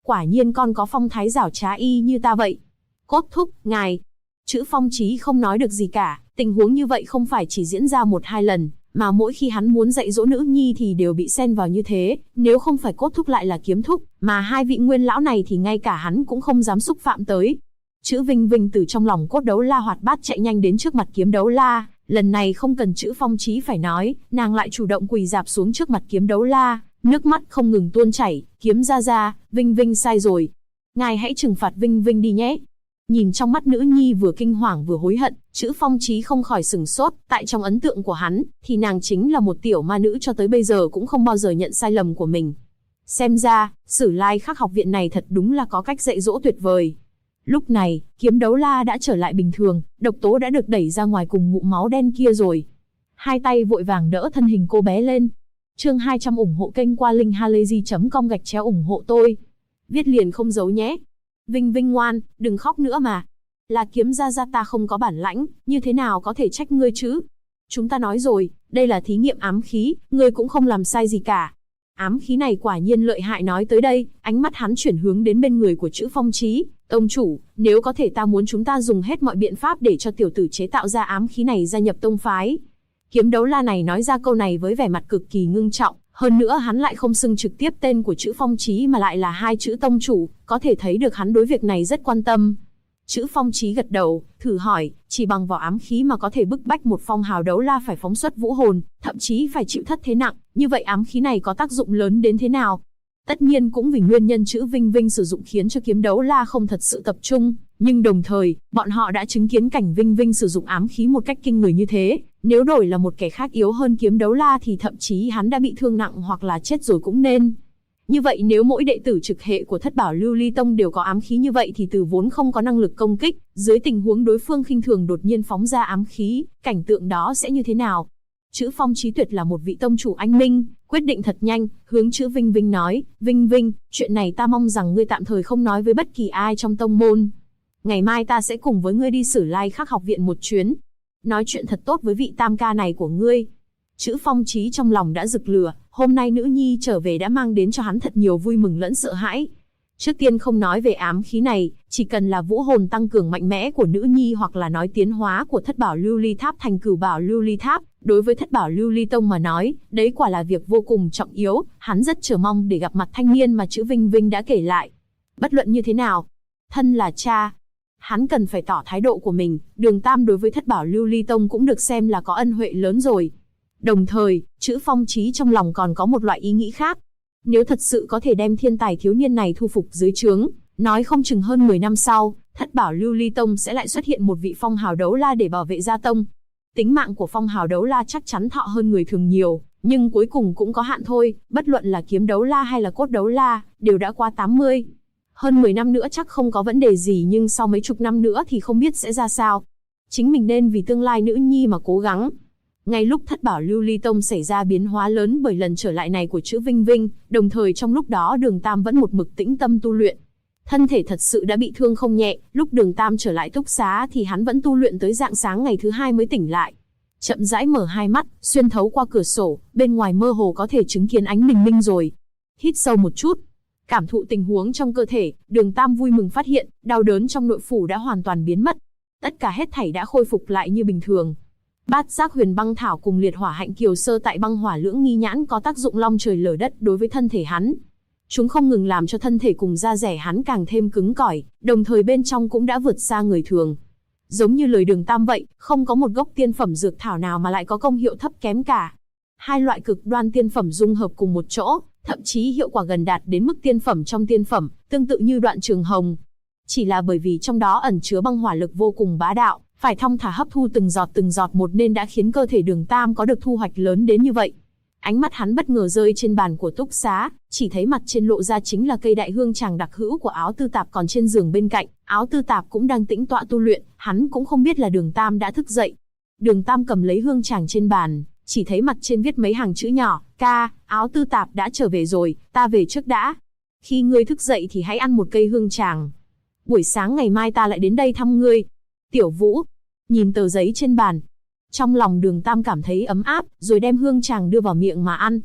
Quả nhiên con có phong thái giảo trá y như ta vậy. Cốt thúc, ngài. Chữ Phong Chí không nói được gì cả, tình huống như vậy không phải chỉ diễn ra 1-2 lần, mà mỗi khi hắn muốn dạy dỗ nữ nhi thì đều bị xen vào như thế, nếu không phải Cốt thúc lại là Kiếm thúc, mà hai vị nguyên lão này thì ngay cả hắn cũng không dám xúc phạm tới. Chữ Vinh Vinh từ trong lòng Cốt Đấu La hoạt bát chạy nhanh đến trước mặt Kiếm Đấu La, lần này không cần chữ Phong Chí phải nói, nàng lại chủ động quỳ rạp xuống trước mặt Kiếm Đấu La, nước mắt không ngừng tuôn chảy. Kiếm gia gia, Vinh Vinh sai rồi, ngài hãy trừng phạt Vinh Vinh đi nhé. Nhìn trong mắt nữ nhi vừa kinh hoàng vừa hối hận, chữ Phong Chí không khỏi sửng sốt, tại trong ấn tượng của hắn, thì nàng chính là một tiểu ma nữ cho tới bây giờ cũng không bao giờ nhận sai lầm của mình. Xem ra, Sử Lai Khắc học viện này thật đúng là có cách dạy dỗ tuyệt vời. Lúc này, Kiếm Đấu La đã trở lại bình thường, độc tố đã được đẩy ra ngoài cùng ngụm máu đen kia rồi. Hai tay vội vàng đỡ thân hình cô bé lên. Chương 200 ủng hộ kênh qua linkhalazy.com ủng hộ tôi. Viết liền không giấu nhé. Vinh Vinh ngoan, đừng khóc nữa mà. Là Kiếm gia gia ta không có bản lãnh, như thế nào có thể trách ngươi chứ? Chúng ta nói rồi, đây là thí nghiệm ám khí, ngươi cũng không làm sai gì cả. Ám khí này quả nhiên lợi hại. Nói tới đây, ánh mắt hắn chuyển hướng đến bên người của chữ Phong Chí. Tông chủ, nếu có thể ta muốn chúng ta dùng hết mọi biện pháp để cho tiểu tử chế tạo ra ám khí này gia nhập tông phái. Kiếm Đấu La này nói ra câu này với vẻ mặt cực kỳ ngưng trọng, hơn nữa hắn lại không xưng trực tiếp tên của chữ Phong Chí mà lại là hai chữ tông chủ, có thể thấy được hắn đối việc này rất quan tâm. Chữ Phong Chí gật đầu, thử hỏi, chỉ bằng vào ám khí mà có thể bức bách một phong hào đấu la phải phóng xuất vũ hồn, thậm chí phải chịu thất thế nặng, như vậy ám khí này có tác dụng lớn đến thế nào? Tất nhiên cũng vì nguyên nhân chữ Vinh Vinh sử dụng khiến cho Kiếm Đấu La không thật sự tập trung, nhưng đồng thời, bọn họ đã chứng kiến cảnh Vinh Vinh sử dụng ám khí một cách kinh người như thế, nếu đổi là một kẻ khác yếu hơn Kiếm Đấu La thì thậm chí hắn đã bị thương nặng hoặc là chết rồi cũng nên. Như vậy nếu mỗi đệ tử trực hệ của Thất Bảo Lưu Ly Tông đều có ám khí như vậy thì từ vốn không có năng lực công kích, dưới tình huống đối phương khinh thường đột nhiên phóng ra ám khí, cảnh tượng đó sẽ như thế nào? Chữ Phong Chí tuyệt là một vị tông chủ anh minh, quyết định thật nhanh, hướng chữ Vinh Vinh nói, Vinh Vinh, chuyện này ta mong rằng ngươi tạm thời không nói với bất kỳ ai trong tông môn. Ngày mai ta sẽ cùng với ngươi đi Sử Lai Khắc học viện một chuyến. Nói chuyện thật tốt với vị tam ca này của ngươi. Chữ Phong Chí trong lòng đã rực lửa, hôm nay nữ nhi trở về đã mang đến cho hắn thật nhiều vui mừng lẫn sợ hãi. Trước tiên không nói về ám khí này, chỉ cần là vũ hồn tăng cường mạnh mẽ của nữ nhi hoặc là nói tiến hóa của Thất Bảo Lưu Ly Tháp thành Cửu Bảo Lưu Ly Tháp, đối với Thất Bảo Lưu Ly Tông mà nói, đấy quả là việc vô cùng trọng yếu, hắn rất chờ mong để gặp mặt thanh niên mà chữ Vinh Vinh đã kể lại. Bất luận như thế nào, thân là cha, hắn cần phải tỏ thái độ của mình, Đường Tam đối với Thất Bảo Lưu Ly Tông cũng được xem là có ân huệ lớn rồi. Đồng thời, chữ Phong Chí trong lòng còn có một loại ý nghĩ khác. Nếu thật sự có thể đem thiên tài thiếu niên này thu phục dưới trướng, nói không chừng hơn 10 năm sau, Thất Bảo Lưu Ly Tông sẽ lại xuất hiện một vị phong hào đấu la để bảo vệ gia tông. Tính mạng của phong hào đấu la chắc chắn thọ hơn người thường nhiều, nhưng cuối cùng cũng có hạn thôi, bất luận là Kiếm Đấu La hay là Cốt Đấu La, đều đã qua 80. Hơn 10 năm nữa chắc không có vấn đề gì, nhưng sau mấy chục năm nữa thì không biết sẽ ra sao. Chính mình nên vì tương lai nữ nhi mà cố gắng. Ngay lúc Thất Bảo Lưu Ly Tông xảy ra biến hóa lớn bởi lần trở lại này của chữ Vinh Vinh, đồng thời trong lúc đó Đường Tam vẫn một mực tĩnh tâm tu luyện. Thân thể thật sự đã bị thương không nhẹ, lúc Đường Tam trở lại túc xá thì hắn vẫn tu luyện tới rạng sáng ngày thứ 2 mới tỉnh lại. Chậm rãi mở hai mắt, xuyên thấu qua cửa sổ, bên ngoài mơ hồ có thể chứng kiến ánh bình minh rồi. Hít sâu một chút, cảm thụ tình huống trong cơ thể, Đường Tam vui mừng phát hiện, đau đớn trong nội phủ đã hoàn toàn biến mất. Tất cả hết thảy đã khôi phục lại như bình thường. Bát giác huyền băng thảo cùng liệt hỏa hạnh kiều sơ tại băng hỏa lưỡng nghi nhãn có tác dụng long trời lở đất đối với thân thể hắn. Chúng không ngừng làm cho thân thể cùng da dẻ hắn càng thêm cứng cỏi, đồng thời bên trong cũng đã vượt xa người thường. Giống như lời Đường Tam vậy, không có một gốc tiên phẩm dược thảo nào mà lại có công hiệu thấp kém cả. Hai loại cực đoan tiên phẩm dung hợp cùng một chỗ, thậm chí hiệu quả gần đạt đến mức tiên phẩm trong tiên phẩm, tương tự như Đoạn Trường Hồng. Chỉ là bởi vì trong đó ẩn chứa băng hỏa lực vô cùng bá đạo, phải thong thả hấp thu từng giọt một nên đã khiến cơ thể Đường Tam có được thu hoạch lớn đến như vậy. Ánh mắt hắn bất ngờ rơi trên bàn của túc xá, chỉ thấy mặt trên lộ ra chính là cây đại hương tràng đặc hữu của Áo Tư Tạp, còn trên giường bên cạnh, Áo Tư Tạp cũng đang tĩnh tọa tu luyện, hắn cũng không biết là Đường Tam đã thức dậy. Đường Tam cầm lấy hương tràng trên bàn, chỉ thấy mặt trên viết mấy hàng chữ nhỏ, ca, Áo Tư Tạp đã trở về rồi, ta về trước đã. Khi ngươi thức dậy thì hãy ăn một cây hương tràng. Buổi sáng ngày mai ta lại đến đây thăm ngươi. Tiểu Vũ nhìn tờ giấy trên bàn, trong lòng Đường Tam cảm thấy ấm áp, rồi đem hương tràng đưa vào miệng mà ăn.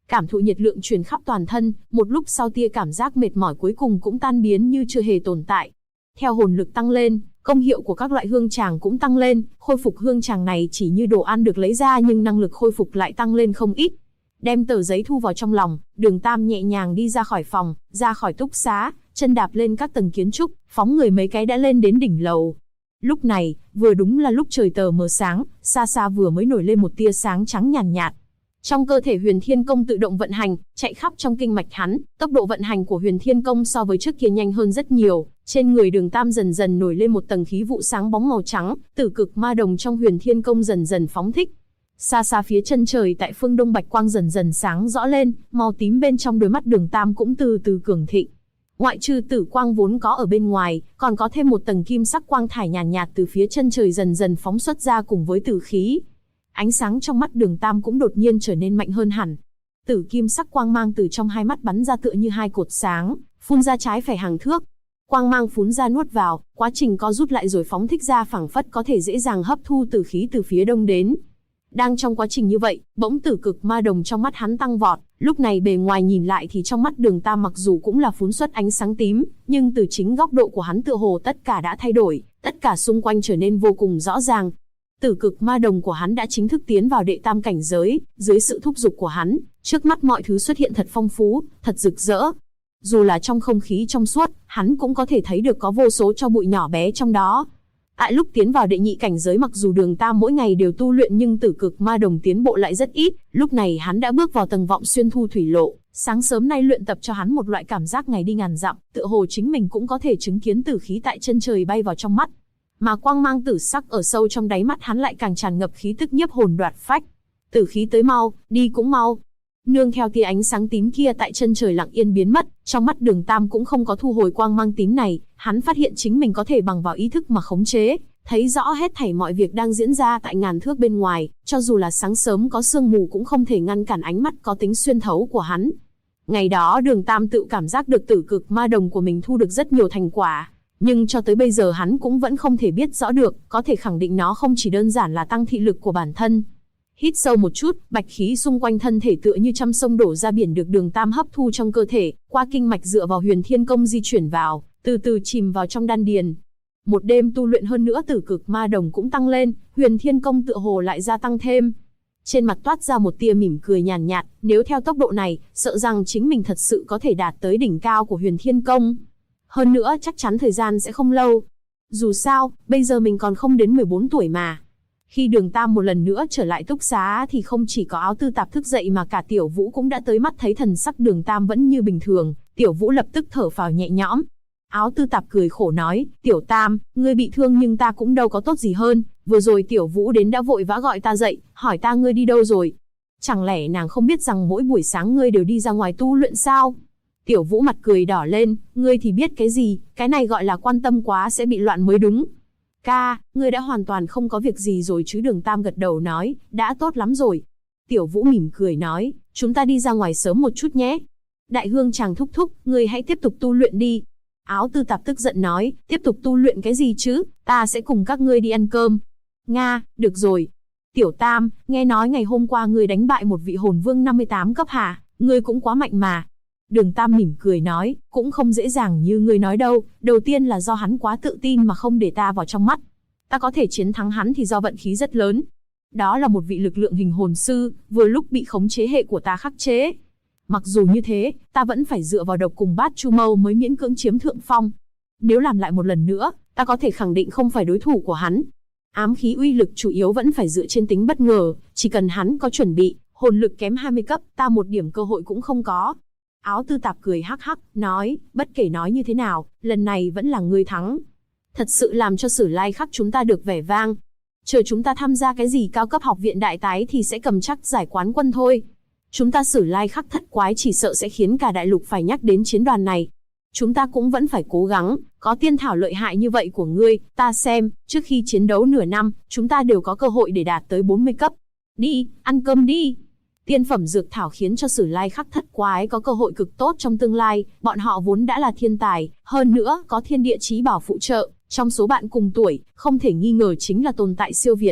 Cảm thụ nhiệt lượng truyền khắp toàn thân, một lúc sau tia cảm giác mệt mỏi cuối cùng cũng tan biến như chưa hề tồn tại. Theo hồn lực tăng lên, công hiệu của các loại hương tràng cũng tăng lên, khôi phục hương tràng này chỉ như đồ ăn được lấy ra nhưng năng lực khôi phục lại tăng lên không ít. Đem tờ giấy thu vào trong lòng, Đường Tam nhẹ nhàng đi ra khỏi phòng, ra khỏi túc xá, chân đạp lên các tầng kiến trúc, phóng người mấy cái đã lên đến đỉnh lầu. Lúc này, vừa đúng là lúc trời tờ mờ sáng, xa xa vừa mới nổi lên một tia sáng trắng nhàn nhạt. Trong cơ thể Huyền Thiên Công tự động vận hành, chạy khắp trong kinh mạch hắn, tốc độ vận hành của Huyền Thiên Công so với trước kia nhanh hơn rất nhiều. Trên người Đường Tam dần dần nổi lên một tầng khí vụ sáng bóng màu trắng, tử cực ma đồng trong Huyền Thiên Công dần dần phóng thích. Xa xa phía chân trời tại phương đông bạch quang dần dần sáng rõ lên, màu tím bên trong đôi mắt Đường Tam cũng từ từ cường thịnh. Ngoại trừ tử quang vốn có ở bên ngoài, còn có thêm một tầng kim sắc quang thải nhàn nhạt từ phía chân trời dần dần phóng xuất ra cùng với tử khí. Ánh sáng trong mắt Đường Tam cũng đột nhiên trở nên mạnh hơn hẳn. Tử kim sắc quang mang từ trong hai mắt bắn ra tựa như hai cột sáng, phun ra trái phải hàng thước. Quang mang phún ra nuốt vào, quá trình co rút lại rồi phóng thích ra phảng phất có thể dễ dàng hấp thu tử khí từ phía đông đến. Đang trong quá trình như vậy, bỗng tử cực ma đồng trong mắt hắn tăng vọt, lúc này bề ngoài nhìn lại thì trong mắt Đường Tam mặc dù cũng là phún xuất ánh sáng tím, nhưng từ chính góc độ của hắn tựa hồ tất cả đã thay đổi, tất cả xung quanh trở nên vô cùng rõ ràng. Tử cực ma đồng của hắn đã chính thức tiến vào đệ tam cảnh giới, dưới sự thúc giục của hắn, trước mắt mọi thứ xuất hiện thật phong phú, thật rực rỡ. Dù là trong không khí trong suốt, hắn cũng có thể thấy được có vô số tro bụi nhỏ bé trong đó. Tại lúc tiến vào đệ nhị cảnh giới mặc dù Đường Tam mỗi ngày đều tu luyện nhưng tử cực ma đồng tiến bộ lại rất ít, lúc này hắn đã bước vào tầng vọng xuyên thu thủy lộ, sáng sớm nay luyện tập cho hắn một loại cảm giác ngày đi ngàn dặm, tựa hồ chính mình cũng có thể chứng kiến tử khí tại chân trời bay vào trong mắt. Mà quang mang tử sắc ở sâu trong đáy mắt hắn lại càng tràn ngập khí tức nhiếp hồn đoạt phách. Tử khí tới mau, đi cũng mau. Nương theo tia ánh sáng tím kia tại chân trời lặng yên biến mất, trong mắt Đường Tam cũng không có thu hồi quang mang tím này, hắn phát hiện chính mình có thể bằng vào ý thức mà khống chế, thấy rõ hết thảy mọi việc đang diễn ra tại ngàn thước bên ngoài, cho dù là sáng sớm có sương mù cũng không thể ngăn cản ánh mắt có tính xuyên thấu của hắn. Ngày đó Đường Tam tự cảm giác được tử cực ma đồng của mình thu được rất nhiều thành quả, nhưng cho tới bây giờ hắn cũng vẫn không thể biết rõ được, có thể khẳng định nó không chỉ đơn giản là tăng thị lực của bản thân. Hít sâu một chút, bạch khí xung quanh thân thể tựa như trăm sông đổ ra biển được Đường Tam hấp thu trong cơ thể, qua kinh mạch dựa vào Huyền Thiên Công di chuyển vào, từ từ chìm vào trong đan điền. Một đêm tu luyện hơn nữa tử cực ma đồng cũng tăng lên, Huyền Thiên Công tựa hồ lại gia tăng thêm. Trên mặt toát ra một tia mỉm cười nhàn nhạt, nếu theo tốc độ này, sợ rằng chính mình thật sự có thể đạt tới đỉnh cao của Huyền Thiên Công. Hơn nữa chắc chắn thời gian sẽ không lâu. Dù sao, bây giờ mình còn không đến 14 tuổi mà. Khi Đường Tam một lần nữa trở lại túc xá thì không chỉ có Áo Tư Tạp thức dậy mà cả Tiểu Vũ cũng đã tới, mắt thấy thần sắc Đường Tam vẫn như bình thường, Tiểu Vũ lập tức thở phào nhẹ nhõm. Áo Tư Tạp cười khổ nói, Tiểu Tam, ngươi bị thương nhưng ta cũng đâu có tốt gì hơn, vừa rồi Tiểu Vũ đến đã vội vã gọi ta dậy, hỏi ta ngươi đi đâu rồi. Chẳng lẽ nàng không biết rằng mỗi buổi sáng ngươi đều đi ra ngoài tu luyện sao? Tiểu Vũ mặt cười đỏ lên, ngươi thì biết cái gì, cái này gọi là quan tâm quá sẽ bị loạn mới đúng. Ca, ngươi đã hoàn toàn không có việc gì rồi chứ? Đường Tam gật đầu nói, đã tốt lắm rồi. Tiểu Vũ mỉm cười nói, chúng ta đi ra ngoài sớm một chút nhé. Đại Hương chàng thúc thúc, ngươi hãy tiếp tục tu luyện đi. Áo Tư Tạp tức giận nói, tiếp tục tu luyện cái gì chứ, ta sẽ cùng các ngươi đi ăn cơm. Nga, được rồi. Tiểu Tam, nghe nói ngày hôm qua ngươi đánh bại một vị hồn vương 58 cấp hả, ngươi cũng quá mạnh mà. Đường Tam mỉm cười nói, cũng không dễ dàng như ngươi nói đâu, đầu tiên là do hắn quá tự tin mà không để ta vào trong mắt. Ta có thể chiến thắng hắn thì do vận khí rất lớn. Đó là một vị lực lượng hình hồn sư, vừa lúc bị khống chế hệ của ta khắc chế. Mặc dù như thế, ta vẫn phải dựa vào độc cùng bát chu mâu mới miễn cưỡng chiếm thượng phong. Nếu làm lại một lần nữa, ta có thể khẳng định không phải đối thủ của hắn. Ám khí uy lực chủ yếu vẫn phải dựa trên tính bất ngờ, chỉ cần hắn có chuẩn bị, hồn lực kém 20 cấp, ta một điểm cơ hội cũng không có. Áo Tư Tạp cười hắc hắc, nói, bất kể nói như thế nào, lần này vẫn là ngươi thắng. Thật sự làm cho Sử Lai Khắc chúng ta được vẻ vang. Chờ chúng ta tham gia cái gì cao cấp học viện đại tái thì sẽ cầm chắc giải quán quân thôi. Chúng ta Sử Lai Khắc thất quái chỉ sợ sẽ khiến cả đại lục phải nhắc đến chiến đoàn này. Chúng ta cũng vẫn phải cố gắng, có tiên thảo lợi hại như vậy của ngươi, ta xem, trước khi chiến đấu nửa năm, chúng ta đều có cơ hội để đạt tới 40 cấp. Đi, ăn cơm đi. Tiên phẩm dược thảo khiến cho Sử Lai Khắc thất quái có cơ hội cực tốt trong tương lai, bọn họ vốn đã là thiên tài, hơn nữa có thiên địa chí bảo phụ trợ, trong số bạn cùng tuổi, không thể nghi ngờ chính là tồn tại siêu việt.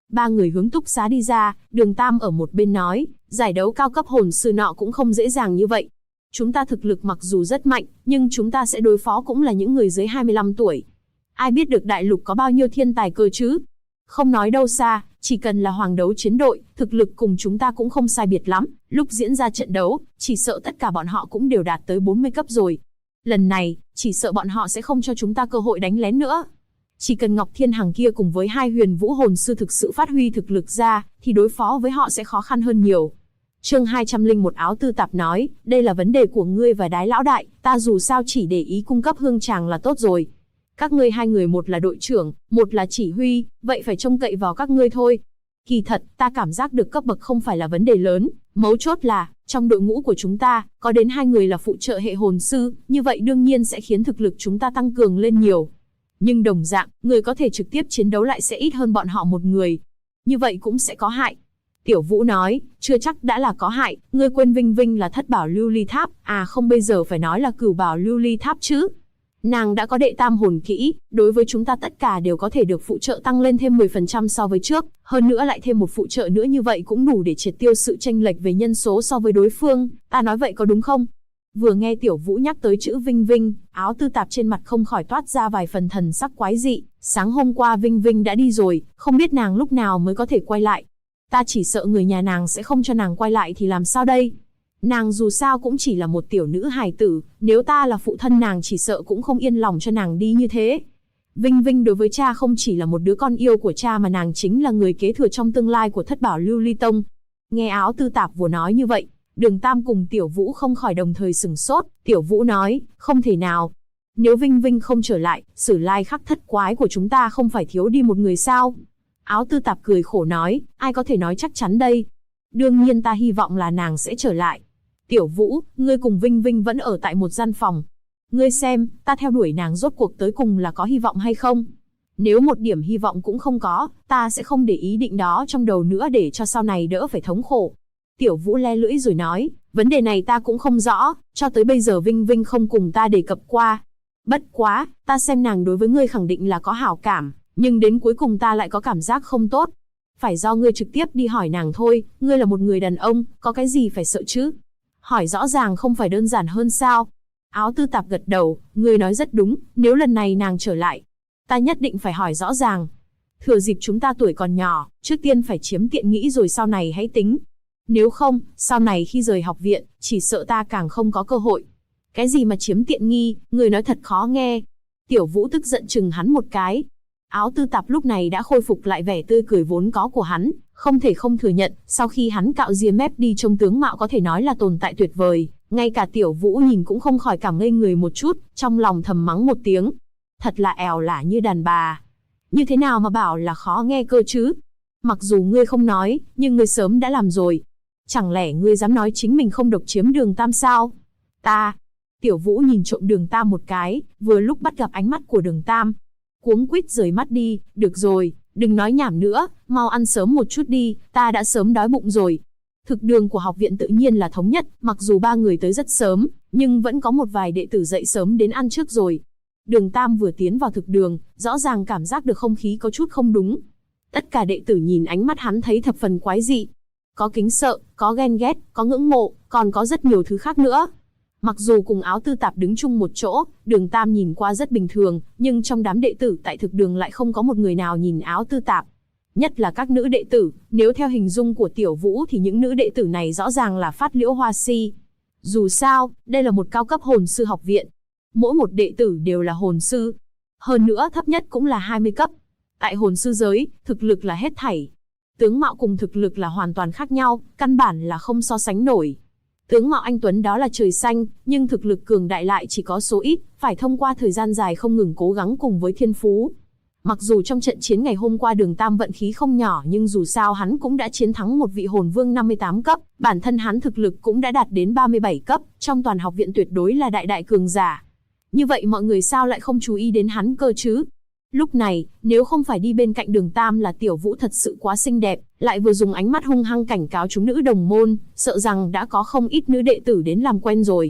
Ba người hướng túc xá đi ra, Đường Tam ở một bên nói, giải đấu cao cấp hồn sư nọ cũng không dễ dàng như vậy. Chúng ta thực lực mặc dù rất mạnh, nhưng chúng ta sẽ đối phó cũng là những người dưới 25 tuổi. Ai biết được đại lục có bao nhiêu thiên tài cơ chứ? Không nói đâu xa, chỉ cần là hoàng đấu chiến đội, thực lực cùng chúng ta cũng không sai biệt lắm. Lúc diễn ra trận đấu, chỉ sợ tất cả bọn họ cũng đều đạt tới 40 cấp rồi. Lần này, chỉ sợ bọn họ sẽ không cho chúng ta cơ hội đánh lén nữa. Chỉ cần Ngọc Thiên Hằng kia cùng với hai huyền vũ hồn sư thực sự phát huy thực lực ra, thì đối phó với họ sẽ khó khăn hơn nhiều. Chương 201 Áo Tư Tạp nói, đây là vấn đề của ngươi và Đái lão đại, ta dù sao chỉ để ý cung cấp hương tràng là tốt rồi. Các ngươi hai người một là đội trưởng, một là chỉ huy, vậy phải trông cậy vào các ngươi thôi. Kỳ thật, ta cảm giác được cấp bậc không phải là vấn đề lớn, mấu chốt là, trong đội ngũ của chúng ta, có đến hai người là phụ trợ hệ hồn sư, như vậy đương nhiên sẽ khiến thực lực chúng ta tăng cường lên nhiều. Nhưng đồng dạng, người có thể trực tiếp chiến đấu lại sẽ ít hơn bọn họ một người. Như vậy cũng sẽ có hại. Tiểu Vũ nói, chưa chắc đã là có hại, ngươi quên Vinh Vinh là thất bảo lưu ly tháp, à không bây giờ phải nói là cửu bảo lưu ly tháp chứ. Nàng đã có đệ tam hồn kỹ, đối với chúng ta tất cả đều có thể được phụ trợ tăng lên thêm 10% so với trước, hơn nữa lại thêm một phụ trợ nữa như vậy cũng đủ để triệt tiêu sự chênh lệch về nhân số so với đối phương, ta nói vậy có đúng không? Vừa nghe Tiểu Vũ nhắc tới chữ Vinh Vinh, Áo Tư Tạp trên mặt không khỏi toát ra vài phần thần sắc quái dị, sáng hôm qua Vinh Vinh đã đi rồi, không biết nàng lúc nào mới có thể quay lại. Ta chỉ sợ người nhà nàng sẽ không cho nàng quay lại thì làm sao đây? Nàng dù sao cũng chỉ là một tiểu nữ hài tử, nếu ta là phụ thân nàng chỉ sợ cũng không yên lòng cho nàng đi như thế. Vinh Vinh đối với cha không chỉ là một đứa con yêu của cha mà nàng chính là người kế thừa trong tương lai của thất bảo lưu ly tông. Nghe Áo Tư Tạp vừa nói như vậy, Đường Tam cùng Tiểu Vũ không khỏi đồng thời sửng sốt. Tiểu Vũ nói, không thể nào. Nếu Vinh Vinh không trở lại, Sử Lai Khắc thất quái của chúng ta không phải thiếu đi một người sao? Áo Tư Tạp cười khổ nói, ai có thể nói chắc chắn đây? Đương nhiên ta hy vọng là nàng sẽ trở lại. Tiểu Vũ, ngươi cùng Vinh Vinh vẫn ở tại một gian phòng. Ngươi xem, ta theo đuổi nàng rốt cuộc tới cùng là có hy vọng hay không? Nếu một điểm hy vọng cũng không có, ta sẽ không để ý định đó trong đầu nữa để cho sau này đỡ phải thống khổ. Tiểu Vũ le lưỡi rồi nói, vấn đề này ta cũng không rõ, cho tới bây giờ Vinh Vinh không cùng ta đề cập qua. Bất quá, ta xem nàng đối với ngươi khẳng định là có hảo cảm, nhưng đến cuối cùng ta lại có cảm giác không tốt. Phải do ngươi trực tiếp đi hỏi nàng thôi, ngươi là một người đàn ông, có cái gì phải sợ chứ? Hỏi rõ ràng không phải đơn giản hơn sao? Áo Tư Tạp gật đầu, ngươi nói rất đúng, nếu lần này nàng trở lại, ta nhất định phải hỏi rõ ràng. Thừa dịp chúng ta tuổi còn nhỏ, trước tiên phải chiếm tiện nghi rồi sau này hãy tính. Nếu không, sau này khi rời học viện, chỉ sợ ta càng không có cơ hội. Cái gì mà chiếm tiện nghi, người nói thật khó nghe. Tiểu Vũ tức giận chừng hắn một cái. Áo Tư Tạp lúc này đã khôi phục lại vẻ tươi cười vốn có của hắn, không thể không thừa nhận, sau khi hắn cạo ria mép đi trông tướng mạo có thể nói là tồn tại tuyệt vời, ngay cả Tiểu Vũ nhìn cũng không khỏi cảm ngây người một chút, trong lòng thầm mắng một tiếng. Thật là èo lả như đàn bà. Như thế nào mà bảo là khó nghe cơ chứ? Mặc dù ngươi không nói, nhưng ngươi sớm đã làm rồi. Chẳng lẽ ngươi dám nói chính mình không độc chiếm Đường Tam sao? Ta. Tiểu Vũ nhìn trộm Đường Tam một cái, vừa lúc bắt gặp ánh mắt của Đường Tam. Cuống quýt rời mắt đi, được rồi, đừng nói nhảm nữa, mau ăn sớm một chút đi, ta đã sớm đói bụng rồi. Thực đường của học viện tự nhiên là thống nhất, mặc dù ba người tới rất sớm, nhưng vẫn có một vài đệ tử dậy sớm đến ăn trước rồi. Đường Tam vừa tiến vào thực đường, rõ ràng cảm giác được không khí có chút không đúng. Tất cả đệ tử nhìn ánh mắt hắn thấy thập phần quái dị. Có kính sợ, có ghen ghét, có ngưỡng mộ, còn có rất nhiều thứ khác nữa. Mặc dù cùng Áo Tư Tạp đứng chung một chỗ, Đường Tam nhìn qua rất bình thường, nhưng trong đám đệ tử tại thực đường lại không có một người nào nhìn Áo Tư Tạp. Nhất là các nữ đệ tử, nếu theo hình dung của Tiểu Vũ thì những nữ đệ tử này rõ ràng là phát liễu hoa si. Dù sao, đây là một cao cấp hồn sư học viện. Mỗi một đệ tử đều là hồn sư. Hơn nữa thấp nhất cũng là 20 cấp. Tại hồn sư giới, thực lực là hết thảy. Tướng mạo cùng thực lực là hoàn toàn khác nhau, căn bản là không so sánh nổi. Tướng mạo anh tuấn đó là trời xanh, nhưng thực lực cường đại lại chỉ có số ít, phải thông qua thời gian dài không ngừng cố gắng cùng với thiên phú. Mặc dù trong trận chiến ngày hôm qua Đường Tam vận khí không nhỏ nhưng dù sao hắn cũng đã chiến thắng một vị hồn vương 58 cấp, bản thân hắn thực lực cũng đã đạt đến 37 cấp, trong toàn học viện tuyệt đối là đại cường giả. Như vậy mọi người sao lại không chú ý đến hắn cơ chứ? Lúc này, nếu không phải đi bên cạnh Đường Tam là Tiểu Vũ thật sự quá xinh đẹp, lại vừa dùng ánh mắt hung hăng cảnh cáo chúng nữ đồng môn, sợ rằng đã có không ít nữ đệ tử đến làm quen rồi.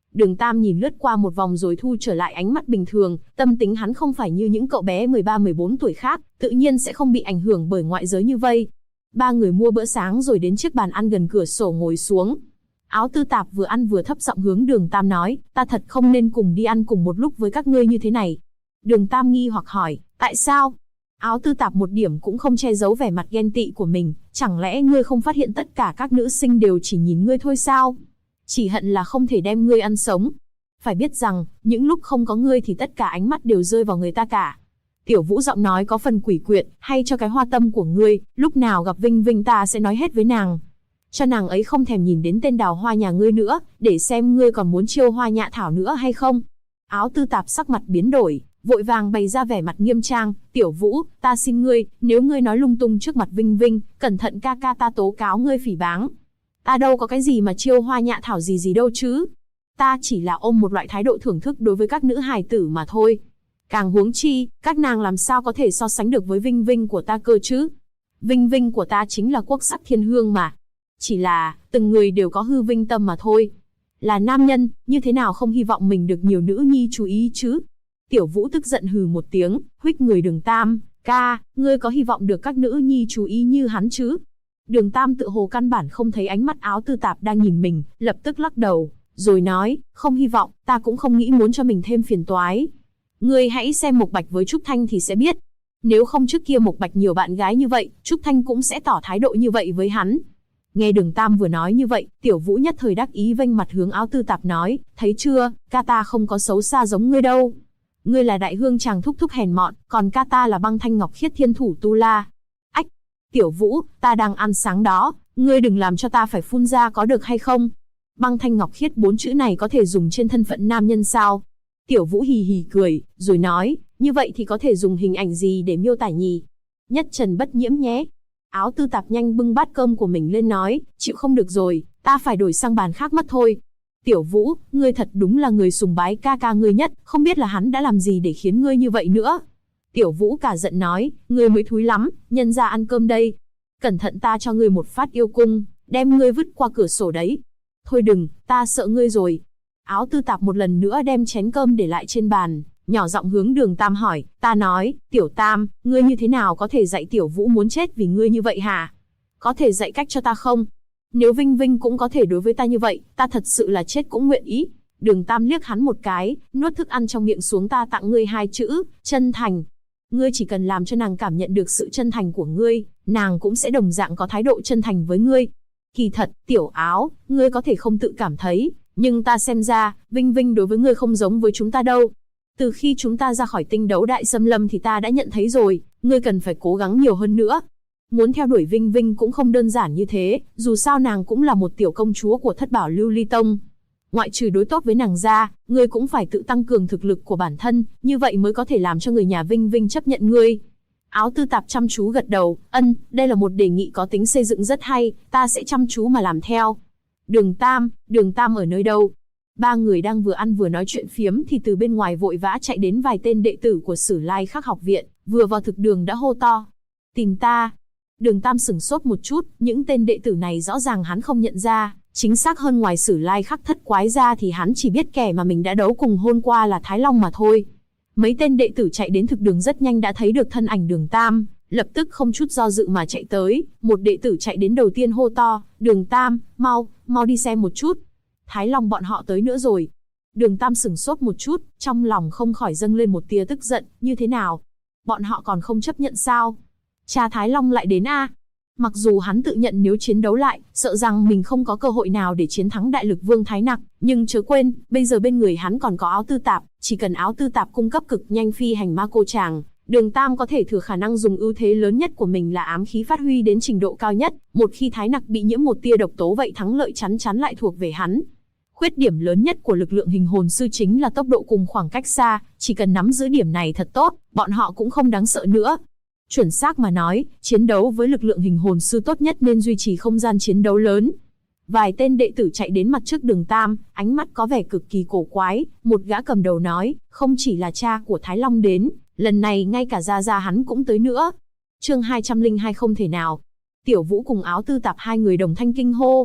Đường Tam nhìn lướt qua một vòng rồi thu trở lại ánh mắt bình thường, tâm tính hắn không phải như những cậu bé 13-14 tuổi khác, tự nhiên sẽ không bị ảnh hưởng bởi ngoại giới như vây. Ba người mua bữa sáng rồi đến chiếc bàn ăn gần cửa sổ ngồi xuống. Áo Tư Tạp vừa ăn vừa thấp giọng hướng Đường Tam nói, ta thật không nên cùng đi ăn cùng một lúc với các ngươi như thế này. Đường Tam nghi hoặc hỏi, tại sao? Áo Tư Tạp một điểm cũng không che giấu vẻ mặt ghen tị của mình, chẳng lẽ ngươi không phát hiện tất cả các nữ sinh đều chỉ nhìn ngươi thôi sao? Chỉ hận là không thể đem ngươi ăn sống. Phải biết rằng, những lúc không có ngươi thì tất cả ánh mắt đều rơi vào người ta cả. Tiểu Vũ giọng nói có phần quỷ quyệt, hay cho cái hoa tâm của ngươi, lúc nào gặp Vinh Vinh ta sẽ nói hết với nàng. Cho nàng ấy không thèm nhìn đến tên đào hoa nhà ngươi nữa, để xem ngươi còn muốn chiêu Hoa Nhạ Thảo nữa hay không. Áo Tư Tạp sắc mặt biến đổi, vội vàng bày ra vẻ mặt nghiêm trang, Tiểu Vũ, ta xin ngươi, nếu ngươi nói lung tung trước mặt Vinh Vinh, cẩn thận ca ca ta tố cáo ngươi phỉ báng. Ta đâu có cái gì mà chiêu Hoa Nhạ Thảo gì đâu chứ. Ta chỉ là ôm một loại thái độ thưởng thức đối với các nữ hài tử mà thôi. Càng huống chi, các nàng làm sao có thể so sánh được với Vinh Vinh của ta cơ chứ. Vinh Vinh của ta chính là quốc sắc thiên hương mà. Chỉ là, từng người đều có hư vinh tâm mà thôi. Là nam nhân, như thế nào không hy vọng mình được nhiều nữ nhi chú ý chứ. Tiểu Vũ tức giận hừ một tiếng, huých người Đường Tam, ca, ngươi có hy vọng được các nữ nhi chú ý như hắn chứ? Đường Tam tự hồ căn bản không thấy ánh mắt Áo Tư Tạp đang nhìn mình, lập tức lắc đầu, rồi nói, không hy vọng, ta cũng không nghĩ muốn cho mình thêm phiền toái. Ngươi hãy xem Mộc Bạch với Trúc Thanh thì sẽ biết. Nếu không trước kia Mộc Bạch nhiều bạn gái như vậy, Trúc Thanh cũng sẽ tỏ thái độ như vậy với hắn. Nghe Đường Tam vừa nói như vậy, Tiểu Vũ nhất thời đắc ý vênh mặt hướng Áo Tư Tạp nói, thấy chưa, ca ta không có xấu xa giống ngươi đâu. Ngươi là đại hương chàng thúc thúc hèn mọn, còn ca ta là băng thanh ngọc khiết thiên thủ tu la. Ách, Tiểu Vũ, ta đang ăn sáng đó, ngươi đừng làm cho ta phải phun ra có được hay không? Băng thanh ngọc khiết 4 chữ này có thể dùng trên thân phận nam nhân sao? Tiểu Vũ hì hì cười, rồi nói, như vậy thì có thể dùng hình ảnh gì để miêu tả nhỉ? Nhất trần bất nhiễm nhé. Áo Tư Tạp nhanh bưng bát cơm của mình lên nói, chịu không được rồi, ta phải đổi sang bàn khác mất thôi. Tiểu Vũ, ngươi thật đúng là người sùng bái ca ca ngươi nhất, không biết là hắn đã làm gì để khiến ngươi như vậy nữa. Tiểu Vũ cả giận nói, ngươi mới thúi lắm, nhân ra ăn cơm đây. Cẩn thận ta cho ngươi một phát yêu cung, đem ngươi vứt qua cửa sổ đấy. Thôi đừng, ta sợ ngươi rồi. Áo Tư Tạp một lần nữa đem chén cơm để lại trên bàn, nhỏ giọng hướng Đường Tam hỏi, ta nói, Tiểu Tam, ngươi như thế nào có thể dạy Tiểu Vũ muốn chết vì ngươi như vậy hả? Có thể dạy cách cho ta không? Nếu Vinh Vinh cũng có thể đối với ta như vậy, ta thật sự là chết cũng nguyện ý. Đường Tam liếc hắn một cái, nuốt thức ăn trong miệng xuống, ta tặng ngươi 2 chữ, chân thành. Ngươi chỉ cần làm cho nàng cảm nhận được sự chân thành của ngươi, nàng cũng sẽ đồng dạng có thái độ chân thành với ngươi. Kỳ thật, Tiểu Áo, ngươi có thể không tự cảm thấy, nhưng ta xem ra, Vinh Vinh đối với ngươi không giống với chúng ta đâu. Từ khi chúng ta ra khỏi tinh đấu đại xâm lâm thì ta đã nhận thấy rồi, ngươi cần phải cố gắng nhiều hơn nữa. Muốn theo đuổi Vinh Vinh cũng không đơn giản như thế, dù sao nàng cũng là một tiểu công chúa của Thất Bảo Lưu Ly Tông. Ngoại trừ đối tốt với nàng ra, ngươi cũng phải tự tăng cường thực lực của bản thân, như vậy mới có thể làm cho người nhà Vinh Vinh chấp nhận ngươi. Áo Tư Tạp chăm chú gật đầu, đây là một đề nghị có tính xây dựng rất hay, ta sẽ chăm chú mà làm theo. Đường Tam ở nơi đâu? Ba người đang vừa ăn vừa nói chuyện phiếm thì từ bên ngoài vội vã chạy đến vài tên đệ tử của Sử Lai Khắc học viện, vừa vào thực đường đã hô to. Tìm ta. Đường Tam sửng sốt một chút, những tên đệ tử này rõ ràng hắn không nhận ra, chính xác hơn ngoài Sử Lai Khắc thất quái ra thì hắn chỉ biết kẻ mà mình đã đấu cùng hôm qua là Thái Long mà thôi. Mấy tên đệ tử chạy đến thực đường rất nhanh đã thấy được thân ảnh Đường Tam, lập tức không chút do dự mà chạy tới, một đệ tử chạy đến đầu tiên hô to, Đường Tam, mau đi xem một chút. Thái Long bọn họ tới nữa rồi. Đường Tam sửng sốt một chút, trong lòng không khỏi dâng lên một tia tức giận, như thế nào? Bọn họ còn không chấp nhận sao? Cha Thái Long lại đến a? Mặc dù hắn tự nhận nếu chiến đấu lại, sợ rằng mình không có cơ hội nào để chiến thắng đại lực vương Thái Nặc, nhưng chớ quên, bây giờ bên người hắn còn có Áo Tư Tạp, chỉ cần Áo Tư Tạp cung cấp cực nhanh phi hành ma cô tràng, Đường Tam có thể thừa khả năng dùng ưu thế lớn nhất của mình là ám khí phát huy đến trình độ cao nhất, một khi Thái Nặc bị nhiễm một tia độc tố vậy thắng lợi chắn chắn lại thuộc về hắn. Khuyết điểm lớn nhất của lực lượng hình hồn sư chính là tốc độ cùng khoảng cách xa, chỉ cần nắm giữ điểm này thật tốt, bọn họ cũng không đáng sợ nữa. Chuẩn xác mà nói, chiến đấu với lực lượng hình hồn sư tốt nhất nên duy trì không gian chiến đấu lớn. Vài tên đệ tử chạy đến mặt trước Đường Tam, ánh mắt có vẻ cực kỳ cổ quái, một gã cầm đầu nói, không chỉ là cha của Thái Long đến, lần này ngay cả gia gia hắn cũng tới nữa. Chương 202 không thể nào. Tiểu Vũ cùng Áo Tư Tạp hai người đồng thanh kinh hô.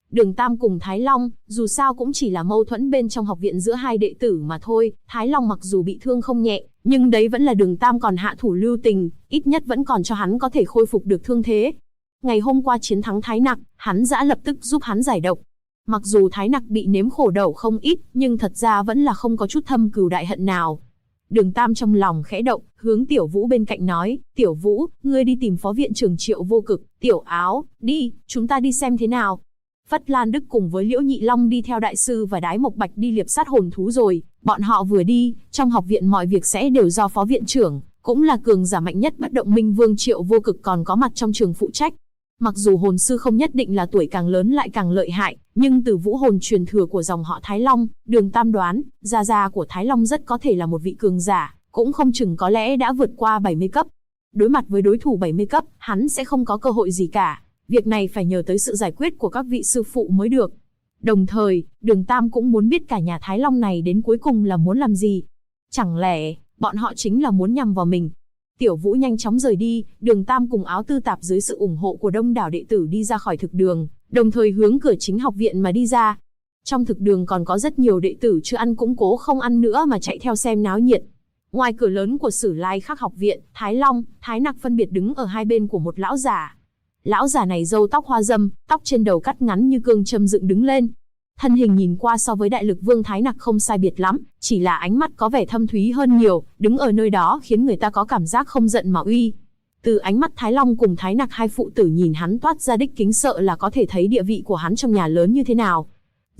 Đường Tam cùng Thái Long, dù sao cũng chỉ là mâu thuẫn bên trong học viện giữa hai đệ tử mà thôi. Thái Long mặc dù bị thương không nhẹ, nhưng đấy vẫn là Đường Tam còn hạ thủ lưu tình, ít nhất vẫn còn cho hắn có thể khôi phục được thương thế. Ngày hôm qua chiến thắng Thái Nặc, hắn dã lập tức giúp hắn giải độc. Mặc dù Thái Nặc bị nếm khổ đau không ít, nhưng thật ra vẫn là không có chút thâm cừu đại hận nào. Đường Tam trong lòng khẽ động, hướng Tiểu Vũ bên cạnh nói, Tiểu Vũ, ngươi đi tìm phó viện trưởng Triệu Vô Cực. Tiểu Áo, đi, chúng ta đi xem thế nào. Phất Lan Đức cùng với Liễu Nhị Long đi theo đại sư và Đái Mộc Bạch đi liệp sát hồn thú rồi. Bọn họ vừa đi, trong học viện mọi việc sẽ đều do phó viện trưởng, cũng là cường giả mạnh nhất bất động minh vương Triệu Vô Cực còn có mặt trong trường phụ trách. Mặc dù hồn sư không nhất định là tuổi càng lớn lại càng lợi hại, nhưng từ vũ hồn truyền thừa của dòng họ Thái Long, Đường Tam đoán, gia gia của Thái Long rất có thể là một vị cường giả, cũng không chừng có lẽ đã vượt qua 70 cấp. Đối mặt với đối thủ 70 cấp, hắn sẽ không có cơ hội gì cả. Việc này phải nhờ tới sự giải quyết của các vị sư phụ mới được. Đồng thời, Đường Tam cũng muốn biết cả nhà Thái Long này đến cuối cùng là muốn làm gì. Chẳng lẽ, bọn họ chính là muốn nhằm vào mình? Tiểu Vũ nhanh chóng rời đi, Đường Tam cùng Áo Tư Tạp dưới sự ủng hộ của đông đảo đệ tử đi ra khỏi thực đường, đồng thời hướng cửa chính học viện mà đi ra. Trong thực đường còn có rất nhiều đệ tử chưa ăn cũng cố không ăn nữa mà chạy theo xem náo nhiệt. Ngoài cửa lớn của Sử Lai Khắc học viện, Thái Long, Thái Nặc phân biệt đứng ở hai bên của một lão giả. Lão giả này râu tóc hoa râm, tóc trên đầu cắt ngắn như cương châm dựng đứng lên. Thân hình nhìn qua so với đại lực vương Thái Nặc không sai biệt lắm, chỉ là ánh mắt có vẻ thâm thúy hơn nhiều, đứng ở nơi đó khiến người ta có cảm giác không giận mà uy. Từ ánh mắt Thái Long cùng Thái Nặc hai phụ tử nhìn hắn toát ra đích kính sợ là có thể thấy địa vị của hắn trong nhà lớn như thế nào.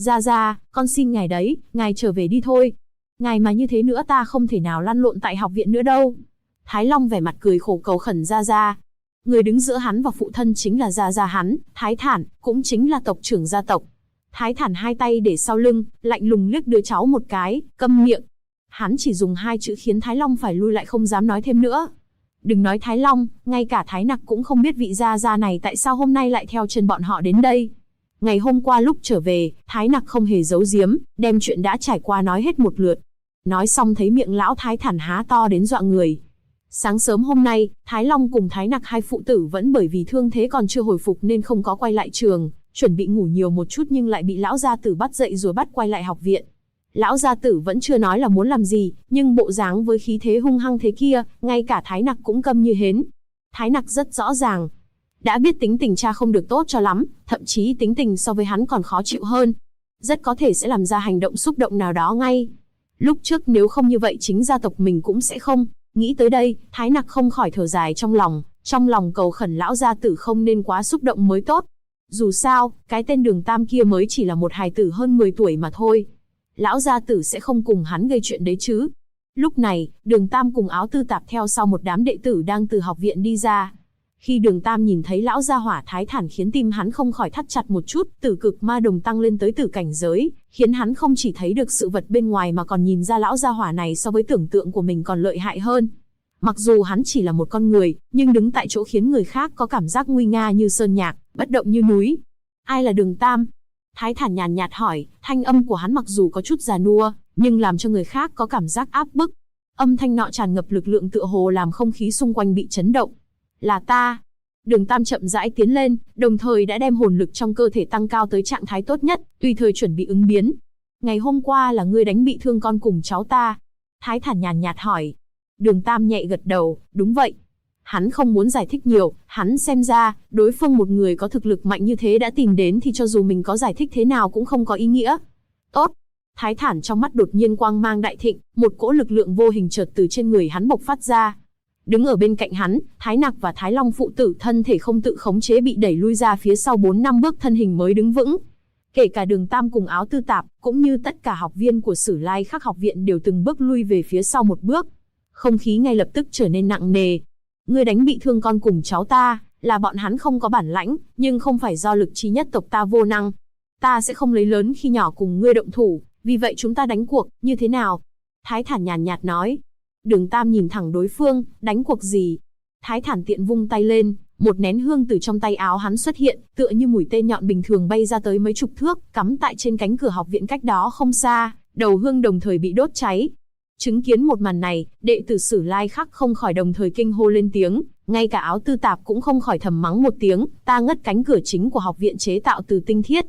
Ra, con xin ngài đấy, ngài trở về đi thôi. Ngài mà như thế nữa ta không thể nào lăn lộn tại học viện nữa đâu. Thái Long vẻ mặt cười khổ cầu khẩn ra. Người đứng giữa hắn và phụ thân chính là gia hắn, Thái Thản, cũng chính là tộc trưởng gia tộc. Thái Thản hai tay để sau lưng, lạnh lùng liếc đứa cháu một cái, câm miệng. Hắn chỉ dùng hai chữ khiến Thái Long phải lui lại không dám nói thêm nữa. Đừng nói Thái Long, ngay cả Thái Nặc cũng không biết vị gia này tại sao hôm nay lại theo chân bọn họ đến đây. Ngày hôm qua lúc trở về, Thái Nặc không hề giấu giếm, đem chuyện đã trải qua nói hết một lượt. Nói xong thấy miệng lão Thái Thản há to đến dọa người. Sáng sớm hôm nay, Thái Long cùng Thái Nặc hai phụ tử vẫn bởi vì thương thế còn chưa hồi phục nên không có quay lại trường, chuẩn bị ngủ nhiều một chút nhưng lại bị lão gia tử bắt dậy rồi bắt quay lại học viện. Lão gia tử vẫn chưa nói là muốn làm gì, nhưng bộ dáng với khí thế hung hăng thế kia, ngay cả Thái Nặc cũng câm như hến. Thái Nặc rất rõ ràng, đã biết tính tình cha không được tốt cho lắm, thậm chí tính tình so với hắn còn khó chịu hơn. Rất có thể sẽ làm ra hành động xúc động nào đó ngay. Lúc trước nếu không như vậy chính gia tộc mình cũng sẽ không. Nghĩ tới đây, Thái Nặc không khỏi thở dài trong lòng cầu khẩn lão gia tử không nên quá xúc động mới tốt. Dù sao, cái tên Đường Tam kia mới chỉ là một hài tử hơn 10 tuổi mà thôi. Lão gia tử sẽ không cùng hắn gây chuyện đấy chứ. Lúc này, Đường Tam cùng Áo Tư Tạp theo sau một đám đệ tử đang từ học viện đi ra. Khi Đường Tam nhìn thấy lão gia hỏa Thái Thản khiến tim hắn không khỏi thắt chặt một chút, tử cực ma đồng tăng lên tới tử cảnh giới, khiến hắn không chỉ thấy được sự vật bên ngoài mà còn nhìn ra lão gia hỏa này so với tưởng tượng của mình còn lợi hại hơn. Mặc dù hắn chỉ là một con người, nhưng đứng tại chỗ khiến người khác có cảm giác nguy nga như sơn nhạc, bất động như núi. Ai là Đường Tam? Thái Thản nhàn nhạt hỏi, thanh âm của hắn mặc dù có chút già nua, nhưng làm cho người khác có cảm giác áp bức. Âm thanh nọ tràn ngập lực lượng tựa hồ làm không khí xung quanh bị chấn động. Là ta. Đường Tam chậm rãi tiến lên, đồng thời đã đem hồn lực trong cơ thể tăng cao tới trạng thái tốt nhất, tùy thời chuẩn bị ứng biến. Ngày hôm qua là ngươi đánh bị thương con cùng cháu ta. Thái Thản nhàn nhạt hỏi. Đường Tam nhẹ gật đầu, đúng vậy. Hắn không muốn giải thích nhiều, hắn xem ra, đối phương một người có thực lực mạnh như thế đã tìm đến thì cho dù mình có giải thích thế nào cũng không có ý nghĩa. Tốt. Thái Thản trong mắt đột nhiên quang mang đại thịnh, một cỗ lực lượng vô hình chợt từ trên người hắn bộc phát ra. Đứng ở bên cạnh hắn, Thái Nặc và Thái Long phụ tử thân thể không tự khống chế bị đẩy lui ra phía sau 4-5 bước thân hình mới đứng vững. Kể cả Đường Tam cùng Áo Tư Tạp, cũng như tất cả học viên của Sử Lai Khắc học viện đều từng bước lui về phía sau một bước. Không khí ngay lập tức trở nên nặng nề. Ngươi đánh bị thương con cùng cháu ta, là bọn hắn không có bản lãnh, nhưng không phải do lực chi nhất tộc ta vô năng. Ta sẽ không lấy lớn khi nhỏ cùng ngươi động thủ, vì vậy chúng ta đánh cuộc, như thế nào? Thái Thản nhàn nhạt nói. Đường Tam nhìn thẳng đối phương, đánh cuộc gì? Thái Thản tiện vung tay lên, một nén hương từ trong tay áo hắn xuất hiện, tựa như mũi tên nhọn bình thường bay ra tới mấy chục thước, cắm tại trên cánh cửa học viện cách đó không xa, đầu hương đồng thời bị đốt cháy. Chứng kiến một màn này, đệ tử Sử Lai Khắc không khỏi đồng thời kinh hô lên tiếng, ngay cả Áo Tư Tạp cũng không khỏi thầm mắng một tiếng, ta ngất cánh cửa chính của học viện chế tạo từ tinh thiết.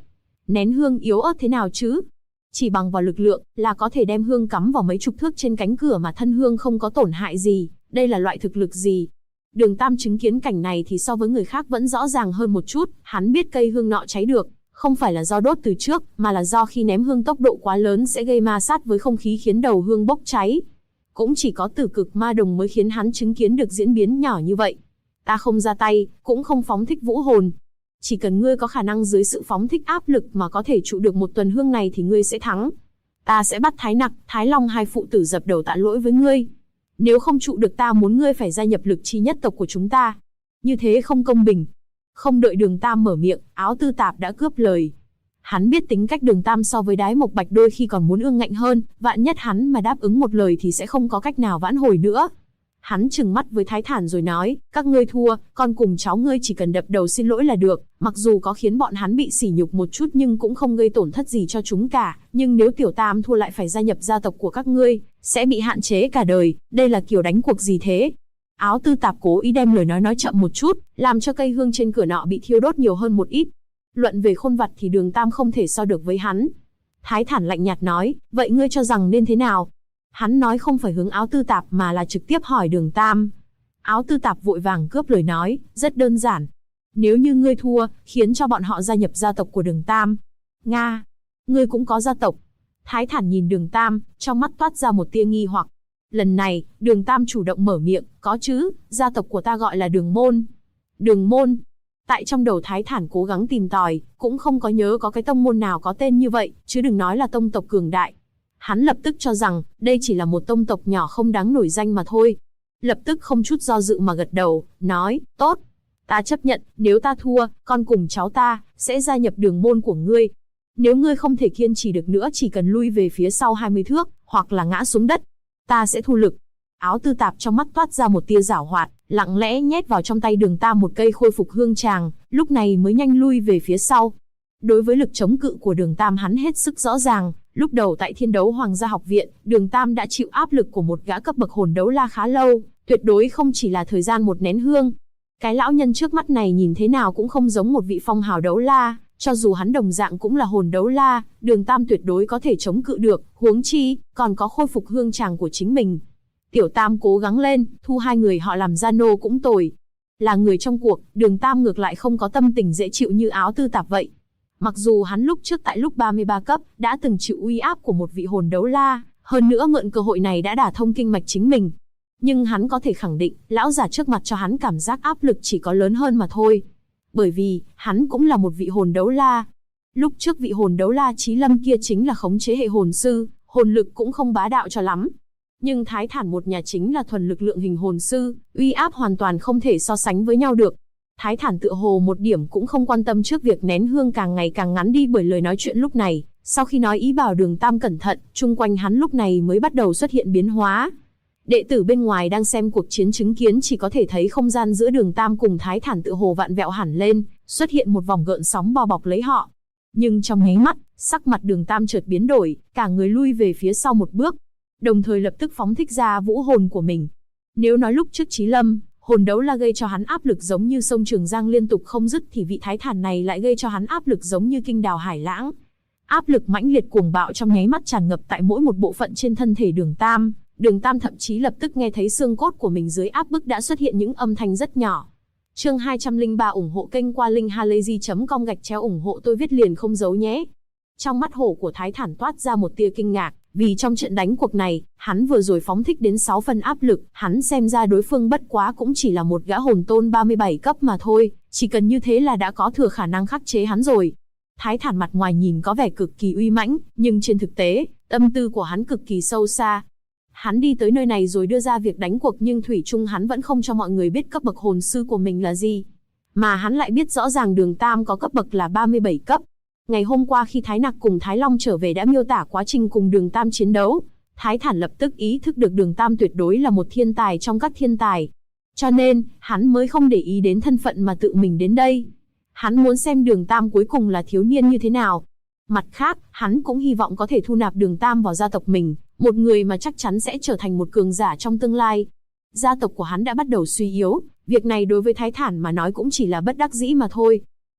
Nén hương yếu ớt thế nào chứ? Chỉ bằng vào lực lượng là có thể đem hương cắm vào mấy chục thước trên cánh cửa mà thân hương không có tổn hại gì, đây là loại thực lực gì? Đường Tam chứng kiến cảnh này thì so với người khác vẫn rõ ràng hơn một chút, hắn biết cây hương nọ cháy được, không phải là do đốt từ trước, mà là do khi ném hương tốc độ quá lớn sẽ gây ma sát với không khí khiến đầu hương bốc cháy. Cũng chỉ có Tử Cực Ma Đồng mới khiến hắn chứng kiến được diễn biến nhỏ như vậy. Ta không ra tay, cũng không phóng thích vũ hồn. Chỉ cần ngươi có khả năng dưới sự phóng thích áp lực mà có thể trụ được một tuần hương này thì ngươi sẽ thắng. Ta sẽ bắt Thái Nặc, Thái Long hai phụ tử dập đầu tạ lỗi với ngươi. Nếu không trụ được ta muốn ngươi phải gia nhập lực chi nhất tộc của chúng ta. Như thế không công bình. Không đợi Đường Tam mở miệng, Áo Tư Tạp đã cướp lời. Hắn biết tính cách Đường Tam so với Đái Mộc Bạch đôi khi còn muốn ương ngạnh hơn, vạn nhất hắn mà đáp ứng một lời thì sẽ không có cách nào vãn hồi nữa. Hắn trừng mắt với Thái Thản rồi nói, các ngươi thua, con cùng cháu ngươi chỉ cần đập đầu xin lỗi là được, mặc dù có khiến bọn hắn bị sỉ nhục một chút nhưng cũng không gây tổn thất gì cho chúng cả, nhưng nếu Tiểu Tam thua lại phải gia nhập gia tộc của các ngươi, sẽ bị hạn chế cả đời, đây là kiểu đánh cuộc gì thế? Áo Tư Tạp cố ý đem lời nói chậm một chút, làm cho cây hương trên cửa nọ bị thiêu đốt nhiều hơn một ít. Luận về khôn vặt thì Đường Tam không thể so được với hắn. Thái Thản lạnh nhạt nói, vậy ngươi cho rằng nên thế nào? Hắn nói không phải hướng Áo Tư Tạp mà là trực tiếp hỏi Đường Tam. Áo Tư Tạp vội vàng cướp lời nói, rất đơn giản. Nếu như ngươi thua, khiến cho bọn họ gia nhập gia tộc của Đường Tam. Nga, ngươi cũng có gia tộc. Thái Thản nhìn Đường Tam, trong mắt toát ra một tia nghi hoặc. Lần này, Đường Tam chủ động mở miệng, có chứ, gia tộc của ta gọi là Đường Môn. Đường Môn. Tại trong đầu Thái Thản cố gắng tìm tòi, cũng không có nhớ có cái tông môn nào có tên như vậy, chứ đừng nói là tông tộc cường đại. Hắn lập tức cho rằng, đây chỉ là một tông tộc nhỏ không đáng nổi danh mà thôi. Lập tức không chút do dự mà gật đầu, nói, tốt. Ta chấp nhận, nếu ta thua, con cùng cháu ta, sẽ gia nhập Đường Môn của ngươi. Nếu ngươi không thể kiên trì được nữa chỉ cần lui về phía sau 20 thước, hoặc là ngã xuống đất, ta sẽ thu lực. Áo Tư Tạp trong mắt toát ra một tia giảo hoạt, lặng lẽ nhét vào trong tay Đường Tam một cây khôi phục hương tràng, lúc này mới nhanh lui về phía sau. Đối với lực chống cự của Đường Tam hắn hết sức rõ ràng, lúc đầu tại Thiên Đấu Hoàng gia học viện, Đường Tam đã chịu áp lực của một gã cấp bậc hồn đấu la khá lâu, tuyệt đối không chỉ là thời gian một nén hương. Cái lão nhân trước mắt này nhìn thế nào cũng không giống một vị phong hào đấu la, cho dù hắn đồng dạng cũng là hồn đấu la, Đường Tam tuyệt đối có thể chống cự được, huống chi còn có khôi phục hương tràng của chính mình. Tiểu Tam cố gắng lên, thu hai người họ làm gia nô cũng tồi. Là người trong cuộc, Đường Tam ngược lại không có tâm tình dễ chịu như Áo Tư Tạp vậy. Mặc dù hắn lúc trước tại lúc 33 cấp, đã từng chịu uy áp của một vị hồn đấu la, hơn nữa mượn cơ hội này đã đả thông kinh mạch chính mình. Nhưng hắn có thể khẳng định, lão giả trước mặt cho hắn cảm giác áp lực chỉ có lớn hơn mà thôi. Bởi vì, hắn cũng là một vị hồn đấu la. Lúc trước vị hồn đấu la Chí Lâm kia chính là khống chế hệ hồn sư, hồn lực cũng không bá đạo cho lắm. Nhưng Thái Thản một nhà chính là thuần lực lượng hình hồn sư, uy áp hoàn toàn không thể so sánh với nhau được. Thái Thản tựa hồ một điểm cũng không quan tâm trước việc nén hương càng ngày càng ngắn đi bởi lời nói chuyện lúc này. Sau khi nói ý bảo Đường Tam cẩn thận, chung quanh hắn lúc này mới bắt đầu xuất hiện biến hóa. Đệ tử bên ngoài đang xem cuộc chiến chứng kiến chỉ có thể thấy không gian giữa Đường Tam cùng Thái Thản tựa hồ vặn vẹo hẳn lên, xuất hiện một vòng gợn sóng bao bọc lấy họ. Nhưng trong nháy mắt, sắc mặt Đường Tam chợt biến đổi, cả người lui về phía sau một bước, đồng thời lập tức phóng thích ra vũ hồn của mình. Nếu nói lúc trước Chí Lâm, hồn đấu la gây cho hắn áp lực giống như sông Trường Giang liên tục không dứt thì vị Thái Thản này lại gây cho hắn áp lực giống như kinh đào hải lãng. Áp lực mãnh liệt cuồng bạo trong nháy mắt tràn ngập tại mỗi một bộ phận trên thân thể Đường Tam. Đường Tam thậm chí lập tức nghe thấy xương cốt của mình dưới áp bức đã xuất hiện những âm thanh rất nhỏ. Chương 203 ủng hộ kênh qua linkhalazy.com/ ủng hộ tôi viết liền không giấu nhé. Trong mắt hổ của Thái Thản toát ra một tia kinh ngạc, vì trong trận đánh cuộc này, hắn vừa rồi phóng thích đến 6 phần áp lực, hắn xem ra đối phương bất quá cũng chỉ là một gã hồn tôn 37 cấp mà thôi, chỉ cần như thế là đã có thừa khả năng khắc chế hắn rồi. Thái Thản mặt ngoài nhìn có vẻ cực kỳ uy mãnh, nhưng trên thực tế, tâm tư của hắn cực kỳ sâu xa. Hắn đi tới nơi này rồi đưa ra việc đánh cuộc nhưng thủy chung hắn vẫn không cho mọi người biết cấp bậc hồn sư của mình là gì. Mà hắn lại biết rõ ràng Đường Tam có cấp bậc là 37 cấp. Ngày hôm qua khi Thái Nặc cùng Thái Long trở về đã miêu tả quá trình cùng Đường Tam chiến đấu. Thái Thản lập tức ý thức được Đường Tam tuyệt đối là một thiên tài trong các thiên tài. Cho nên, hắn mới không để ý đến thân phận mà tự mình đến đây. Hắn muốn xem Đường Tam cuối cùng là thiếu niên như thế nào. Mặt khác, hắn cũng hy vọng có thể thu nạp Đường Tam vào gia tộc mình, một người mà chắc chắn sẽ trở thành một cường giả trong tương lai. Gia tộc của hắn đã bắt đầu suy yếu, việc này đối với Thái Thản mà nói cũng chỉ là bất đắc dĩ mà thôi.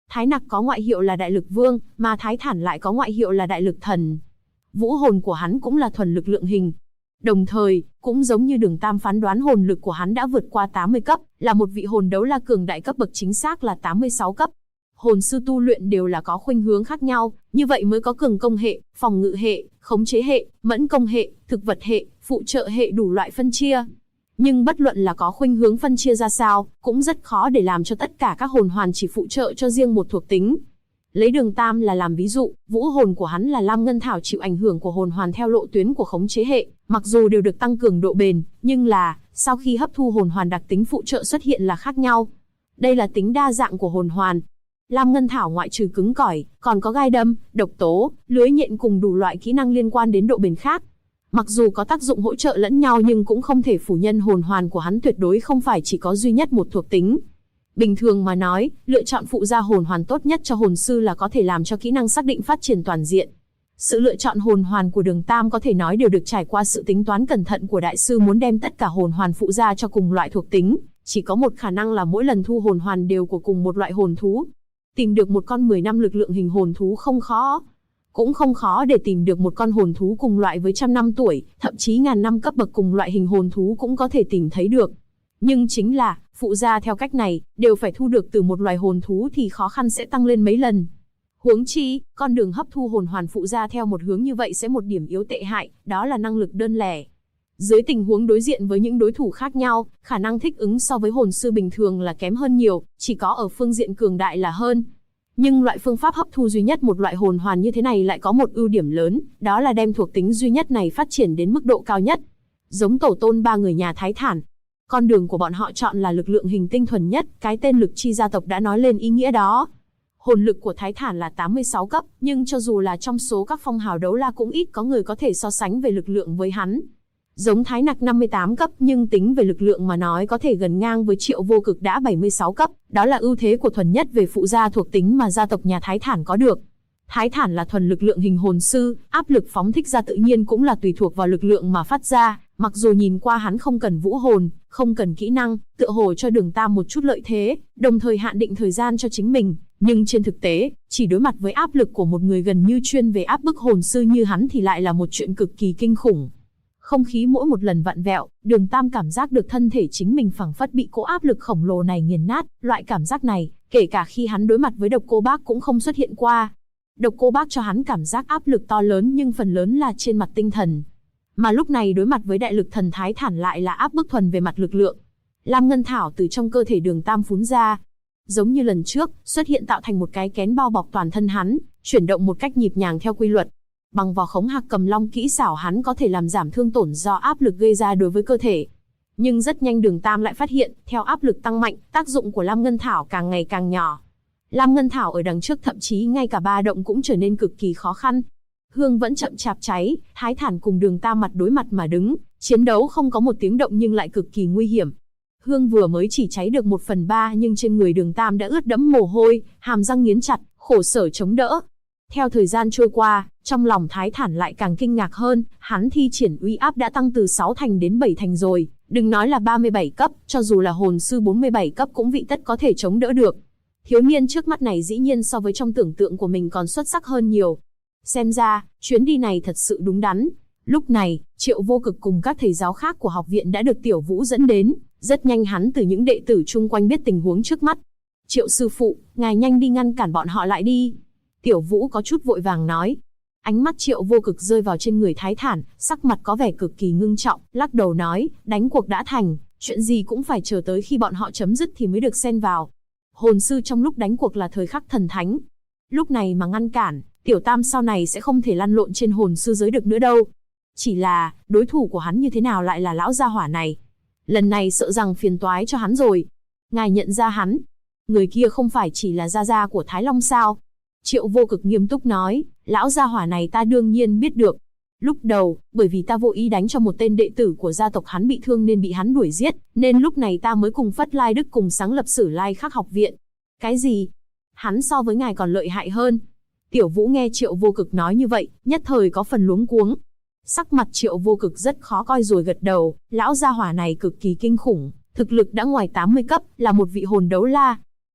Thái Nặc có ngoại hiệu là Đại Lực Vương, mà Thái Thản lại có ngoại hiệu là Đại Lực Thần. Vũ hồn của hắn cũng là thuần lực lượng hình. Đồng thời, cũng giống như Đường Tam phán đoán hồn lực của hắn đã vượt qua 80 cấp, là một vị hồn đấu la cường đại cấp bậc, chính xác là 86 cấp. Hồn sư tu luyện đều là có khuynh hướng khác nhau, như vậy mới có cường công hệ, phòng ngự hệ, khống chế hệ, mẫn công hệ, thực vật hệ, phụ trợ hệ đủ loại phân chia. Nhưng bất luận là có khuynh hướng phân chia ra sao, cũng rất khó để làm cho tất cả các hồn hoàn chỉ phụ trợ cho riêng một thuộc tính. Lấy Đường Tam là làm ví dụ, vũ hồn của hắn là Lam Ngân Thảo chịu ảnh hưởng của hồn hoàn theo lộ tuyến của khống chế hệ, mặc dù đều được tăng cường độ bền, nhưng là, sau khi hấp thu hồn hoàn đặc tính phụ trợ xuất hiện là khác nhau. Đây là tính đa dạng của hồn hoàn. Lam Ngân Thảo ngoại trừ cứng cỏi, còn có gai đâm, độc tố, lưới nhện cùng đủ loại kỹ năng liên quan đến độ bền khác. Mặc dù có tác dụng hỗ trợ lẫn nhau nhưng cũng không thể phủ nhận hồn hoàn của hắn tuyệt đối không phải chỉ có duy nhất một thuộc tính. Bình thường mà nói, lựa chọn phụ gia hồn hoàn tốt nhất cho hồn sư là có thể làm cho kỹ năng xác định phát triển toàn diện. Sự lựa chọn hồn hoàn của Đường Tam có thể nói đều được trải qua sự tính toán cẩn thận của đại sư, muốn đem tất cả hồn hoàn phụ gia cho cùng loại thuộc tính, chỉ có một khả năng là mỗi lần thu hồn hoàn đều của cùng một loại hồn thú. Tìm được một con 10 năm lực lượng hình hồn thú không khó. Cũng không khó để tìm được một con hồn thú cùng loại với 100 năm tuổi, thậm chí ngàn năm cấp bậc cùng loại hình hồn thú cũng có thể tìm thấy được. Nhưng chính là, phụ gia theo cách này, đều phải thu được từ một loài hồn thú thì khó khăn sẽ tăng lên mấy lần. Huống chi, con đường hấp thu hồn hoàn phụ gia theo một hướng như vậy sẽ một điểm yếu tệ hại, đó là năng lực đơn lẻ. Dưới tình huống đối diện với những đối thủ khác nhau, khả năng thích ứng so với hồn sư bình thường là kém hơn nhiều, chỉ có ở phương diện cường đại là hơn. Nhưng loại phương pháp hấp thu duy nhất một loại hồn hoàn như thế này lại có một ưu điểm lớn, đó là đem thuộc tính duy nhất này phát triển đến mức độ cao nhất. Giống tổ tôn ba người nhà Thái Thản, con đường của bọn họ chọn là lực lượng hình tinh thuần nhất, cái tên lực chi gia tộc đã nói lên ý nghĩa đó. Hồn lực của Thái Thản là 86 cấp, nhưng cho dù là trong số các phong hào đấu la cũng ít có người có thể so sánh về lực lượng với hắn. Giống Thái Nặc 58 cấp nhưng tính về lực lượng mà nói có thể gần ngang với Triệu Vô Cực đã 76 cấp, đó là ưu thế của thuần nhất về phụ gia thuộc tính mà gia tộc nhà Thái Thản có được. Thái Thản là thuần lực lượng hình hồn sư, áp lực phóng thích ra tự nhiên cũng là tùy thuộc vào lực lượng mà phát ra, mặc dù nhìn qua hắn không cần vũ hồn, không cần kỹ năng, tựa hồ cho Đường Tam một chút lợi thế, đồng thời hạn định thời gian cho chính mình, nhưng trên thực tế, chỉ đối mặt với áp lực của một người gần như chuyên về áp bức hồn sư như hắn thì lại là một chuyện cực kỳ kinh khủng. Không khí mỗi một lần vặn vẹo, Đường Tam cảm giác được thân thể chính mình phảng phất bị cỗ áp lực khổng lồ này nghiền nát, loại cảm giác này, kể cả khi hắn đối mặt với Độc Cô Bác cũng không xuất hiện qua. Độc Cô Bác cho hắn cảm giác áp lực to lớn nhưng phần lớn là trên mặt tinh thần. Mà lúc này đối mặt với Đại Lực Thần Thái Thản lại là áp bức thuần về mặt lực lượng. Lam Ngân Thảo từ trong cơ thể Đường Tam phún ra. Giống như lần trước, xuất hiện tạo thành một cái kén bao bọc toàn thân hắn, chuyển động một cách nhịp nhàng theo quy luật. Bằng vỏ khống Hạc Cầm Long kỹ xảo hắn có thể làm giảm thương tổn do áp lực gây ra đối với cơ thể. Nhưng rất nhanh Đường Tam lại phát hiện, theo áp lực tăng mạnh, tác dụng của Lam Ngân Thảo càng ngày càng nhỏ. Lam Ngân Thảo ở đằng trước thậm chí ngay cả ba động cũng trở nên cực kỳ khó khăn. Hương vẫn chậm chạp cháy, Thái Thản cùng Đường Tam mặt đối mặt mà đứng, chiến đấu không có một tiếng động nhưng lại cực kỳ nguy hiểm. Hương vừa mới chỉ cháy được 1/3 nhưng trên người Đường Tam đã ướt đẫm mồ hôi, hàm răng nghiến chặt, khổ sở chống đỡ. Theo thời gian trôi qua, trong lòng Thái Thản lại càng kinh ngạc hơn, hắn thi triển uy áp đã tăng từ 6 thành đến 7 thành rồi, đừng nói là 37 cấp, cho dù là hồn sư 47 cấp cũng vị tất có thể chống đỡ được. Thiếu niên trước mắt này dĩ nhiên so với trong tưởng tượng của mình còn xuất sắc hơn nhiều. Xem ra, chuyến đi này thật sự đúng đắn. Lúc này, Triệu Vô Cực cùng các thầy giáo khác của học viện đã được Tiểu Vũ dẫn đến, rất nhanh hắn từ những đệ tử chung quanh biết tình huống trước mắt. Triệu sư phụ, ngài nhanh đi ngăn cản bọn họ lại đi. Tiểu Vũ có chút vội vàng nói. Ánh mắt Triệu Vô Cực rơi vào trên người Thái Thản, sắc mặt có vẻ cực kỳ ngưng trọng, lắc đầu nói, đánh cuộc đã thành, chuyện gì cũng phải chờ tới khi bọn họ chấm dứt thì mới được xen vào. Hồn sư trong lúc đánh cuộc là thời khắc thần thánh. Lúc này mà ngăn cản, Tiểu Tam sau này sẽ không thể lăn lộn trên hồn sư giới được nữa đâu. Chỉ là, đối thủ của hắn như thế nào lại là lão gia hỏa này? Lần này sợ rằng phiền toái cho hắn rồi. Ngài nhận ra hắn. Người kia không phải chỉ là gia gia của Thái Long sao? Triệu Vô Cực nghiêm túc nói, lão gia hỏa này ta đương nhiên biết được. Lúc đầu, bởi vì ta vô ý đánh cho một tên đệ tử của gia tộc hắn bị thương nên bị hắn đuổi giết, nên lúc này ta mới cùng Phất Lai Đức cùng sáng lập Sử Lai Khắc học viện. Cái gì? Hắn so với ngài còn lợi hại hơn. Tiểu Vũ nghe Triệu Vô Cực nói như vậy, nhất thời có phần luống cuống. Sắc mặt Triệu Vô Cực rất khó coi rồi gật đầu, lão gia hỏa này cực kỳ kinh khủng, thực lực đã ngoài 80 cấp, là một vị hồn đấu la.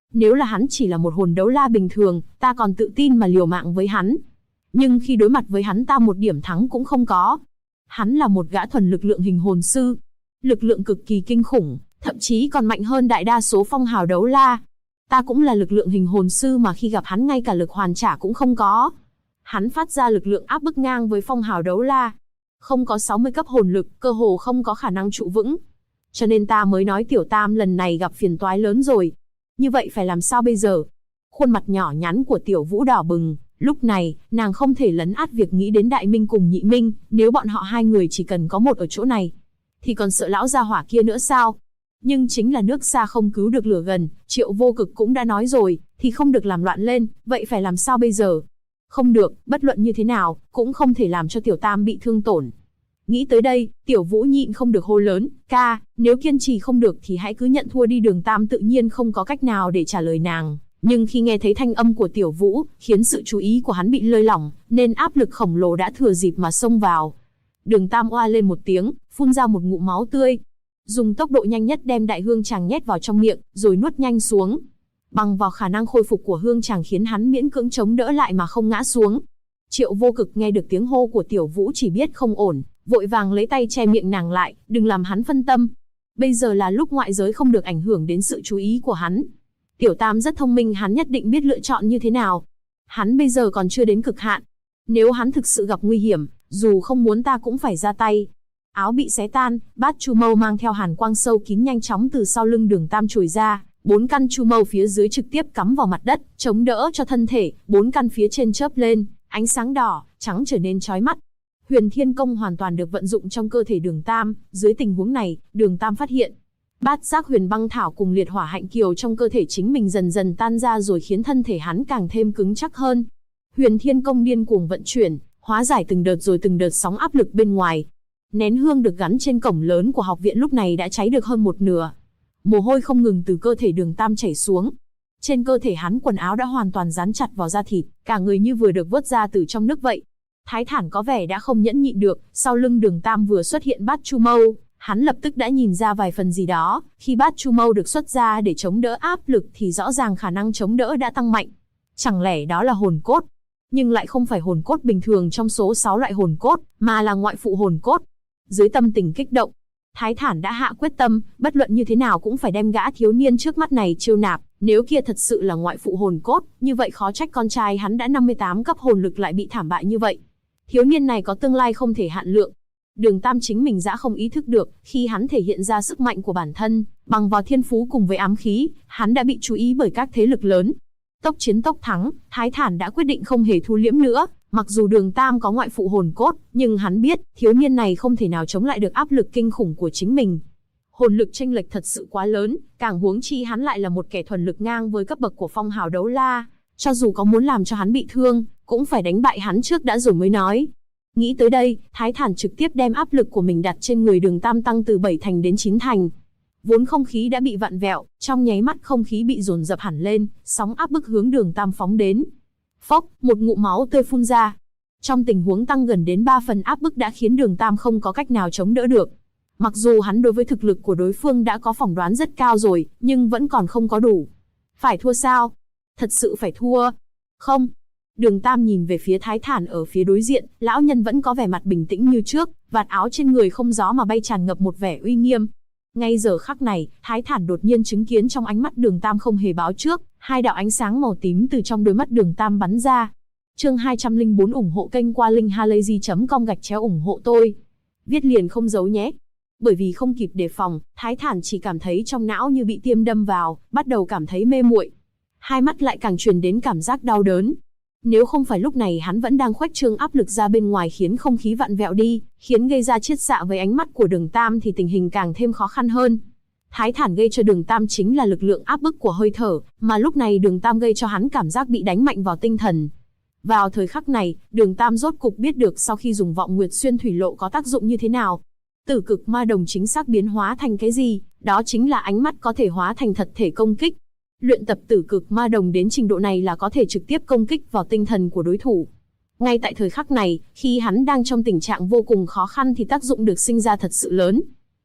Nếu là hắn chỉ là một hồn đấu la bình thường, ta còn tự tin mà liều mạng với hắn. Nhưng khi đối mặt với hắn ta một điểm thắng cũng không có. Hắn là một gã thuần lực lượng hình hồn sư. Lực lượng cực kỳ kinh khủng, thậm chí còn mạnh hơn đại đa số phong hào đấu la. Ta cũng là lực lượng hình hồn sư mà khi gặp hắn ngay cả lực hoàn trả cũng không có. Hắn phát ra lực lượng áp bức ngang với phong hào đấu la. Không có 60 cấp hồn lực, cơ hồ không có khả năng trụ vững. Cho nên ta mới nói Tiểu Tam lần này gặp phiền toái lớn rồi. Như vậy phải làm sao bây giờ? Khuôn mặt nhỏ nhắn của Tiểu Vũ đỏ bừng. Lúc này, nàng không thể lấn át việc nghĩ đến Đại Minh cùng Nhị Minh. Nếu bọn họ hai người chỉ cần có một ở chỗ này, thì còn sợ lão gia hỏa kia nữa sao? Nhưng chính là nước xa không cứu được lửa gần, Triệu Vô Cực cũng đã nói rồi, thì không được làm loạn lên, vậy phải làm sao bây giờ? Không được, bất luận như thế nào, cũng không thể làm cho Tiểu Tam bị thương tổn. Nghĩ tới đây, Tiểu Vũ nhịn không được hô lớn, ca, nếu kiên trì không được thì hãy cứ nhận thua đi. Đường Tam tự nhiên không có cách nào để trả lời nàng. Nhưng khi nghe thấy thanh âm của Tiểu Vũ, khiến sự chú ý của hắn bị lơi lỏng, nên áp lực khổng lồ đã thừa dịp mà xông vào. Đường Tam oa lên một tiếng, phun ra một ngụm máu tươi. Dùng tốc độ nhanh nhất đem đại hương tràng nhét vào trong miệng, rồi nuốt nhanh xuống. Bằng vào khả năng khôi phục của hương tràng khiến hắn miễn cưỡng chống đỡ lại mà không ngã xuống. Triệu Vô Cực nghe được tiếng hô của Tiểu Vũ chỉ biết không ổn, vội vàng lấy tay che miệng nàng lại, đừng làm hắn phân tâm. Bây giờ là lúc ngoại giới không được ảnh hưởng đến sự chú ý của hắn. Tiểu Tam rất thông minh, hắn nhất định biết lựa chọn như thế nào. Hắn bây giờ còn chưa đến cực hạn. Nếu hắn thực sự gặp nguy hiểm, dù không muốn ta cũng phải ra tay. Áo bị xé tan, bát chu mâu mang theo hàn quang sâu kín nhanh chóng từ sau lưng Đường Tam trồi ra. 4 căn chu mâu phía dưới trực tiếp cắm vào mặt đất, chống đỡ cho thân thể. 4 căn phía trên chớp lên, ánh sáng đỏ, trắng trở nên chói mắt. Huyền Thiên Công hoàn toàn được vận dụng trong cơ thể Đường Tam. Dưới tình huống này, Đường Tam phát hiện bát giác huyền băng thảo cùng liệt hỏa hạnh kiều trong cơ thể chính mình dần dần tan ra, rồi khiến thân thể hắn càng thêm cứng chắc hơn. Huyền Thiên Công điên cuồng vận chuyển, hóa giải từng đợt rồi từng đợt sóng áp lực bên ngoài. Nén hương được gắn trên cổng lớn của học viện lúc này đã cháy được hơn một nửa. Mồ hôi không ngừng từ cơ thể Đường Tam chảy xuống. Trên cơ thể hắn quần áo đã hoàn toàn dán chặt vào da thịt, cả người như vừa được vớt ra từ trong nước vậy. Thái Thản có vẻ đã không nhẫn nhịn được, sau lưng Đường Tam vừa xuất hiện bát chu mâu, hắn lập tức đã nhìn ra vài phần gì đó. Khi bát chu mâu được xuất ra để chống đỡ áp lực thì rõ ràng khả năng chống đỡ đã tăng mạnh. Chẳng lẽ đó là hồn cốt? Nhưng lại không phải hồn cốt bình thường trong số 6 loại hồn cốt, mà là ngoại phụ hồn cốt. Dưới tâm tình kích động, Thái Thản đã hạ quyết tâm, bất luận như thế nào cũng phải đem gã thiếu niên trước mắt này chiêu nạp. Nếu kia thật sự là ngoại phụ hồn cốt, như vậy khó trách con trai hắn đã 58 cấp hồn lực lại bị thảm bại như vậy. Thiếu niên này có tương lai không thể hạn lượng. Đường Tam chính mình đã không ý thức được, khi hắn thể hiện ra sức mạnh của bản thân, bằng vào thiên phú cùng với ám khí, hắn đã bị chú ý bởi các thế lực lớn. Tốc chiến tốc thắng, Thái Thản đã quyết định không hề thu liễm nữa. Mặc dù Đường Tam có ngoại phụ hồn cốt, nhưng hắn biết, thiếu niên này không thể nào chống lại được áp lực kinh khủng của chính mình. Hồn lực chênh lệch thật sự quá lớn, càng huống chi hắn lại là một kẻ thuần lực ngang với cấp bậc của phong hào đấu la. Cho dù có muốn làm cho hắn bị thương, cũng phải đánh bại hắn trước đã rồi mới nói. Nghĩ tới đây, Thái Thản trực tiếp đem áp lực của mình đặt trên người Đường Tam tăng từ 7 thành đến 9 thành. Vốn không khí đã bị vặn vẹo, trong nháy mắt không khí bị dồn dập hẳn lên, sóng áp bức hướng Đường Tam phóng đến. Phốc, một ngụm máu tươi phun ra. Trong tình huống tăng gần đến 3 phần áp bức đã khiến Đường Tam không có cách nào chống đỡ được. Mặc dù hắn đối với thực lực của đối phương đã có phỏng đoán rất cao rồi, nhưng vẫn còn không có đủ. Phải thua sao? Thật sự phải thua? Không. Đường Tam nhìn về phía Thái Thản ở phía đối diện, lão nhân vẫn có vẻ mặt bình tĩnh như trước, vạt áo trên người không gió mà bay, tràn ngập một vẻ uy nghiêm. Ngay giờ khắc này, Thái Thản đột nhiên chứng kiến trong ánh mắt Đường Tam không hề báo trước, 2 đạo ánh sáng màu tím từ trong đôi mắt Đường Tam bắn ra. Chương 204 ủng hộ kênh qua linkhalazy.com/ủng hộ tôi. Viết liền không giấu nhé. Bởi vì không kịp đề phòng, Thái Thản chỉ cảm thấy trong não như bị tiêm đâm vào, bắt đầu cảm thấy mê muội. Hai mắt lại càng truyền đến cảm giác đau đớn. Nếu không phải lúc này hắn vẫn đang khuếch trương áp lực ra bên ngoài khiến không khí vặn vẹo đi, khiến gây ra chiết xạ với ánh mắt của Đường Tam thì tình hình càng thêm khó khăn hơn. Thái Thản gây cho Đường Tam chính là lực lượng áp bức của hơi thở, mà lúc này Đường Tam gây cho hắn cảm giác bị đánh mạnh vào tinh thần. Vào thời khắc này, Đường Tam rốt cục biết được sau khi dùng vọng nguyệt xuyên thủy lộ có tác dụng như thế nào. Tử cực ma đồng chính xác biến hóa thành cái gì? Đó chính là ánh mắt có thể hóa thành thật thể công kích. Luyện tập tử cực ma đồng đến trình độ này là có thể trực tiếp công kích vào tinh thần của đối thủ. Ngay tại thời khắc này, khi hắn đang trong tình trạng vô cùng khó khăn thì tác dụng được sinh ra thật sự lớn.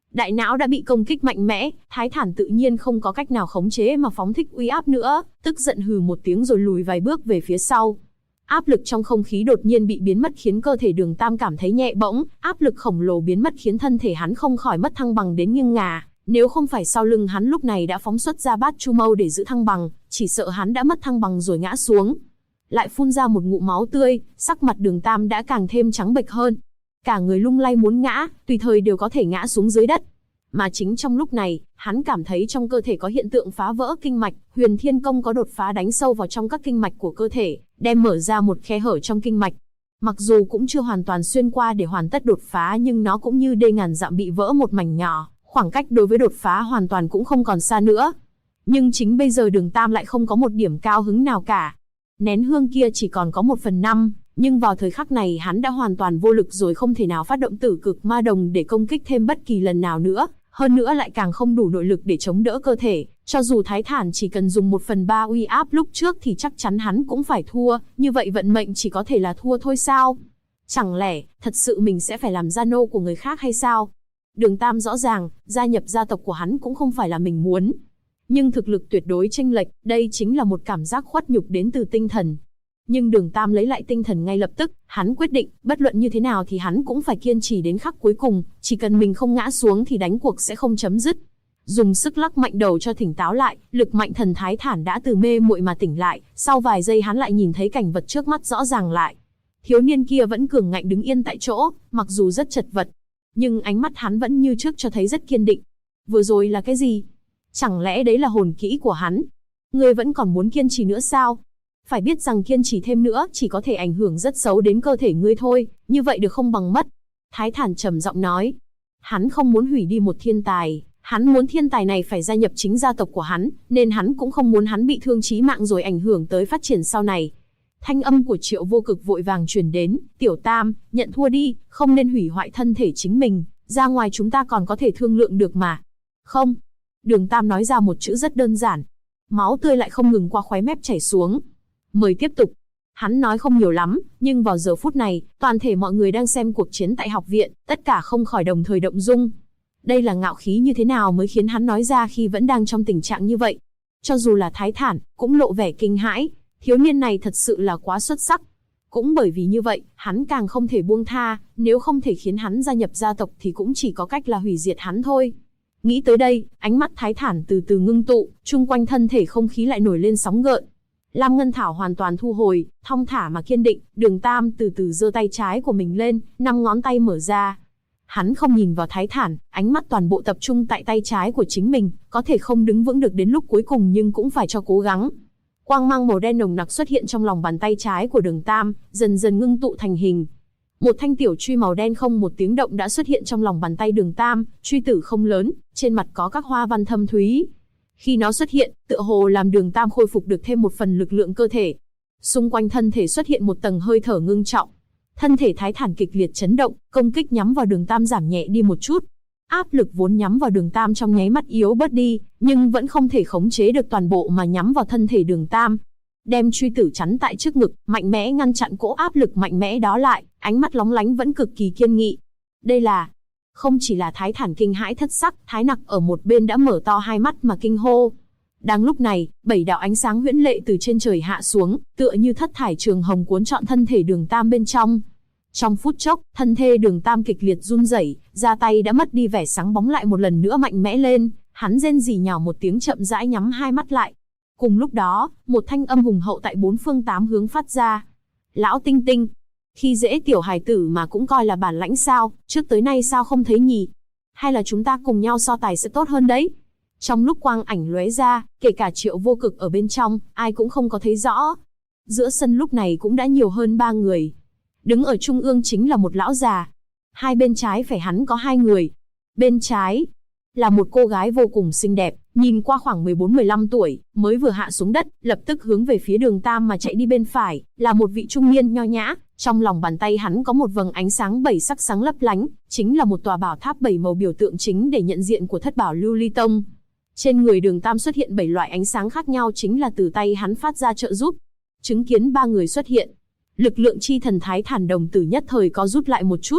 Đại não đã bị công kích mạnh mẽ, Thái Thản tự nhiên không có cách nào khống chế mà phóng thích uy áp nữa, tức giận hừ một tiếng rồi lùi vài bước về phía sau. Áp lực trong không khí đột nhiên bị biến mất khiến cơ thể Đường Tam cảm thấy nhẹ bỗng, áp lực khổng lồ biến mất khiến thân thể hắn không khỏi mất thăng bằng đến nghiêng ngả. Nếu không phải sau lưng hắn lúc này đã phóng xuất ra bát chu mâu để giữ thăng bằng, chỉ sợ hắn đã mất thăng bằng rồi ngã xuống. Lại phun ra một ngụm máu tươi, sắc mặt Đường Tam đã càng thêm trắng bệch hơn. Cả người lung lay muốn ngã, tùy thời đều có thể ngã xuống dưới đất. Mà chính trong lúc này, hắn cảm thấy trong cơ thể có hiện tượng phá vỡ kinh mạch, Huyền Thiên Công có đột phá đánh sâu vào trong các kinh mạch của cơ thể, đem mở ra một khe hở trong kinh mạch. Mặc dù cũng chưa hoàn toàn xuyên qua để hoàn tất đột phá nhưng nó cũng như đê ngàn dặm bị vỡ một mảnh nhỏ, khoảng cách đối với đột phá hoàn toàn cũng không còn xa nữa. Nhưng chính bây giờ Đường Tam lại không có một điểm cao hứng nào cả. Nén hương kia chỉ còn có 1/5, nhưng vào thời khắc này hắn đã hoàn toàn vô lực rồi, không thể nào phát động Tử Cực Ma Đồng để công kích thêm bất kỳ lần nào nữa, hơn nữa lại càng không đủ nội lực để chống đỡ cơ thể. Cho dù Thái Thản chỉ cần dùng 1/3 uy áp lúc trước thì chắc chắn hắn cũng phải thua, như vậy vận mệnh chỉ có thể là thua thôi sao? Chẳng lẽ, thật sự mình sẽ phải làm gia nô của người khác hay sao? Đường Tam rõ ràng, gia nhập gia tộc của hắn cũng không phải là mình muốn. Nhưng thực lực tuyệt đối chênh lệch, đây chính là một cảm giác khuất nhục đến từ tinh thần. Nhưng Đường Tam lấy lại tinh thần ngay lập tức, hắn quyết định, bất luận như thế nào thì hắn cũng phải kiên trì đến khắc cuối cùng, chỉ cần mình không ngã xuống thì đánh cuộc sẽ không chấm dứt. Dùng sức lắc mạnh đầu cho tỉnh táo lại, lực mạnh thần Thái Thản đã từ mê muội mà tỉnh lại, sau vài giây hắn lại nhìn thấy cảnh vật trước mắt rõ ràng lại. Thiếu niên kia vẫn cường ngạnh đứng yên tại chỗ, mặc dù rất chật vật, nhưng ánh mắt hắn vẫn như trước cho thấy rất kiên định. Vừa rồi là cái gì? Chẳng lẽ đấy là hồn kỹ của hắn? Ngươi vẫn còn muốn kiên trì nữa sao? Phải biết rằng kiên trì thêm nữa chỉ có thể ảnh hưởng rất xấu đến cơ thể ngươi thôi, như vậy được không bằng mất. Thái Thản trầm giọng nói. Hắn không muốn hủy đi một thiên tài, hắn muốn thiên tài này phải gia nhập chính gia tộc của hắn, nên hắn cũng không muốn hắn bị thương chí mạng rồi ảnh hưởng tới phát triển sau này. Thanh âm của Triệu Vô Cực vội vàng truyền đến, Tiểu Tam, nhận thua đi, không nên hủy hoại thân thể chính mình, ra ngoài chúng ta còn có thể thương lượng được mà. Không. Đường Tam nói ra một chữ rất đơn giản. Máu tươi lại không ngừng qua khóe mép chảy xuống. Mời tiếp tục. Hắn nói không nhiều lắm, nhưng vào giờ phút này, toàn thể mọi người đang xem cuộc chiến tại học viện, tất cả không khỏi đồng thời động dung. Đây là ngạo khí như thế nào mới khiến hắn nói ra khi vẫn đang trong tình trạng như vậy? Cho dù là Thái Thản, cũng lộ vẻ kinh hãi, thiếu niên này thật sự là quá xuất sắc. Cũng bởi vì như vậy, hắn càng không thể buông tha, nếu không thể khiến hắn gia nhập gia tộc thì cũng chỉ có cách là hủy diệt hắn thôi. Nghĩ tới đây, ánh mắt Thái Thản từ từ ngưng tụ, chung quanh thân thể không khí lại nổi lên sóng gợn. Lam Ngân Thảo hoàn toàn thu hồi, thong thả mà kiên định, Đường Tam từ từ giơ tay trái của mình lên, 5 ngón tay mở ra. Hắn không nhìn vào Thái Thản, ánh mắt toàn bộ tập trung tại tay trái của chính mình, có thể không đứng vững được đến lúc cuối cùng nhưng cũng phải cho cố gắng. Quang mang màu đen nồng nặc xuất hiện trong lòng bàn tay trái của Đường Tam, dần dần ngưng tụ thành hình. Một thanh tiểu truy màu đen không một tiếng động đã xuất hiện trong lòng bàn tay Đường Tam, truy tử không lớn, trên mặt có các hoa văn thâm thúy. Khi nó xuất hiện, tựa hồ làm Đường Tam khôi phục được thêm một phần lực lượng cơ thể. Xung quanh thân thể xuất hiện một tầng hơi thở ngưng trọng. Thân thể Thái Thản kịch liệt chấn động, công kích nhắm vào Đường Tam giảm nhẹ đi một chút. Áp lực vốn nhắm vào Đường Tam trong nháy mắt yếu bớt đi, nhưng vẫn không thể khống chế được toàn bộ mà nhắm vào thân thể Đường Tam. Đem truy tử chắn tại trước ngực, mạnh mẽ ngăn chặn cỗ áp lực mạnh mẽ đó lại, ánh mắt lóng lánh vẫn cực kỳ kiên nghị. Đây là... Không chỉ là Thái Thản kinh hãi thất sắc, Thái Nặc ở một bên đã mở to hai mắt mà kinh hô. Đang lúc này, 7 đạo ánh sáng huyễn lệ từ trên trời hạ xuống, tựa như thất thải trường hồng cuốn trọn thân thể Đường Tam bên trong. Trong phút chốc, thân thể Đường Tam kịch liệt run rẩy, da tay đã mất đi vẻ sáng bóng lại một lần nữa mạnh mẽ lên, hắn rên rỉ nhỏ một tiếng chậm rãi nhắm hai mắt lại. Cùng lúc đó, một thanh âm hùng hậu tại 4 phương 8 hướng phát ra. Lão Tinh Tinh, khi dễ tiểu hài tử mà cũng coi là bản lãnh sao, trước tới nay sao không thấy nhỉ? Hay là chúng ta cùng nhau so tài sẽ tốt hơn đấy? Trong lúc quang ảnh lóe ra, kể cả Triệu Vô Cực ở bên trong, ai cũng không có thấy rõ. Giữa sân lúc này cũng đã nhiều hơn 3 người. Đứng ở trung ương chính là một lão già. Hai bên trái phải hắn có 2 người. Bên trái là một cô gái vô cùng xinh đẹp, nhìn qua khoảng 14-15 tuổi, mới vừa hạ xuống đất, lập tức hướng về phía Đường Tam mà chạy đi. Bên phải là một vị trung niên nho nhã, trong lòng bàn tay hắn có một vầng ánh sáng 7 sắc sáng lấp lánh, chính là một tòa bảo tháp 7 màu biểu tượng chính để nhận diện của Thất Bảo Lưu Ly Tông. Trên người Đường Tam xuất hiện 7 loại ánh sáng khác nhau chính là từ tay hắn phát ra trợ giúp. Chứng kiến 3 người xuất hiện, lực lượng chi thần Thái Thản đồng tử nhất thời có rút lại một chút.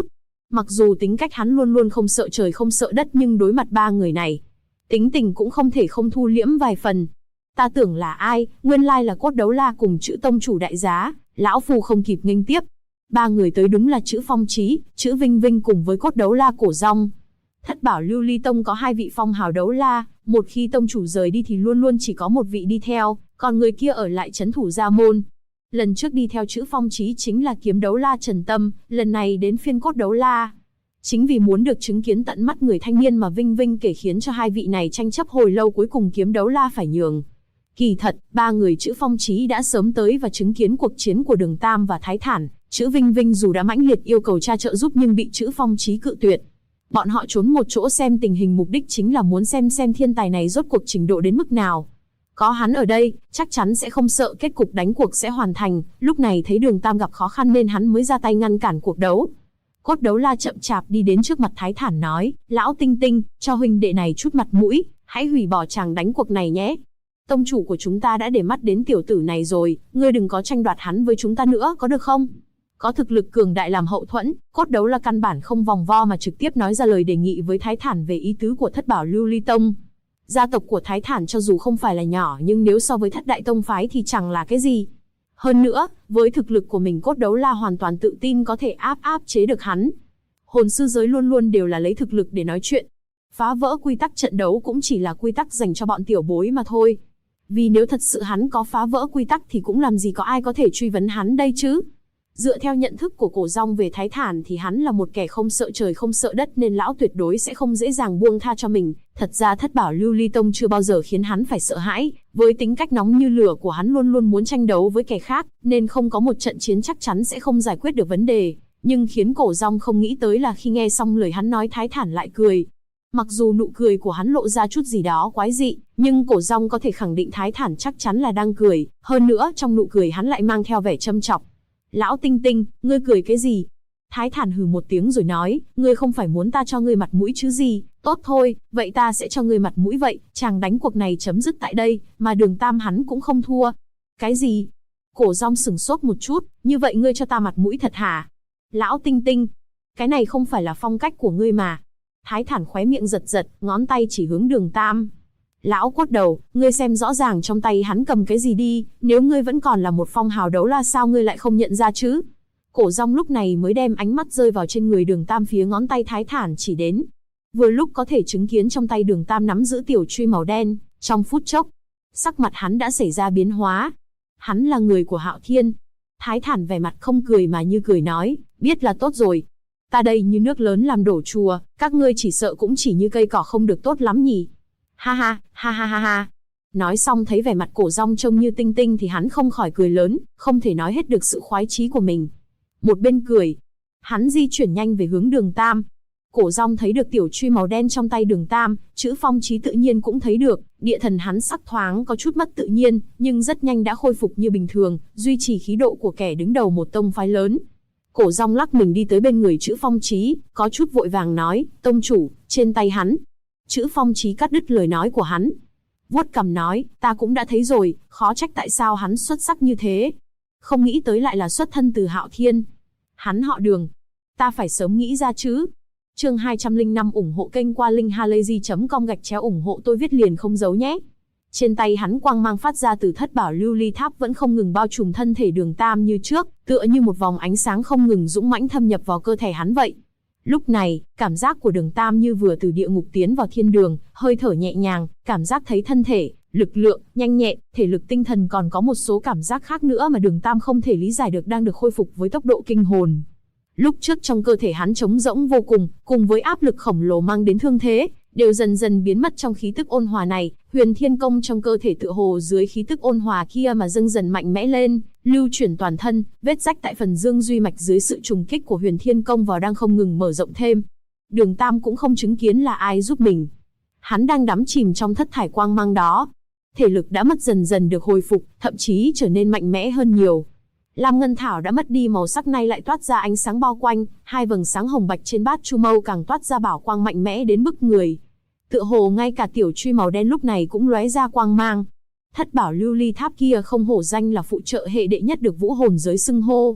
Mặc dù tính cách hắn luôn luôn không sợ trời không sợ đất nhưng đối mặt ba người này, tính tình cũng không thể không thu liễm vài phần. Ta tưởng là ai, nguyên lai là Cốt Đấu La cùng Chữ tông chủ đại giá, lão phu không kịp nghênh tiếp. Ba người tới đúng là Chữ Phong Chí, Chữ Vinh Vinh cùng với Cốt Đấu La Cổ Rong. Thất bảo Lưu Ly Tông có hai vị phong hào đấu la, một khi tông chủ rời đi thì luôn luôn chỉ có một vị đi theo, còn người kia ở lại trấn thủ gia môn. Lần trước đi theo Chữ Phong Chí chính là Kiếm Đấu La Trần Tâm, lần này đến phiên Cốt Đấu La. Chính vì muốn được chứng kiến tận mắt người thanh niên mà Vinh Vinh kể khiến cho hai vị này tranh chấp hồi lâu, cuối cùng Kiếm Đấu La phải nhường. Kỳ thật, ba người Chữ Phong Chí đã sớm tới và chứng kiến cuộc chiến của Đường Tam và Thái Thản. Chữ Vinh Vinh dù đã mãnh liệt yêu cầu cha trợ giúp nhưng bị Chữ Phong Chí cự tuyệt. Bọn họ trốn một chỗ xem tình hình, mục đích chính là muốn xem thiên tài này rốt cuộc trình độ đến mức nào. Có hắn ở đây, chắc chắn sẽ không sợ kết cục đánh cuộc sẽ hoàn thành. Lúc này thấy Đường Tam gặp khó khăn nên hắn mới ra tay ngăn cản cuộc đấu. Cốt Đấu La chậm chạp đi đến trước mặt Thái Thản nói, lão Tinh Tinh, cho huynh đệ này chút mặt mũi, hãy hủy bỏ chàng đánh cuộc này nhé. Tông chủ của chúng ta đã để mắt đến tiểu tử này rồi, ngươi đừng có tranh đoạt hắn với chúng ta nữa, có được không? Có thực lực cường đại làm hậu thuẫn, Cốt Đấu La căn bản không vòng vo mà trực tiếp nói ra lời đề nghị với Thái Thản về ý tứ của Thất bảo Lưu Ly Tông. Gia tộc của Thái Thản cho dù không phải là nhỏ nhưng nếu so với Thất đại tông phái thì chẳng là cái gì. Hơn nữa, với thực lực của mình, Cốt Đấu La hoàn toàn tự tin có thể áp chế được hắn. Hồn sư giới luôn luôn đều là lấy thực lực để nói chuyện. Phá vỡ quy tắc trận đấu cũng chỉ là quy tắc dành cho bọn tiểu bối mà thôi. Vì nếu thật sự hắn có phá vỡ quy tắc thì cũng làm gì có ai có thể truy vấn hắn đây chứ. Dựa theo nhận thức của Cổ Rong về Thái Thản thì hắn là một kẻ không sợ trời không sợ đất nên lão tuyệt đối sẽ không dễ dàng buông tha cho mình. Thật ra Thất bảo Lưu Ly Tông chưa bao giờ khiến hắn phải sợ hãi, với tính cách nóng như lửa của hắn luôn luôn muốn tranh đấu với kẻ khác, nên không có một trận chiến chắc chắn sẽ không giải quyết được vấn đề. Nhưng khiến Cổ Rong không nghĩ tới là khi nghe xong lời hắn nói, Thái Thản lại cười. Mặc dù nụ cười của hắn lộ ra chút gì đó quái dị, nhưng Cổ Rong có thể khẳng định Thái Thản chắc chắn là đang cười, hơn nữa trong nụ cười hắn lại mang theo vẻ châm chọc. Lão Tinh Tinh, ngươi cười cái gì? Thái Thản hừ một tiếng rồi nói, ngươi không phải muốn ta cho ngươi mặt mũi chứ gì, tốt thôi, vậy ta sẽ cho ngươi mặt mũi vậy, chàng đánh cuộc này chấm dứt tại đây, mà Đường Tam hắn cũng không thua. Cái gì? Cổ Rong sửng sốt một chút, như vậy ngươi cho ta mặt mũi thật hả? Lão Tinh Tinh, cái này không phải là phong cách của ngươi mà. Thái Thản khóe miệng giật giật, ngón tay chỉ hướng Đường Tam. Lão Cốt Đầu, ngươi xem rõ ràng trong tay hắn cầm cái gì đi, nếu ngươi vẫn còn là một phong hào đấu la sao ngươi lại không nhận ra chứ? Cổ Rong lúc này mới đem ánh mắt rơi vào trên người Đường Tam phía ngón tay Thái Thản chỉ đến. Vừa lúc có thể chứng kiến trong tay Đường Tam nắm giữ tiểu truy màu đen, trong phút chốc, sắc mặt hắn đã xảy ra biến hóa. Hắn là người của Hạo Thiên. Thái Thản vẻ mặt không cười mà như cười nói, biết là tốt rồi. Ta đây như nước lớn làm đổ chùa, các ngươi chỉ sợ cũng chỉ như cây cỏ không được tốt lắm nhỉ. Ha ha, ha ha ha ha. Nói xong thấy vẻ mặt Cổ Rong trông như tinh tinh thì hắn không khỏi cười lớn, không thể nói hết được sự khoái chí của mình. Một bên cười, hắn di chuyển nhanh về hướng Đường Tam. Cổ Rong thấy được tiểu truy màu đen trong tay Đường Tam, Chữ Phong Chí tự nhiên cũng thấy được, địa thần hắn sắc thoáng có chút mất tự nhiên, nhưng rất nhanh đã khôi phục như bình thường, duy trì khí độ của kẻ đứng đầu một tông phái lớn. Cổ Rong lắc mình đi tới bên người Chữ Phong Chí, có chút vội vàng nói, tông chủ, trên tay hắn. Chữ Phong Chí cắt đứt lời nói của hắn. Vuốt cằm nói, ta cũng đã thấy rồi, khó trách tại sao hắn xuất sắc như thế. Không nghĩ tới lại là xuất thân từ Hạo Thiên. Hắn họ Đường. Ta phải sớm nghĩ ra chứ. Chương 205 ủng hộ kênh qua linkhalazy.com ủng hộ tôi viết liền không giấu nhé. Trên tay hắn quang mang phát ra từ Thất bảo Lưu Ly Tháp vẫn không ngừng bao trùm thân thể Đường Tam như trước, tựa như một vòng ánh sáng không ngừng dũng mãnh thâm nhập vào cơ thể hắn vậy. Lúc này, cảm giác của Đường Tam như vừa từ địa ngục tiến vào thiên đường, hơi thở nhẹ nhàng, cảm giác thấy thân thể, lực lượng, nhanh nhẹn, thể lực tinh thần còn có một số cảm giác khác nữa mà Đường Tam không thể lý giải được đang được khôi phục với tốc độ kinh hồn. Lúc trước trong cơ thể hắn trống rỗng vô cùng với áp lực khổng lồ mang đến thương thế, đều dần dần biến mất trong khí tức ôn hòa này. Huyền Thiên Công trong cơ thể tựa hồ dưới khí tức ôn hòa kia mà dâng dần mạnh mẽ lên, lưu chuyển toàn thân, vết rách tại phần dương duy mạch dưới sự trùng kích của Huyền Thiên Công vào đang không ngừng mở rộng thêm. Đường Tam cũng không chứng kiến là ai giúp mình. Hắn đang đắm chìm trong thất thải quang mang đó. Thể lực đã mất dần dần được hồi phục, thậm chí trở nên mạnh mẽ hơn nhiều. Lam Ngân Thảo đã mất đi màu sắc nay lại toát ra ánh sáng bao quanh, hai vầng sáng hồng bạch trên bát chu mâu càng toát ra bảo quang mạnh mẽ đến bức người. Tựa hồ ngay cả tiểu truy màu đen lúc này cũng lóe ra quang mang. Thất bảo Lưu Ly Tháp kia không hổ danh là phụ trợ hệ đệ nhất được vũ hồn giới xưng hô.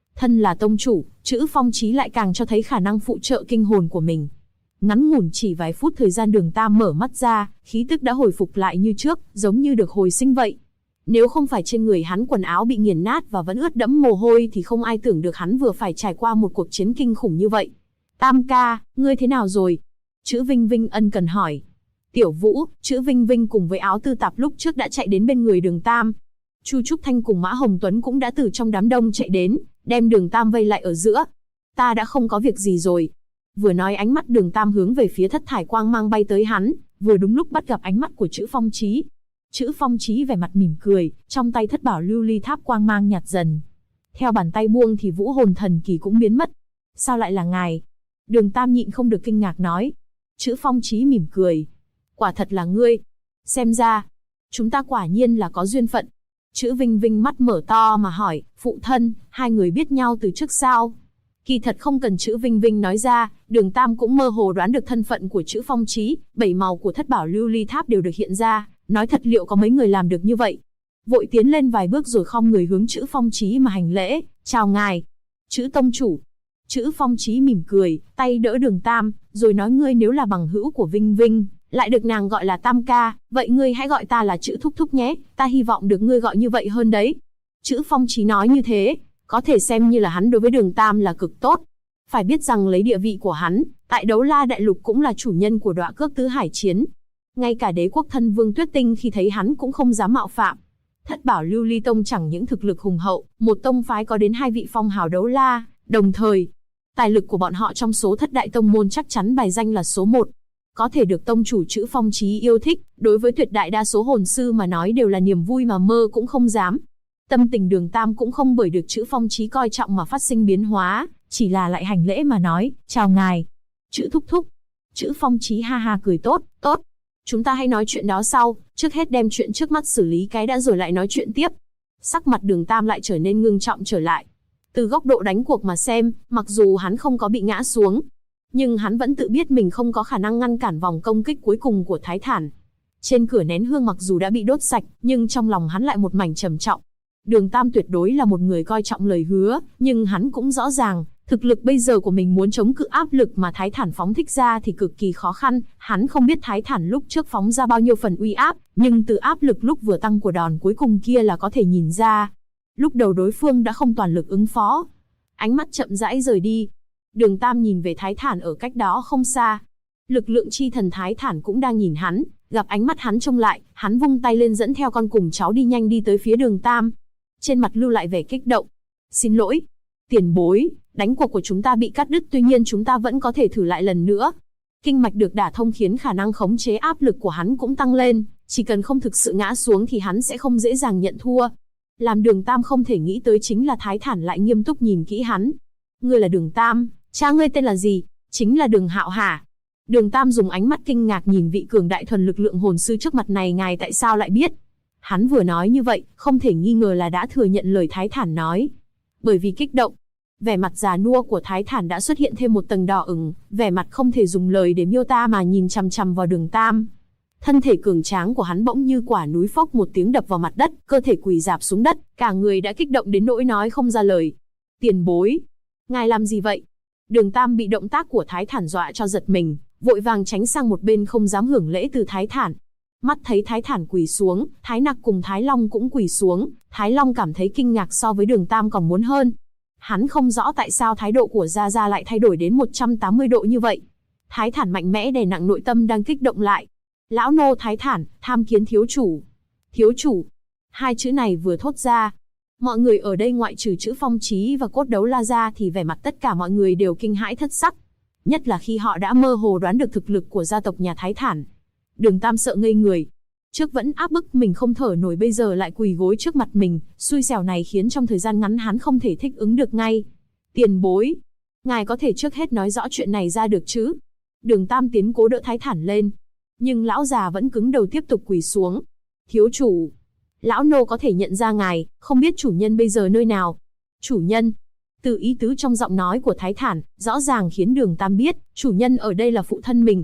Thân là tông chủ, Chữ Phong Chí lại càng cho thấy khả năng phụ trợ kinh hồn của mình. Ngắn ngủn chỉ vài phút thời gian Đường Tam mở mắt ra, khí tức đã hồi phục lại như trước, giống như được hồi sinh vậy. Nếu không phải trên người hắn quần áo bị nghiền nát và vẫn ướt đẫm mồ hôi thì không ai tưởng được hắn vừa phải trải qua một cuộc chiến kinh khủng như vậy. Tam ca, ngươi thế nào rồi? Chữ Vinh Vinh ân cần hỏi. Tiểu Vũ, Chữ Vinh Vinh cùng với Áo Tư Tạp lúc trước đã chạy đến bên người Đường Tam. Chu Trúc Thanh cùng Mã Hồng Tuấn cũng đã từ trong đám đông chạy đến, đem Đường Tam vây lại ở giữa. Ta đã không có việc gì rồi. Vừa nói ánh mắt Đường Tam hướng về phía thất thải quang mang bay tới hắn, vừa đúng lúc bắt gặp ánh mắt của Chữ Phong Chí. Chữ Phong Chí vẻ mặt mỉm cười, trong tay thất bảo lưu ly tháp quang mang nhạt dần. Theo bàn tay buông thì vũ hồn thần kỳ cũng biến mất. Sao lại là ngài? Đường Tam nhịn không được kinh ngạc nói. Chữ Phong Chí mỉm cười. Quả thật là ngươi. Xem ra, chúng ta quả nhiên là có duyên phận. Chữ Vinh Vinh mắt mở to mà hỏi, phụ thân, hai người biết nhau từ trước sao? Kỳ thật không cần Chữ Vinh Vinh nói ra, Đường Tam cũng mơ hồ đoán được thân phận của Chữ Phong Chí, 7 màu của thất bảo lưu ly tháp đều được hiện ra, nói thật liệu có mấy người làm được như vậy? Vội tiến lên vài bước rồi khom người hướng Chữ Phong Chí mà hành lễ, chào ngài. Chữ tông chủ. Chữ Phong Chí mỉm cười, tay đỡ Đường Tam, rồi nói ngươi nếu là bằng hữu của Vinh Vinh, lại được nàng gọi là Tam ca, vậy ngươi hãy gọi ta là Chữ thúc thúc nhé, ta hy vọng được ngươi gọi như vậy hơn đấy. Chữ Phong Chí nói như thế, có thể xem như là hắn đối với Đường Tam là cực tốt. Phải biết rằng lấy địa vị của hắn, tại Đấu La Đại Lục cũng là chủ nhân của Đọa Cước Tứ Hải Chiến. Ngay cả đế quốc thân vương Tuyết Tinh khi thấy hắn cũng không dám mạo phạm. Thất bảo lưu ly tông chẳng những thực lực hùng hậu, một tông phái có đến 2 vị phong hào đấu la, đồng thời, tài lực của bọn họ trong số thất đại tông môn chắc chắn bài danh là số 1. Có thể được tông chủ Chữ Phong Chí yêu thích, đối với tuyệt đại đa số hồn sư mà nói đều là niềm vui mà mơ cũng không dám. Tâm tình Đường Tam cũng không bởi được Chữ Phong Chí coi trọng mà phát sinh biến hóa, chỉ là lại hành lễ mà nói, chào ngài. Chữ thúc thúc. Chữ Phong Chí ha ha cười tốt, tốt. Chúng ta hãy nói chuyện đó sau, trước hết đem chuyện trước mắt xử lý cái đã rồi lại nói chuyện tiếp. Sắc mặt Đường Tam lại trở nên ngưng trọng trở lại. Từ góc độ đánh cuộc mà xem, mặc dù hắn không có bị ngã xuống, nhưng hắn vẫn tự biết mình không có khả năng ngăn cản vòng công kích cuối cùng của Thái Thản. Trên cửa nén hương mặc dù đã bị đốt sạch, nhưng trong lòng hắn lại một mảnh trầm trọng. Đường Tam tuyệt đối là một người coi trọng lời hứa, nhưng hắn cũng rõ ràng, thực lực bây giờ của mình muốn chống cự áp lực mà Thái Thản phóng thích ra thì cực kỳ khó khăn. Hắn không biết Thái Thản lúc trước phóng ra bao nhiêu phần uy áp, nhưng từ áp lực lúc vừa tăng của đòn cuối cùng kia là có thể nhìn ra. Lúc đầu đối phương đã không toàn lực ứng phó. Ánh mắt chậm rãi rời đi. Đường Tam nhìn về Thái Thản ở cách đó không xa. Lực lượng chi thần Thái Thản cũng đang nhìn hắn, gặp ánh mắt hắn trông lại, hắn vung tay lên dẫn theo con cùng cháu đi nhanh đi tới phía Đường Tam. Trên mặt lưu lại vẻ kích động. Xin lỗi, tiền bối, đánh cuộc của chúng ta bị cắt đứt, tuy nhiên chúng ta vẫn có thể thử lại lần nữa. Kinh mạch được đả thông khiến khả năng khống chế áp lực của hắn cũng tăng lên, chỉ cần không thực sự ngã xuống thì hắn sẽ không dễ dàng nhận thua. Làm Đường Tam không thể nghĩ tới chính là Thái Thản lại nghiêm túc nhìn kỹ hắn. Ngươi là Đường Tam, cha ngươi tên là gì? Chính là Đường Hạo hả? Đường Tam dùng ánh mắt kinh ngạc nhìn vị cường đại thuần lực lượng hồn sư trước mặt này, ngài tại sao lại biết? Hắn vừa nói như vậy, không thể nghi ngờ là đã thừa nhận lời Thái Thản nói. Bởi vì kích động, vẻ mặt già nua của Thái Thản đã xuất hiện thêm một tầng đỏ ửng, vẻ mặt không thể dùng lời để miêu tả mà nhìn chằm chằm vào Đường Tam. Thân thể cường tráng của hắn bỗng như quả núi phốc một tiếng đập vào mặt đất, cơ thể quỳ rạp xuống đất, cả người đã kích động đến nỗi nói không ra lời. Tiền bối, ngài làm gì vậy? Đường Tam bị động tác của Thái Thản dọa cho giật mình, vội vàng tránh sang một bên không dám hưởng lễ từ Thái Thản. Mắt thấy Thái Thản quỳ xuống, Thái Nặc cùng Thái Long cũng quỳ xuống, Thái Long cảm thấy kinh ngạc so với Đường Tam còn muốn hơn. Hắn không rõ tại sao thái độ của Gia Gia lại thay đổi đến 180 độ như vậy. Thái Thản mạnh mẽ đè nặng nội tâm đang kích động lại. Lão nô Thái Thản, tham kiến thiếu chủ. Thiếu chủ. Hai chữ này vừa thốt ra, mọi người ở đây ngoại trừ Chữ Phong Chí và Cốt Đấu La ra thì vẻ mặt tất cả mọi người đều kinh hãi thất sắc. Nhất là khi họ đã mơ hồ đoán được thực lực của gia tộc nhà Thái Thản. Đường Tam sợ ngây người. Trước vẫn áp bức mình không thở nổi, bây giờ lại quỳ gối trước mặt mình, xui xẻo này khiến trong thời gian ngắn hắn không thể thích ứng được ngay. Tiền bối, ngài có thể trước hết nói rõ chuyện này ra được chứ? Đường Tam tiến cố đỡ Thái Thản lên, nhưng lão già vẫn cứng đầu tiếp tục quỳ xuống. Thiếu chủ, lão nô có thể nhận ra ngài, không biết chủ nhân bây giờ nơi nào? Chủ nhân? Từ ý tứ trong giọng nói của Thái Thản, rõ ràng khiến Đường Tam biết, chủ nhân ở đây là phụ thân mình.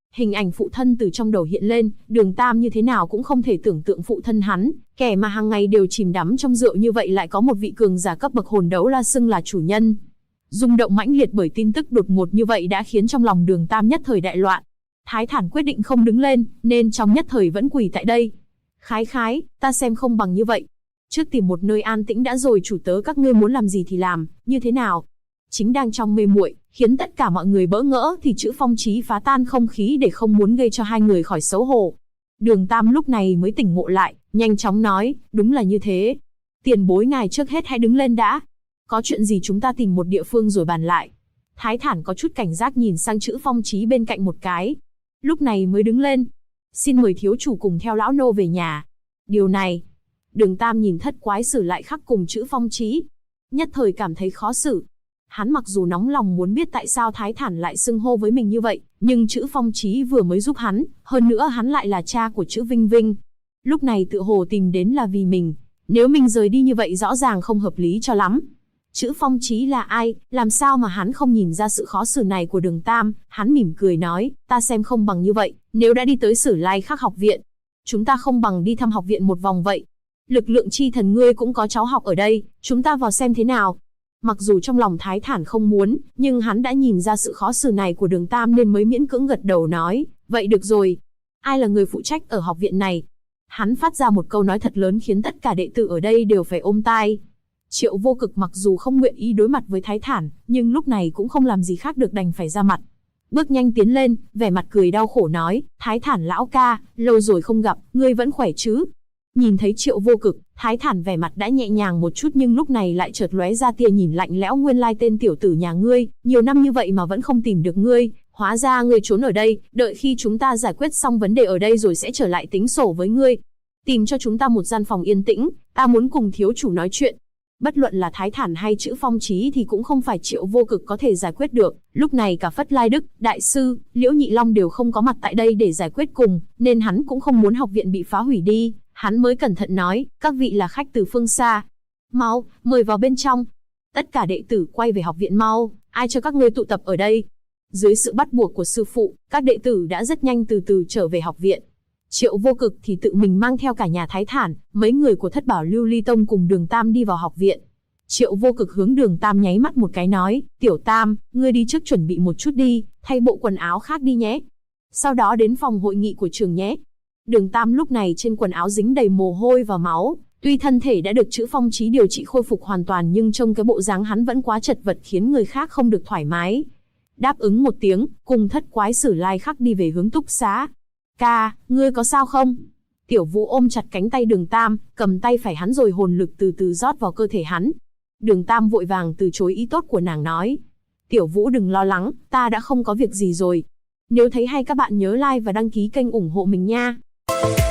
Hình ảnh phụ thân từ trong đầu hiện lên, Đường Tam như thế nào cũng không thể tưởng tượng phụ thân hắn, kẻ mà hàng ngày đều chìm đắm trong rượu như vậy lại có một vị cường giả cấp bậc hồn đấu la xưng là chủ nhân. Rung động mãnh liệt bởi tin tức đột ngột như vậy đã khiến trong lòng Đường Tam nhất thời đại loạn. Thái Thản quyết định không đứng lên, nên trong nhất thời vẫn quỳ tại đây. Khái, ta xem không bằng như vậy. Trước tìm một nơi an tĩnh đã rồi chủ tớ các ngươi muốn làm gì thì làm, như thế nào? Chính đang trong mê muội, khiến tất cả mọi người bỡ ngỡ thì Chữ Phong Chí phá tan không khí để không muốn gây cho hai người khỏi xấu hổ. Đường Tam lúc này mới tỉnh ngộ lại, nhanh chóng nói, đúng là như thế. Tiền bối ngài trước hết hãy đứng lên đã. Có chuyện gì chúng ta tìm một địa phương rồi bàn lại. Thái Thản có chút cảnh giác nhìn sang Chữ Phong Chí bên cạnh một cái. Lúc này mới đứng lên. Xin mời thiếu chủ cùng theo lão nô về nhà. Điều này, Đường Tam nhìn Thất Quái Sử lại khắc cùng Chữ Phong Chí, nhất thời cảm thấy khó xử. Hắn mặc dù nóng lòng muốn biết tại sao Thái Thản lại xưng hô với mình như vậy, nhưng Chữ Phong Chí vừa mới giúp hắn, hơn nữa hắn lại là cha của Chữ Vinh Vinh. Lúc này tự hồ tìm đến là vì mình, nếu mình rời đi như vậy rõ ràng không hợp lý cho lắm. Chữ Phong Chí là ai, làm sao mà hắn không nhìn ra sự khó xử này của Đường Tam, hắn mỉm cười nói, ta xem không bằng như vậy, nếu đã đi tới Sử Lai Khắc học viện, chúng ta không bằng đi thăm học viện một vòng vậy. Lực lượng chi thần ngươi cũng có cháu học ở đây, chúng ta vào xem thế nào. Mặc dù trong lòng Thái Thản không muốn, nhưng hắn đã nhìn ra sự khó xử này của Đường Tam nên mới miễn cưỡng gật đầu nói, vậy được rồi. Ai là người phụ trách ở học viện này? Hắn phát ra một câu nói thật lớn khiến tất cả đệ tử ở đây đều phải ôm tai. Triệu Vô Cực mặc dù không nguyện ý đối mặt với Thái Thản, nhưng lúc này cũng không làm gì khác được đành phải ra mặt. Bước nhanh tiến lên, vẻ mặt cười đau khổ nói, Thái Thản lão ca, lâu rồi không gặp, ngươi vẫn khỏe chứ? Nhìn thấy Triệu Vô Cực, Thái Thản vẻ mặt đã nhẹ nhàng một chút nhưng lúc này lại chợt lóe ra tia nhìn lạnh lẽo, nguyên lai tên tiểu tử nhà ngươi, nhiều năm như vậy mà vẫn không tìm được ngươi, hóa ra ngươi trốn ở đây, đợi khi chúng ta giải quyết xong vấn đề ở đây rồi sẽ trở lại tính sổ với ngươi. Tìm cho chúng ta một gian phòng yên tĩnh, ta muốn cùng thiếu chủ nói chuyện. Bất luận là Thái Thản hay Chữ Phong Chí thì cũng không phải Triệu Vô Cực có thể giải quyết được, lúc này cả Phất Lai Đức, Đại sư, Liễu Nhị Long đều không có mặt tại đây để giải quyết cùng, nên hắn cũng không muốn học viện bị phá hủy đi. Hắn mới cẩn thận nói, các vị là khách từ phương xa. Mau, mời vào bên trong. Tất cả đệ tử quay về học viện mau, ai cho các ngươi tụ tập ở đây? Dưới sự bắt buộc của sư phụ, các đệ tử đã rất nhanh từ từ trở về học viện. Triệu Vô Cực thì tự mình mang theo cả nhà Thái Thản, mấy người của Thất Bảo Lưu Ly Tông cùng Đường Tam đi vào học viện. Triệu Vô Cực hướng Đường Tam nháy mắt một cái nói, Tiểu Tam, ngươi đi trước chuẩn bị một chút đi, thay bộ quần áo khác đi nhé. Sau đó đến phòng hội nghị của trường nhé. Đường Tam lúc này trên quần áo dính đầy mồ hôi và máu, tuy thân thể đã được Chữ Phong Chí điều trị khôi phục hoàn toàn nhưng trông cái bộ dáng hắn vẫn quá chật vật khiến người khác không được thoải mái. Đáp ứng một tiếng, cùng Thất Quái Sử Lai Khắc đi về hướng túc xá. Ca, ngươi có sao không? Tiểu Vũ ôm chặt cánh tay Đường Tam, cầm tay phải hắn rồi hồn lực từ từ rót vào cơ thể hắn. Đường Tam vội vàng từ chối ý tốt của nàng nói. Tiểu Vũ đừng lo lắng, ta đã không có việc gì rồi. Nếu thấy hay các bạn nhớ like và đăng ký kênh ủng hộ mình nha.